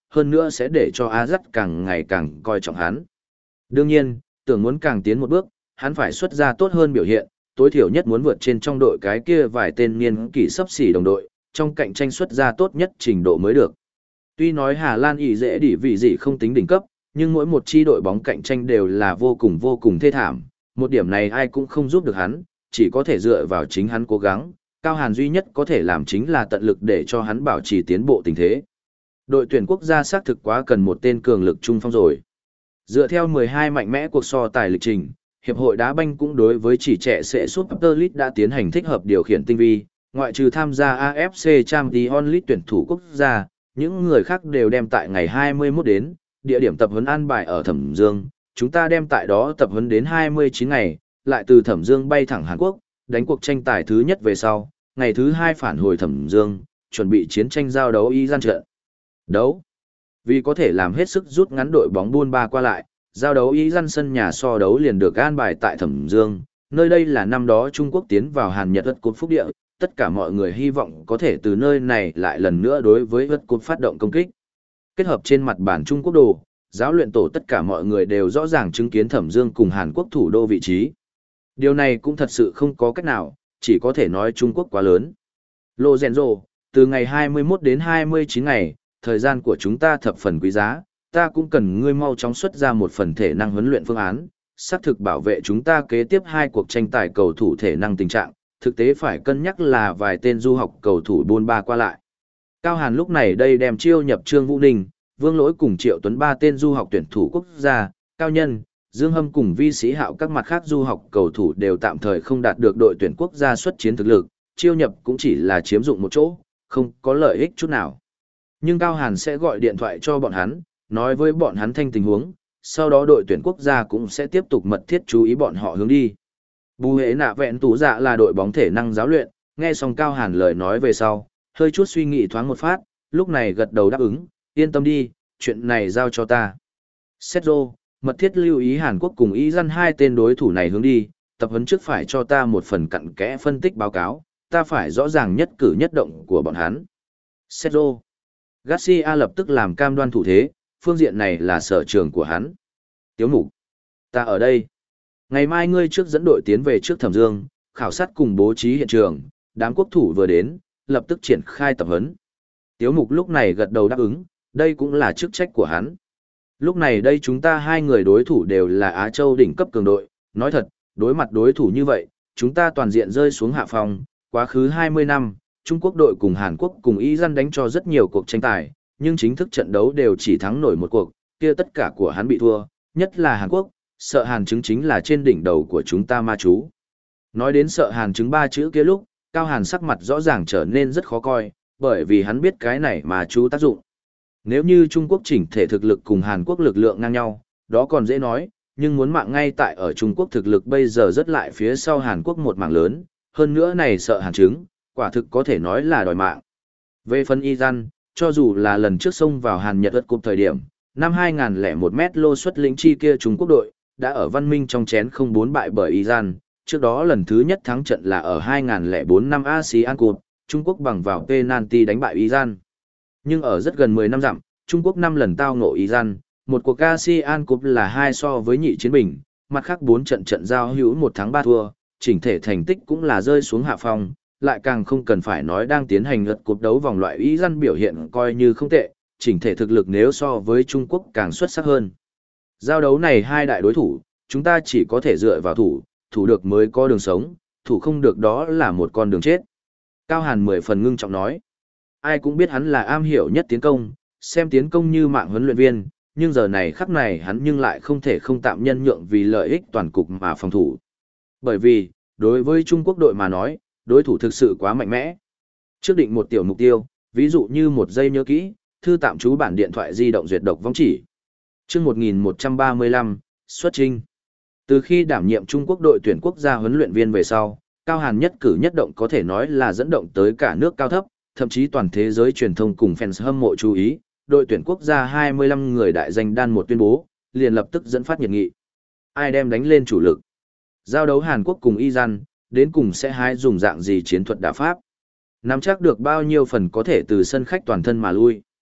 hơn nữa sẽ để cho Á Dắt càng ngày càng coi trọng hắn. Đương nhiên, tưởng muốn càng tiến một bước, hắn phải xuất ra tốt hơn biểu hiện, tối thiểu nhất muốn vượt trên trong đội cái kia vài tên niên kỷ sấp xỉ đồng đội, trong cạnh tranh xuất ra tốt nhất trình độ mới được. Tuy nói Hà Lan ỷ dễ đỉ vị gì không tính đỉnh cấp, nhưng mỗi một chi đội bóng cạnh tranh đều là vô cùng vô cùng thê thảm, một điểm này ai cũng không giúp được hắn, chỉ có thể dựa vào chính hắn cố gắng, Cao Hàn duy nhất có thể làm chính là tận lực để cho hắn bảo trì tiến bộ tình thế. Đội tuyển quốc gia xác thực quá cần một tên cường lực trung phong rồi. Dựa theo mười hai mạnh mẽ cuộc so tài lịch trình, Hiệp hội đá banh cũng đối với chỉ trẻ sẽ Super League đã tiến hành thích hợp điều khiển tinh vi, ngoại trừ tham gia a ép xê Champions League tuyển thủ quốc gia, những người khác đều đem tại ngày hai mươi mốt đến, địa điểm tập huấn an bài ở Thẩm Dương, chúng ta đem tại đó tập huấn đến hai mươi chín ngày, lại từ Thẩm Dương bay thẳng Hàn Quốc, đánh cuộc tranh tài thứ nhất về sau, ngày thứ hai phản hồi Thẩm Dương, chuẩn bị chiến tranh giao đấu y gian trận. Đấu. Vì có thể làm hết sức rút ngắn đội bóng buôn ba qua lại, giao đấu y gian sân nhà so đấu liền được an bài tại Thẩm Dương, nơi đây là năm đó Trung Quốc tiến vào Hàn Nhật Ất Cột Phúc Địa, tất cả mọi người hy vọng có thể từ nơi này lại lần nữa đối với Ất Cột phát động công kích. Kết hợp trên mặt bản Trung Quốc đồ, giáo luyện tổ tất cả mọi người đều rõ ràng chứng kiến Thẩm Dương cùng Hàn Quốc thủ đô vị trí. Điều này cũng thật sự không có cách nào, chỉ có thể nói Trung Quốc quá lớn. Lô Rèn Rồ, từ ngày hai mươi mốt đến hai mươi chín ngày, thời gian của chúng ta thập phần quý giá, ta cũng cần ngươi mau chóng xuất ra một phần thể năng huấn luyện phương án, xác thực bảo vệ chúng ta kế tiếp hai cuộc tranh tài cầu thủ thể năng tình trạng, thực tế phải cân nhắc là vài tên du học cầu thủ buôn ba qua lại. Cao Hàn lúc này đây đem chiêu nhập Trương Vũ Ninh, Vương Lỗi cùng Triệu Tuấn ba tên du học tuyển thủ quốc gia, Cao Nhân, Dương Hâm cùng Vi Sĩ Hạo các mặt khác du học cầu thủ đều tạm thời không đạt được đội tuyển quốc gia xuất chiến thực lực, chiêu nhập cũng chỉ là chiếm dụng một chỗ, không có lợi ích chút nào. Nhưng Cao Hàn sẽ gọi điện thoại cho bọn hắn, nói với bọn hắn thanh tình huống, sau đó đội tuyển quốc gia cũng sẽ tiếp tục mật thiết chú ý bọn họ hướng đi. Bù Hệ Nạ Vẹn Tú Dạ là đội bóng thể năng giáo luyện, nghe xong Cao Hàn lời nói về sau, hơi chút suy nghĩ thoáng một phát, lúc này gật đầu đáp ứng, yên tâm đi, chuyện này giao cho ta. Setzo, mật thiết lưu ý Hàn Quốc cùng Y Dân hai tên đối thủ này hướng đi, tập huấn trước phải cho ta một phần cặn kẽ phân tích báo cáo, ta phải rõ ràng nhất cử nhất động của bọn hắn. Setzo. Garcia lập tức làm cam đoan thủ thế, phương diện này là sở trường của hắn. Tiếu Mục, ta ở đây. Ngày mai ngươi trước dẫn đội tiến về trước Thẩm Dương, khảo sát cùng bố trí hiện trường, đám quốc thủ vừa đến, lập tức triển khai tập huấn. Tiếu Mục lúc này gật đầu đáp ứng, đây cũng là chức trách của hắn. Lúc này đây chúng ta hai người đối thủ đều là Á Châu đỉnh cấp cường đội, nói thật, đối mặt đối thủ như vậy, chúng ta toàn diện rơi xuống hạ phòng, quá khứ hai mươi năm, Trung Quốc đội cùng Hàn Quốc cùng Y Dân đánh cho rất nhiều cuộc tranh tài, nhưng chính thức trận đấu đều chỉ thắng nổi một cuộc, kia tất cả của hắn bị thua, nhất là Hàn Quốc, sợ Hàn chứng chính là trên đỉnh đầu của chúng ta ma chú. Nói đến sợ Hàn chứng ba chữ kia lúc, Cao Hàn sắc mặt rõ ràng trở nên rất khó coi, bởi vì hắn biết cái này mà chú tác dụng. Nếu như Trung Quốc chỉnh thể thực lực cùng Hàn Quốc lực lượng ngang nhau, đó còn dễ nói, nhưng muốn mạng ngay tại ở Trung Quốc thực lực bây giờ rất lại phía sau Hàn Quốc một mảng lớn, hơn nữa này sợ Hàn chứng, quả thực có thể nói là đòi mạng. Về phần Y Dân, cho dù là lần trước xông vào Hàn Nhật Ất Cúp thời điểm, năm hai không không một mét lô xuất lĩnh chi kia Trung Quốc đội, đã ở văn minh trong chén không bốn bại bởi Y Dân, trước đó lần thứ nhất thắng trận là ở hai không không bốn năm ASEAN Cup, Trung Quốc bằng vào penalty đánh bại Y Dân. Nhưng ở rất gần mười năm dặm, Trung Quốc năm lần tao ngộ Y Dân, một cuộc ASEAN Cup là hai so với nhị chiến bình, mặt khác bốn trận trận giao hữu một thắng ba thua, chỉnh thể thành tích cũng là rơi xuống hạ phong, lại càng không cần phải nói đang tiến hành lượt cuộc đấu vòng loại Y Dân biểu hiện coi như không tệ, chỉnh thể thực lực nếu so với Trung Quốc càng xuất sắc hơn. Giao đấu này hai đại đối thủ, chúng ta chỉ có thể dựa vào thủ, thủ được mới có đường sống, thủ không được đó là một con đường chết. Cao Hàn mười phần ngưng trọng nói. Ai cũng biết hắn là am hiểu nhất tiến công, xem tiến công như mạng huấn luyện viên, nhưng giờ này khắc này hắn nhưng lại không thể không tạm nhân nhượng vì lợi ích toàn cục mà phòng thủ. Bởi vì, đối với Trung Quốc đội mà nói, đối thủ thực sự quá mạnh mẽ. Trước định một tiểu mục tiêu, ví dụ như một giây nhớ kỹ, thư tạm trú bản điện thoại di động duyệt độc vong chỉ. Chương một nghìn một trăm ba mươi lăm, xuất trình. Từ khi đảm nhiệm Trung Quốc đội tuyển quốc gia huấn luyện viên về sau, Cao Hàn nhất cử nhất động có thể nói là dẫn động tới cả nước cao thấp, thậm chí toàn thế giới truyền thông cùng fans hâm mộ chú ý, đội tuyển quốc gia hai mươi lăm người đại danh đan một tuyên bố, liền lập tức dẫn phát nhiệt nghị. Ai đem đánh lên chủ lực? Giao đấu Hàn Quốc cùng Y Dân, đến cùng sẽ hái dùng dạng gì chiến thuật đả pháp? Nắm chắc được bao nhiêu phần có thể từ sân khách toàn thân mà lui?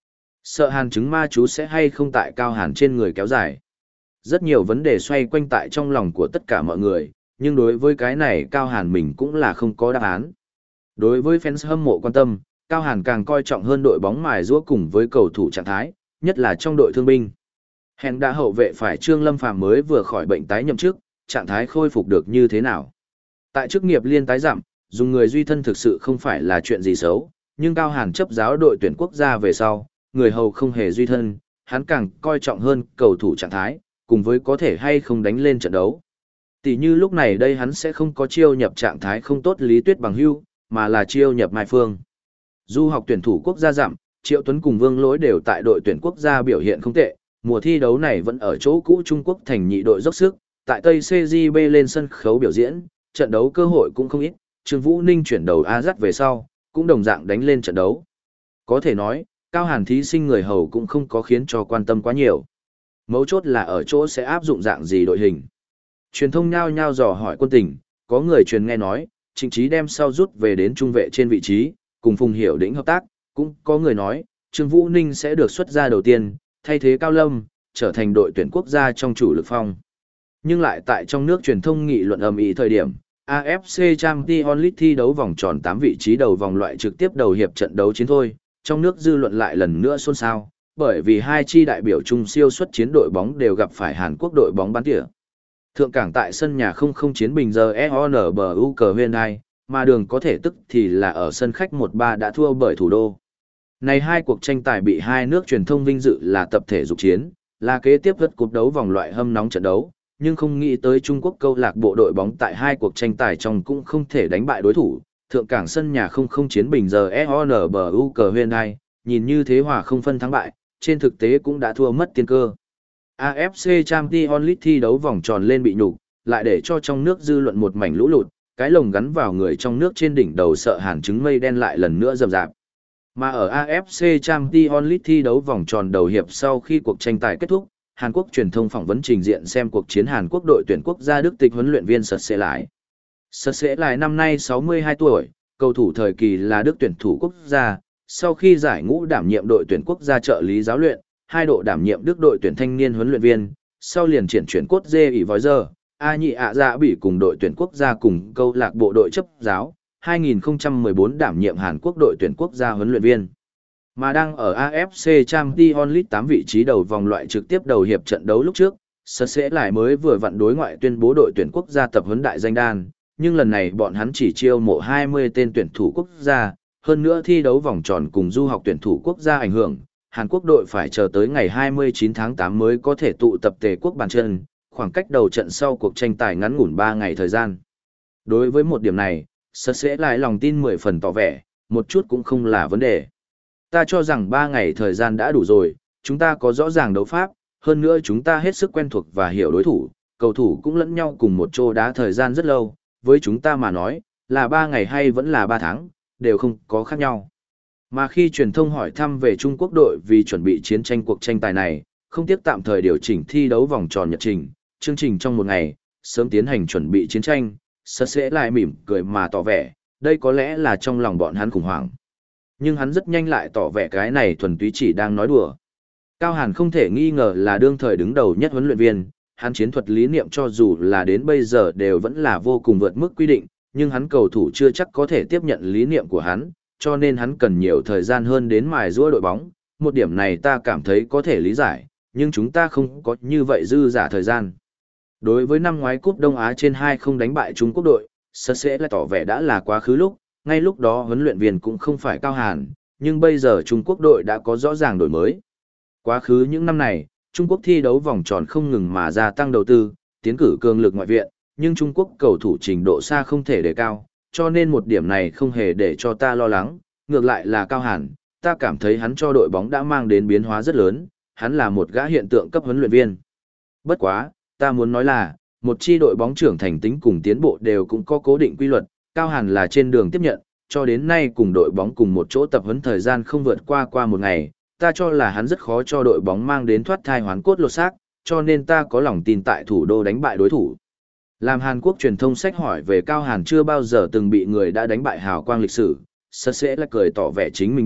Sợ Hàn chứng ma chú sẽ hay không tại Cao Hàn trên người kéo dài. Rất nhiều vấn đề xoay quanh tại trong lòng của tất cả mọi người, nhưng đối với cái này Cao Hàn mình cũng là không có đáp án. Đối với fans hâm mộ quan tâm, Cao Hàn càng coi trọng hơn đội bóng mài giũa cùng với cầu thủ trạng thái, nhất là trong đội thương binh. Hèn đã hậu vệ phải Trương Lâm Phàm mới vừa khỏi bệnh tái nhậm chức, trạng thái khôi phục được như thế nào? Tại chức nghiệp liên tái giảm, dùng người duy thân thực sự không phải là chuyện gì xấu, nhưng Cao Hàn chấp giáo đội tuyển quốc gia về sau, người hầu không hề duy thân, hắn càng coi trọng hơn cầu thủ trạng thái, cùng với có thể hay không đánh lên trận đấu. Tỷ như lúc này đây hắn sẽ không có chiêu nhập trạng thái không tốt Lý Tuyết bằng hưu, mà là chiêu nhập Mai Phương. Du học tuyển thủ quốc gia giảm, Triệu Tuấn cùng Vương Lỗi đều tại đội tuyển quốc gia biểu hiện không tệ, mùa thi đấu này vẫn ở chỗ cũ Trung Quốc thành nhị đội dốc sức, tại Tây xê giê bê lên sân khấu biểu diễn, trận đấu cơ hội cũng không ít, Trương Vũ Ninh chuyển đầu A dắt về sau, cũng đồng dạng đánh lên trận đấu. Có thể nói, Cao Hàn thí sinh người hầu cũng không có khiến cho quan tâm quá nhiều. Mấu chốt là ở chỗ sẽ áp dụng dạng gì đội hình. Truyền thông nhao nhao dò hỏi Quân Tình, có người truyền nghe nói, Trịnh Trí đem sau rút về đến trung vệ trên vị trí, cùng Phùng Hiểu Đĩnh hợp tác, cũng có người nói, Trương Vũ Ninh sẽ được xuất ra đầu tiên, thay thế Cao Lâm, trở thành đội tuyển quốc gia trong chủ lực phong. Nhưng lại tại trong nước truyền thông nghị luận ầm ĩ thời điểm, a ép xê Champions League thi đấu vòng tròn tám vị trí đầu vòng loại trực tiếp đầu hiệp trận đấu chiến thôi, trong nước dư luận lại lần nữa xôn xao, bởi vì hai chi đại biểu trung siêu xuất chiến đội bóng đều gặp phải Hàn Quốc đội bóng bán tỉa. Thượng cảng tại sân nhà không không chiến bình giờ e o en bờ u cờ Hyundai, mà đường có thể tức thì là ở sân khách một ba đã thua bởi thủ đô. Này hai cuộc tranh tài bị hai nước truyền thông vinh dự là tập thể dục chiến, là kế tiếp vượt cúp đấu vòng loại hâm nóng trận đấu, nhưng không nghĩ tới Trung Quốc câu lạc bộ đội bóng tại hai cuộc tranh tài trong cũng không thể đánh bại đối thủ. Thượng cảng sân nhà không không chiến bình giờ e o en bờ u cờ Hyundai, nhìn như thế hòa không phân thắng bại, trên thực tế cũng đã thua mất tiên cơ. a ép xê Champions League thi đấu vòng tròn lên bị nhục, lại để cho trong nước dư luận một mảnh lũ lụt, cái lồng gắn vào người trong nước trên đỉnh đầu sợ Hàn chứng mây đen lại lần nữa rầm rạp. Mà ở a ép xê Champions League thi đấu vòng tròn đầu hiệp sau khi cuộc tranh tài kết thúc, Hàn Quốc truyền thông phỏng vấn trình diện xem cuộc chiến Hàn Quốc đội tuyển quốc gia Đức tịch huấn luyện viên Sật Sẽ Lại. Sật Sẽ Lại năm nay sáu mươi hai tuổi, cầu thủ thời kỳ là Đức tuyển thủ quốc gia, sau khi giải ngũ đảm nhiệm đội tuyển quốc gia trợ lý giáo luyện, hai độ đảm nhiệm Đức đội tuyển thanh niên huấn luyện viên, sau liền chuyển chuyển cốt dê ỉ vói giờ, A nhị ạ dạ bị cùng đội tuyển quốc gia cùng câu lạc bộ đội chấp giáo, hai nghìn không trăm mười bốn đảm nhiệm Hàn Quốc đội tuyển quốc gia huấn luyện viên. Mà đang ở a ép xê Champions League tám vị trí đầu vòng loại trực tiếp đầu hiệp trận đấu lúc trước, Sật Sẽ Lại mới vừa vặn đối ngoại tuyên bố đội tuyển quốc gia tập huấn đại danh đan, nhưng lần này bọn hắn chỉ chiêu mộ hai mươi tên tuyển thủ quốc gia, hơn nữa thi đấu vòng tròn cùng du học tuyển thủ quốc gia ảnh hưởng, Hàn Quốc đội phải chờ tới ngày hai mươi chín tháng tám mới có thể tụ tập tề quốc bàn chân, khoảng cách đầu trận sau cuộc tranh tài ngắn ngủn ba ngày thời gian. Đối với một điểm này, Sật Sẽ Lại lòng tin mười phần tỏ vẻ, một chút cũng không là vấn đề. Ta cho rằng ba ngày thời gian đã đủ rồi, chúng ta có rõ ràng đấu pháp, hơn nữa chúng ta hết sức quen thuộc và hiểu đối thủ, cầu thủ cũng lẫn nhau cùng một chỗ đá thời gian rất lâu, với chúng ta mà nói, là ba ngày hay vẫn là ba tháng, đều không có khác nhau. Mà khi truyền thông hỏi thăm về Trung Quốc đội vì chuẩn bị chiến tranh cuộc tranh tài này, không tiếc tạm thời điều chỉnh thi đấu vòng tròn nhật trình, chương trình trong một ngày, sớm tiến hành chuẩn bị chiến tranh, Sật Sẽ Lại mỉm cười mà tỏ vẻ, đây có lẽ là trong lòng bọn hắn khủng hoảng. Nhưng hắn rất nhanh lại tỏ vẻ cái này thuần túy chỉ đang nói đùa. Cao Hàn không thể nghi ngờ là đương thời đứng đầu nhất huấn luyện viên, hắn chiến thuật lý niệm cho dù là đến bây giờ đều vẫn là vô cùng vượt mức quy định, nhưng hắn cầu thủ chưa chắc có thể tiếp nhận lý niệm của hắn, cho nên hắn cần nhiều thời gian hơn đến mài giũa đội bóng, một điểm này ta cảm thấy có thể lý giải, nhưng chúng ta không có như vậy dư giả thời gian. Đối với năm ngoái Cúp Đông Á trên hai không đánh bại Trung Quốc đội, Sật Sẽ Lại tỏ vẻ đã là quá khứ lúc, ngay lúc đó huấn luyện viên cũng không phải Cao Hàn, nhưng bây giờ Trung Quốc đội đã có rõ ràng đổi mới. Quá khứ những năm này, Trung Quốc thi đấu vòng tròn không ngừng mà gia tăng đầu tư, tiến cử cường lực ngoại viện, nhưng Trung Quốc cầu thủ trình độ xa không thể đề cao, cho nên một điểm này không hề để cho ta lo lắng, ngược lại là Cao Hàn, ta cảm thấy hắn cho đội bóng đã mang đến biến hóa rất lớn, hắn là một gã hiện tượng cấp huấn luyện viên. Bất quá, ta muốn nói là, một chi đội bóng trưởng thành tính cùng tiến bộ đều cũng có cố định quy luật, Cao Hàn là trên đường tiếp nhận, cho đến nay cùng đội bóng cùng một chỗ tập huấn thời gian không vượt qua qua một ngày, ta cho là hắn rất khó cho đội bóng mang đến thoát thai hoán cốt lột xác, cho nên ta có lòng tin tại thủ đô đánh bại đối thủ. Làm Hàn Quốc truyền thông sách hỏi về Cao Hàn chưa bao giờ từng bị người đã đánh bại hào quang lịch sử, Sật Sẽ Lại cười tỏ vẻ chính mình biết,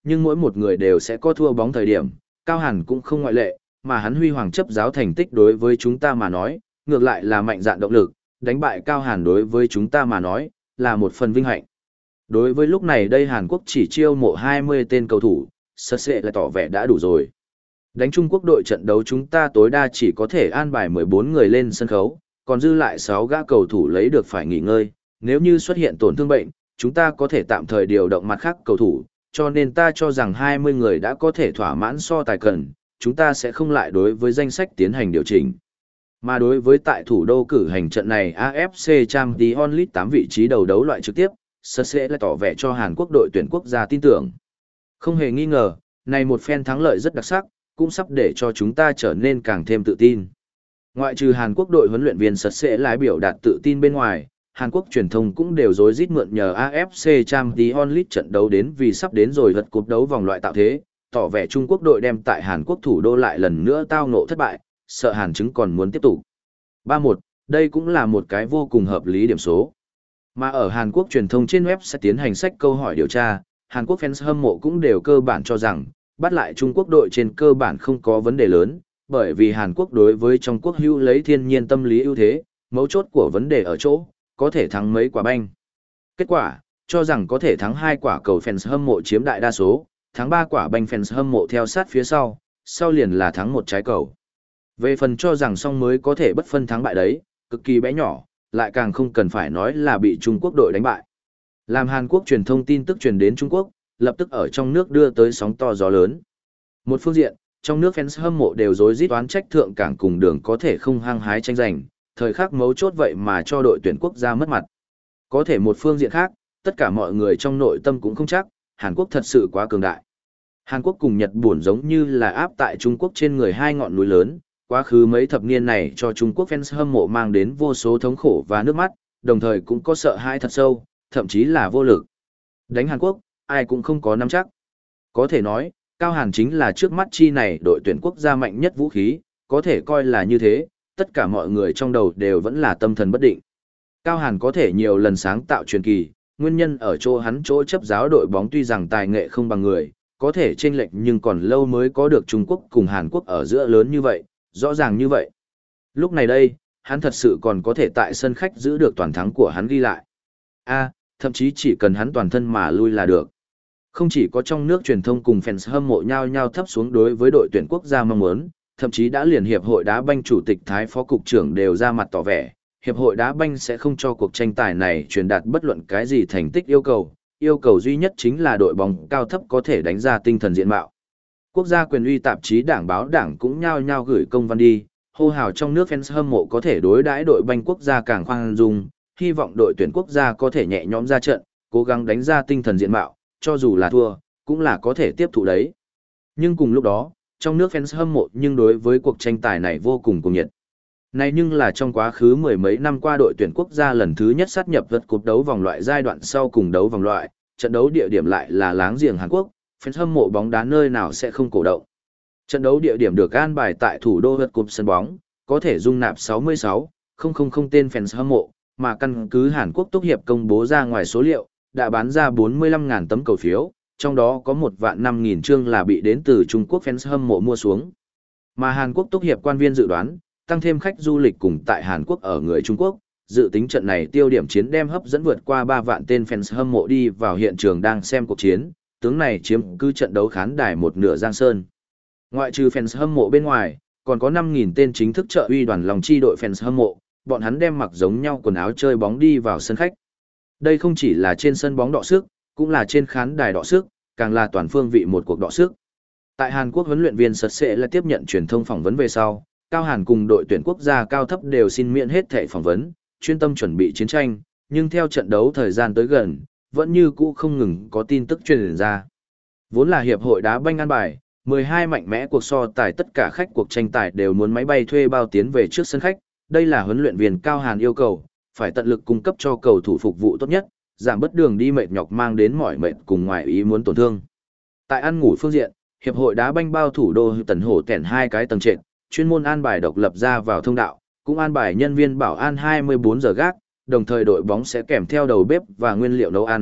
nhưng mỗi một người đều sẽ có thua bóng thời điểm, Cao Hàn cũng không ngoại lệ, mà hắn huy hoàng chấp giáo thành tích đối với chúng ta mà nói, ngược lại là mạnh dạn động lực, đánh bại Cao Hàn đối với chúng ta mà nói, là một phần vinh hạnh. Đối với lúc này đây Hàn Quốc chỉ chiêu mộ hai mươi tên cầu thủ, sơ sệ là tỏ vẻ đã đủ rồi. Đánh Trung Quốc đội trận đấu chúng ta tối đa chỉ có thể an bài mười bốn người lên sân khấu, còn dư lại sáu gã cầu thủ lấy được phải nghỉ ngơi, nếu như xuất hiện tổn thương bệnh, chúng ta có thể tạm thời điều động mặt khác cầu thủ, cho nên ta cho rằng hai mươi người đã có thể thỏa mãn so tài cần, chúng ta sẽ không lại đối với danh sách tiến hành điều chỉnh. Mà đối với tại thủ đô cử hành trận này a ép xê Champions League tám vị trí đầu đấu loại trực tiếp, Sơ sẽ lại tỏ vẻ cho Hàn Quốc đội tuyển quốc gia tin tưởng. Không hề nghi ngờ, này một phen thắng lợi rất đặc sắc, cũng sắp để cho chúng ta trở nên càng thêm tự tin. Ngoại trừ Hàn Quốc đội huấn luyện viên Sật sẽ lại biểu đạt tự tin bên ngoài, Hàn Quốc truyền thông cũng đều rối rít mượn nhờ a ép xê Champions League trận đấu đến vì sắp đến rồi lượt cúp đấu vòng loại tạo thế, tỏ vẻ Trung Quốc đội đem tại Hàn Quốc thủ đô lại lần nữa tao ngộ thất bại, sợ Hàn chứng còn muốn tiếp tục. ba một, đây cũng là một cái vô cùng hợp lý điểm số. Mà ở Hàn Quốc truyền thông trên web sẽ tiến hành sách câu hỏi điều tra, Hàn Quốc fans hâm mộ cũng đều cơ bản cho rằng, bắt lại Trung Quốc đội trên cơ bản không có vấn đề lớn, bởi vì Hàn Quốc đối với trong quốc hữu lấy thiên nhiên tâm lý ưu thế, mấu chốt của vấn đề ở chỗ, có thể thắng mấy quả banh. Kết quả, cho rằng có thể thắng hai quả cầu fans hâm mộ chiếm đại đa số, thắng ba quả banh fans hâm mộ theo sát phía sau, sau liền là thắng một trái cầu. Về phần cho rằng song mới có thể bất phân thắng bại đấy, cực kỳ bé nhỏ, lại càng không cần phải nói là bị Trung Quốc đội đánh bại. Làm Hàn Quốc truyền thông tin tức truyền đến Trung Quốc, lập tức ở trong nước đưa tới sóng to gió lớn. Một phương diện, trong nước fans hâm mộ đều rối rít oán trách thượng cảng cùng đường có thể không hăng hái tranh giành, thời khắc mấu chốt vậy mà cho đội tuyển quốc gia mất mặt. Có thể một phương diện khác, tất cả mọi người trong nội tâm cũng không chắc, Hàn Quốc thật sự quá cường đại. Hàn Quốc cùng Nhật Bản giống như là áp tại Trung Quốc trên người hai ngọn núi lớn, quá khứ mấy thập niên này cho Trung Quốc fans hâm mộ mang đến vô số thống khổ và nước mắt, đồng thời cũng có sợ hãi thật sâu, thậm chí là vô lực. Đánh Hàn Quốc, ai cũng không có nắm chắc. Có thể nói, Cao Hàn chính là trước mắt chi này đội tuyển quốc gia mạnh nhất vũ khí, có thể coi là như thế, tất cả mọi người trong đầu đều vẫn là tâm thần bất định. Cao Hàn có thể nhiều lần sáng tạo truyền kỳ, nguyên nhân ở chỗ hắn chỗ chấp giáo đội bóng tuy rằng tài nghệ không bằng người, có thể chênh lệch nhưng còn lâu mới có được Trung Quốc cùng Hàn Quốc ở giữa lớn như vậy, rõ ràng như vậy. Lúc này đây, hắn thật sự còn có thể tại sân khách giữ được toàn thắng của hắn ghi lại. A, thậm chí chỉ cần hắn toàn thân mà lui là được. Không chỉ có trong nước truyền thông cùng fans hâm mộ nhau nhau thấp xuống đối với đội tuyển quốc gia mong muốn, thậm chí đã liền hiệp hội đá banh chủ tịch Thái phó cục trưởng đều ra mặt tỏ vẻ, hiệp hội đá banh sẽ không cho cuộc tranh tài này truyền đạt bất luận cái gì thành tích yêu cầu, yêu cầu duy nhất chính là đội bóng cao thấp có thể đánh ra tinh thần diện mạo. Quốc gia quyền uy tạp chí đảng báo đảng cũng nhao nhao gửi công văn đi, hô hào trong nước fans hâm mộ có thể đối đãi đội banh quốc gia càng khoan dung, hy vọng đội tuyển quốc gia có thể nhẹ nhõm ra trận, cố gắng đánh ra tinh thần diện mạo, cho dù là thua, cũng là có thể tiếp thụ đấy. Nhưng cùng lúc đó, trong nước fans hâm mộ nhưng đối với cuộc tranh tài này vô cùng cuồng nhiệt. Này nhưng là trong quá khứ mười mấy năm qua đội tuyển quốc gia lần thứ nhất sát nhập vượt cúp đấu vòng loại giai đoạn sau cùng đấu vòng loại, trận đấu địa điểm lại là láng giềng Hàn Quốc, fans hâm mộ bóng đá nơi nào sẽ không cổ động. Trận đấu địa điểm được an bài tại thủ đô vượt cúp sân bóng, có thể dung nạp sáu mươi sáu nghìn tên fans hâm mộ, mà căn cứ Hàn Quốc Túc Hiệp công bố ra ngoài số liệu, đã bán ra bốn mươi lăm nghìn tấm cầu phiếu, trong đó có một vạn năm nghìn chương là bị đến từ Trung Quốc fans hâm mộ mua xuống. Mà Hàn Quốc Túc Hiệp quan viên dự đoán, tăng thêm khách du lịch cùng tại Hàn Quốc ở người Trung Quốc, dự tính trận này tiêu điểm chiến đem hấp dẫn vượt qua ba vạn tên fans hâm mộ đi vào hiện trường đang xem cuộc chiến, tướng này chiếm cứ trận đấu khán đài một nửa Giang Sơn. Ngoại trừ fans hâm mộ bên ngoài, còn có năm nghìn tên chính thức trợ uy đoàn lòng chi đội fans hâm mộ, bọn hắn đem mặc giống nhau quần áo chơi bóng đi vào sân khách. Đây không chỉ là trên sân bóng đọ sức, cũng là trên khán đài đọ sức, càng là toàn phương vị một cuộc đọ sức. Tại Hàn Quốc huấn luyện viên Sật sẽ là tiếp nhận truyền thông phỏng vấn về sau, Cao Hàn cùng đội tuyển quốc gia cao thấp đều xin miễn hết thẻ phỏng vấn, chuyên tâm chuẩn bị chiến tranh, nhưng theo trận đấu thời gian tới gần, vẫn như cũ không ngừng có tin tức truyền ra. Vốn là hiệp hội đá banh an bài, mười hai mạnh mẽ cuộc so tài tất cả khách cuộc tranh tài đều muốn máy bay thuê bao tiến về trước sân khách, đây là huấn luyện viên Cao Hàn yêu cầu, phải tận lực cung cấp cho cầu thủ phục vụ tốt nhất, giảm bớt đường đi mệt nhọc mang đến mỏi mệt cùng ngoài ý muốn tổn thương. Tại ăn ngủ phương diện, hiệp hội đá banh bao thủ đô tần hổ kèn hai cái tầng trệt, chuyên môn an bài độc lập ra vào thông đạo, cũng an bài nhân viên bảo an hai mươi bốn giờ gác, đồng thời đội bóng sẽ kèm theo đầu bếp và nguyên liệu nấu ăn,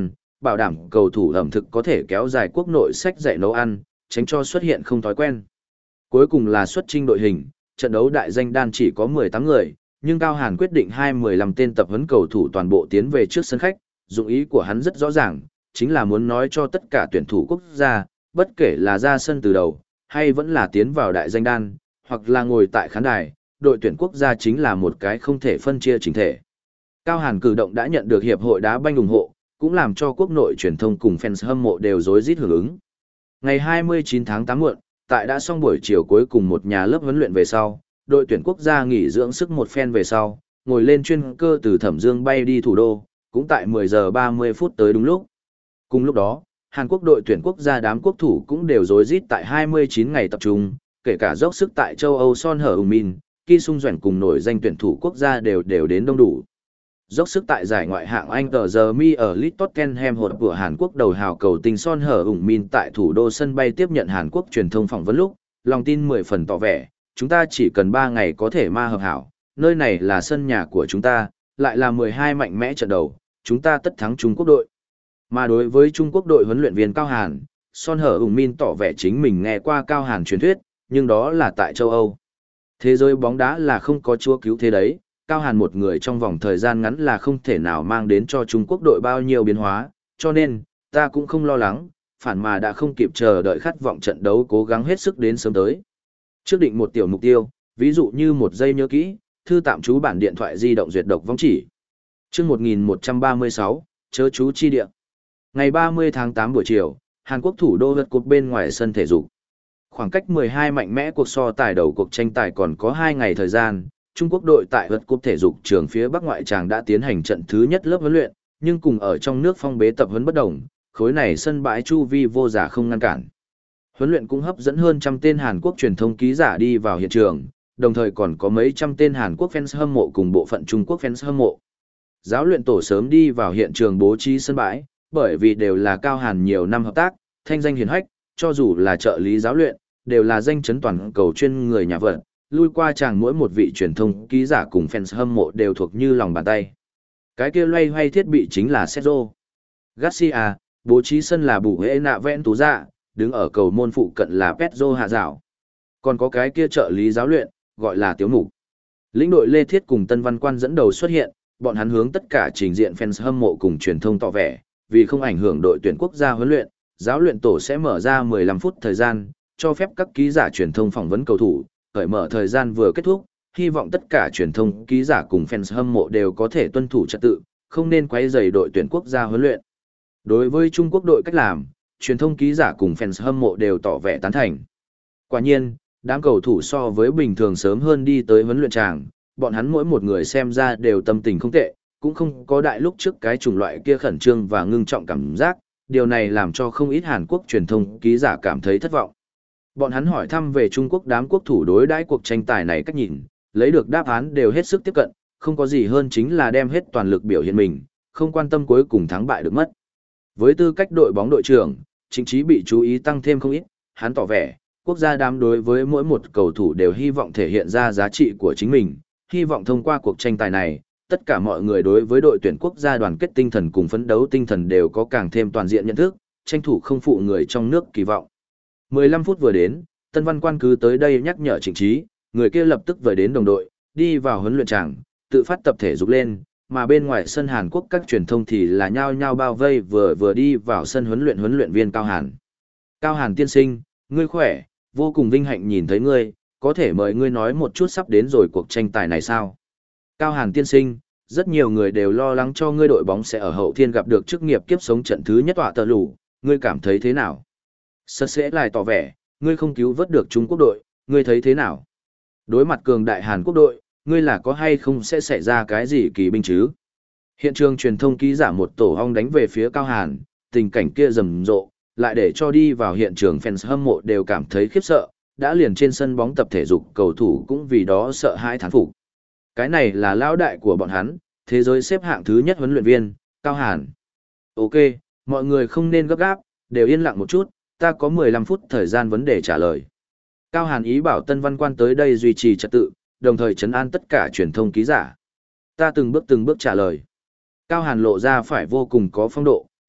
bảo đảm cầu thủ ẩm thực có thể kéo dài quốc nội sách dạy nấu ăn, tránh cho xuất hiện không thói quen. Cuối cùng là xuất chinh đội hình, trận đấu đại danh đan chỉ có mười tám người, nhưng Cao Hàn quyết định hai mười lăm tên tập huấn cầu thủ toàn bộ tiến về trước sân khách, dụng ý của hắn rất rõ ràng, chính là muốn nói cho tất cả tuyển thủ quốc gia, bất kể là ra sân từ đầu, hay vẫn là tiến vào đại danh đan, hoặc là ngồi tại khán đài, đội tuyển quốc gia chính là một cái không thể phân chia chỉnh thể. Cao Hàn cử động đã nhận được hiệp hội đá banh ủng hộ, cũng làm cho quốc nội truyền thông cùng fans hâm mộ đều rối rít hưởng ứng. Ngày hai mươi chín tháng tám muộn, tại đã xong buổi chiều cuối cùng một nhà lớp huấn luyện về sau, đội tuyển quốc gia nghỉ dưỡng sức một phen về sau, ngồi lên chuyên cơ từ Thẩm Dương bay đi thủ đô, cũng tại mười giờ ba mươi phút tới đúng lúc. Cùng lúc đó, Hàn Quốc đội tuyển quốc gia đám quốc thủ cũng đều rối rít tại hai mươi chín ngày tập trung, kể cả dốc sức tại châu Âu Son Hở Ung Min, Ki Sung Doãn cùng nổi danh tuyển thủ quốc gia đều đều đến đông đủ. Dốc sức tại giải ngoại hạng Anh tờ giờ mi ở Leeds Tottenham hột của Hàn Quốc đầu hào cầu tình Son Hở Ung Min tại thủ đô sân bay tiếp nhận Hàn Quốc truyền thông phỏng vấn lúc, lòng tin mười phần tỏ vẻ, chúng ta chỉ cần ba ngày có thể ma hợp hảo, nơi này là sân nhà của chúng ta, lại là mười hai mạnh mẽ trận đầu, chúng ta tất thắng Trung Quốc đội. Mà đối với Trung Quốc đội huấn luyện viên Cao Hàn, Son Hở Ung Min tỏ vẻ chính mình nghe qua Cao Hàn truyền thuyết, nhưng đó là tại châu Âu. Thế giới bóng đá là không có chúa cứu thế đấy, Cao Hàn một người trong vòng thời gian ngắn là không thể nào mang đến cho Trung Quốc đội bao nhiêu biến hóa, cho nên, ta cũng không lo lắng, phản mà đã không kịp chờ đợi khát vọng trận đấu cố gắng hết sức đến sớm tới. Trước định một tiểu mục tiêu, ví dụ như một giây nhớ kỹ, thư tạm trú bản điện thoại di động duyệt độc vong chỉ. Chương một nghìn một trăm ba mươi sáu, chớ chú chi địa. Ngày ba mươi tháng tám buổi chiều, Hàn Quốc thủ đô Vật Cột bên ngoài sân thể dục. Khoảng cách mười hai mạnh mẽ cuộc so tài đầu cuộc tranh tài còn có hai ngày thời gian, Trung Quốc đội tại Vật Cột thể dục trường phía Bắc ngoại tràng đã tiến hành trận thứ nhất lớp huấn luyện, nhưng cùng ở trong nước phong bế tập huấn bất đồng, khối này sân bãi chu vi vô giả không ngăn cản. Huấn luyện cũng hấp dẫn hơn trăm tên Hàn Quốc truyền thông ký giả đi vào hiện trường, đồng thời còn có mấy trăm tên Hàn Quốc fans hâm mộ cùng bộ phận Trung Quốc fans hâm mộ. Giáo luyện tổ sớm đi vào hiện trường bố trí sân bãi, bởi vì đều là Cao Hàn nhiều năm hợp tác, thanh danh hiển hách, cho dù là trợ lý giáo luyện, đều là danh chấn toàn cầu chuyên người nhà vật, lui qua chàng mỗi một vị truyền thông ký giả cùng fans hâm mộ đều thuộc như lòng bàn tay. Cái kia loay hoay thiết bị chính là Sergio Garcia, bố trí sân là bù hệ nạ vẹn tú dạ, đứng ở cầu môn phụ cận là Pedro Hạ Dạo. Còn có cái kia trợ lý giáo luyện, gọi là Tiếu Mục. Lĩnh đội Lê Thiết cùng Tân Văn Quan dẫn đầu xuất hiện, bọn hắn hướng tất cả trình diện fans hâm mộ cùng truyền thông tỏ vẻ, vì không ảnh hưởng đội tuyển quốc gia huấn luyện, giáo luyện tổ sẽ mở ra mười lăm phút thời gian, cho phép các ký giả truyền thông phỏng vấn cầu thủ, cởi mở thời gian vừa kết thúc, hy vọng tất cả truyền thông ký giả cùng fans hâm mộ đều có thể tuân thủ trật tự, không nên quấy rầy đội tuyển quốc gia huấn luyện. Đối với Trung Quốc đội cách làm, truyền thông ký giả cùng fans hâm mộ đều tỏ vẻ tán thành. Quả nhiên, đám cầu thủ so với bình thường sớm hơn đi tới huấn luyện tràng, bọn hắn mỗi một người xem ra đều tâm tình không tệ, cũng không có đại lúc trước cái chủng loại kia khẩn trương và ngưng trọng cảm giác, điều này làm cho không ít Hàn Quốc truyền thông ký giả cảm thấy thất vọng. Bọn hắn hỏi thăm về Trung Quốc đám quốc thủ đối đãi cuộc tranh tài này cách nhìn, lấy được đáp án đều hết sức tiếp cận, không có gì hơn chính là đem hết toàn lực biểu hiện mình, không quan tâm cuối cùng thắng bại được mất. Với tư cách đội bóng đội trưởng, Trịnh Chí bị chú ý tăng thêm không ít, hắn tỏ vẻ, quốc gia đám đối với mỗi một cầu thủ đều hy vọng thể hiện ra giá trị của chính mình, hy vọng thông qua cuộc tranh tài này, tất cả mọi người đối với đội tuyển quốc gia đoàn kết tinh thần cùng phấn đấu tinh thần đều có càng thêm toàn diện nhận thức, tranh thủ không phụ người trong nước kỳ vọng. mười lăm phút vừa đến, Tân Văn Quan cứ tới đây nhắc nhở Trịnh Chí, người kia lập tức về đến đồng đội, đi vào huấn luyện tràng, tự phát tập thể dục lên, mà bên ngoài sân Hàn Quốc các truyền thông thì là nhao nhao bao vây vừa vừa đi vào sân huấn luyện huấn luyện viên Cao Hàn. Cao Hàn tiên sinh, ngươi khỏe, vô cùng vinh hạnh nhìn thấy ngươi, có thể mời ngươi nói một chút sắp đến rồi cuộc tranh tài này sao? Cao Hàn tiên sinh, rất nhiều người đều lo lắng cho ngươi đội bóng sẽ ở hậu thiên gặp được chức nghiệp kiếp sống trận thứ nhất tọa tờ lũ, ngươi cảm thấy thế nào? Sật sẽ lại tỏ vẻ, ngươi không cứu vớt được Trung Quốc đội, ngươi thấy thế nào? Đối mặt cường đại Hàn Quốc đội, ngươi là có hay không sẽ xảy ra cái gì kỳ binh chứ? Hiện trường truyền thông ký giả một tổ ong đánh về phía Cao Hàn, tình cảnh kia rầm rộ, lại để cho đi vào hiện trường fans hâm mộ đều cảm thấy khiếp sợ, đã liền trên sân bóng tập thể dục cầu thủ cũng vì đó sợ hãi thán phục. Cái này là lão đại của bọn hắn, thế giới xếp hạng thứ nhất huấn luyện viên, Cao Hàn. Ok, mọi người không nên gấp gáp, đều yên lặng một chút, ta có mười lăm phút thời gian vấn đề trả lời. Cao Hàn ý bảo Tân Văn Quan tới đây duy trì trật tự, đồng thời trấn an tất cả truyền thông ký giả. Ta từng bước từng bước trả lời. Cao Hàn lộ ra phải vô cùng có phong độ,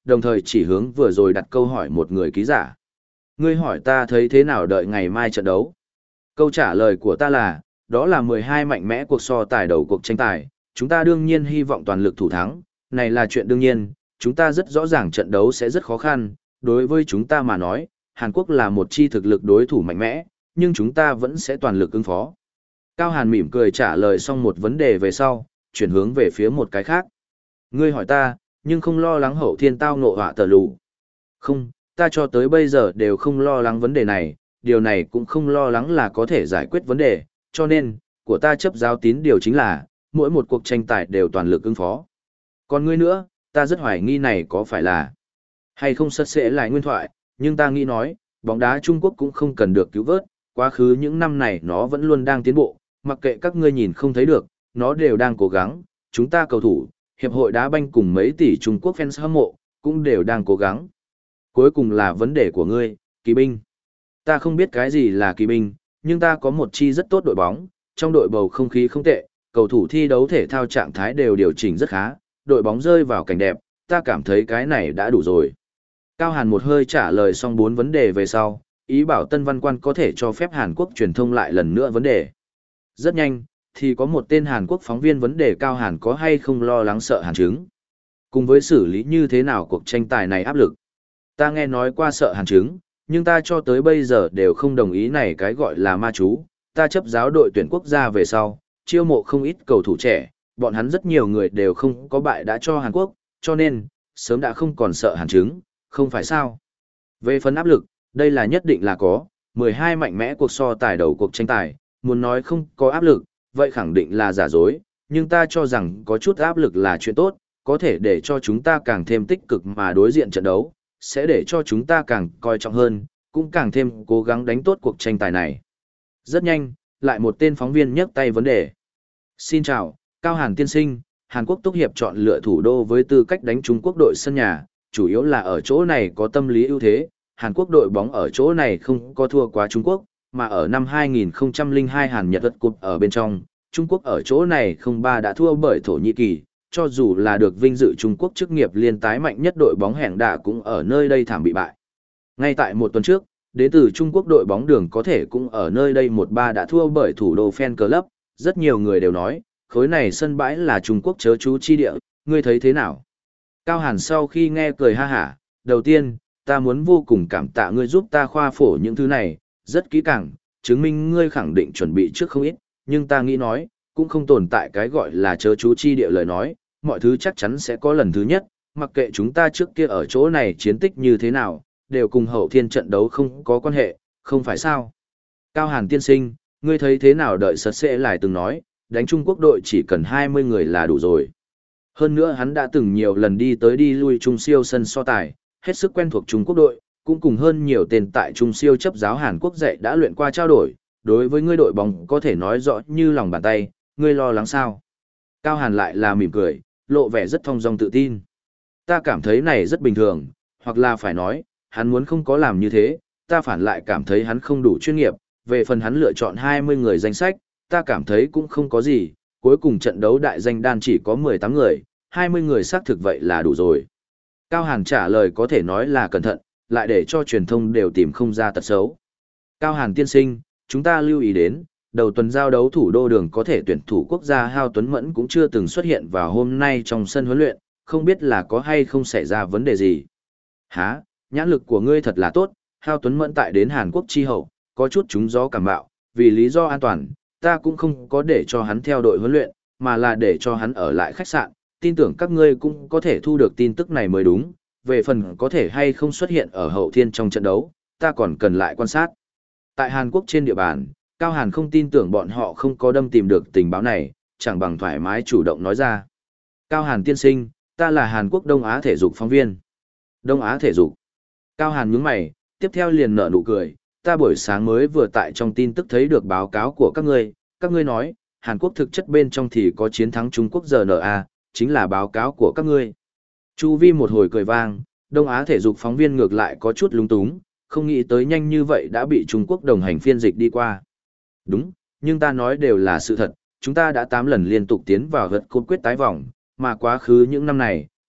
đồng thời chỉ hướng vừa rồi đặt câu hỏi một người ký giả. Ngươi hỏi ta thấy thế nào đợi ngày mai trận đấu? Câu trả lời của ta là, đó là mười hai mạnh mẽ cuộc so tài đầu cuộc tranh tài, chúng ta đương nhiên hy vọng toàn lực thủ thắng, này là chuyện đương nhiên, chúng ta rất rõ ràng trận đấu sẽ rất khó khăn, đối với chúng ta mà nói, Hàn Quốc là một chi thực lực đối thủ mạnh mẽ, nhưng chúng ta vẫn sẽ toàn lực ứng phó. Cao Hàn mỉm cười trả lời xong một vấn đề về sau, chuyển hướng về phía một cái khác. Ngươi hỏi ta, nhưng không lo lắng hậu thiên tao ngộ họa tờ lù. Không, ta cho tới bây giờ đều không lo lắng vấn đề này, điều này cũng không lo lắng là có thể giải quyết vấn đề, cho nên, của ta chấp giáo tín điều chính là, mỗi một cuộc tranh tài đều toàn lực ứng phó. Còn ngươi nữa, ta rất hoài nghi này có phải là hay không sất sẽ lại nguyên thoại, nhưng ta nghĩ nói, bóng đá Trung Quốc cũng không cần được cứu vớt, quá khứ những năm này nó vẫn luôn đang tiến bộ, mặc kệ các ngươi nhìn không thấy được, nó đều đang cố gắng, chúng ta cầu thủ, hiệp hội đá banh cùng mấy tỷ Trung Quốc fans hâm mộ, cũng đều đang cố gắng. Cuối cùng là vấn đề của ngươi, kỳ binh. Ta không biết cái gì là kỳ binh, nhưng ta có một chi rất tốt đội bóng, trong đội bầu không khí không tệ, cầu thủ thi đấu thể thao trạng thái đều điều chỉnh rất khá, đội bóng rơi vào cảnh đẹp, ta cảm thấy cái này đã đủ rồi. Cao Hàn một hơi trả lời xong bốn vấn đề về sau, ý bảo Tân Văn Quan có thể cho phép Hàn Quốc truyền thông lại lần nữa vấn đề. Rất nhanh, thì có một tên Hàn Quốc phóng viên vấn đề Cao Hàn có hay không lo lắng sợ hàn chứng. Cùng với xử lý như thế nào cuộc tranh tài này áp lực. Ta nghe nói qua sợ hàn chứng, nhưng ta cho tới bây giờ đều không đồng ý này cái gọi là ma chú. Ta chấp giáo đội tuyển quốc gia về sau, chiêu mộ không ít cầu thủ trẻ, bọn hắn rất nhiều người đều không có bại đã cho Hàn Quốc, cho nên, sớm đã không còn sợ hàn chứng, không phải sao. Về phần áp lực, đây là nhất định là có, mười hai mạnh mẽ cuộc so tài đầu cuộc tranh tài, muốn nói không có áp lực, vậy khẳng định là giả dối, nhưng ta cho rằng có chút áp lực là chuyện tốt, có thể để cho chúng ta càng thêm tích cực mà đối diện trận đấu, sẽ để cho chúng ta càng coi trọng hơn, cũng càng thêm cố gắng đánh tốt cuộc tranh tài này. Rất nhanh, lại một tên phóng viên nhấc tay vấn đề. Xin chào, Cao Hàn tiên sinh, Hàn Quốc Túc Hiệp chọn lựa thủ đô với tư cách đánh Trung Quốc đội sân nhà, chủ yếu là ở chỗ này có tâm lý ưu thế, Hàn Quốc đội bóng ở chỗ này không có thua quá Trung Quốc, mà ở năm hai nghìn không trăm lẻ hai Hàn Nhật Vật Cup ở bên trong, Trung Quốc ở chỗ này không ba đã thua bởi Thổ Nhĩ Kỳ, cho dù là được vinh dự Trung Quốc chức nghiệp liên tái mạnh nhất đội bóng hẻng đà cũng ở nơi đây thảm bị bại. Ngay tại một tuần trước, đến từ Trung Quốc đội bóng đường có thể cũng ở nơi đây một ba đã thua bởi thủ đô Fan Club, rất nhiều người đều nói, khối này sân bãi là Trung Quốc chớ chú chi địa, ngươi thấy thế nào? Cao Hàn sau khi nghe cười ha hả, đầu tiên, ta muốn vô cùng cảm tạ ngươi giúp ta khoa phổ những thứ này, rất kỹ càng, chứng minh ngươi khẳng định chuẩn bị trước không ít, nhưng ta nghĩ nói, cũng không tồn tại cái gọi là chớ chú chi địa lời nói, mọi thứ chắc chắn sẽ có lần thứ nhất, mặc kệ chúng ta trước kia ở chỗ này chiến tích như thế nào, đều cùng hậu thiên trận đấu không có quan hệ, không phải sao? Cao Hàn tiên sinh, ngươi thấy thế nào đợi sật sẽ lại từng nói, đánh Trung Quốc đội chỉ cần hai mươi người là đủ rồi. Hơn nữa hắn đã từng nhiều lần đi tới đi lui Trung siêu sân so tài, hết sức quen thuộc Trung Quốc đội, cũng cùng hơn nhiều tên tại Trung siêu chấp giáo Hàn Quốc dạy đã luyện qua trao đổi, đối với ngươi đội bóng có thể nói rõ như lòng bàn tay, ngươi lo lắng sao? Cao Hàn lại là mỉm cười, lộ vẻ rất thong dong tự tin. Ta cảm thấy này rất bình thường, hoặc là phải nói, hắn muốn không có làm như thế, ta phản lại cảm thấy hắn không đủ chuyên nghiệp, về phần hắn lựa chọn hai mươi người danh sách, ta cảm thấy cũng không có gì, cuối cùng trận đấu đại danh đan chỉ có mười tám người, hai mươi người xác thực vậy là đủ rồi. Cao Hàn trả lời có thể nói là cẩn thận, lại để cho truyền thông đều tìm không ra tật xấu. Cao Hàn tiên sinh, chúng ta lưu ý đến, đầu tuần giao đấu thủ đô đường có thể tuyển thủ quốc gia Hao Tuấn Mẫn cũng chưa từng xuất hiện vào hôm nay trong sân huấn luyện, không biết là có hay không xảy ra vấn đề gì. Hả, nhãn lực của ngươi thật là tốt, Hao Tuấn Mẫn tại đến Hàn Quốc chi hậu, có chút trúng gió cảm bạo, vì lý do an toàn, ta cũng không có để cho hắn theo đội huấn luyện, mà là để cho hắn ở lại khách sạn, tin tưởng các ngươi cũng có thể thu được tin tức này mới đúng, về phần có thể hay không xuất hiện ở hậu thiên trong trận đấu, ta còn cần lại quan sát. Tại Hàn Quốc trên địa bàn, Cao Hàn không tin tưởng bọn họ không có đâm tìm được tình báo này, chẳng bằng thoải mái chủ động nói ra. Cao Hàn tiên sinh, ta là Hàn Quốc Đông Á thể dục phóng viên. Đông Á thể dục. Cao Hàn nhướng mày, tiếp theo liền nở nụ cười, ta buổi sáng mới vừa tại trong tin tức thấy được báo cáo của các ngươi, các ngươi nói, Hàn Quốc thực chất bên trong thì có chiến thắng Trung Quốc rờ en a, chính là báo cáo của các ngươi. Chu Vi một hồi cười vang, Đông Á thể dục phóng viên ngược lại có chút lung túng, không nghĩ tới nhanh như vậy đã bị Trung Quốc đồng hành phiên dịch đi qua. Đúng, nhưng ta nói đều là sự thật, chúng ta đã tám lần liên tục tiến vào gật cột quyết tái vòng, mà quá khứ những năm này,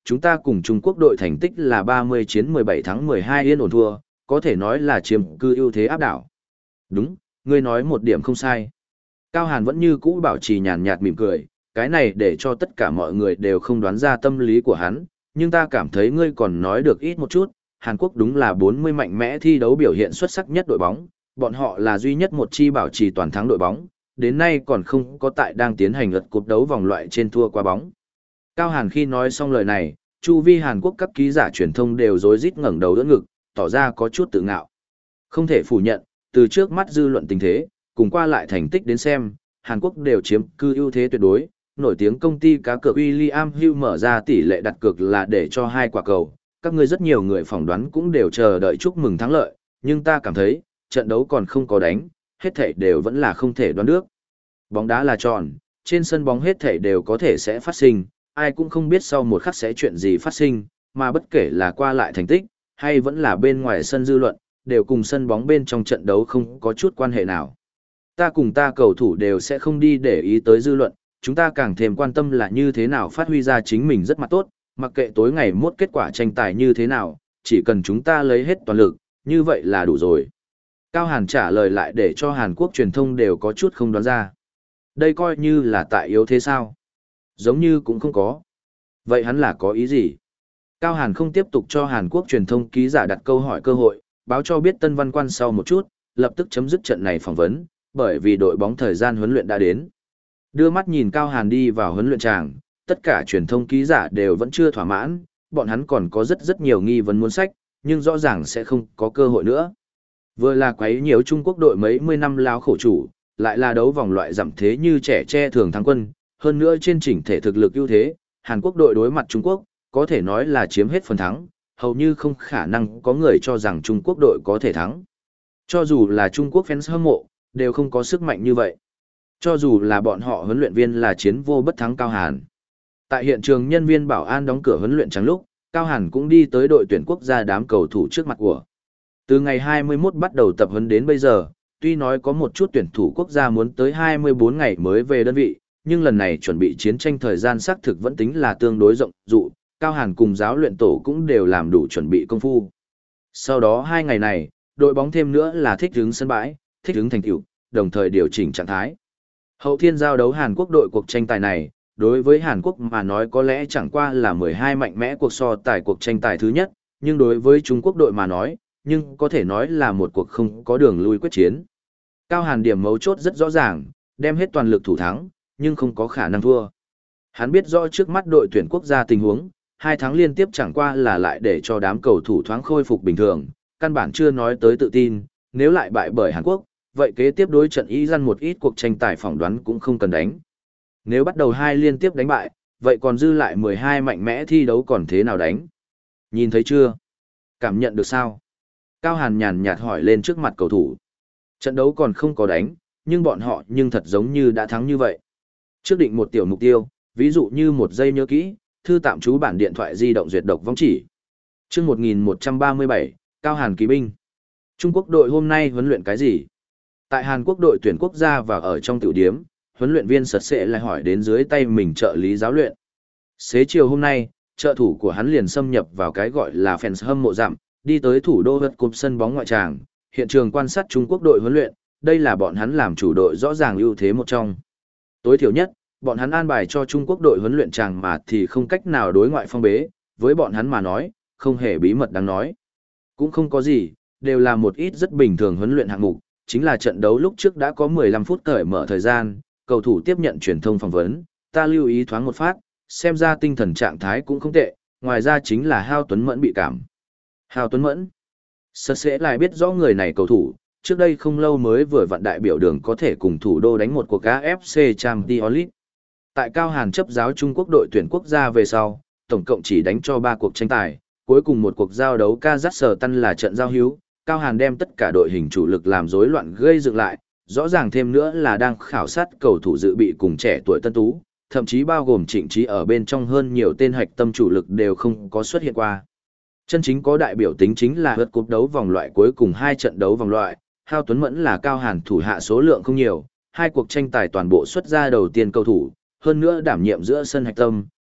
chúng ta cùng Trung Quốc đội thành tích là ba mươi chiến mười bảy thắng mười hai yên ổn thua, có thể nói là chiếm cư ưu thế áp đảo. Đúng, ngươi nói một điểm không sai. Cao Hàn vẫn như cũ bảo trì nhàn nhạt mỉm cười, cái này để cho tất cả mọi người đều không đoán ra tâm lý của hắn, nhưng ta cảm thấy ngươi còn nói được ít một chút, Hàn Quốc đúng là bốn mươi mạnh mẽ thi đấu biểu hiện xuất sắc nhất đội bóng, bọn họ là duy nhất một chi bảo trì toàn thắng đội bóng, đến nay còn không có tại đang tiến hành lượt cuộc đấu vòng loại trên thua qua bóng. Cao Hàn khi nói xong lời này, chu vi Hàn Quốc các ký giả truyền thông đều rối rít ngẩng đầu đỡ ngực, tỏ ra có chút tự ngạo. Không thể phủ nhận, từ trước mắt dư luận tình thế, cùng qua lại thành tích đến xem, Hàn Quốc đều chiếm cư ưu thế tuyệt đối. Nổi tiếng công ty cá cược William Hill mở ra tỷ lệ đặt cược là để cho hai quả cầu. Các ngươi rất nhiều người phỏng đoán cũng đều chờ đợi chúc mừng thắng lợi, nhưng ta cảm thấy, trận đấu còn không có đánh, hết thảy đều vẫn là không thể đoán được. Bóng đá là tròn, trên sân bóng hết thảy đều có thể sẽ phát sinh, ai cũng không biết sau một khắc sẽ chuyện gì phát sinh, mà bất kể là qua lại thành tích, hay vẫn là bên ngoài sân dư luận, đều cùng sân bóng bên trong trận đấu không có chút quan hệ nào. Ta cùng ta cầu thủ đều sẽ không đi để ý tới dư luận, chúng ta càng thêm quan tâm là như thế nào phát huy ra chính mình rất mặt tốt, mặc kệ tối ngày mốt kết quả tranh tài như thế nào, chỉ cần chúng ta lấy hết toàn lực, như vậy là đủ rồi. Cao Hàn trả lời lại để cho Hàn Quốc truyền thông đều có chút không đoán ra. Đây coi như là tại yếu thế sao? Giống như cũng không có. Vậy hắn là có ý gì? Cao Hàn không tiếp tục cho Hàn Quốc truyền thông ký giả đặt câu hỏi cơ hội, báo cho biết Tân Văn Quan sau một chút, lập tức chấm dứt trận này phỏng vấn, bởi vì đội bóng thời gian huấn luyện đã đến. Đưa mắt nhìn Cao Hàn đi vào huấn luyện tràng, tất cả truyền thông ký giả đều vẫn chưa thỏa mãn, bọn hắn còn có rất rất nhiều nghi vấn muốn sách, nhưng rõ ràng sẽ không có cơ hội nữa. Vừa là quấy nhiều Trung Quốc đội mấy mươi năm lao khổ chủ, lại là đấu vòng loại giảm thế như trẻ tre thường thắng quân, hơn nữa trên chỉnh thể thực lực ưu thế, Hàn Quốc đội đối mặt Trung Quốc, có thể nói là chiếm hết phần thắng, hầu như không khả năng có người cho rằng Trung Quốc đội có thể thắng. Cho dù là Trung Quốc fans hâm mộ, đều không có sức mạnh như vậy. Cho dù là bọn họ huấn luyện viên là chiến vô bất thắng Cao Hàn. Tại hiện trường nhân viên bảo an đóng cửa huấn luyện trắng lúc, Cao Hàn cũng đi tới đội tuyển quốc gia đám cầu thủ trước mặt của. Từ ngày hai mươi mốt bắt đầu tập huấn đến bây giờ, tuy nói có một chút tuyển thủ quốc gia muốn tới hai mươi bốn ngày mới về đơn vị, nhưng lần này chuẩn bị chiến tranh thời gian xác thực vẫn tính là tương đối rộng dụ, Cao Hàn cùng giáo luyện tổ cũng đều làm đủ chuẩn bị công phu. Sau đó hai ngày này, đội bóng thêm nữa là thích ứng sân bãi, thích ứng thành tựu, đồng thời điều chỉnh trạng thái. Hậu thiên giao đấu Hàn Quốc đội cuộc tranh tài này, đối với Hàn Quốc mà nói có lẽ chẳng qua là mười hai mạnh mẽ cuộc so tài cuộc tranh tài thứ nhất, nhưng đối với Trung Quốc đội mà nói, nhưng có thể nói là một cuộc không có đường lui quyết chiến. Cao Hàn điểm mấu chốt rất rõ ràng, đem hết toàn lực thủ thắng, nhưng không có khả năng thua. Hắn biết rõ trước mắt đội tuyển quốc gia tình huống, hai tháng liên tiếp chẳng qua là lại để cho đám cầu thủ thoáng khôi phục bình thường, căn bản chưa nói tới tự tin, nếu lại bại bởi Hàn Quốc, vậy kế tiếp đối trận ý dân một ít cuộc tranh tài phỏng đoán cũng không cần đánh. Nếu bắt đầu hai liên tiếp đánh bại, vậy còn dư lại mười hai mạnh mẽ thi đấu còn thế nào đánh? Nhìn thấy chưa? Cảm nhận được sao? Cao Hàn nhàn nhạt hỏi lên trước mặt cầu thủ. Trận đấu còn không có đánh, nhưng bọn họ nhưng thật giống như đã thắng như vậy. Trước định một tiểu mục tiêu, ví dụ như một giây nhớ kỹ, thư tạm trú bản điện thoại di động duyệt độc vong chỉ. Chương một nghìn một trăm ba mươi bảy, Cao Hàn kỵ binh. Trung Quốc đội hôm nay huấn luyện cái gì? Tại Hàn Quốc đội tuyển quốc gia và ở trong tiểu điếm, huấn luyện viên sật sệ lại hỏi đến dưới tay mình trợ lý giáo luyện. Xế chiều hôm nay, trợ thủ của hắn liền xâm nhập vào cái gọi là fans hâm mộ dặm, đi tới thủ đô vật cục sân bóng ngoại tràng, hiện trường quan sát Trung Quốc đội huấn luyện, đây là bọn hắn làm chủ đội rõ ràng ưu thế một trong. Tối thiểu nhất, bọn hắn an bài cho Trung Quốc đội huấn luyện tràng mà thì không cách nào đối ngoại phong bế, với bọn hắn mà nói, không hề bí mật đáng nói. Cũng không có gì, đều là một ít rất bình thường huấn luyện hạng mục, chính là trận đấu lúc trước đã có mười lăm phút cởi mở thời gian, cầu thủ tiếp nhận truyền thông phỏng vấn, ta lưu ý thoáng một phát, xem ra tinh thần trạng thái cũng không tệ, ngoài ra chính là Hao Tuấn Mẫn bị cảm. Hao Tuấn Mẫn, sật sẽ lại biết rõ người này cầu thủ, trước đây không lâu mới vừa vặn đại biểu đường có thể cùng thủ đô đánh một cuộc a ép xê Champions League. Tại Cao Hàn chấp giáo Trung Quốc đội tuyển quốc gia về sau, tổng cộng chỉ đánh cho ba cuộc tranh tài, cuối cùng một cuộc giao đấu Kazakhstan là trận giao hữu, Cao Hàn đem tất cả đội hình chủ lực làm rối loạn gây dựng lại, rõ ràng thêm nữa là đang khảo sát cầu thủ dự bị cùng trẻ tuổi tân tú, thậm chí bao gồm Trịnh Trí ở bên trong hơn nhiều tên hạch tâm chủ lực đều không có xuất hiện qua. Chân chính có đại biểu tính chính là vượt cúp đấu vòng loại cuối cùng hai trận đấu vòng loại, Hao Tuấn Mẫn là Cao Hàn thủ hạ số lượng không nhiều, hai cuộc tranh tài toàn bộ xuất ra đầu tiên cầu thủ, hơn nữa đảm nhiệm giữa sân hạch tâm,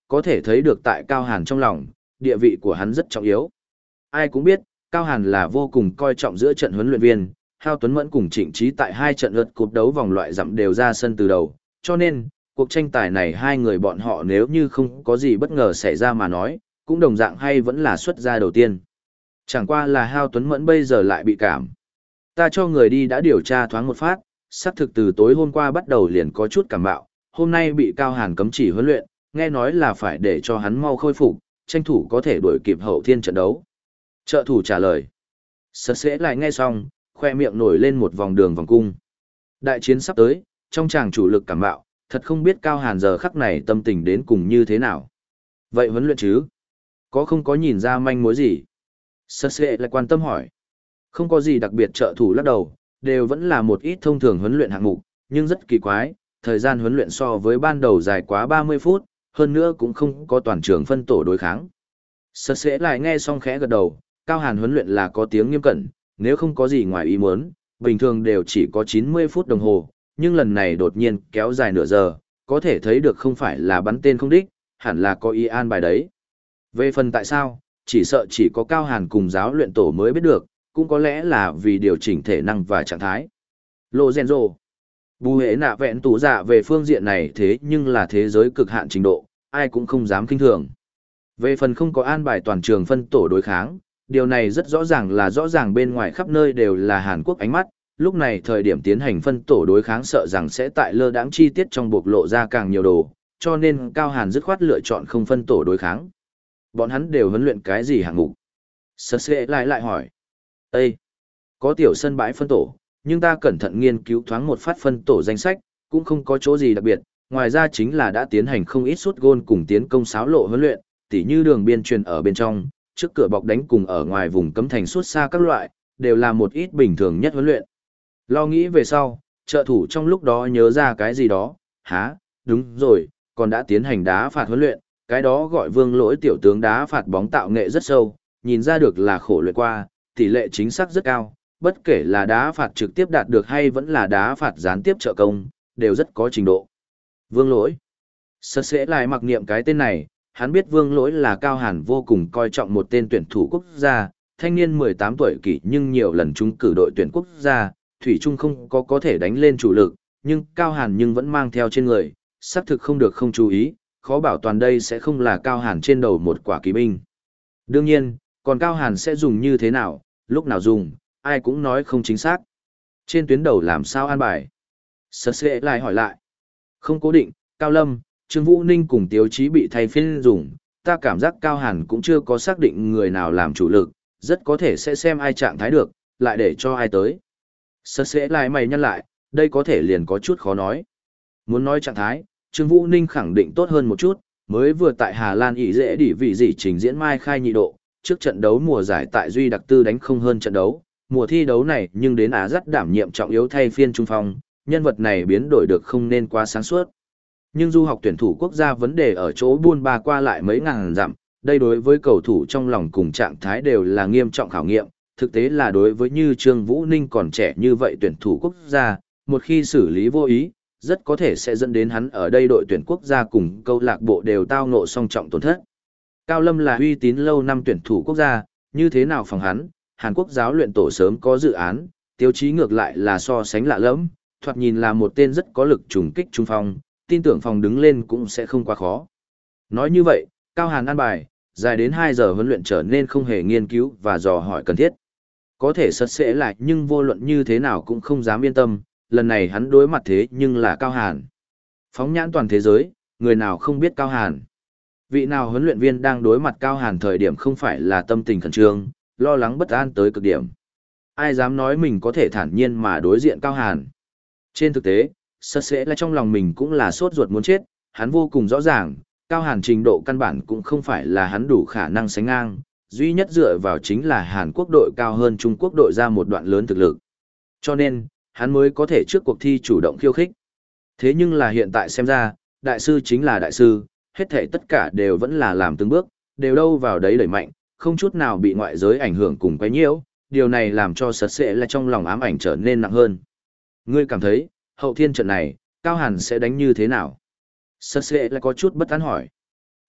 có thể thấy được tại Cao Hàn trong lòng, địa vị của hắn rất trọng yếu. Ai cũng biết, Cao Hàn là vô cùng coi trọng giữa trận huấn luyện viên, Hao Tuấn Mẫn cùng Trịnh Trí tại hai trận lượt cúp đấu vòng loại dặm đều ra sân từ đầu, cho nên, cuộc tranh tài này hai người bọn họ nếu như không có gì bất ngờ xảy ra mà nói, cũng đồng dạng hay vẫn là xuất ra đầu tiên. Chẳng qua là Hao Tuấn Mẫn bây giờ lại bị cảm. Ta cho người đi đã điều tra thoáng một phát, xác thực từ tối hôm qua bắt đầu liền có chút cảm bạo, hôm nay bị Cao Hàn cấm chỉ huấn luyện, nghe nói là phải để cho hắn mau khôi phục, tranh thủ có thể đuổi kịp hậu thiên trận đấu. Trợ thủ trả lời. Sật sẽ lại nghe xong, khoe miệng nổi lên một vòng đường vòng cung. Đại chiến sắp tới, trong chàng chủ lực cảm bạo, thật không biết Cao Hàn giờ khắc này tâm tình đến cùng như thế nào. Vậy huấn luyện chứ? Có không có nhìn ra manh mối gì? Sật sẽ lại quan tâm hỏi. Không có gì đặc biệt, trợ thủ lắc đầu, đều vẫn là một ít thông thường huấn luyện hạng mục, nhưng rất kỳ quái, thời gian huấn luyện so với ban đầu dài quá ba mươi phút, hơn nữa cũng không có toàn trường phân tổ đối kháng. Sật sẽ lại nghe xong khẽ gật đầu, Cao Hàn huấn luyện là có tiếng nghiêm cẩn, nếu không có gì ngoài ý muốn, bình thường đều chỉ có chín mươi phút đồng hồ, nhưng lần này đột nhiên kéo dài nửa giờ, có thể thấy được không phải là bắn tên không đích, hẳn là có ý an bài đấy. Về phần tại sao, chỉ sợ chỉ có Cao Hàn cùng giáo luyện tổ mới biết được, cũng có lẽ là vì điều chỉnh thể năng và trạng thái. Lô Gen Rô. Bù hệ nạ vẹn tủ dạ về phương diện này thế nhưng là thế giới cực hạn trình độ, ai cũng không dám kinh thường. Về phần không có an bài toàn trường phân tổ đối kháng, điều này rất rõ ràng là rõ ràng bên ngoài khắp nơi đều là Hàn Quốc ánh mắt, lúc này thời điểm tiến hành phân tổ đối kháng sợ rằng sẽ tại lơ đãng chi tiết trong bộc lộ ra càng nhiều đồ, cho nên Cao Hàn dứt khoát lựa chọn không phân tổ đối kháng. Bọn hắn đều huấn luyện cái gì hạng mục? Sơ sẽ lại lại hỏi. Ê! Có tiểu sân bãi phân tổ, nhưng ta cẩn thận nghiên cứu thoáng một phát phân tổ danh sách, cũng không có chỗ gì đặc biệt, ngoài ra chính là đã tiến hành không ít sút gôn cùng tiến công sáo lộ huấn luyện, tỉ như đường biên truyền ở bên trong, trước cửa bọc đánh cùng ở ngoài vùng cấm thành sút xa các loại, đều là một ít bình thường nhất huấn luyện. Lo nghĩ về sau, trợ thủ trong lúc đó nhớ ra cái gì đó, há, đúng rồi, còn đã tiến hành đá phạt huấn luyện, cái đó gọi Vương Lỗi tiểu tướng đá phạt bóng tạo nghệ rất sâu, nhìn ra được là khổ luyện qua, tỷ lệ chính xác rất cao, bất kể là đá phạt trực tiếp đạt được hay vẫn là đá phạt gián tiếp trợ công, đều rất có trình độ. Vương Lỗi. Sật sẽ lại mặc niệm cái tên này, hắn biết Vương Lỗi là Cao Hàn vô cùng coi trọng một tên tuyển thủ quốc gia, thanh niên mười tám tuổi kỷ nhưng nhiều lần trúng cử đội tuyển quốc gia, thủy chung không có có thể đánh lên chủ lực, nhưng Cao Hàn nhưng vẫn mang theo trên người, xác thực không được không chú ý, khó bảo toàn đây sẽ không là Cao Hàn trên đầu một quả kỳ binh. Đương nhiên, còn Cao Hàn sẽ dùng như thế nào, lúc nào dùng, ai cũng nói không chính xác. Trên tuyến đầu làm sao an bài? Sật sẽ lại hỏi lại. Không cố định, Cao Lâm, Trương Vũ Ninh cùng Tiếu Chí bị thay phiên dùng, ta cảm giác Cao Hàn cũng chưa có xác định người nào làm chủ lực, rất có thể sẽ xem ai trạng thái được, lại để cho ai tới. Sật sẽ lại mày nhăn lại, đây có thể liền có chút khó nói. Muốn nói trạng thái, Trương Vũ Ninh khẳng định tốt hơn một chút, mới vừa tại Hà Lan ỷ dễ đỉ vị gì trình diễn mai khai nhị độ, trước trận đấu mùa giải tại Duy Đặc Tư đánh không hơn trận đấu, mùa thi đấu này nhưng đến Á dắt đảm nhiệm trọng yếu thay phiên trung phong, nhân vật này biến đổi được không nên quá sáng suốt. Nhưng du học tuyển thủ quốc gia vấn đề ở chỗ buôn ba qua lại mấy ngàn dặm, đây đối với cầu thủ trong lòng cùng trạng thái đều là nghiêm trọng khảo nghiệm, thực tế là đối với như Trương Vũ Ninh còn trẻ như vậy tuyển thủ quốc gia, một khi xử lý vô ý, rất có thể sẽ dẫn đến hắn ở đây đội tuyển quốc gia cùng câu lạc bộ đều tao ngộ song trọng tổn thất. Cao Lâm là uy tín lâu năm tuyển thủ quốc gia, như thế nào phòng hắn, Hàn Quốc giáo luyện tổ sớm có dự án, Tiêu Chí ngược lại là so sánh lạ lẫm, thoạt nhìn là một tên rất có lực trùng kích trung phong, tin tưởng phòng đứng lên cũng sẽ không quá khó. Nói như vậy, Cao Hàn an bài, dài đến hai giờ huấn luyện trở nên không hề nghiên cứu và dò hỏi cần thiết. Có thể sật sẽ lại nhưng vô luận như thế nào cũng không dám yên tâm, lần này hắn đối mặt thế nhưng là Cao Hàn. Phóng nhãn toàn thế giới, người nào không biết Cao Hàn. Vị nào huấn luyện viên đang đối mặt Cao Hàn thời điểm không phải là tâm tình khẩn trương, lo lắng bất an tới cực điểm. Ai dám nói mình có thể thản nhiên mà đối diện Cao Hàn. Trên thực tế, sật sẽ là trong lòng mình cũng là sốt ruột muốn chết, hắn vô cùng rõ ràng, Cao Hàn trình độ căn bản cũng không phải là hắn đủ khả năng sánh ngang, duy nhất dựa vào chính là Hàn Quốc đội cao hơn Trung Quốc đội ra một đoạn lớn thực lực. Cho nên, hắn mới có thể trước cuộc thi chủ động khiêu khích. Thế nhưng là hiện tại xem ra, đại sư chính là đại sư, hết thảy tất cả đều vẫn là làm từng bước, đều đâu vào đấy đẩy mạnh, không chút nào bị ngoại giới ảnh hưởng cùng quấy nhiễu, điều này làm cho sật sẽ là trong lòng ám ảnh trở nên nặng hơn. Ngươi cảm thấy, hậu thiên trận này, Cao Hàn sẽ đánh như thế nào? Sật sẽ là có chút bất an hỏi.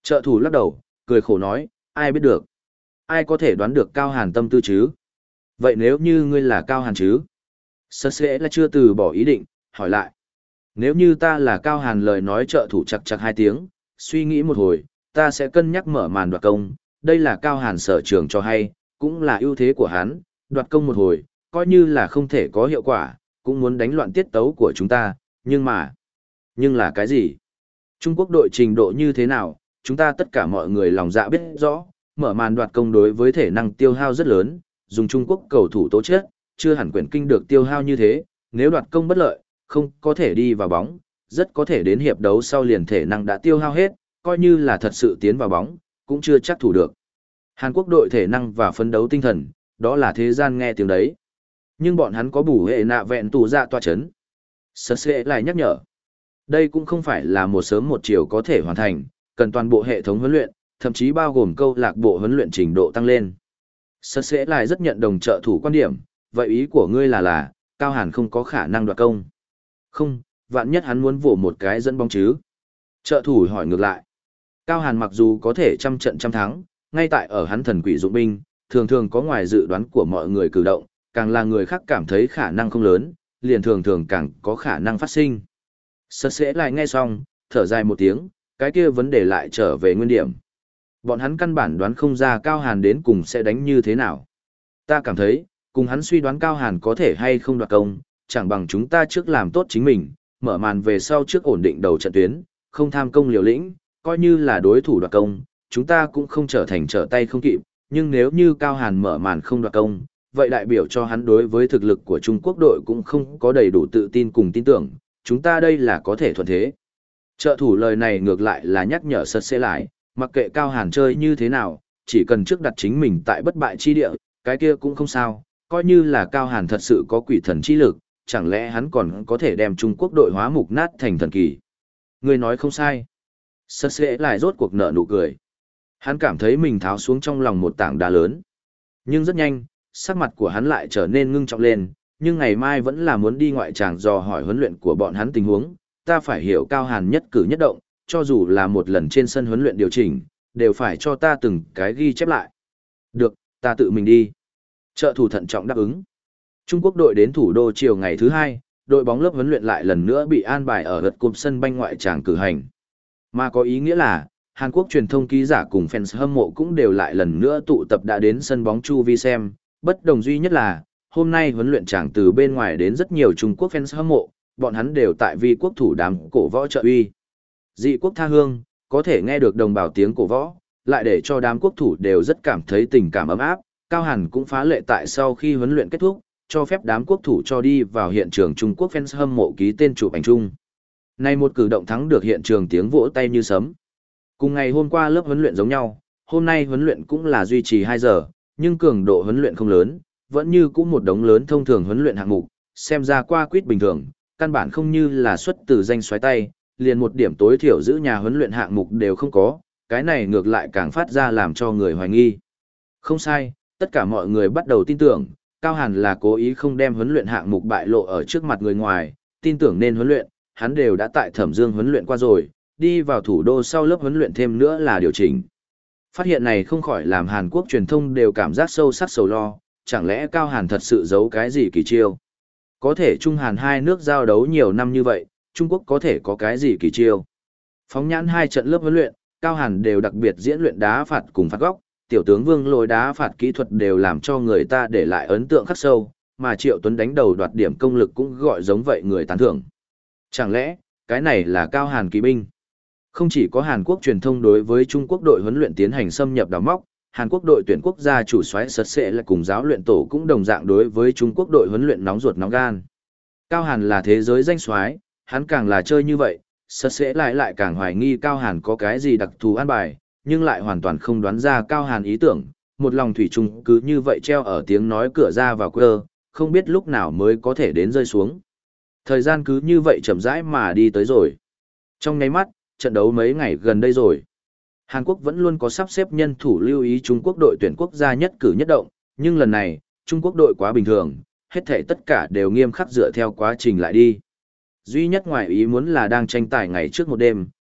Trợ thủ lắc đầu, cười khổ nói, ai biết được. Ai có thể đoán được Cao Hàn tâm tư chứ? Vậy nếu như ngươi là Cao Hàn chứ? Sơ sẽ là chưa từ bỏ ý định, hỏi lại. Nếu như ta là Cao Hàn lời nói trợ thủ chặt chặt hai tiếng, suy nghĩ một hồi, ta sẽ cân nhắc mở màn đoạt công. Đây là Cao Hàn sở trường cho hay, cũng là ưu thế của hắn, đoạt công một hồi, coi như là không thể có hiệu quả, cũng muốn đánh loạn tiết tấu của chúng ta, nhưng mà... Nhưng là cái gì? Trung Quốc đội trình độ như thế nào, chúng ta tất cả mọi người lòng dạ biết rõ, mở màn đoạt công đối với thể năng tiêu hao rất lớn, dùng Trung Quốc cầu thủ tố chất, chưa hẳn quyển kinh được tiêu hao như thế, nếu đoạt công bất lợi, không có thể đi vào bóng, rất có thể đến hiệp đấu sau liền thể năng đã tiêu hao hết, coi như là thật sự tiến vào bóng, cũng chưa chắc thủ được. Hàn Quốc đội thể năng và phấn đấu tinh thần, đó là thế gian nghe tiếng đấy. Nhưng bọn hắn có bù hệ nạ vẹn tù dạ tòa chấn. Sơ sẽ lại nhắc nhở. Đây cũng không phải là một sớm một chiều có thể hoàn thành, cần toàn bộ hệ thống huấn luyện, thậm chí bao gồm câu lạc bộ huấn luyện trình độ tăng lên. Sơ sẽ lại rất nhận đồng trợ thủ quan điểm, vậy ý của ngươi là là, Cao Hàn không có khả năng đoạt công. Không, vạn nhất hắn muốn vỗ một cái dẫn bóng chứ. Trợ thủ hỏi ngược lại. Cao Hàn mặc dù có thể trăm trận trăm thắng, ngay tại ở hắn thần quỷ dụng binh, thường thường có ngoài dự đoán của mọi người cử động, càng là người khác cảm thấy khả năng không lớn, liền thường thường càng có khả năng phát sinh. Sơ sẽ lại nghe xong, thở dài một tiếng, cái kia vấn đề lại trở về nguyên điểm. Bọn hắn căn bản đoán không ra Cao Hàn đến cùng sẽ đánh như thế nào. Ta cảm thấy, cùng hắn suy đoán Cao Hàn có thể hay không đoạt công, chẳng bằng chúng ta trước làm tốt chính mình, mở màn về sau trước ổn định đầu trận tuyến, không tham công liều lĩnh, coi như là đối thủ đoạt công, chúng ta cũng không trở thành trở tay không kịp, nhưng nếu như Cao Hàn mở màn không đoạt công, vậy đại biểu cho hắn đối với thực lực của Trung Quốc đội cũng không có đầy đủ tự tin cùng tin tưởng, chúng ta đây là có thể thuận thế. Trợ thủ lời này ngược lại là nhắc nhở sật sẽ lại, mặc kệ Cao Hàn chơi như thế nào, chỉ cần trước đặt chính mình tại bất bại chi địa, cái kia cũng không sao, coi như là Cao Hàn thật sự có quỷ thần chi lực, chẳng lẽ hắn còn có thể đem Trung Quốc đội hóa mục nát thành thần kỳ. Người nói không sai. Sật sẽ lại rốt cuộc nở nụ cười. Hắn cảm thấy mình tháo xuống trong lòng một tảng đá lớn. Nhưng rất nhanh, sắc mặt của hắn lại trở nên ngưng trọng lên, nhưng ngày mai vẫn là muốn đi ngoại tràng dò hỏi huấn luyện của bọn hắn tình huống, ta phải hiểu Cao Hàn nhất cử nhất động, cho dù là một lần trên sân huấn luyện điều chỉnh, đều phải cho ta từng cái ghi chép lại. Được, ta tự mình đi. Trợ thủ thận trọng đáp ứng. Trung Quốc đội đến thủ đô chiều ngày thứ hai, đội bóng lớp huấn luyện lại lần nữa bị an bài ở gật cụm sân banh ngoại tràng cử hành. Mà có ý nghĩa là, Hàn Quốc truyền thông ký giả cùng fans hâm mộ cũng đều lại lần nữa tụ tập đã đến sân bóng Chu Vi xem, bất đồng duy nhất là, hôm nay huấn luyện tràng từ bên ngoài đến rất nhiều Trung Quốc fans hâm mộ, bọn hắn đều tại vi quốc thủ đám cổ võ trợ uy. Dị quốc tha hương, có thể nghe được đồng bào tiếng cổ võ, lại để cho đám quốc thủ đều rất cảm thấy tình cảm ấm áp. Cao Hàn cũng phá lệ tại sau khi huấn luyện kết thúc, cho phép đám quốc thủ cho đi vào hiện trường Trung Quốc fans hâm mộ ký tên chụp ảnh chung. Này một cử động thắng được hiện trường tiếng vỗ tay như sấm. Cùng ngày hôm qua lớp huấn luyện giống nhau, hôm nay huấn luyện cũng là duy trì hai giờ, nhưng cường độ huấn luyện không lớn, vẫn như cũng một đống lớn thông thường huấn luyện hạng mục, xem ra qua quýt bình thường, căn bản không như là xuất từ danh xoáy tay, liền một điểm tối thiểu giữ nhà huấn luyện hạng mục đều không có, cái này ngược lại càng phát ra làm cho người hoài nghi. Không sai, tất cả mọi người bắt đầu tin tưởng, Cao Hàn là cố ý không đem huấn luyện hạng mục bại lộ ở trước mặt người ngoài, tin tưởng nên huấn luyện, hắn đều đã tại Thẩm Dương huấn luyện qua rồi, đi vào thủ đô sau lớp huấn luyện thêm nữa là điều chỉnh. Phát hiện này không khỏi làm Hàn Quốc truyền thông đều cảm giác sâu sắc sầu lo, chẳng lẽ Cao Hàn thật sự giấu cái gì kỳ chiêu? Có thể Trung Hàn hai nước giao đấu nhiều năm như vậy, Trung Quốc có thể có cái gì kỳ chiêu? Phóng nhãn hai trận lớp huấn luyện, Cao Hàn đều đặc biệt diễn luyện đá phạt cùng phạt góc, tiểu tướng Vương Lôi đá phạt kỹ thuật đều làm cho người ta để lại ấn tượng khắc sâu, mà Triệu Tuấn đánh đầu đoạt điểm công lực cũng gọi giống vậy người tán thưởng. Chẳng lẽ, cái này là Cao Hàn kỳ binh? Không chỉ có Hàn Quốc truyền thông đối với Trung Quốc đội huấn luyện tiến hành xâm nhập đào móc, Hàn Quốc đội tuyển quốc gia chủ soái sật sẽ là cùng giáo luyện tổ cũng đồng dạng đối với Trung Quốc đội huấn luyện nóng ruột nóng gan. Cao Hàn là thế giới danh soái, hắn càng là chơi như vậy, sật sẽ lại lại càng hoài nghi Cao Hàn có cái gì đặc thù an bài, nhưng lại hoàn toàn không đoán ra Cao Hàn ý tưởng, một lòng thủy chung cứ như vậy treo ở tiếng nói cửa ra vào quơ, không biết lúc nào mới có thể đến rơi xuống. Thời gian cứ như vậy chậm rãi mà đi tới rồi. Trong nháy mắt, trận đấu mấy ngày gần đây rồi. Hàn Quốc vẫn luôn có sắp xếp nhân thủ lưu ý Trung Quốc đội tuyển quốc gia nhất cử nhất động, nhưng lần này, Trung Quốc đội quá bình thường, hết thảy tất cả đều nghiêm khắc dựa theo quá trình lại đi. Duy nhất ngoài ý muốn là đang tranh tài ngày trước một đêm,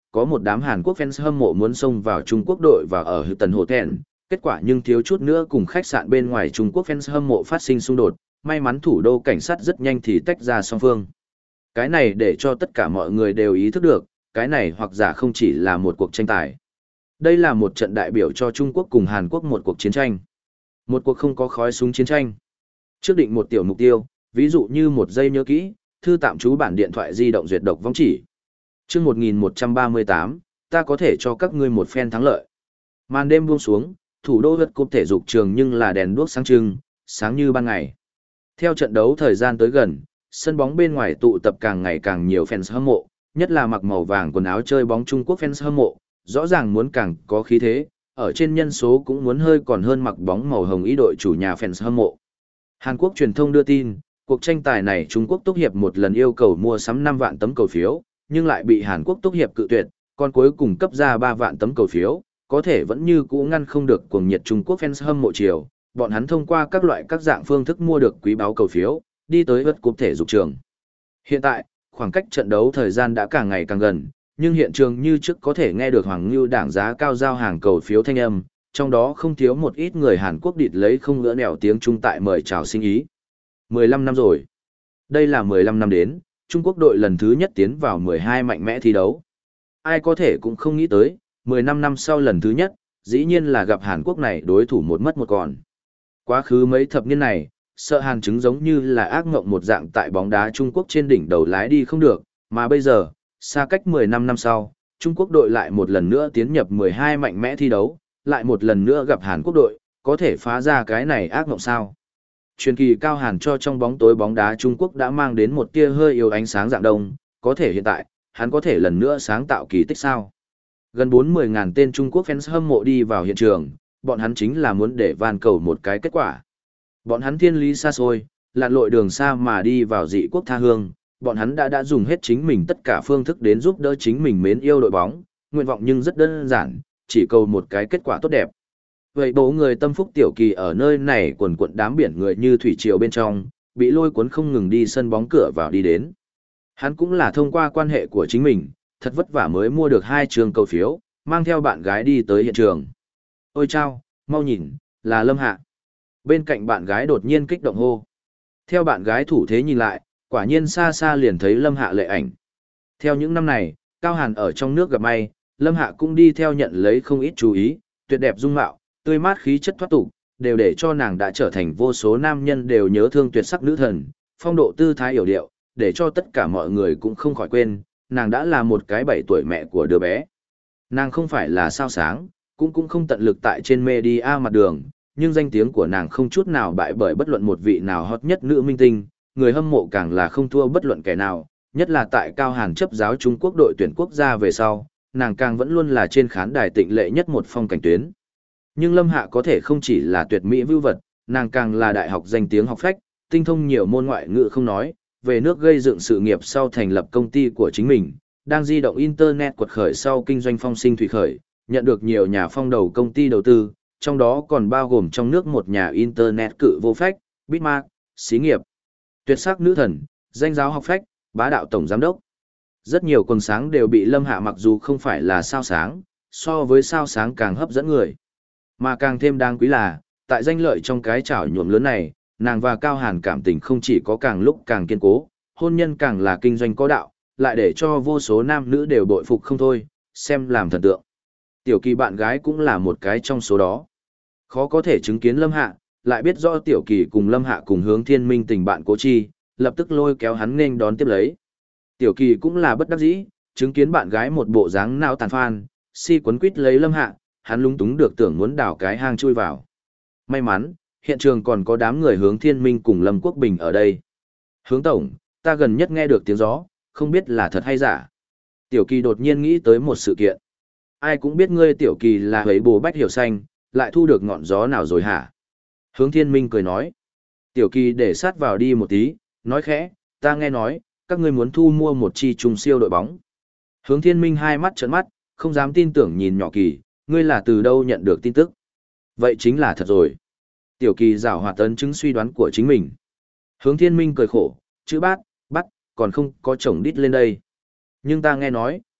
có một đám Hàn Quốc fans hâm mộ muốn xông vào Trung Quốc đội và ở Hilton Hotel, kết quả nhưng thiếu chút nữa cùng khách sạn bên ngoài Trung Quốc fans hâm mộ phát sinh xung đột, may mắn thủ đô cảnh sát rất nhanh thì tách ra song phương. Cái này để cho tất cả mọi người đều ý thức được, cái này hoặc giả không chỉ là một cuộc tranh tài. Đây là một trận đại biểu cho Trung Quốc cùng Hàn Quốc một cuộc chiến tranh. Một cuộc không có khói súng chiến tranh. Trước định một tiểu mục tiêu, ví dụ như một giây nhớ kỹ, thư tạm trú bản điện thoại di động duyệt độc vong chỉ. Chương một nghìn một trăm ba mươi tám, ta có thể cho các ngươi một phen thắng lợi. Màn đêm buông xuống, thủ đô vật cúp thể dục trường nhưng là đèn đuốc sáng trưng, sáng như ban ngày. Theo trận đấu thời gian tới gần, sân bóng bên ngoài tụ tập càng ngày càng nhiều fans hâm mộ, nhất là mặc màu vàng quần áo chơi bóng Trung Quốc fans hâm mộ, rõ ràng muốn càng có khí thế, ở trên nhân số cũng muốn hơi còn hơn mặc bóng màu hồng ý đội chủ nhà fans hâm mộ. Hàn Quốc truyền thông đưa tin, cuộc tranh tài này Trung Quốc Túc Hiệp một lần yêu cầu mua sắm năm vạn tấm cầu phiếu, nhưng lại bị Hàn Quốc Túc Hiệp cự tuyệt, còn cuối cùng cấp ra ba vạn tấm cầu phiếu, có thể vẫn như cũ ngăn không được cuồng nhiệt Trung Quốc fans hâm mộ chiều, bọn hắn thông qua các loại các dạng phương thức mua được quý báu cầu phiếu, đi tới vật cúp thể dục trường. Hiện tại, khoảng cách trận đấu thời gian đã càng ngày càng gần, nhưng hiện trường như trước có thể nghe được Hoàng Ngưu đảng giá cao giao hàng cầu phiếu thanh âm, trong đó không thiếu một ít người Hàn Quốc địt lấy không ngỡ nẻo tiếng Trung tại mời chào sinh ý. mười lăm năm rồi. Đây là mười lăm năm đến, Trung Quốc đội lần thứ nhất tiến vào mười hai mạnh mẽ thi đấu. Ai có thể cũng không nghĩ tới, mười lăm năm sau lần thứ nhất, dĩ nhiên là gặp Hàn Quốc này đối thủ một mất một còn. Quá khứ mấy thập niên này, sợ Hàn chứng giống như là ác mộng một dạng tại bóng đá Trung Quốc trên đỉnh đầu lái đi không được, mà bây giờ, xa cách mười lăm năm sau, Trung Quốc đội lại một lần nữa tiến nhập mười hai mạnh mẽ thi đấu, lại một lần nữa gặp Hàn Quốc đội, có thể phá ra cái này ác mộng sao. Truyền kỳ Cao Hàn cho trong bóng tối bóng đá Trung Quốc đã mang đến một tia hơi yếu ánh sáng dạng đông, có thể hiện tại, hắn có thể lần nữa sáng tạo kỳ tích sao. Gần bốn mươi ngàn tên Trung Quốc fans hâm mộ đi vào hiện trường, bọn hắn chính là muốn để van cầu một cái kết quả. Bọn hắn thiên lý xa xôi, lặn lội đường xa mà đi vào dị quốc tha hương, bọn hắn đã đã dùng hết chính mình tất cả phương thức đến giúp đỡ chính mình mến yêu đội bóng, nguyện vọng nhưng rất đơn giản, chỉ cầu một cái kết quả tốt đẹp. Vậy bố người tâm phúc tiểu kỳ ở nơi này quần quận đám biển người như thủy triều bên trong, bị lôi cuốn không ngừng đi sân bóng cửa vào đi đến. Hắn cũng là thông qua quan hệ của chính mình, thật vất vả mới mua được hai trường cầu phiếu, mang theo bạn gái đi tới hiện trường. Ôi chao, mau nhìn, là Lâm Hạ. Bên cạnh bạn gái đột nhiên kích động hô. Theo bạn gái thủ thế nhìn lại, quả nhiên xa xa liền thấy Lâm Hạ lệ ảnh. Theo những năm này, Cao Hàn ở trong nước gặp may, Lâm Hạ cũng đi theo nhận lấy không ít chú ý, tuyệt đẹp dung mạo, tươi mát khí chất thoát tục, đều để cho nàng đã trở thành vô số nam nhân đều nhớ thương tuyệt sắc nữ thần, phong độ tư thái hiểu điệu, để cho tất cả mọi người cũng không khỏi quên, nàng đã là một cái bảy tuổi mẹ của đứa bé. Nàng không phải là sao sáng, cũng cũng không tận lực tại trên media mặt đường, nhưng danh tiếng của nàng không chút nào bại bởi bất luận một vị nào hot nhất nữ minh tinh, người hâm mộ càng là không thua bất luận kẻ nào, nhất là tại Cao Hàn chấp giáo Trung Quốc đội tuyển quốc gia về sau, nàng càng vẫn luôn là trên khán đài tịnh lệ nhất một phong cảnh tuyến. Nhưng Lâm Hạ có thể không chỉ là tuyệt mỹ vưu vật, nàng càng là đại học danh tiếng học phách, tinh thông nhiều môn ngoại ngữ không nói, về nước gây dựng sự nghiệp sau thành lập công ty của chính mình, đang di động Internet quật khởi sau kinh doanh phong sinh thủy khởi, nhận được nhiều nhà phong đầu công ty đầu tư, trong đó còn bao gồm trong nước một nhà Internet cự vô phách, Bitmark, xí nghiệp. Tuyệt sắc nữ thần, danh giáo học phách, bá đạo tổng giám đốc. Rất nhiều quần sáng đều bị Lâm Hạ mặc dù không phải là sao sáng, so với sao sáng càng hấp dẫn người. Mà càng thêm đáng quý là, tại danh lợi trong cái chảo nhuộm lớn này, nàng và Cao Hàn cảm tình không chỉ có càng lúc càng kiên cố, hôn nhân càng là kinh doanh có đạo, lại để cho vô số nam nữ đều bội phục không thôi, xem làm thần tượng. Tiểu Kỳ bạn gái cũng là một cái trong số đó. Khó có thể chứng kiến Lâm Hạ, lại biết rõ Tiểu Kỳ cùng Lâm Hạ cùng hướng thiên minh tình bạn cố chi, lập tức lôi kéo hắn nên đón tiếp lấy. Tiểu Kỳ cũng là bất đắc dĩ, chứng kiến bạn gái một bộ dáng não tàn phan, si quấn quýt lấy Lâm Hạ, hắn lúng túng được tưởng muốn đào cái hang chui vào. May mắn, hiện trường còn có đám người hướng thiên minh cùng Lâm Quốc Bình ở đây. Hướng tổng, ta gần nhất nghe được tiếng gió, không biết là thật hay giả. Tiểu Kỳ đột nhiên nghĩ tới một sự kiện. Ai cũng biết ngươi Tiểu Kỳ là hấy bồ bách hiểu xanh, lại thu được ngọn gió nào rồi hả? Hướng thiên minh cười nói. Tiểu Kỳ để sát vào đi một tí, nói khẽ, ta nghe nói, các ngươi muốn thu mua một chi trùng siêu đội bóng. Hướng thiên minh hai mắt trợn mắt, không dám tin tưởng nhìn nhỏ Kỳ, ngươi là từ đâu nhận được tin tức? Vậy chính là thật rồi. Tiểu Kỳ giảo hoạt tấn chứng suy đoán của chính mình. Hướng thiên minh cười khổ, chữ bát, bắt, còn không có chồng đít lên đây. Nhưng ta nghe nói,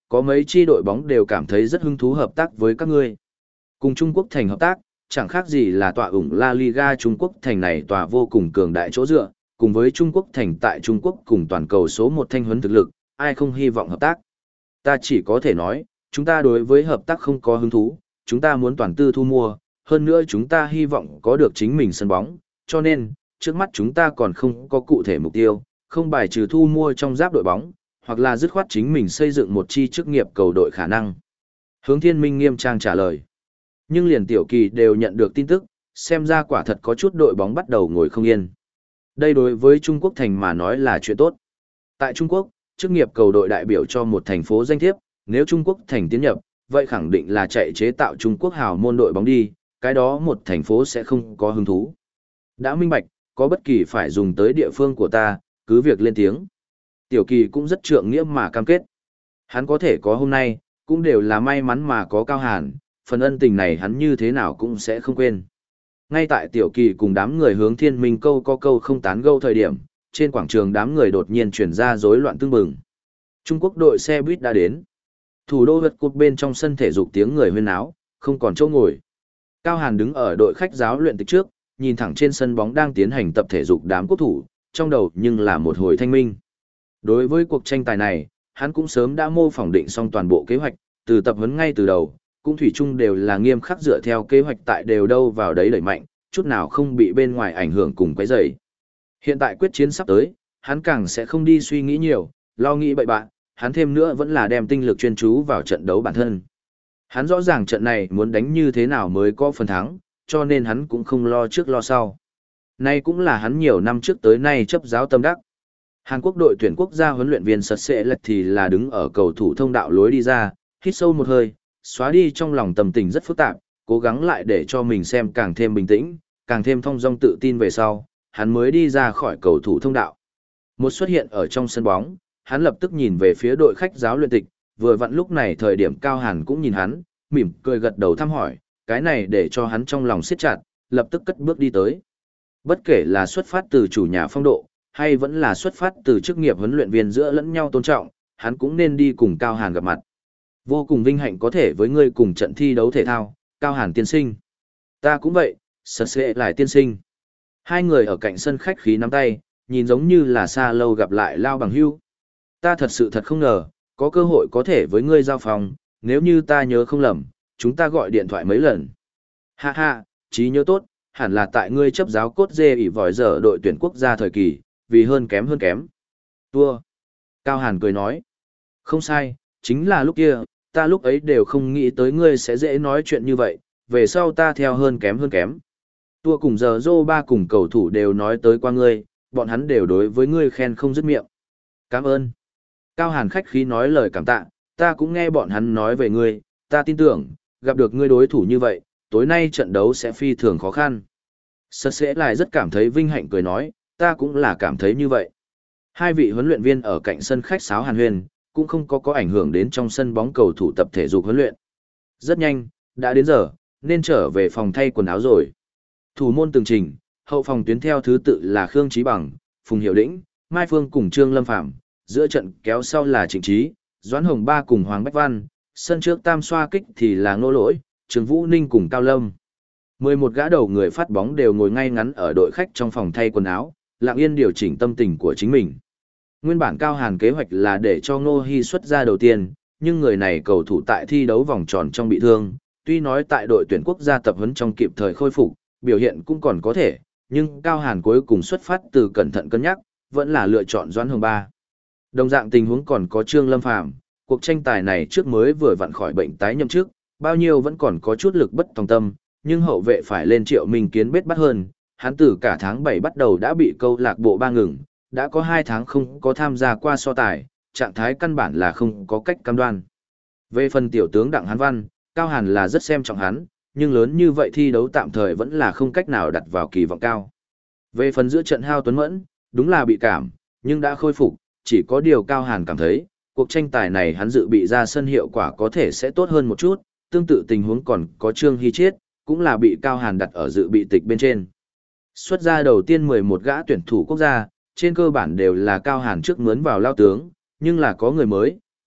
có mấy chi đội bóng đều cảm thấy rất hứng thú hợp tác với các ngươi. Cùng Trung Quốc thành hợp tác, chẳng khác gì là tọa ủng La Liga Trung Quốc thành này tòa vô cùng cường đại chỗ dựa, cùng với Trung Quốc thành tại Trung Quốc cùng toàn cầu số một thanh huấn thực lực, ai không hy vọng hợp tác. Ta chỉ có thể nói, chúng ta đối với hợp tác không có hứng thú, chúng ta muốn toàn tư thu mua, hơn nữa chúng ta hy vọng có được chính mình sân bóng, cho nên, trước mắt chúng ta còn không có cụ thể mục tiêu, không bài trừ thu mua trong giáp đội bóng, hoặc là dứt khoát chính mình xây dựng một chi chức nghiệp cầu đội khả năng. Hướng Thiên Minh nghiêm trang trả lời. Nhưng liền Tiểu Kỳ đều nhận được tin tức, xem ra quả thật có chút đội bóng bắt đầu ngồi không yên. Đây đối với Trung Quốc thành mà nói là chuyện tốt. Tại Trung Quốc, chức nghiệp cầu đội đại biểu cho một thành phố danh thiếp, nếu Trung Quốc thành tiến nhập, vậy khẳng định là chạy chế tạo Trung Quốc hào môn đội bóng đi, cái đó một thành phố sẽ không có hứng thú. Đã minh bạch, có bất kỳ phải dùng tới địa phương của ta, cứ việc lên tiếng. Tiểu Kỳ cũng rất trượng nghĩa mà cam kết. Hắn có thể có hôm nay, cũng đều là may mắn mà có Cao Hàn, phần ân tình này hắn như thế nào cũng sẽ không quên. Ngay tại Tiểu Kỳ cùng đám người hướng Thiên Minh câu có câu không tán gẫu thời điểm, trên quảng trường đám người đột nhiên chuyển ra rối loạn tương bừng. Trung Quốc đội xe buýt đã đến. Thủ đô vật cột bên trong sân thể dục tiếng người huyên náo, không còn chỗ ngồi. Cao Hàn đứng ở đội khách giáo luyện tịch trước, nhìn thẳng trên sân bóng đang tiến hành tập thể dục đám quốc thủ, trong đầu nhưng là một hồi thanh minh. Đối với cuộc tranh tài này, hắn cũng sớm đã mô phỏng định xong toàn bộ kế hoạch, từ tập huấn ngay từ đầu, cũng thủy chung đều là nghiêm khắc dựa theo kế hoạch tại đều đâu vào đấy đẩy mạnh, chút nào không bị bên ngoài ảnh hưởng cùng quấy rầy. Hiện tại quyết chiến sắp tới, hắn càng sẽ không đi suy nghĩ nhiều, lo nghĩ bậy bạn, hắn thêm nữa vẫn là đem tinh lực chuyên chú vào trận đấu bản thân. Hắn rõ ràng trận này muốn đánh như thế nào mới có phần thắng, cho nên hắn cũng không lo trước lo sau. Nay cũng là hắn nhiều năm trước tới nay chấp giáo tâm đắc. Hàn Quốc đội tuyển quốc gia huấn luyện viên Sật Sệ Lệch thì là đứng ở cầu thủ thông đạo lối đi ra, hít sâu một hơi, xóa đi trong lòng tâm tình rất phức tạp, cố gắng lại để cho mình xem càng thêm bình tĩnh, càng thêm thong dong tự tin về sau, hắn mới đi ra khỏi cầu thủ thông đạo. Một xuất hiện ở trong sân bóng, hắn lập tức nhìn về phía đội khách giáo luyện tịch, vừa vặn lúc này thời điểm Cao Hàn cũng nhìn hắn, mỉm cười gật đầu thăm hỏi, cái này để cho hắn trong lòng siết chặt, lập tức cất bước đi tới. Bất kể là xuất phát từ chủ nhà phong độ, hay vẫn là xuất phát từ chức nghiệp huấn luyện viên giữa lẫn nhau tôn trọng, hắn cũng nên đi cùng Cao Hàn gặp mặt. Vô cùng vinh hạnh có thể với ngươi cùng trận thi đấu thể thao, Cao Hàn tiên sinh. Ta cũng vậy, Sật Sệ lại tiên sinh. Hai người ở cạnh sân khách khí nắm tay, nhìn giống như là xa lâu gặp lại lao bằng hữu. Ta thật sự thật không ngờ, có cơ hội có thể với ngươi giao phòng, nếu như ta nhớ không lầm, chúng ta gọi điện thoại mấy lần. Ha ha, trí nhớ tốt, hẳn là tại ngươi chấp giáo cốt dê ỉ vòi dở đội tuyển quốc gia thời kỳ, vì hơn kém hơn kém. Tua. Cao Hàn cười nói. Không sai, chính là lúc kia, ta lúc ấy đều không nghĩ tới ngươi sẽ dễ nói chuyện như vậy, về sau ta theo hơn kém hơn kém. Tua cùng giờ Dô ba cùng cầu thủ đều nói tới qua ngươi, bọn hắn đều đối với ngươi khen không dứt miệng. Cảm ơn. Cao Hàn khách khí nói lời cảm tạ, ta cũng nghe bọn hắn nói về ngươi, ta tin tưởng, gặp được ngươi đối thủ như vậy, tối nay trận đấu sẽ phi thường khó khăn. Sật sẽ lại rất cảm thấy vinh hạnh cười nói, ta cũng là cảm thấy như vậy. Hai vị huấn luyện viên ở cạnh sân khách sáo hàn huyền, cũng không có có ảnh hưởng đến trong sân bóng cầu thủ tập thể dục huấn luyện. Rất nhanh, đã đến giờ, nên trở về phòng thay quần áo rồi. Thủ môn tường trình, hậu phòng tuyến theo thứ tự là Khương Chí Bằng, Phùng Hiểu Lĩnh, Mai Phương cùng Trương Lâm Phạm, giữa trận kéo sau là Trịnh Trí, Doãn Hồng Ba cùng Hoàng Bách Văn, sân trước tam xoa kích thì là Ngô Lỗi, Trương Vũ Ninh cùng Cao Lâm. mười một gã đầu người phát bóng đều ngồi ngay ngắn ở đội khách trong phòng thay quần áo, lặng yên điều chỉnh tâm tình của chính mình. Nguyên bản Cao Hàn kế hoạch là để cho Ngô Hi xuất ra đầu tiên, nhưng người này cầu thủ tại thi đấu vòng tròn trong bị thương, tuy nói tại đội tuyển quốc gia tập huấn trong kịp thời khôi phục, biểu hiện cũng còn có thể, nhưng Cao Hàn cuối cùng xuất phát từ cẩn thận cân nhắc, vẫn là lựa chọn Doãn Hồng Ba. Đồng dạng tình huống còn có Trương Lâm Phàm, cuộc tranh tài này trước mới vừa vặn khỏi bệnh tái nhậm trước, bao nhiêu vẫn còn có chút lực bất tòng tâm, nhưng hậu vệ phải lên Triệu Minh Kiến bết bắt hơn, hắn từ cả tháng bảy bắt đầu đã bị câu lạc bộ ba ngừng, đã có hai tháng không có tham gia qua so tài, trạng thái căn bản là không có cách cam đoan. Về phần tiểu tướng Đặng Hán Văn, Cao Hàn là rất xem trọng hắn, nhưng lớn như vậy thi đấu tạm thời vẫn là không cách nào đặt vào kỳ vọng cao. Về phần giữa trận Hao Tuấn Mẫn, đúng là bị cảm, nhưng đã khôi phục, chỉ có điều Cao Hàn cảm thấy, cuộc tranh tài này hắn dự bị ra sân hiệu quả có thể sẽ tốt hơn một chút, tương tự tình huống còn có Trương Hy Chiết, cũng là bị Cao Hàn đặt ở dự bị tịch bên trên. Xuất ra đầu tiên mười một gã tuyển thủ quốc gia, trên cơ bản đều là Cao Hàn trước mướn vào lao tướng, nhưng là có người mới,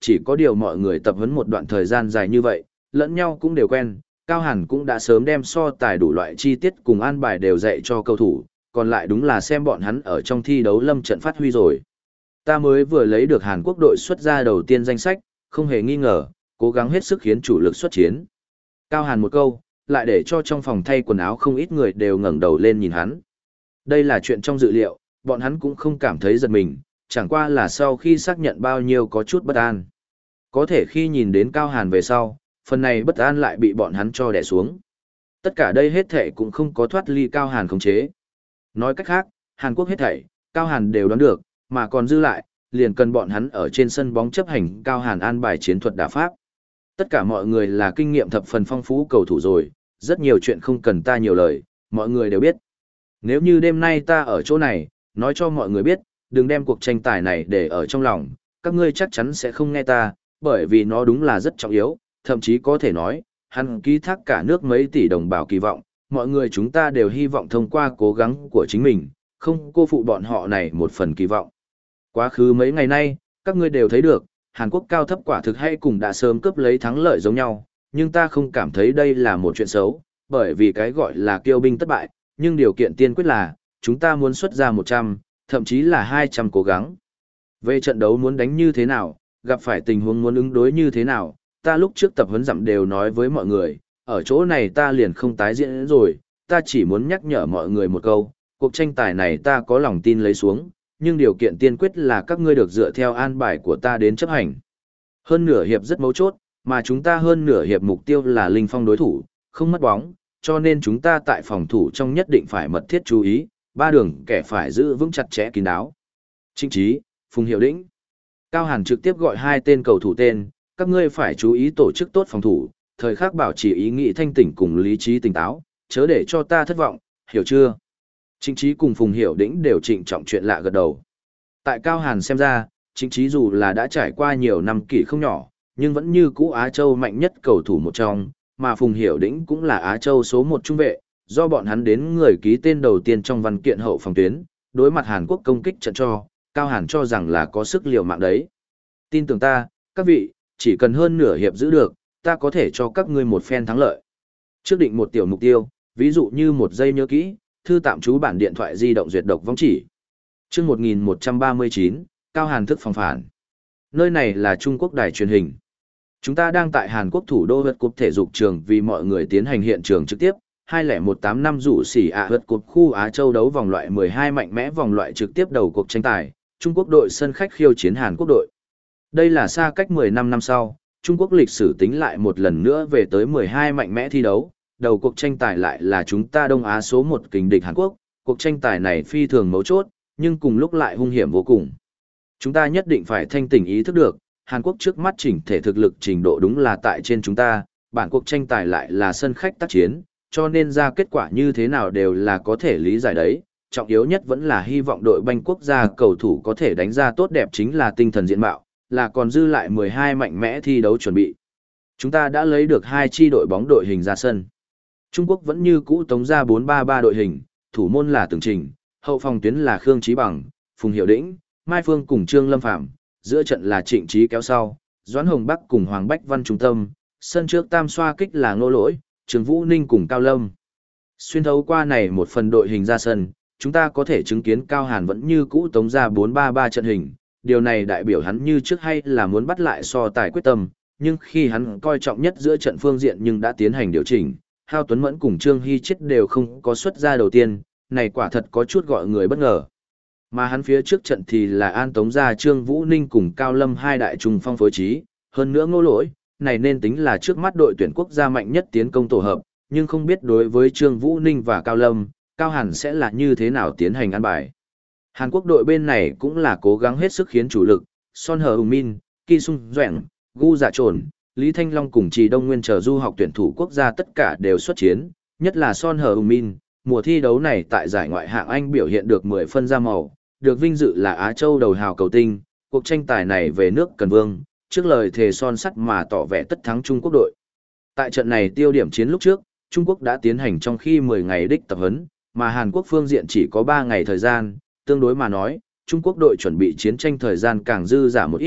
chỉ có điều mọi người tập huấn một đoạn thời gian dài như vậy, lẫn nhau cũng đều quen, Cao Hàn cũng đã sớm đem so tài đủ loại chi tiết cùng an bài đều dạy cho cầu thủ, còn lại đúng là xem bọn hắn ở trong thi đấu lâm trận phát huy rồi. Ta mới vừa lấy được Hàn Quốc đội xuất ra đầu tiên danh sách, không hề nghi ngờ, cố gắng hết sức khiến chủ lực xuất chiến. Cao Hàn một câu, lại để cho trong phòng thay quần áo không ít người đều ngẩng đầu lên nhìn hắn. Đây là chuyện trong dự liệu, bọn hắn cũng không cảm thấy giật mình, chẳng qua là sau khi xác nhận bao nhiêu có chút bất an. Có thể khi nhìn đến Cao Hàn về sau, phần này bất an lại bị bọn hắn cho đè xuống. Tất cả đây hết thảy cũng không có thoát ly Cao Hàn khống chế. Nói cách khác, Hàn Quốc hết thảy, Cao Hàn đều đoán được, mà còn dư lại, liền cần bọn hắn ở trên sân bóng chấp hành Cao Hàn an bài chiến thuật đả pháp. Tất cả mọi người là kinh nghiệm thập phần phong phú cầu thủ rồi, rất nhiều chuyện không cần ta nhiều lời, mọi người đều biết. Nếu như đêm nay ta ở chỗ này, nói cho mọi người biết, đừng đem cuộc tranh tài này để ở trong lòng, các ngươi chắc chắn sẽ không nghe ta, bởi vì nó đúng là rất trọng yếu, thậm chí có thể nói, hắn ký thác cả nước mấy tỷ đồng bào kỳ vọng, mọi người chúng ta đều hy vọng thông qua cố gắng của chính mình, không cô phụ bọn họ này một phần kỳ vọng. Quá khứ mấy ngày nay, các ngươi đều thấy được, Hàn Quốc cao thấp quả thực hay cùng đã sớm cướp lấy thắng lợi giống nhau, nhưng ta không cảm thấy đây là một chuyện xấu, bởi vì cái gọi là kiêu binh thất bại, nhưng điều kiện tiên quyết là, chúng ta muốn xuất ra một trăm, thậm chí là hai trăm cố gắng. Về trận đấu muốn đánh như thế nào, gặp phải tình huống muốn ứng đối như thế nào, ta lúc trước tập huấn dặm đều nói với mọi người, ở chỗ này ta liền không tái diễn rồi, ta chỉ muốn nhắc nhở mọi người một câu, cuộc tranh tài này ta có lòng tin lấy xuống, nhưng điều kiện tiên quyết là các ngươi được dựa theo an bài của ta đến chấp hành. Hơn nửa hiệp rất mấu chốt, mà chúng ta hơn nửa hiệp mục tiêu là linh phong đối thủ, không mất bóng, cho nên chúng ta tại phòng thủ trong nhất định phải mật thiết chú ý, ba đường kẻ phải giữ vững chặt chẽ kín đáo. Trịnh Trí, Phùng Hiệu Đĩnh. Cao Hàn trực tiếp gọi hai tên cầu thủ tên, các ngươi phải chú ý tổ chức tốt phòng thủ, thời khắc bảo trì ý nghĩ thanh tỉnh cùng lý trí tỉnh táo, chớ để cho ta thất vọng, hiểu chưa? Trịnh Trí cùng Phùng Hiểu Đĩnh đều trịnh trọng chuyện lạ gật đầu. Tại Cao Hàn xem ra, Trịnh Trí dù là đã trải qua nhiều năm kỷ không nhỏ, nhưng vẫn như cũ Á Châu mạnh nhất cầu thủ một trong, mà Phùng Hiểu Đĩnh cũng là Á Châu số một trung vệ, do bọn hắn đến người ký tên đầu tiên trong văn kiện hậu phòng tuyến, đối mặt Hàn Quốc công kích trận cho, Cao Hàn cho rằng là có sức liều mạng đấy. Tin tưởng ta, các vị, chỉ cần hơn nửa hiệp giữ được, ta có thể cho các ngươi một phen thắng lợi. Trước định một tiểu mục tiêu, ví dụ như một giây nhớ kỹ, thư tạm trú bản điện thoại di động duyệt độc vong chỉ. Chương một nghìn một trăm ba mươi chín, Cao Hàn thức phòng phản. Nơi này là Trung Quốc đài truyền hình. Chúng ta đang tại Hàn Quốc thủ đô Vật Cục thể dục trường vì mọi người tiến hành hiện trường trực tiếp, hai không một tám năm rủ xỉ ạ Vật Cục khu Á Châu đấu vòng loại mười hai mạnh mẽ vòng loại trực tiếp đầu cuộc tranh tài, Trung Quốc đội sân khách khiêu chiến Hàn Quốc đội. Đây là xa cách mười lăm năm sau, Trung Quốc lịch sử tính lại một lần nữa về tới mười hai mạnh mẽ thi đấu, đầu cuộc tranh tài lại là chúng ta Đông Á số một kình địch Hàn Quốc, cuộc tranh tài này phi thường mấu chốt, nhưng cùng lúc lại hung hiểm vô cùng. Chúng ta nhất định phải thanh tỉnh ý thức được, Hàn Quốc trước mắt chỉnh thể thực lực trình độ đúng là tại trên chúng ta, bản cuộc tranh tài lại là sân khách tác chiến, cho nên ra kết quả như thế nào đều là có thể lý giải đấy. Trọng yếu nhất vẫn là hy vọng đội banh quốc gia cầu thủ có thể đánh ra tốt đẹp chính là tinh thần diện mạo, là còn dư lại mười hai mạnh mẽ thi đấu chuẩn bị. Chúng ta đã lấy được hai chi đội bóng đội hình ra sân. Trung Quốc vẫn như cũ tống ra bốn ba ba đội hình, thủ môn là Tưởng Trình, hậu phòng tuyến là Khương Chí Bằng, Phùng Hiểu Đĩnh, Mai Phương cùng Trương Lâm Phạm, giữa trận là Trịnh Trí kéo sau, Doãn Hồng Bắc cùng Hoàng Bách Văn trung tâm, sân trước tam xoa kích là Ngô Lỗi, Trường Vũ Ninh cùng Cao Lâm. Xuyên thấu qua này một phần đội hình ra sân, chúng ta có thể chứng kiến Cao Hàn vẫn như cũ tống ra bốn ba ba trận hình, điều này đại biểu hắn như trước hay là muốn bắt lại so tài quyết tâm, nhưng khi hắn coi trọng nhất giữa trận phương diện nhưng đã tiến hành điều chỉnh, Hao Tuấn Mẫn cùng Trương Hy Chết đều không có xuất ra đầu tiên, này quả thật có chút gọi người bất ngờ. Mà hắn phía trước trận thì là An Tống gia Trương Vũ Ninh cùng Cao Lâm hai đại trung phong phối trí, hơn nữa Ngô Lỗi, này nên tính là trước mắt đội tuyển quốc gia mạnh nhất tiến công tổ hợp, nhưng không biết đối với Trương Vũ Ninh và Cao Lâm, Cao Hàn sẽ là như thế nào tiến hành ăn bài. Hàn Quốc đội bên này cũng là cố gắng hết sức khiến chủ lực, Son Hờ Hùng Min, Ki Sung Doẹn, Gu Dạ Trồn, Lý Thanh Long cùng Trì Đông Nguyên chờ du học tuyển thủ quốc gia tất cả đều xuất chiến, nhất là Son Hờ Hùng Min, mùa thi đấu này tại giải ngoại hạng Anh biểu hiện được mười phân ra màu, được vinh dự là Á Châu đầu hào cầu tinh, cuộc tranh tài này về nước Cần Vương, trước lời thề son sắt mà tỏ vẻ tất thắng Trung Quốc đội. Tại trận này tiêu điểm chiến lúc trước, Trung Quốc đã tiến hành trong khi mười ngày đích tập huấn, mà Hàn Quốc phương diện chỉ có ba ngày thời gian, tương đối mà nói, Trung Quốc đội chuẩn bị chiến tranh thời gian càng dư giả một ít,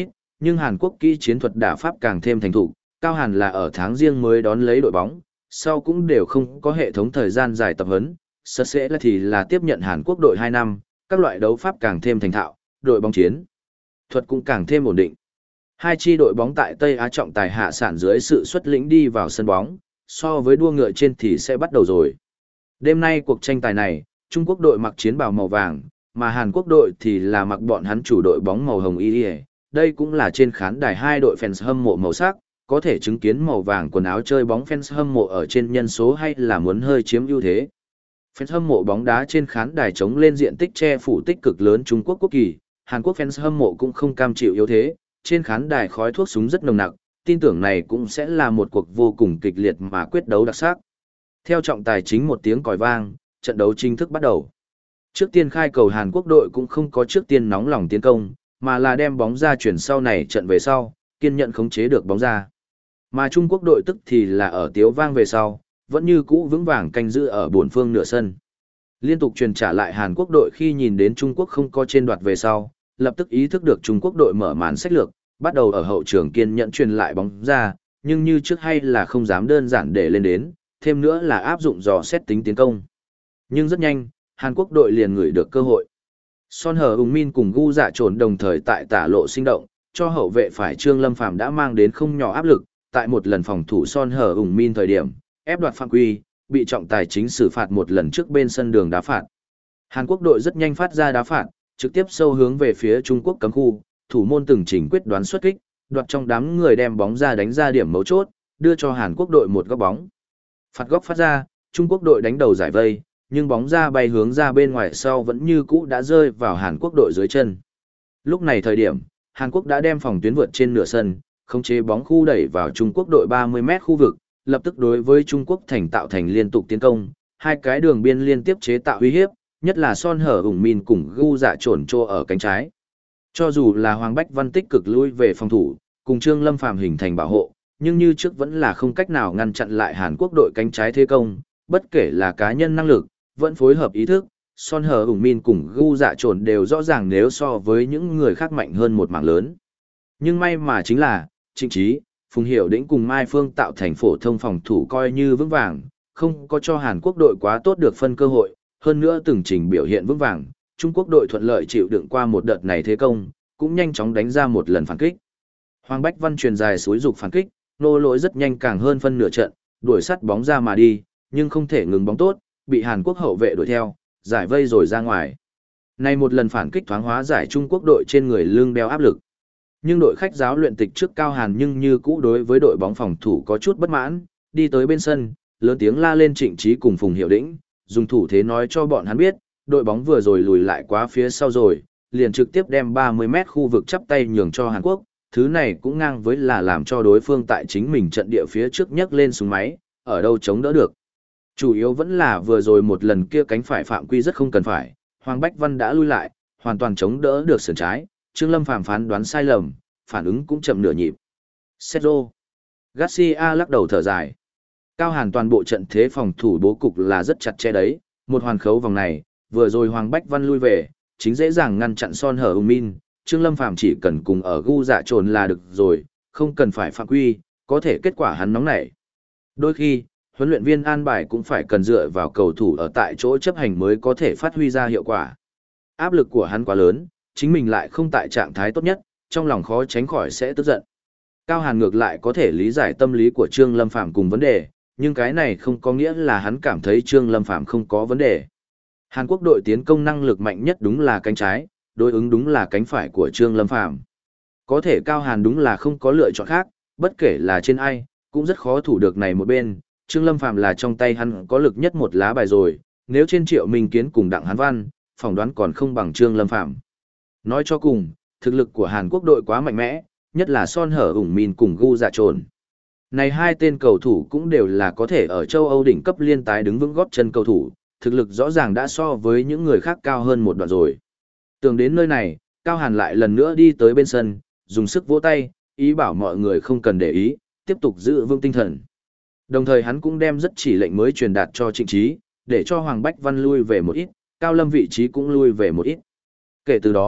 Nhưng Hàn Quốc kỹ chiến thuật đả pháp càng thêm thành thục, Cao Hàn là ở tháng riêng mới đón lấy đội bóng, sau cũng đều không có hệ thống thời gian dài tập huấn, sật sẽ là thì là tiếp nhận Hàn Quốc đội hai năm, các loại đấu pháp càng thêm thành thạo, đội bóng chiến thuật cũng càng thêm ổn định. Hai chi đội bóng tại Tây Á trọng tài hạ sản dưới sự xuất lĩnh đi vào sân bóng, so với đua ngựa trên thì sẽ bắt đầu rồi. Đêm nay cuộc tranh tài này, Trung Quốc đội mặc chiến bào màu vàng, mà Hàn Quốc đội thì là mặc bọn hắn chủ đội bóng màu hồng y. Đây cũng là trên khán đài hai đội fans hâm mộ màu sắc, có thể chứng kiến màu vàng quần áo chơi bóng fans hâm mộ ở trên nhân số hay là muốn hơi chiếm ưu thế. Fans hâm mộ bóng đá trên khán đài chống lên diện tích che phủ tích cực lớn Trung Quốc quốc kỳ, Hàn Quốc fans hâm mộ cũng không cam chịu yếu thế, trên khán đài khói thuốc súng rất nồng nặc, tin tưởng này cũng sẽ là một cuộc vô cùng kịch liệt mà quyết đấu đặc sắc. Theo trọng tài chính một tiếng còi vang, trận đấu chính thức bắt đầu. Trước tiên khai cầu Hàn Quốc đội cũng không có trước tiên nóng lòng tiến công, mà là đem bóng ra chuyển sau này trận về sau, kiên nhận khống chế được bóng ra. Mà Trung Quốc đội tức thì là ở tiếu vang về sau, vẫn như cũ vững vàng canh giữ ở buồn phương nửa sân. Liên tục truyền trả lại Hàn Quốc đội khi nhìn đến Trung Quốc không có trên đoạt về sau, lập tức ý thức được Trung Quốc đội mở màn sách lược, bắt đầu ở hậu trường kiên nhẫn truyền lại bóng ra, nhưng như trước hay là không dám đơn giản để lên đến, thêm nữa là áp dụng dò xét tính tiến công. Nhưng rất nhanh, Hàn Quốc đội liền ngửi được cơ hội. Son Hờ Ung Min cùng Gu Dạ Trồn đồng thời tại tả lộ sinh động, cho hậu vệ phải Trương Lâm Phàm đã mang đến không nhỏ áp lực, tại một lần phòng thủ Son Hờ Ung Min thời điểm, ép đoạt phạm quy, bị trọng tài chính xử phạt một lần trước bên sân đường đá phạt. Hàn Quốc đội rất nhanh phát ra đá phạt, trực tiếp sâu hướng về phía Trung Quốc cấm khu, thủ môn từng chỉnh quyết đoán xuất kích, đoạt trong đám người đem bóng ra đánh ra điểm mấu chốt, đưa cho Hàn Quốc đội một góc bóng. Phạt góc phát ra, Trung Quốc đội đánh đầu giải vây, nhưng bóng ra bay hướng ra bên ngoài sau vẫn như cũ đã rơi vào Hàn Quốc đội dưới chân. Lúc này thời điểm, Hàn Quốc đã đem phòng tuyến vượt trên nửa sân, khống chế bóng khu đẩy vào Trung Quốc đội ba mươi mét khu vực, lập tức đối với Trung Quốc thành tạo thành liên tục tiến công, hai cái đường biên liên tiếp chế tạo uy hiếp, nhất là Son Hở Ung Min cùng Gu Dạ Trồn trô ở cánh trái. Cho dù là Hoàng Bách Văn tích cực lui về phòng thủ, cùng Trương Lâm Phàm hình thành bảo hộ, nhưng như trước vẫn là không cách nào ngăn chặn lại Hàn Quốc đội cánh trái thế công, bất kể là cá nhân năng lực, vẫn phối hợp ý thức, Son Hở Ung Min cùng Gu Dạ Trồn đều rõ ràng nếu so với những người khác mạnh hơn một mảng lớn. Nhưng may mà chính là, Trịnh Trí, Phùng Hiểu Đĩnh cùng Mai Phương tạo thành phổ thông phòng thủ coi như vững vàng, không có cho Hàn Quốc đội quá tốt được phân cơ hội, hơn nữa từng trình biểu hiện vững vàng, Trung Quốc đội thuận lợi chịu đựng qua một đợt này thế công, cũng nhanh chóng đánh ra một lần phản kích. Hoàng Bách Văn truyền dài suối dục phản kích, nô lỗi rất nhanh càng hơn phân nửa trận, đuổi sắt bóng ra mà đi, nhưng không thể ngừng bóng tốt, bị Hàn Quốc hậu vệ đuổi theo, giải vây rồi ra ngoài. Này một lần phản kích thoáng hóa giải Trung Quốc đội trên người lưng đeo áp lực. Nhưng đội khách giáo luyện tịch trước Cao Hàn nhưng như cũ đối với đội bóng phòng thủ có chút bất mãn, đi tới bên sân, lớn tiếng la lên Trịnh Trí cùng Phùng Hiểu Đĩnh, dùng thủ thế nói cho bọn hắn biết, đội bóng vừa rồi lùi lại quá phía sau rồi, liền trực tiếp đem ba mươi mét khu vực chắp tay nhường cho Hàn Quốc, thứ này cũng ngang với là làm cho đối phương tại chính mình trận địa phía trước nhấc lên súng máy, ở đâu chống đỡ được. Chủ yếu vẫn là vừa rồi một lần kia cánh phải phạm quy rất không cần phải, Hoàng Bách Văn đã lui lại, hoàn toàn chống đỡ được sườn trái, Trương Lâm Phàm phán đoán sai lầm, phản ứng cũng chậm nửa nhịp. Sergio Garcia lắc đầu thở dài. Cao Hàn toàn bộ trận thế phòng thủ bố cục là rất chặt chẽ đấy, một hoàn khấu vòng này, vừa rồi Hoàng Bách Văn lui về, chính dễ dàng ngăn chặn Son Hở Ung Min, Trương Lâm Phàm chỉ cần cùng ở Gu Dạ Trồn là được rồi, không cần phải phạm quy, có thể kết quả hắn nóng nảy. Đôi khi, huấn luyện viên an bài cũng phải cần dựa vào cầu thủ ở tại chỗ chấp hành mới có thể phát huy ra hiệu quả. Áp lực của hắn quá lớn, chính mình lại không tại trạng thái tốt nhất, trong lòng khó tránh khỏi sẽ tức giận. Cao Hàn ngược lại có thể lý giải tâm lý của Trương Lâm Phàm cùng vấn đề, nhưng cái này không có nghĩa là hắn cảm thấy Trương Lâm Phàm không có vấn đề. Hàn Quốc đội tiến công năng lực mạnh nhất đúng là cánh trái, đối ứng đúng là cánh phải của Trương Lâm Phàm. Có thể Cao Hàn đúng là không có lựa chọn khác, bất kể là trên ai, cũng rất khó thủ được này một bên. Trương Lâm Phàm là trong tay hắn có lực nhất một lá bài rồi, nếu trên Triệu Minh Kiến cùng Đặng Hán Văn, phỏng đoán còn không bằng Trương Lâm Phàm. Nói cho cùng, thực lực của Hàn Quốc đội quá mạnh mẽ, nhất là Son Hở Ung Min cùng Gu Dạ Trồn. Này hai tên cầu thủ cũng đều là có thể ở châu Âu đỉnh cấp liên tái đứng vững gót chân cầu thủ, thực lực rõ ràng đã so với những người khác cao hơn một đoạn rồi. Tưởng đến nơi này, Cao Hàn lại lần nữa đi tới bên sân, dùng sức vỗ tay, ý bảo mọi người không cần để ý, tiếp tục giữ vững tinh thần. Đồng thời hắn cũng đem rất chỉ lệnh mới truyền đạt cho Trịnh Trí, để cho Hoàng Bách Văn lui về một ít, Cao Lâm vị trí cũng lui về một ít. Kể từ đó,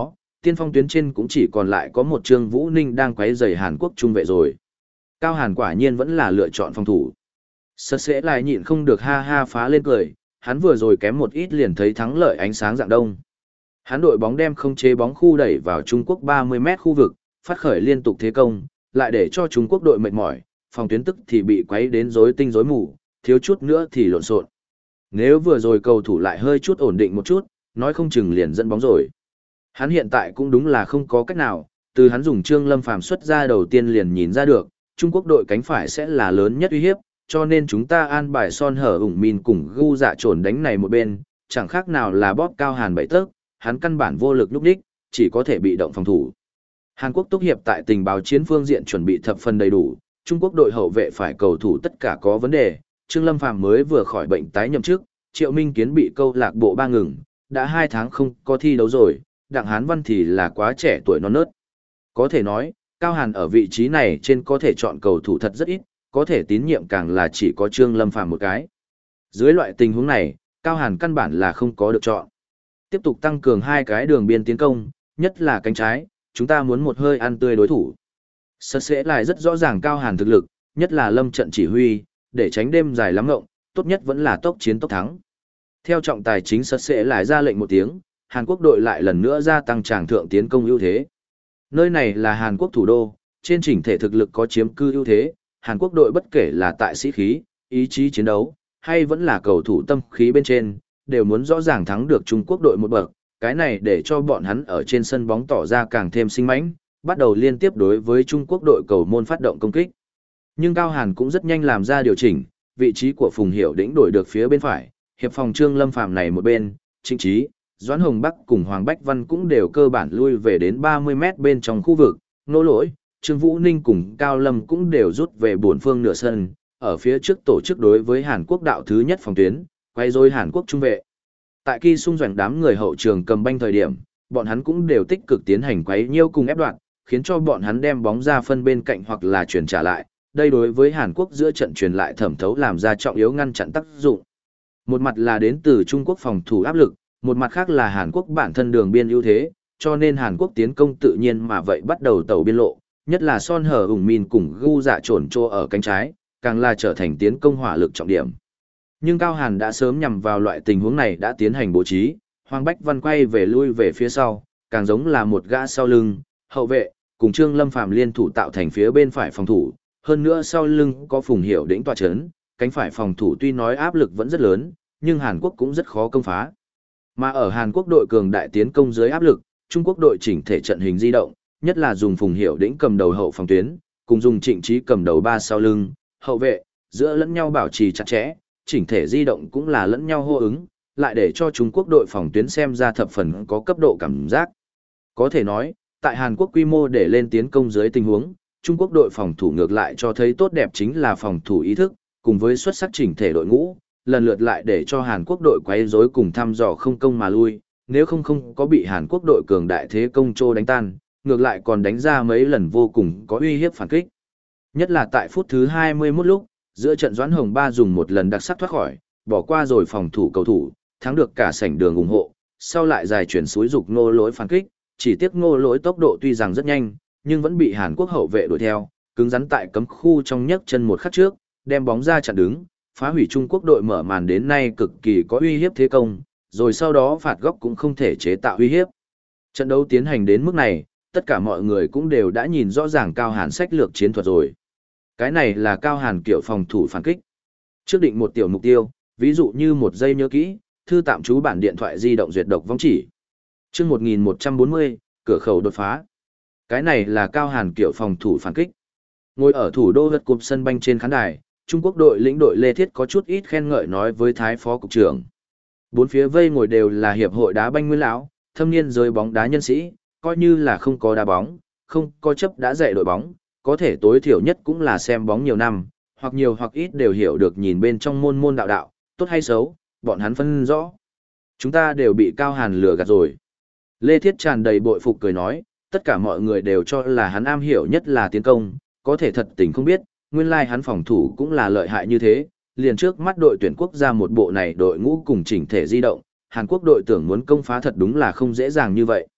tiên phong tuyến trên cũng chỉ còn lại có một Trương Vũ Ninh đang quấy rầy Hàn Quốc trung vệ rồi. Cao Hàn quả nhiên vẫn là lựa chọn phòng thủ. Sật sẽ lại nhịn không được ha ha phá lên cười, hắn vừa rồi kém một ít liền thấy thắng lợi ánh sáng dạng đông. Hắn đội bóng đem không chế bóng khu đẩy vào Trung Quốc ba mươi mét khu vực, phát khởi liên tục thế công, lại để cho Trung Quốc đội mệt mỏi, phòng tuyến tức thì bị quấy đến rối tinh rối mù, thiếu chút nữa thì lộn xộn. Nếu vừa rồi cầu thủ lại hơi chút ổn định một chút, nói không chừng liền dẫn bóng rồi. Hắn hiện tại cũng đúng là không có cách nào, từ hắn dùng Trương Lâm Phàm xuất ra đầu tiên liền nhìn ra được, Trung Quốc đội cánh phải sẽ là lớn nhất uy hiếp, cho nên chúng ta an bài Son Hở ủng min cùng Gu Dạ Trồn đánh này một bên, chẳng khác nào là bóp Cao Hàn bảy tấc, hắn căn bản vô lực lúc đích, chỉ có thể bị động phòng thủ. Hàn Quốc túc hiệp tại tình báo chiến phương diện chuẩn bị thập phần đầy đủ, Trung Quốc đội hậu vệ phải cầu thủ tất cả có vấn đề, Trương Lâm Phàm mới vừa khỏi bệnh tái nhậm chức, Triệu Minh Kiến bị câu lạc bộ ba ngừng, đã hai tháng không có thi đấu rồi, Đặng Hán Văn thì là quá trẻ tuổi non nớt. Có thể nói, Cao Hàn ở vị trí này trên có thể chọn cầu thủ thật rất ít, có thể tín nhiệm càng là chỉ có Trương Lâm Phàm một cái. Dưới loại tình huống này, Cao Hàn căn bản là không có được chọn. Tiếp tục tăng cường hai cái đường biên tiến công, nhất là cánh trái, chúng ta muốn một hơi ăn tươi đối thủ. Sật sẽ lại rất rõ ràng Cao Hàn thực lực, nhất là lâm trận chỉ huy, để tránh đêm dài lắm ngộng, tốt nhất vẫn là tốc chiến tốc thắng. Theo trọng tài chính Sật sẽ lại ra lệnh một tiếng, Hàn Quốc đội lại lần nữa gia tăng tràng thượng tiến công ưu thế. Nơi này là Hàn Quốc thủ đô, trên chỉnh thể thực lực có chiếm cư ưu thế, Hàn Quốc đội bất kể là tại sĩ khí, ý chí chiến đấu, hay vẫn là cầu thủ tâm khí bên trên, đều muốn rõ ràng thắng được Trung Quốc đội một bậc, cái này để cho bọn hắn ở trên sân bóng tỏ ra càng thêm sinh mãnh, bắt đầu liên tiếp đối với Trung Quốc đội cầu môn phát động công kích. Nhưng Cao Hàn cũng rất nhanh làm ra điều chỉnh, vị trí của Phùng Hiểu Đĩnh đổi được phía bên phải, hiệp phòng Trương Lâm Phàm này một bên, Trịnh Trí, Doãn Hồng Bắc cùng Hoàng Bách Văn cũng đều cơ bản lui về đến ba mươi mét bên trong khu vực, nỗ lỗi, Trương Vũ Ninh cùng Cao Lâm cũng đều rút về bốn phương nửa sân, ở phía trước tổ chức đối với Hàn Quốc đạo thứ nhất phòng tuyến, quay rối Hàn Quốc trung vệ. Tại khi xung doanh đám người hậu trường cầm banh thời điểm, bọn hắn cũng đều tích cực tiến hành quấy nhiêu cùng ép đoạn, khiến cho bọn hắn đem bóng ra phân bên cạnh hoặc là chuyển trả lại, đây đối với Hàn Quốc giữa trận truyền lại thẩm thấu làm ra trọng yếu ngăn chặn tác dụng. Một mặt là đến từ Trung Quốc phòng thủ áp lực, một mặt khác là Hàn Quốc bản thân đường biên ưu thế, cho nên Hàn Quốc tiến công tự nhiên mà vậy bắt đầu tẩu biên lộ, nhất là Son Hở ủng min cùng Gu Dạ Trồn trô ở cánh trái, càng là trở thành tiến công hỏa lực trọng điểm. Nhưng Cao Hàn đã sớm nhằm vào loại tình huống này đã tiến hành bố trí, Hoàng Bách Văn quay về lui về phía sau, càng giống là một gã sau lưng, hậu vệ, cùng Trương Lâm Phàm liên thủ tạo thành phía bên phải phòng thủ, hơn nữa sau lưng có Phùng Hiểu Đĩnh tọa chấn, cánh phải phòng thủ tuy nói áp lực vẫn rất lớn, nhưng Hàn Quốc cũng rất khó công phá. Mà ở Hàn Quốc đội cường đại tiến công dưới áp lực, Trung Quốc đội chỉnh thể trận hình di động, nhất là dùng Phùng Hiểu Đĩnh cầm đầu hậu phòng tuyến, cùng dùng Trịnh Trí cầm đầu ba sau lưng, hậu vệ, giữa lẫn nhau bảo trì chặt chẽ, chỉnh thể di động cũng là lẫn nhau hô ứng, lại để cho Trung Quốc đội phòng tuyến xem ra thập phần có cấp độ cảm giác. Có thể nói, tại Hàn Quốc quy mô để lên tiến công dưới tình huống, Trung Quốc đội phòng thủ ngược lại cho thấy tốt đẹp chính là phòng thủ ý thức, cùng với xuất sắc chỉnh thể đội ngũ, lần lượt lại để cho Hàn Quốc đội quấy rối cùng thăm dò không công mà lui, nếu không không có bị Hàn Quốc đội cường đại thế công trô đánh tan, ngược lại còn đánh ra mấy lần vô cùng có uy hiếp phản kích. Nhất là tại phút thứ hai mươi mốt lúc, giữa trận Doãn Hồng Ba dùng một lần đặc sắc thoát khỏi, bỏ qua rồi phòng thủ cầu thủ, thắng được cả sảnh đường ủng hộ, sau lại dài chuyển suối dục Ngô Lỗi phản kích, chỉ tiếc Ngô Lỗi tốc độ tuy rằng rất nhanh, nhưng vẫn bị Hàn Quốc hậu vệ đuổi theo, cứng rắn tại cấm khu trong nhấc chân một khắc trước, đem bóng ra chặn đứng, phá hủy Trung Quốc đội mở màn đến nay cực kỳ có uy hiếp thế công, rồi sau đó phạt góc cũng không thể chế tạo uy hiếp. Trận đấu tiến hành đến mức này, tất cả mọi người cũng đều đã nhìn rõ ràng Cao Hàn sách lược chiến thuật rồi. Cái này là Cao Hàn kiểu phòng thủ phản kích. Trước định một tiểu mục tiêu, ví dụ như một giây nhớ kỹ, thư tạm trú bản điện thoại di động duyệt độc vong chỉ. Chương một nghìn một trăm bốn mươi, cửa khẩu đột phá. Cái này là Cao Hàn kiểu phòng thủ phản kích. Ngồi ở thủ đô Vật Cụp sân banh trên khán đài, Trung Quốc đội lĩnh đội Lê Thiết có chút ít khen ngợi nói với Thái phó cục trưởng. Bốn phía vây ngồi đều là hiệp hội đá banh nguyên lão, thâm niên giới bóng đá nhân sĩ, coi như là không có đá bóng, không có chấp đã dạy đội bóng, có thể tối thiểu nhất cũng là xem bóng nhiều năm, hoặc nhiều hoặc ít đều hiểu được nhìn bên trong môn môn đạo đạo, tốt hay xấu, bọn hắn phân rõ. Chúng ta đều bị Cao Hàn lừa gạt rồi. Lê Thiết tràn đầy bội phục cười nói, tất cả mọi người đều cho là hắn am hiểu nhất là tiến công, có thể thật tình không biết, nguyên lai hắn phòng thủ cũng là lợi hại như thế, liền trước mắt đội tuyển quốc gia một bộ này đội ngũ cùng chỉnh thể di động, Hàn Quốc đội tưởng muốn công phá thật đúng là không dễ dàng như vậy.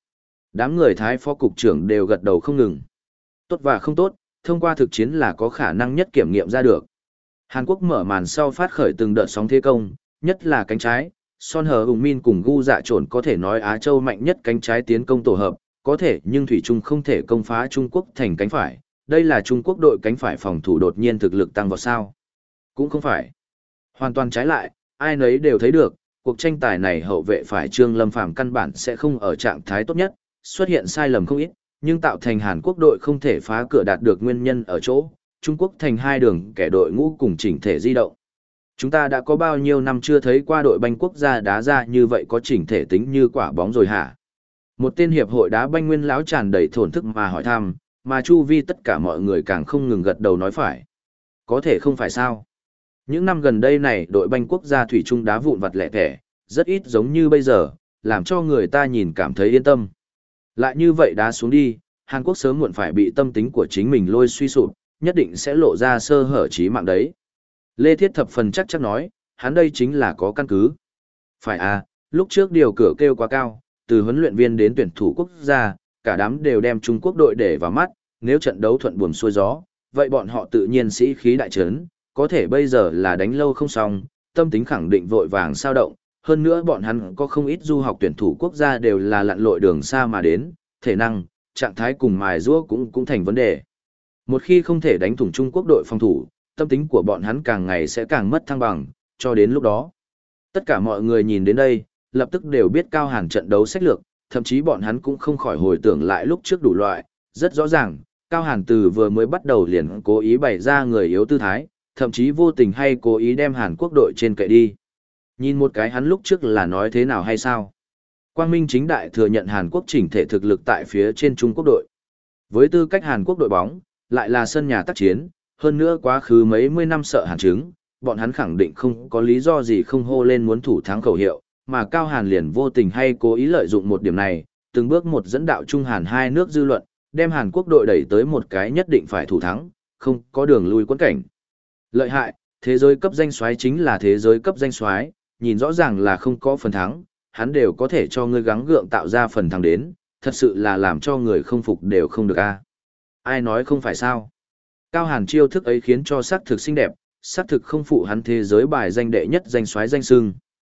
Đám người Thái phó cục trưởng đều gật đầu không ngừng. Tốt và không tốt, thông qua thực chiến là có khả năng nhất kiểm nghiệm ra được. Hàn Quốc mở màn sau phát khởi từng đợt sóng thế công, nhất là cánh trái. Son Hờ Hùng Min cùng Gu Dạ Trồn có thể nói Á Châu mạnh nhất cánh trái tiến công tổ hợp, có thể nhưng Thủy Trung không thể công phá Trung Quốc thành cánh phải. Đây là Trung Quốc đội cánh phải phòng thủ đột nhiên thực lực tăng vào sao? Cũng không phải. Hoàn toàn trái lại, ai nấy đều thấy được, cuộc tranh tài này hậu vệ phải Trương Lâm Phàm căn bản sẽ không ở trạng thái tốt nhất, xuất hiện sai lầm không ít, nhưng tạo thành Hàn Quốc đội không thể phá cửa đạt được nguyên nhân ở chỗ, Trung Quốc thành hai đường kẻ đội ngũ cùng chỉnh thể di động. Chúng ta đã có bao nhiêu năm chưa thấy qua đội banh quốc gia đá ra như vậy có chỉnh thể tính như quả bóng rồi hả? Một tên hiệp hội đá banh nguyên lão tràn đầy thổn thức mà hỏi thăm, mà chu vi tất cả mọi người càng không ngừng gật đầu nói phải. Có thể không phải sao? Những năm gần đây này đội banh quốc gia thủy chung đá vụn vặt lẻ tẻ, rất ít giống như bây giờ, làm cho người ta nhìn cảm thấy yên tâm. Lại như vậy đá xuống đi, Hàn Quốc sớm muộn phải bị tâm tính của chính mình lôi suy sụp, nhất định sẽ lộ ra sơ hở chí mạng đấy. Lê Thiết thập phần chắc chắn nói, hắn đây chính là có căn cứ. Phải à, lúc trước điều cửa kêu quá cao, từ huấn luyện viên đến tuyển thủ quốc gia, cả đám đều đem Trung Quốc đội để vào mắt, nếu trận đấu thuận buồm xuôi gió, vậy bọn họ tự nhiên sĩ khí đại trấn, có thể bây giờ là đánh lâu không xong, tâm tính khẳng định vội vàng sao động, hơn nữa bọn hắn có không ít du học tuyển thủ quốc gia đều là lặn lội đường xa mà đến, thể năng, trạng thái cùng mài giũa cũng cũng thành vấn đề. Một khi không thể đánh thủng Trung Quốc đội phòng thủ, tâm tính của bọn hắn càng ngày sẽ càng mất thăng bằng, cho đến lúc đó. Tất cả mọi người nhìn đến đây, lập tức đều biết Cao Hàn trận đấu sách lược, thậm chí bọn hắn cũng không khỏi hồi tưởng lại lúc trước đủ loại, rất rõ ràng, Cao Hàn từ vừa mới bắt đầu liền cố ý bày ra người yếu tư thái, thậm chí vô tình hay cố ý đem Hàn Quốc đội trên kệ đi. Nhìn một cái hắn lúc trước là nói thế nào hay sao? Quang Minh chính đại thừa nhận Hàn Quốc chỉnh thể thực lực tại phía trên Trung Quốc đội. Với tư cách Hàn Quốc đội bóng, lại là sân nhà tác chiến, hơn nữa quá khứ mấy mươi năm sợ Hàn chứng, bọn hắn khẳng định không có lý do gì không hô lên muốn thủ thắng khẩu hiệu, mà Cao Hàn liền vô tình hay cố ý lợi dụng một điểm này, từng bước một dẫn đạo Trung Hàn hai nước dư luận, đem Hàn Quốc đội đẩy tới một cái nhất định phải thủ thắng, không có đường lui quẫn cảnh. Lợi hại, thế giới cấp danh soái chính là thế giới cấp danh soái, nhìn rõ ràng là không có phần thắng, hắn đều có thể cho ngươi gắng gượng tạo ra phần thắng đến, thật sự là làm cho người không phục đều không được a. Ai nói không phải sao? Cao Hàn chiêu thức ấy khiến cho sắc thực xinh đẹp, sắc thực không phụ hắn thế giới bài danh đệ nhất danh soái danh sưng.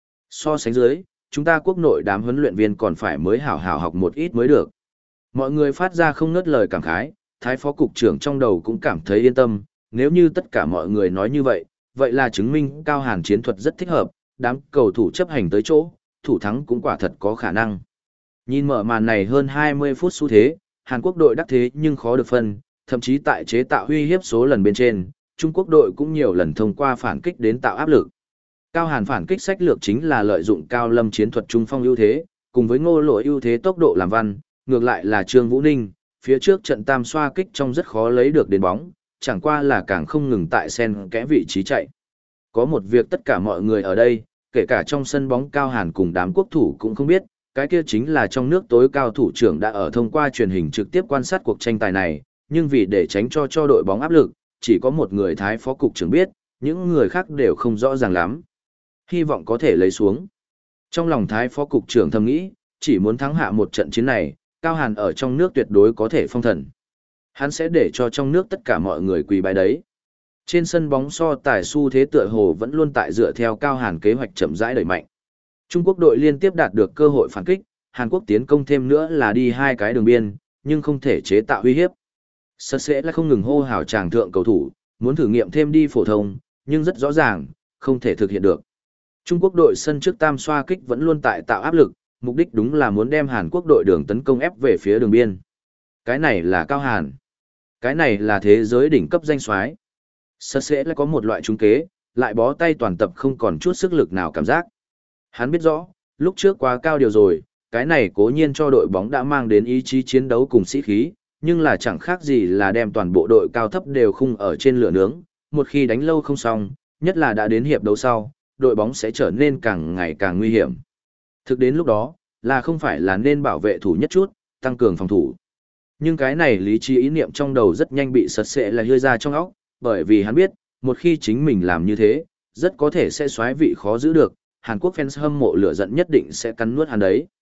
So sánh dưới, chúng ta quốc nội đám huấn luyện viên còn phải mới hảo hảo học một ít mới được. Mọi người phát ra không ngớt lời cảm khái, Thái phó cục trưởng trong đầu cũng cảm thấy yên tâm, nếu như tất cả mọi người nói như vậy, vậy là chứng minh Cao Hàn chiến thuật rất thích hợp, đám cầu thủ chấp hành tới chỗ, thủ thắng cũng quả thật có khả năng. Nhìn mở màn này hơn hai mươi phút xu thế, Hàn Quốc đội đắc thế nhưng khó được phân, thậm chí tại chế tạo uy hiếp số lần bên trên, Trung Quốc đội cũng nhiều lần thông qua phản kích đến tạo áp lực. Cao Hàn phản kích sách lược chính là lợi dụng Cao Lâm chiến thuật trung phong ưu thế, cùng với Ngô Lỗi ưu thế tốc độ làm văn, ngược lại là Trương Vũ Ninh, phía trước trận tam xoa kích trong rất khó lấy được đến bóng, chẳng qua là càng không ngừng tại sen kẽ vị trí chạy. Có một việc tất cả mọi người ở đây, kể cả trong sân bóng Cao Hàn cùng đám quốc thủ cũng không biết, cái kia chính là trong nước tối cao thủ trưởng đã ở thông qua truyền hình trực tiếp quan sát cuộc tranh tài này, nhưng vì để tránh cho cho đội bóng áp lực, chỉ có một người Thái phó cục trưởng biết, những người khác đều không rõ ràng lắm. Hy vọng có thể lấy xuống. Trong lòng Thái phó cục trưởng thầm nghĩ, chỉ muốn thắng hạ một trận chiến này, Cao Hàn ở trong nước tuyệt đối có thể phong thần. Hắn sẽ để cho trong nước tất cả mọi người quỳ bái đấy. Trên sân bóng so tài xu thế tựa hồ vẫn luôn tại dựa theo Cao Hàn kế hoạch chậm rãi đẩy mạnh. Trung Quốc đội liên tiếp đạt được cơ hội phản kích, Hàn Quốc tiến công thêm nữa là đi hai cái đường biên, nhưng không thể chế tạo uy hiếp. Sật sẽ là không ngừng hô hào chàng thượng cầu thủ, muốn thử nghiệm thêm đi phổ thông, nhưng rất rõ ràng, không thể thực hiện được. Trung Quốc đội sân trước tam xoa kích vẫn luôn tại tạo áp lực, mục đích đúng là muốn đem Hàn Quốc đội đường tấn công ép về phía đường biên. Cái này là Cao Hàn. Cái này là thế giới đỉnh cấp danh soái. Sật sẽ là có một loại trúng kế, lại bó tay toàn tập không còn chút sức lực nào cảm giác. Hắn biết rõ, lúc trước quá cao điều rồi, cái này cố nhiên cho đội bóng đã mang đến ý chí chiến đấu cùng sĩ khí, nhưng là chẳng khác gì là đem toàn bộ đội cao thấp đều khung ở trên lửa nướng, một khi đánh lâu không xong, nhất là đã đến hiệp đấu sau, đội bóng sẽ trở nên càng ngày càng nguy hiểm. Thực đến lúc đó, là không phải là nên bảo vệ thủ nhất chút, tăng cường phòng thủ. Nhưng cái này lý trí ý niệm trong đầu rất nhanh bị sật sệ là hơi ra trong óc, bởi vì hắn biết, một khi chính mình làm như thế, rất có thể sẽ xoáy vị khó giữ được, Hàn Quốc fans hâm mộ lửa giận nhất định sẽ cắn nuốt hắn đấy.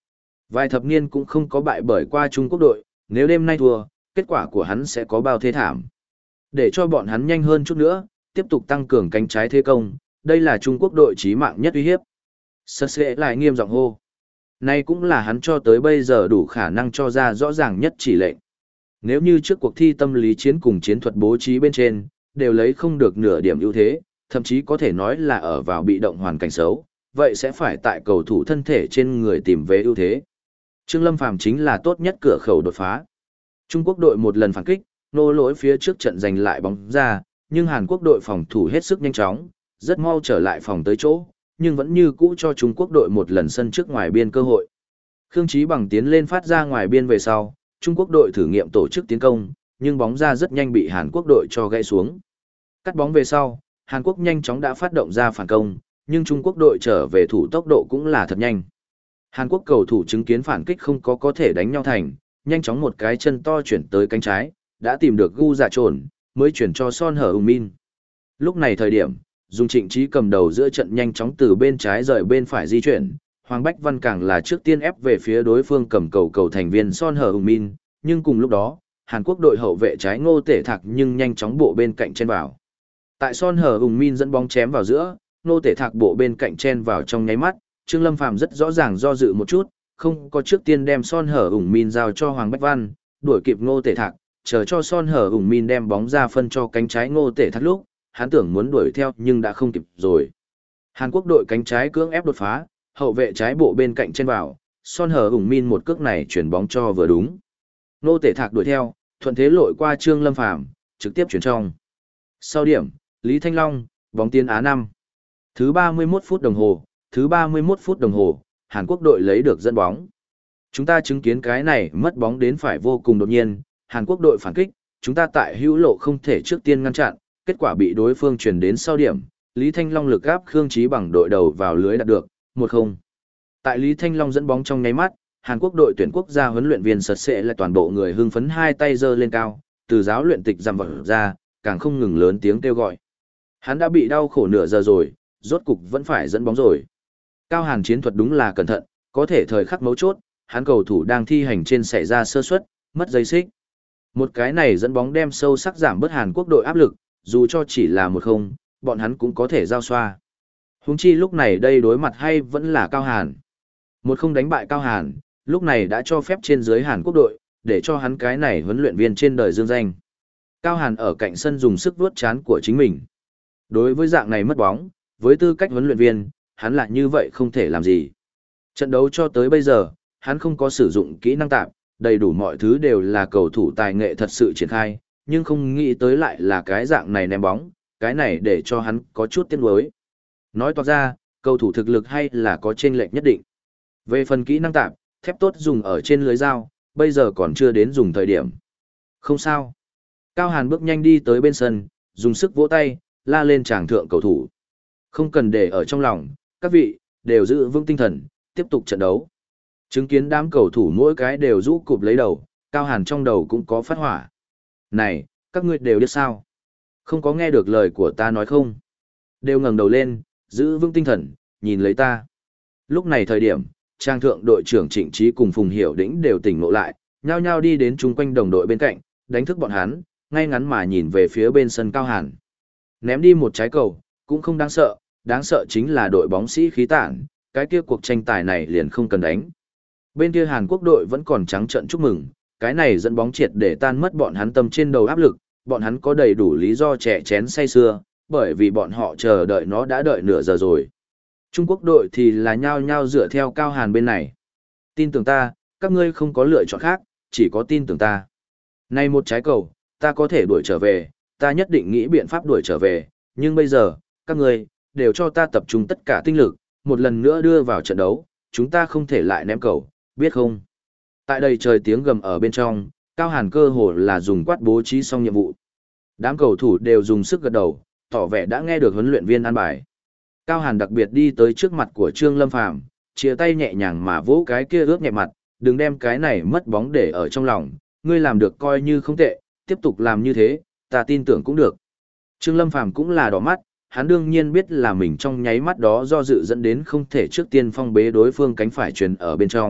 Vài thập niên cũng không có bại bởi qua Trung Quốc đội, nếu đêm nay thua, kết quả của hắn sẽ có bao thế thảm. Để cho bọn hắn nhanh hơn chút nữa, tiếp tục tăng cường cánh trái thế công, đây là Trung Quốc đội chí mạng nhất uy hiếp. Sơ sẽ lại nghiêm giọng hô. Này cũng là hắn cho tới bây giờ đủ khả năng cho ra rõ ràng nhất chỉ lệnh. Nếu như trước cuộc thi tâm lý chiến cùng chiến thuật bố trí bên trên, đều lấy không được nửa điểm ưu thế, thậm chí có thể nói là ở vào bị động hoàn cảnh xấu, vậy sẽ phải tại cầu thủ thân thể trên người tìm về ưu thế. Trương Lâm Phàm chính là tốt nhất cửa khẩu đột phá. Trung Quốc đội một lần phản kích, nô lỗi phía trước trận giành lại bóng ra, nhưng Hàn Quốc đội phòng thủ hết sức nhanh chóng, rất mau trở lại phòng tới chỗ, nhưng vẫn như cũ cho Trung Quốc đội một lần sân trước ngoài biên cơ hội. Khương Chí Bằng tiến lên phát ra ngoài biên về sau, Trung Quốc đội thử nghiệm tổ chức tiến công, nhưng bóng ra rất nhanh bị Hàn Quốc đội cho gãy xuống. Cắt bóng về sau, Hàn Quốc nhanh chóng đã phát động ra phản công, nhưng Trung Quốc đội trở về thủ tốc độ cũng là thật nhanh. Hàn Quốc cầu thủ chứng kiến phản kích không có có thể đánh nhau thành, nhanh chóng một cái chân to chuyển tới cánh trái, đã tìm được Gu Dạ Trồn, mới chuyển cho Son Hở Ung Min. Lúc này thời điểm, dùng Trịnh Trí cầm đầu giữa trận nhanh chóng từ bên trái rời bên phải di chuyển, Hoàng Bách Văn càng là trước tiên ép về phía đối phương cầm cầu cầu thành viên Son Hở Ung Min, nhưng cùng lúc đó, Hàn Quốc đội hậu vệ trái Ngô Tể Thạc nhưng nhanh chóng bộ bên cạnh chen vào. Tại Son Hở Ung Min dẫn bóng chém vào giữa, Ngô Tể Thạc bộ bên cạnh chen vào trong nháy mắt, Trương Lâm Phàm rất rõ ràng do dự một chút, không có trước tiên đem Son Hở Ung Min giao cho Hoàng Bách Văn, đuổi kịp Ngô Tể Thạc, chờ cho Son Hở Ung Min đem bóng ra phân cho cánh trái Ngô Tể Thạc lúc, hắn tưởng muốn đuổi theo nhưng đã không kịp rồi. Hàn Quốc đội cánh trái cưỡng ép đột phá, hậu vệ trái bộ bên cạnh chen vào, Son Hở Ung Min một cước này chuyển bóng cho vừa đúng. Ngô Tể Thạc đuổi theo, thuận thế lội qua Trương Lâm Phàm, trực tiếp chuyển trong. Sau điểm, Lý Thanh Long, bóng tiến Á năm. Thứ ba mươi mốt phút đồng hồ, thứ ba mươi mốt phút đồng hồ, Hàn Quốc đội lấy được dẫn bóng. Chúng ta chứng kiến cái này mất bóng đến phải vô cùng đột nhiên, Hàn Quốc đội phản kích, chúng ta tại hữu lộ không thể trước tiên ngăn chặn, kết quả bị đối phương chuyển đến sau điểm, Lý Thanh Long lực gáp Khương Chí Bằng đội đầu vào lưới đạt được, một không. Tại Lý Thanh Long dẫn bóng trong nháy mắt, Hàn Quốc đội tuyển quốc gia huấn luyện viên sật sệ lại toàn bộ người hưng phấn hai tay giơ lên cao, từ giáo luyện tịch dằm vật ra, càng không ngừng lớn tiếng kêu gọi. Hắn đã bị đau khổ nửa giờ rồi, rốt cục vẫn phải dẫn bóng rồi. Cao Hàn chiến thuật đúng là cẩn thận, có thể thời khắc mấu chốt, hắn cầu thủ đang thi hành trên xảy ra sơ suất, mất dây xích. Một cái này dẫn bóng đem sâu sắc giảm bớt Hàn Quốc đội áp lực, dù cho chỉ là một không, bọn hắn cũng có thể giao xoa. Huống chi lúc này đây đối mặt hay vẫn là Cao Hàn. Một không đánh bại Cao Hàn, lúc này đã cho phép trên dưới Hàn Quốc đội, để cho hắn cái này huấn luyện viên trên đời dương danh. Cao Hàn ở cạnh sân dùng sức vuốt chán của chính mình. Đối với dạng này mất bóng, với tư cách huấn luyện viên, hắn lại như vậy không thể làm gì. Trận đấu cho tới bây giờ, hắn không có sử dụng kỹ năng tạp, đầy đủ mọi thứ đều là cầu thủ tài nghệ thật sự triển khai, nhưng không nghĩ tới lại là cái dạng này ném bóng, cái này để cho hắn có chút tiếc nuối. Nói toạc ra, cầu thủ thực lực hay là có chênh lệch nhất định. Về phần kỹ năng tạp, thép tốt dùng ở trên lưới dao, bây giờ còn chưa đến dùng thời điểm. Không sao. Cao Hàn bước nhanh đi tới bên sân, dùng sức vỗ tay, la lên tràng thượng cầu thủ. Không cần để ở trong lòng, các vị, đều giữ vững tinh thần, tiếp tục trận đấu. Chứng kiến đám cầu thủ mỗi cái đều rũ cụp lấy đầu, Cao Hàn trong đầu cũng có phát hỏa. Này, các ngươi đều biết sao? Không có nghe được lời của ta nói không? Đều ngẩng đầu lên, giữ vững tinh thần, nhìn lấy ta. Lúc này thời điểm, trang thượng đội trưởng Trịnh Trí cùng Phùng Hiểu Đĩnh đều tỉnh ngộ lại, nhao nhao đi đến chung quanh đồng đội bên cạnh, đánh thức bọn hắn, ngay ngắn mà nhìn về phía bên sân Cao Hàn. Ném đi một trái cầu, cũng không đáng sợ, đáng sợ chính là đội bóng sĩ khí tản, cái kia cuộc tranh tài này liền không cần đánh. Bên kia Hàn Quốc đội vẫn còn trắng trợn chúc mừng, cái này dẫn bóng triệt để tan mất bọn hắn tâm trên đầu áp lực, bọn hắn có đầy đủ lý do trẻ chén say sưa, bởi vì bọn họ chờ đợi nó đã đợi nửa giờ rồi. Trung Quốc đội thì là nhao nhao dựa theo Cao Hàn bên này. Tin tưởng ta, các ngươi không có lựa chọn khác, chỉ có tin tưởng ta. Này một trái cầu, ta có thể đuổi trở về, ta nhất định nghĩ biện pháp đuổi trở về, nhưng bây giờ, các ngươi, đều cho ta tập trung tất cả tinh lực, một lần nữa đưa vào trận đấu, chúng ta không thể lại ném cầu, biết không? Tại đây trời tiếng gầm ở bên trong, Cao Hàn cơ hồ là dùng quát bố trí xong nhiệm vụ. Đám cầu thủ đều dùng sức gật đầu, tỏ vẻ đã nghe được huấn luyện viên an bài. Cao Hàn đặc biệt đi tới trước mặt của Trương Lâm Phàm, chia tay nhẹ nhàng mà vỗ cái kia ướt nhẹ mặt, đừng đem cái này mất bóng để ở trong lòng, ngươi làm được coi như không tệ, tiếp tục làm như thế, ta tin tưởng cũng được. Trương Lâm Phàm cũng là đỏ mắt, hắn đương nhiên biết là mình trong nháy mắt đó do dự dẫn đến không thể trước tiên phong bế đối phương cánh phải truyền ở bên trong,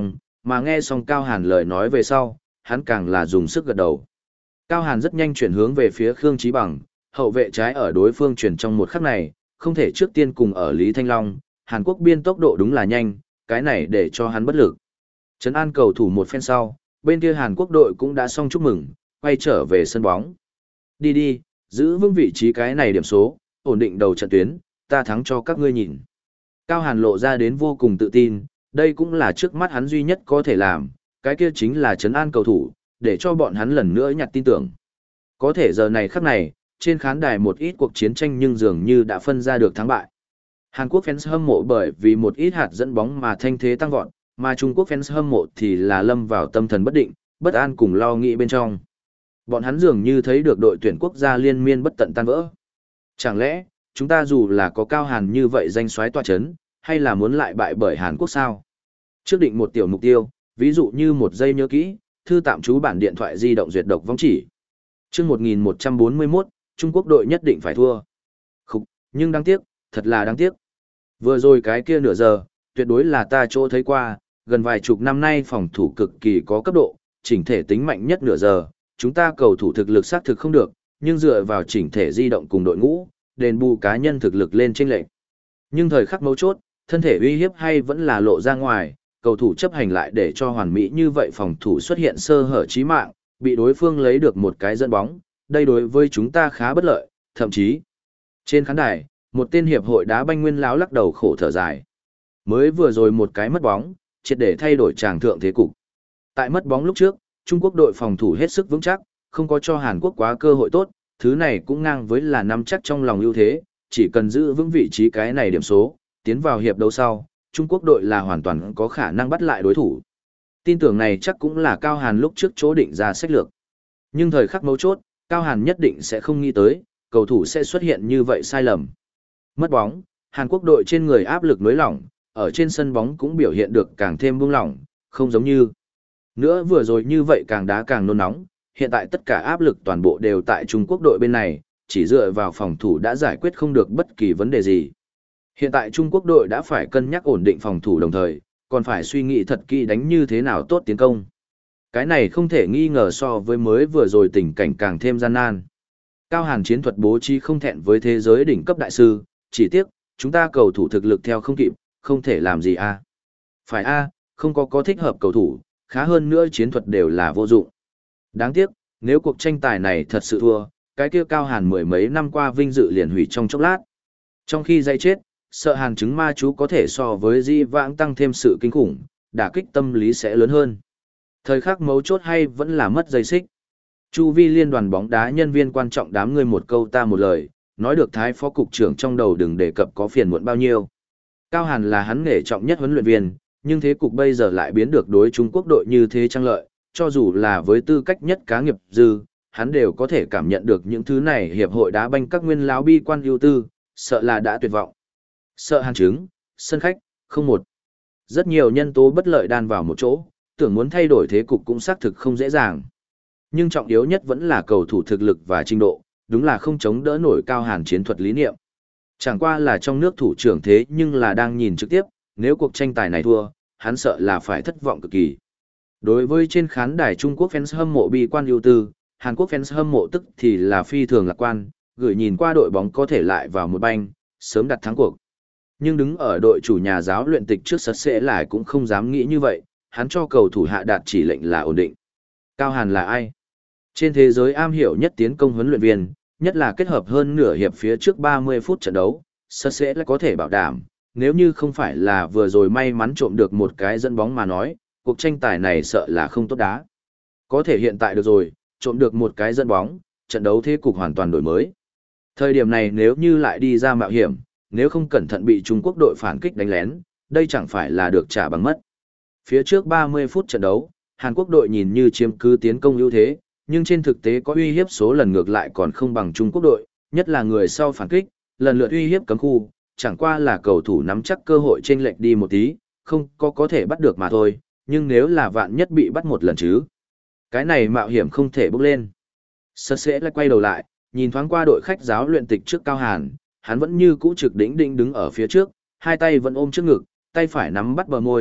mà nghe xong Cao Hàn lời nói về sau, hắn càng là dùng sức gật đầu. Cao Hàn rất nhanh chuyển hướng về phía Khương Chí Bằng, hậu vệ trái ở đối phương chuyển trong một khắc này, không thể trước tiên cùng ở Lý Thanh Long, Hàn Quốc biên tốc độ đúng là nhanh, cái này để cho hắn bất lực. Trấn an cầu thủ một phen sau, bên kia Hàn Quốc đội cũng đã xong chúc mừng, quay trở về sân bóng. Đi đi, giữ vững vị trí cái này điểm số, ổn định đầu trận tuyến, ta thắng cho các ngươi nhìn. Cao Hàn lộ ra đến vô cùng tự tin, đây cũng là trước mắt hắn duy nhất có thể làm, cái kia chính là trấn an cầu thủ, để cho bọn hắn lần nữa nhặt tin tưởng. Có thể giờ này khắc này, trên khán đài một ít cuộc chiến tranh nhưng dường như đã phân ra được thắng bại. Hàn Quốc fans hâm mộ bởi vì một ít hạt dẫn bóng mà thanh thế tăng vọt, mà Trung Quốc fans hâm mộ thì là lâm vào tâm thần bất định, bất an cùng lo nghĩ bên trong. Bọn hắn dường như thấy được đội tuyển quốc gia liên miên bất tận tan vỡ. Chẳng lẽ, chúng ta dù là có Cao Hàn như vậy danh soái tọa chấn, hay là muốn lại bại bởi Hàn Quốc sao? Trước định một tiểu mục tiêu, ví dụ như một giây nhớ kỹ, thư tạm trú bản điện thoại di động duyệt độc vong chỉ. Chương một nghìn một trăm bốn mươi mốt, Trung Quốc đội nhất định phải thua. Khục, nhưng đáng tiếc, thật là đáng tiếc. Vừa rồi cái kia nửa giờ, tuyệt đối là ta chỗ thấy qua, gần vài chục năm nay phòng thủ cực kỳ có cấp độ, chỉnh thể tính mạnh nhất nửa giờ, chúng ta cầu thủ thực lực xác thực không được, nhưng dựa vào chỉnh thể di động cùng đội ngũ, đền bù cá nhân thực lực lên chênh lệch. Nhưng thời khắc mấu chốt, thân thể uy hiếp hay vẫn là lộ ra ngoài, cầu thủ chấp hành lại để cho hoàn mỹ như vậy phòng thủ xuất hiện sơ hở chí mạng, bị đối phương lấy được một cái dẫn bóng, đây đối với chúng ta khá bất lợi, thậm chí. Trên khán đài, một tên hiệp hội đá banh nguyên láo lắc đầu khổ thở dài. Mới vừa rồi một cái mất bóng, triệt để thay đổi tràng thượng thế cục. Tại mất bóng lúc trước, Trung Quốc đội phòng thủ hết sức vững chắc, không có cho Hàn Quốc quá cơ hội tốt, thứ này cũng ngang với là nắm chắc trong lòng ưu thế, chỉ cần giữ vững vị trí cái này điểm số, tiến vào hiệp đấu sau, Trung Quốc đội là hoàn toàn có khả năng bắt lại đối thủ. Tin tưởng này chắc cũng là Cao Hàn lúc trước chỗ định ra sách lược. Nhưng thời khắc mấu chốt, Cao Hàn nhất định sẽ không nghĩ tới, cầu thủ sẽ xuất hiện như vậy sai lầm. Mất bóng, Hàn Quốc đội trên người áp lực nới lỏng, ở trên sân bóng cũng biểu hiện được càng thêm buông lỏng, không giống như. Nữa vừa rồi như vậy càng đá càng nôn nóng, hiện tại tất cả áp lực toàn bộ đều tại Trung Quốc đội bên này, chỉ dựa vào phòng thủ đã giải quyết không được bất kỳ vấn đề gì. Hiện tại Trung Quốc đội đã phải cân nhắc ổn định phòng thủ đồng thời, còn phải suy nghĩ thật kỹ đánh như thế nào tốt tiến công. Cái này không thể nghi ngờ so với mới vừa rồi tình cảnh càng thêm gian nan. Cao Hàn chiến thuật bố trí không thẹn với thế giới đỉnh cấp đại sư, chỉ tiếc, chúng ta cầu thủ thực lực theo không kịp, không thể làm gì a. Phải a, không có có thích hợp cầu thủ, khá hơn nữa chiến thuật đều là vô dụng. Đáng tiếc, nếu cuộc tranh tài này thật sự thua, cái kia Cao Hàn mười mấy năm qua vinh dự liền hủy trong chốc lát. Trong khi dây chết, sợ Hàn chứng ma chú có thể so với di vãng tăng thêm sự kinh khủng, đả kích tâm lý sẽ lớn hơn. Thời khắc mấu chốt hay vẫn là mất dây xích. Chu vi liên đoàn bóng đá nhân viên quan trọng đám người một câu ta một lời, nói được Thái phó cục trưởng trong đầu đừng đề cập có phiền muộn bao nhiêu. Cao Hàn là hắn nghề trọng nhất huấn luyện viên, nhưng thế cục bây giờ lại biến được đối Trung Quốc đội như thế trang lợi, cho dù là với tư cách nhất cá nghiệp dư, hắn đều có thể cảm nhận được những thứ này hiệp hội đá banh các nguyên lão bi quan ưu tư, sợ là đã tuyệt vọng. Sợ Hàn chứng, sân khách, không một. Rất nhiều nhân tố bất lợi đan vào một chỗ, tưởng muốn thay đổi thế cục cũng xác thực không dễ dàng. Nhưng trọng yếu nhất vẫn là cầu thủ thực lực và trình độ, đúng là không chống đỡ nổi Cao Hàn chiến thuật lý niệm. Chẳng qua là trong nước thủ trưởng thế nhưng là đang nhìn trực tiếp, nếu cuộc tranh tài này thua, hắn sợ là phải thất vọng cực kỳ. Đối với trên khán đài Trung Quốc fans hâm mộ bi quan ưu tư, Hàn Quốc fans hâm mộ tức thì là phi thường lạc quan, gửi nhìn qua đội bóng có thể lại vào một banh, sớm đặt thắng cuộc. Nhưng đứng ở đội chủ nhà giáo luyện tịch trước sật sẽ lại cũng không dám nghĩ như vậy, hắn cho cầu thủ hạ đạt chỉ lệnh là ổn định. Cao Hàn là ai? Trên thế giới am hiểu nhất tiến công huấn luyện viên, nhất là kết hợp hơn nửa hiệp phía trước ba mươi phút trận đấu, sật sẽ lại có thể bảo đảm, nếu như không phải là vừa rồi may mắn trộm được một cái dẫn bóng mà nói, cuộc tranh tài này sợ là không tốt đá. Có thể hiện tại được rồi, trộm được một cái dẫn bóng, trận đấu thế cục hoàn toàn đổi mới. Thời điểm này nếu như lại đi ra mạo hiểm, nếu không cẩn thận bị Trung Quốc đội phản kích đánh lén, đây chẳng phải là được trả bằng mất. Phía trước ba mươi phút trận đấu, Hàn Quốc đội nhìn như chiếm cứ tiến công ưu thế, nhưng trên thực tế có uy hiếp số lần ngược lại còn không bằng Trung Quốc đội, nhất là người sau phản kích, lần lượt uy hiếp cấm khu, chẳng qua là cầu thủ nắm chắc cơ hội chênh lệch đi một tí, không có có thể bắt được mà thôi, nhưng nếu là vạn nhất bị bắt một lần chứ. Cái này mạo hiểm không thể bước lên. Sật sẽ lại quay đầu lại, nhìn thoáng qua đội khách giáo luyện tịch trước Cao Hàn, hắn vẫn như cũ trực đỉnh đỉnh đứng ở phía trước, hai tay vẫn ôm trước ngực, tay phải nắm bắt bờ môi,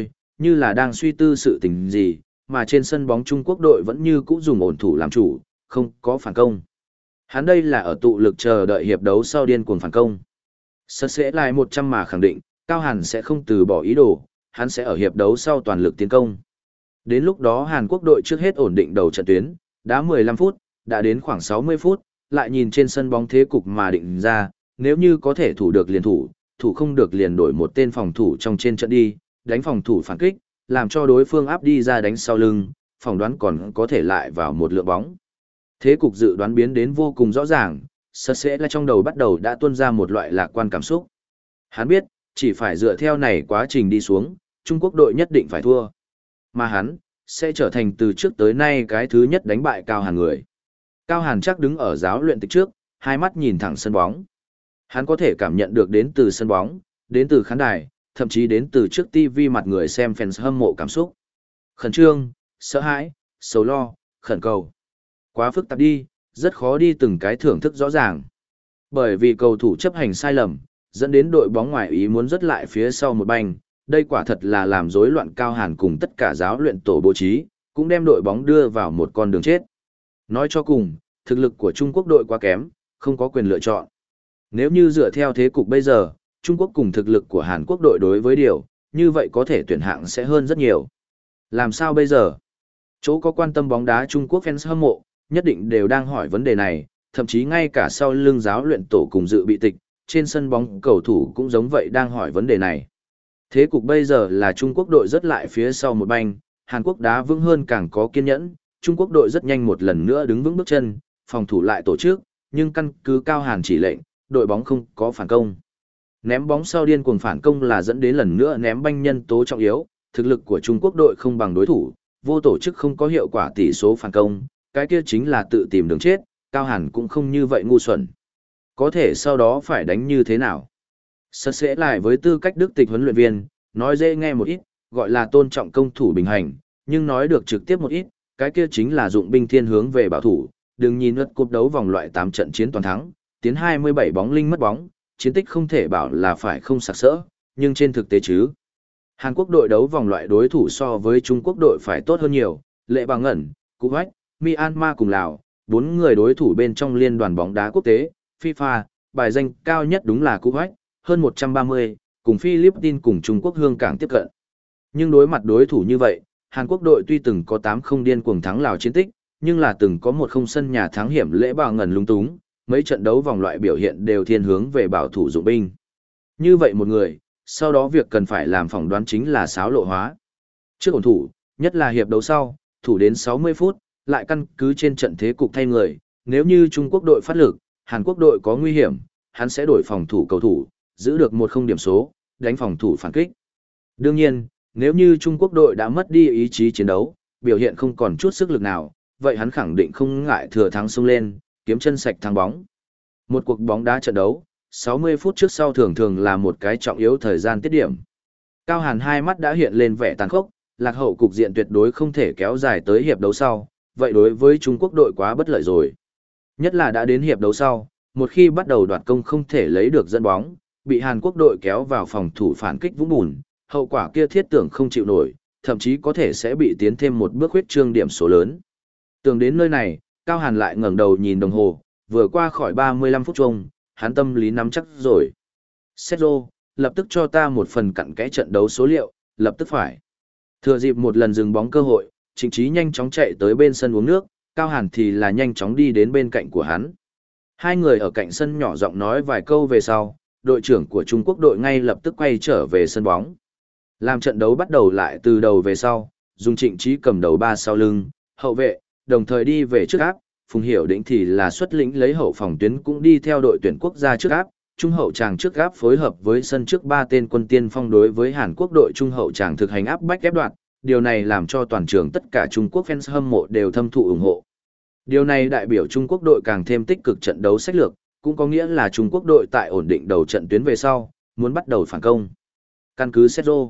như là đang suy tư sự tình gì, mà trên sân bóng Trung Quốc đội vẫn như cũ dùng ổn thủ làm chủ, không có phản công. Hắn đây là ở tụ lực chờ đợi hiệp đấu sau điên cuồng phản công. Sật sẽ lại một trăm mà khẳng định, Cao Hàn sẽ không từ bỏ ý đồ, hắn sẽ ở hiệp đấu sau toàn lực tiến công. Đến lúc đó Hàn Quốc đội trước hết ổn định đầu trận tuyến, đá mười lăm phút, đã đến khoảng sáu mươi phút, lại nhìn trên sân bóng thế cục mà định ra, nếu như có thể thủ được liền thủ, thủ không được liền đổi một tên phòng thủ trong trên trận đi, đánh phòng thủ phản kích, làm cho đối phương áp đi ra đánh sau lưng, phòng đoán còn có thể lại vào một lượng bóng. Thế cục dự đoán biến đến vô cùng rõ ràng, Sật sẽ là trong đầu bắt đầu đã tuôn ra một loại lạc quan cảm xúc. Hắn biết, chỉ phải dựa theo này quá trình đi xuống, Trung Quốc đội nhất định phải thua. Mà hắn, sẽ trở thành từ trước tới nay cái thứ nhất đánh bại Cao Hàn người. Cao Hàn chắc đứng ở giáo luyện tịch trước, hai mắt nhìn thẳng sân bóng. Hắn có thể cảm nhận được đến từ sân bóng, đến từ khán đài, thậm chí đến từ trước ti vi mặt người xem fans hâm mộ cảm xúc. Khẩn trương, sợ hãi, sầu lo, khẩn cầu. Quá phức tạp đi, rất khó đi từng cái thưởng thức rõ ràng. Bởi vì cầu thủ chấp hành sai lầm, dẫn đến đội bóng ngoài ý muốn rất lại phía sau một banh, đây quả thật là làm rối loạn Cao Hàn cùng tất cả giáo luyện tổ bố trí, cũng đem đội bóng đưa vào một con đường chết. Nói cho cùng, thực lực của Trung Quốc đội quá kém, không có quyền lựa chọn. Nếu như dựa theo thế cục bây giờ, Trung Quốc cùng thực lực của Hàn Quốc đội đối với điều, như vậy có thể tuyển hạng sẽ hơn rất nhiều. Làm sao bây giờ? Chỗ có quan tâm bóng đá Trung Quốc fans hâm mộ, nhất định đều đang hỏi vấn đề này, thậm chí ngay cả sau lưng giáo luyện tổ cùng dự bị tịch, trên sân bóng cầu thủ cũng giống vậy đang hỏi vấn đề này. Thế cục bây giờ là Trung Quốc đội rất lại phía sau một banh, Hàn Quốc đá vững hơn càng có kiên nhẫn, Trung Quốc đội rất nhanh một lần nữa đứng vững bước chân, phòng thủ lại tổ chức, nhưng căn cứ Cao Hàn chỉ lệnh, đội bóng không có phản công. Ném bóng sau điên cuồng phản công là dẫn đến lần nữa ném banh nhân tố trọng yếu, thực lực của Trung Quốc đội không bằng đối thủ, vô tổ chức không có hiệu quả tỷ số phản công, cái kia chính là tự tìm đường chết, Cao Hàn cũng không như vậy ngu xuẩn. Có thể sau đó phải đánh như thế nào? Sật sẽ lại với tư cách đức tịch huấn luyện viên, nói dễ nghe một ít, gọi là tôn trọng công thủ bình hành, nhưng nói được trực tiếp một ít, cái kia chính là dụng binh thiên hướng về bảo thủ, đừng nhìn lượt cúp đấu vòng loại tám trận chiến toàn thắng, tiến hai mươi bảy bóng linh mất bóng, chiến tích không thể bảo là phải không sặc sỡ, nhưng trên thực tế chứ. Hàn Quốc đội đấu vòng loại đối thủ so với Trung Quốc đội phải tốt hơn nhiều, Lệ Bằng Ngẩn, Kuwait, Myanmar cùng Lào, bốn người đối thủ bên trong liên đoàn bóng đá quốc tế, FIFA, bài danh cao nhất đúng là Kuwait, hơn một trăm ba mươi, cùng Philippines cùng Trung Quốc hương cảng tiếp cận. Nhưng đối mặt đối thủ như vậy, Hàn Quốc đội tuy từng có tám không điên cuồng thắng Lào chiến tích, nhưng là từng có một không sân nhà thắng hiểm Lễ Bằng Ngẩn lung túng, mấy trận đấu vòng loại biểu hiện đều thiên hướng về bảo thủ dụng binh. Như vậy một người, sau đó việc cần phải làm phỏng đoán chính là xáo lộ hóa. Trước ổn thủ, nhất là hiệp đấu sau, thủ đến sáu mươi phút, lại căn cứ trên trận thế cục thay người, nếu như Trung Quốc đội phát lực, Hàn Quốc đội có nguy hiểm, hắn sẽ đổi phòng thủ cầu thủ, giữ được một không điểm số, đánh phòng thủ phản kích. Đương nhiên, nếu như Trung Quốc đội đã mất đi ý chí chiến đấu, biểu hiện không còn chút sức lực nào, vậy hắn khẳng định không ngại thừa thắng xông lên, kiếm chân sạch thắng bóng. Một cuộc bóng đá trận đấu, sáu mươi phút trước sau thường thường là một cái trọng yếu thời gian tiết điểm. Cao Hàn hai mắt đã hiện lên vẻ tàn khốc, lạc hậu cục diện tuyệt đối không thể kéo dài tới hiệp đấu sau, vậy đối với Trung Quốc đội quá bất lợi rồi. Nhất là đã đến hiệp đấu sau, một khi bắt đầu đoạt công không thể lấy được dẫn bóng, bị Hàn Quốc đội kéo vào phòng thủ phản kích vũng bùn, hậu quả kia thiết tưởng không chịu nổi, thậm chí có thể sẽ bị tiến thêm một bước huyết trương điểm số lớn. Tưởng đến nơi này, Cao Hàn lại ngẩng đầu nhìn đồng hồ, vừa qua khỏi ba mươi lăm phút chung, hắn tâm lý nắm chắc rồi. Sergio, lập tức cho ta một phần cặn kẽ trận đấu số liệu, lập tức phải. Thừa dịp một lần dừng bóng cơ hội, Trịnh Trí nhanh chóng chạy tới bên sân uống nước, Cao Hàn thì là nhanh chóng đi đến bên cạnh của hắn. Hai người ở cạnh sân nhỏ giọng nói vài câu về sau, đội trưởng của Trung Quốc đội ngay lập tức quay trở về sân bóng. Làm trận đấu bắt đầu lại từ đầu về sau, dùng Trịnh Trí cầm đầu ba sau lưng, hậu vệ, đồng thời đi về trước áp, Phùng Hiểu Đĩnh thì là xuất lĩnh lấy hậu phòng tuyến cũng đi theo đội tuyển quốc gia trước áp, trung hậu tràng trước áp phối hợp với sân trước ba tên quân tiên phong đối với Hàn Quốc đội trung hậu tràng thực hành áp bách ép đoạt, điều này làm cho toàn trường tất cả Trung Quốc fans hâm mộ đều thâm thụ ủng hộ. Điều này đại biểu Trung Quốc đội càng thêm tích cực trận đấu sách lược, cũng có nghĩa là Trung Quốc đội tại ổn định đầu trận tuyến về sau, muốn bắt đầu phản công. Căn cứ Sergio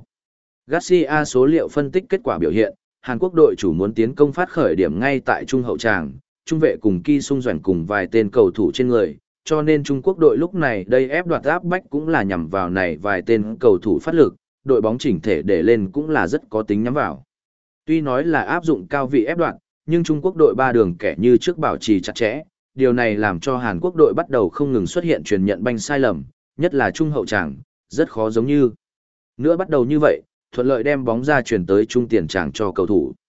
Garcia số liệu phân tích kết quả biểu hiện, Hàn Quốc đội chủ muốn tiến công phát khởi điểm ngay tại trung hậu tràng, trung vệ cùng Ki Sung Doãn cùng vài tên cầu thủ trên người, cho nên Trung Quốc đội lúc này đây ép đoạt áp bách cũng là nhằm vào này vài tên cầu thủ phát lực, đội bóng chỉnh thể để lên cũng là rất có tính nhắm vào. Tuy nói là áp dụng cao vị ép đoạn, nhưng Trung Quốc đội ba đường kẻ như trước bảo trì chặt chẽ, điều này làm cho Hàn Quốc đội bắt đầu không ngừng xuất hiện truyền nhận banh sai lầm, nhất là trung hậu tràng, rất khó giống như. Nữa bắt đầu như vậy, thuận lợi đem bóng ra chuyển tới trung tiền tràng cho cầu thủ.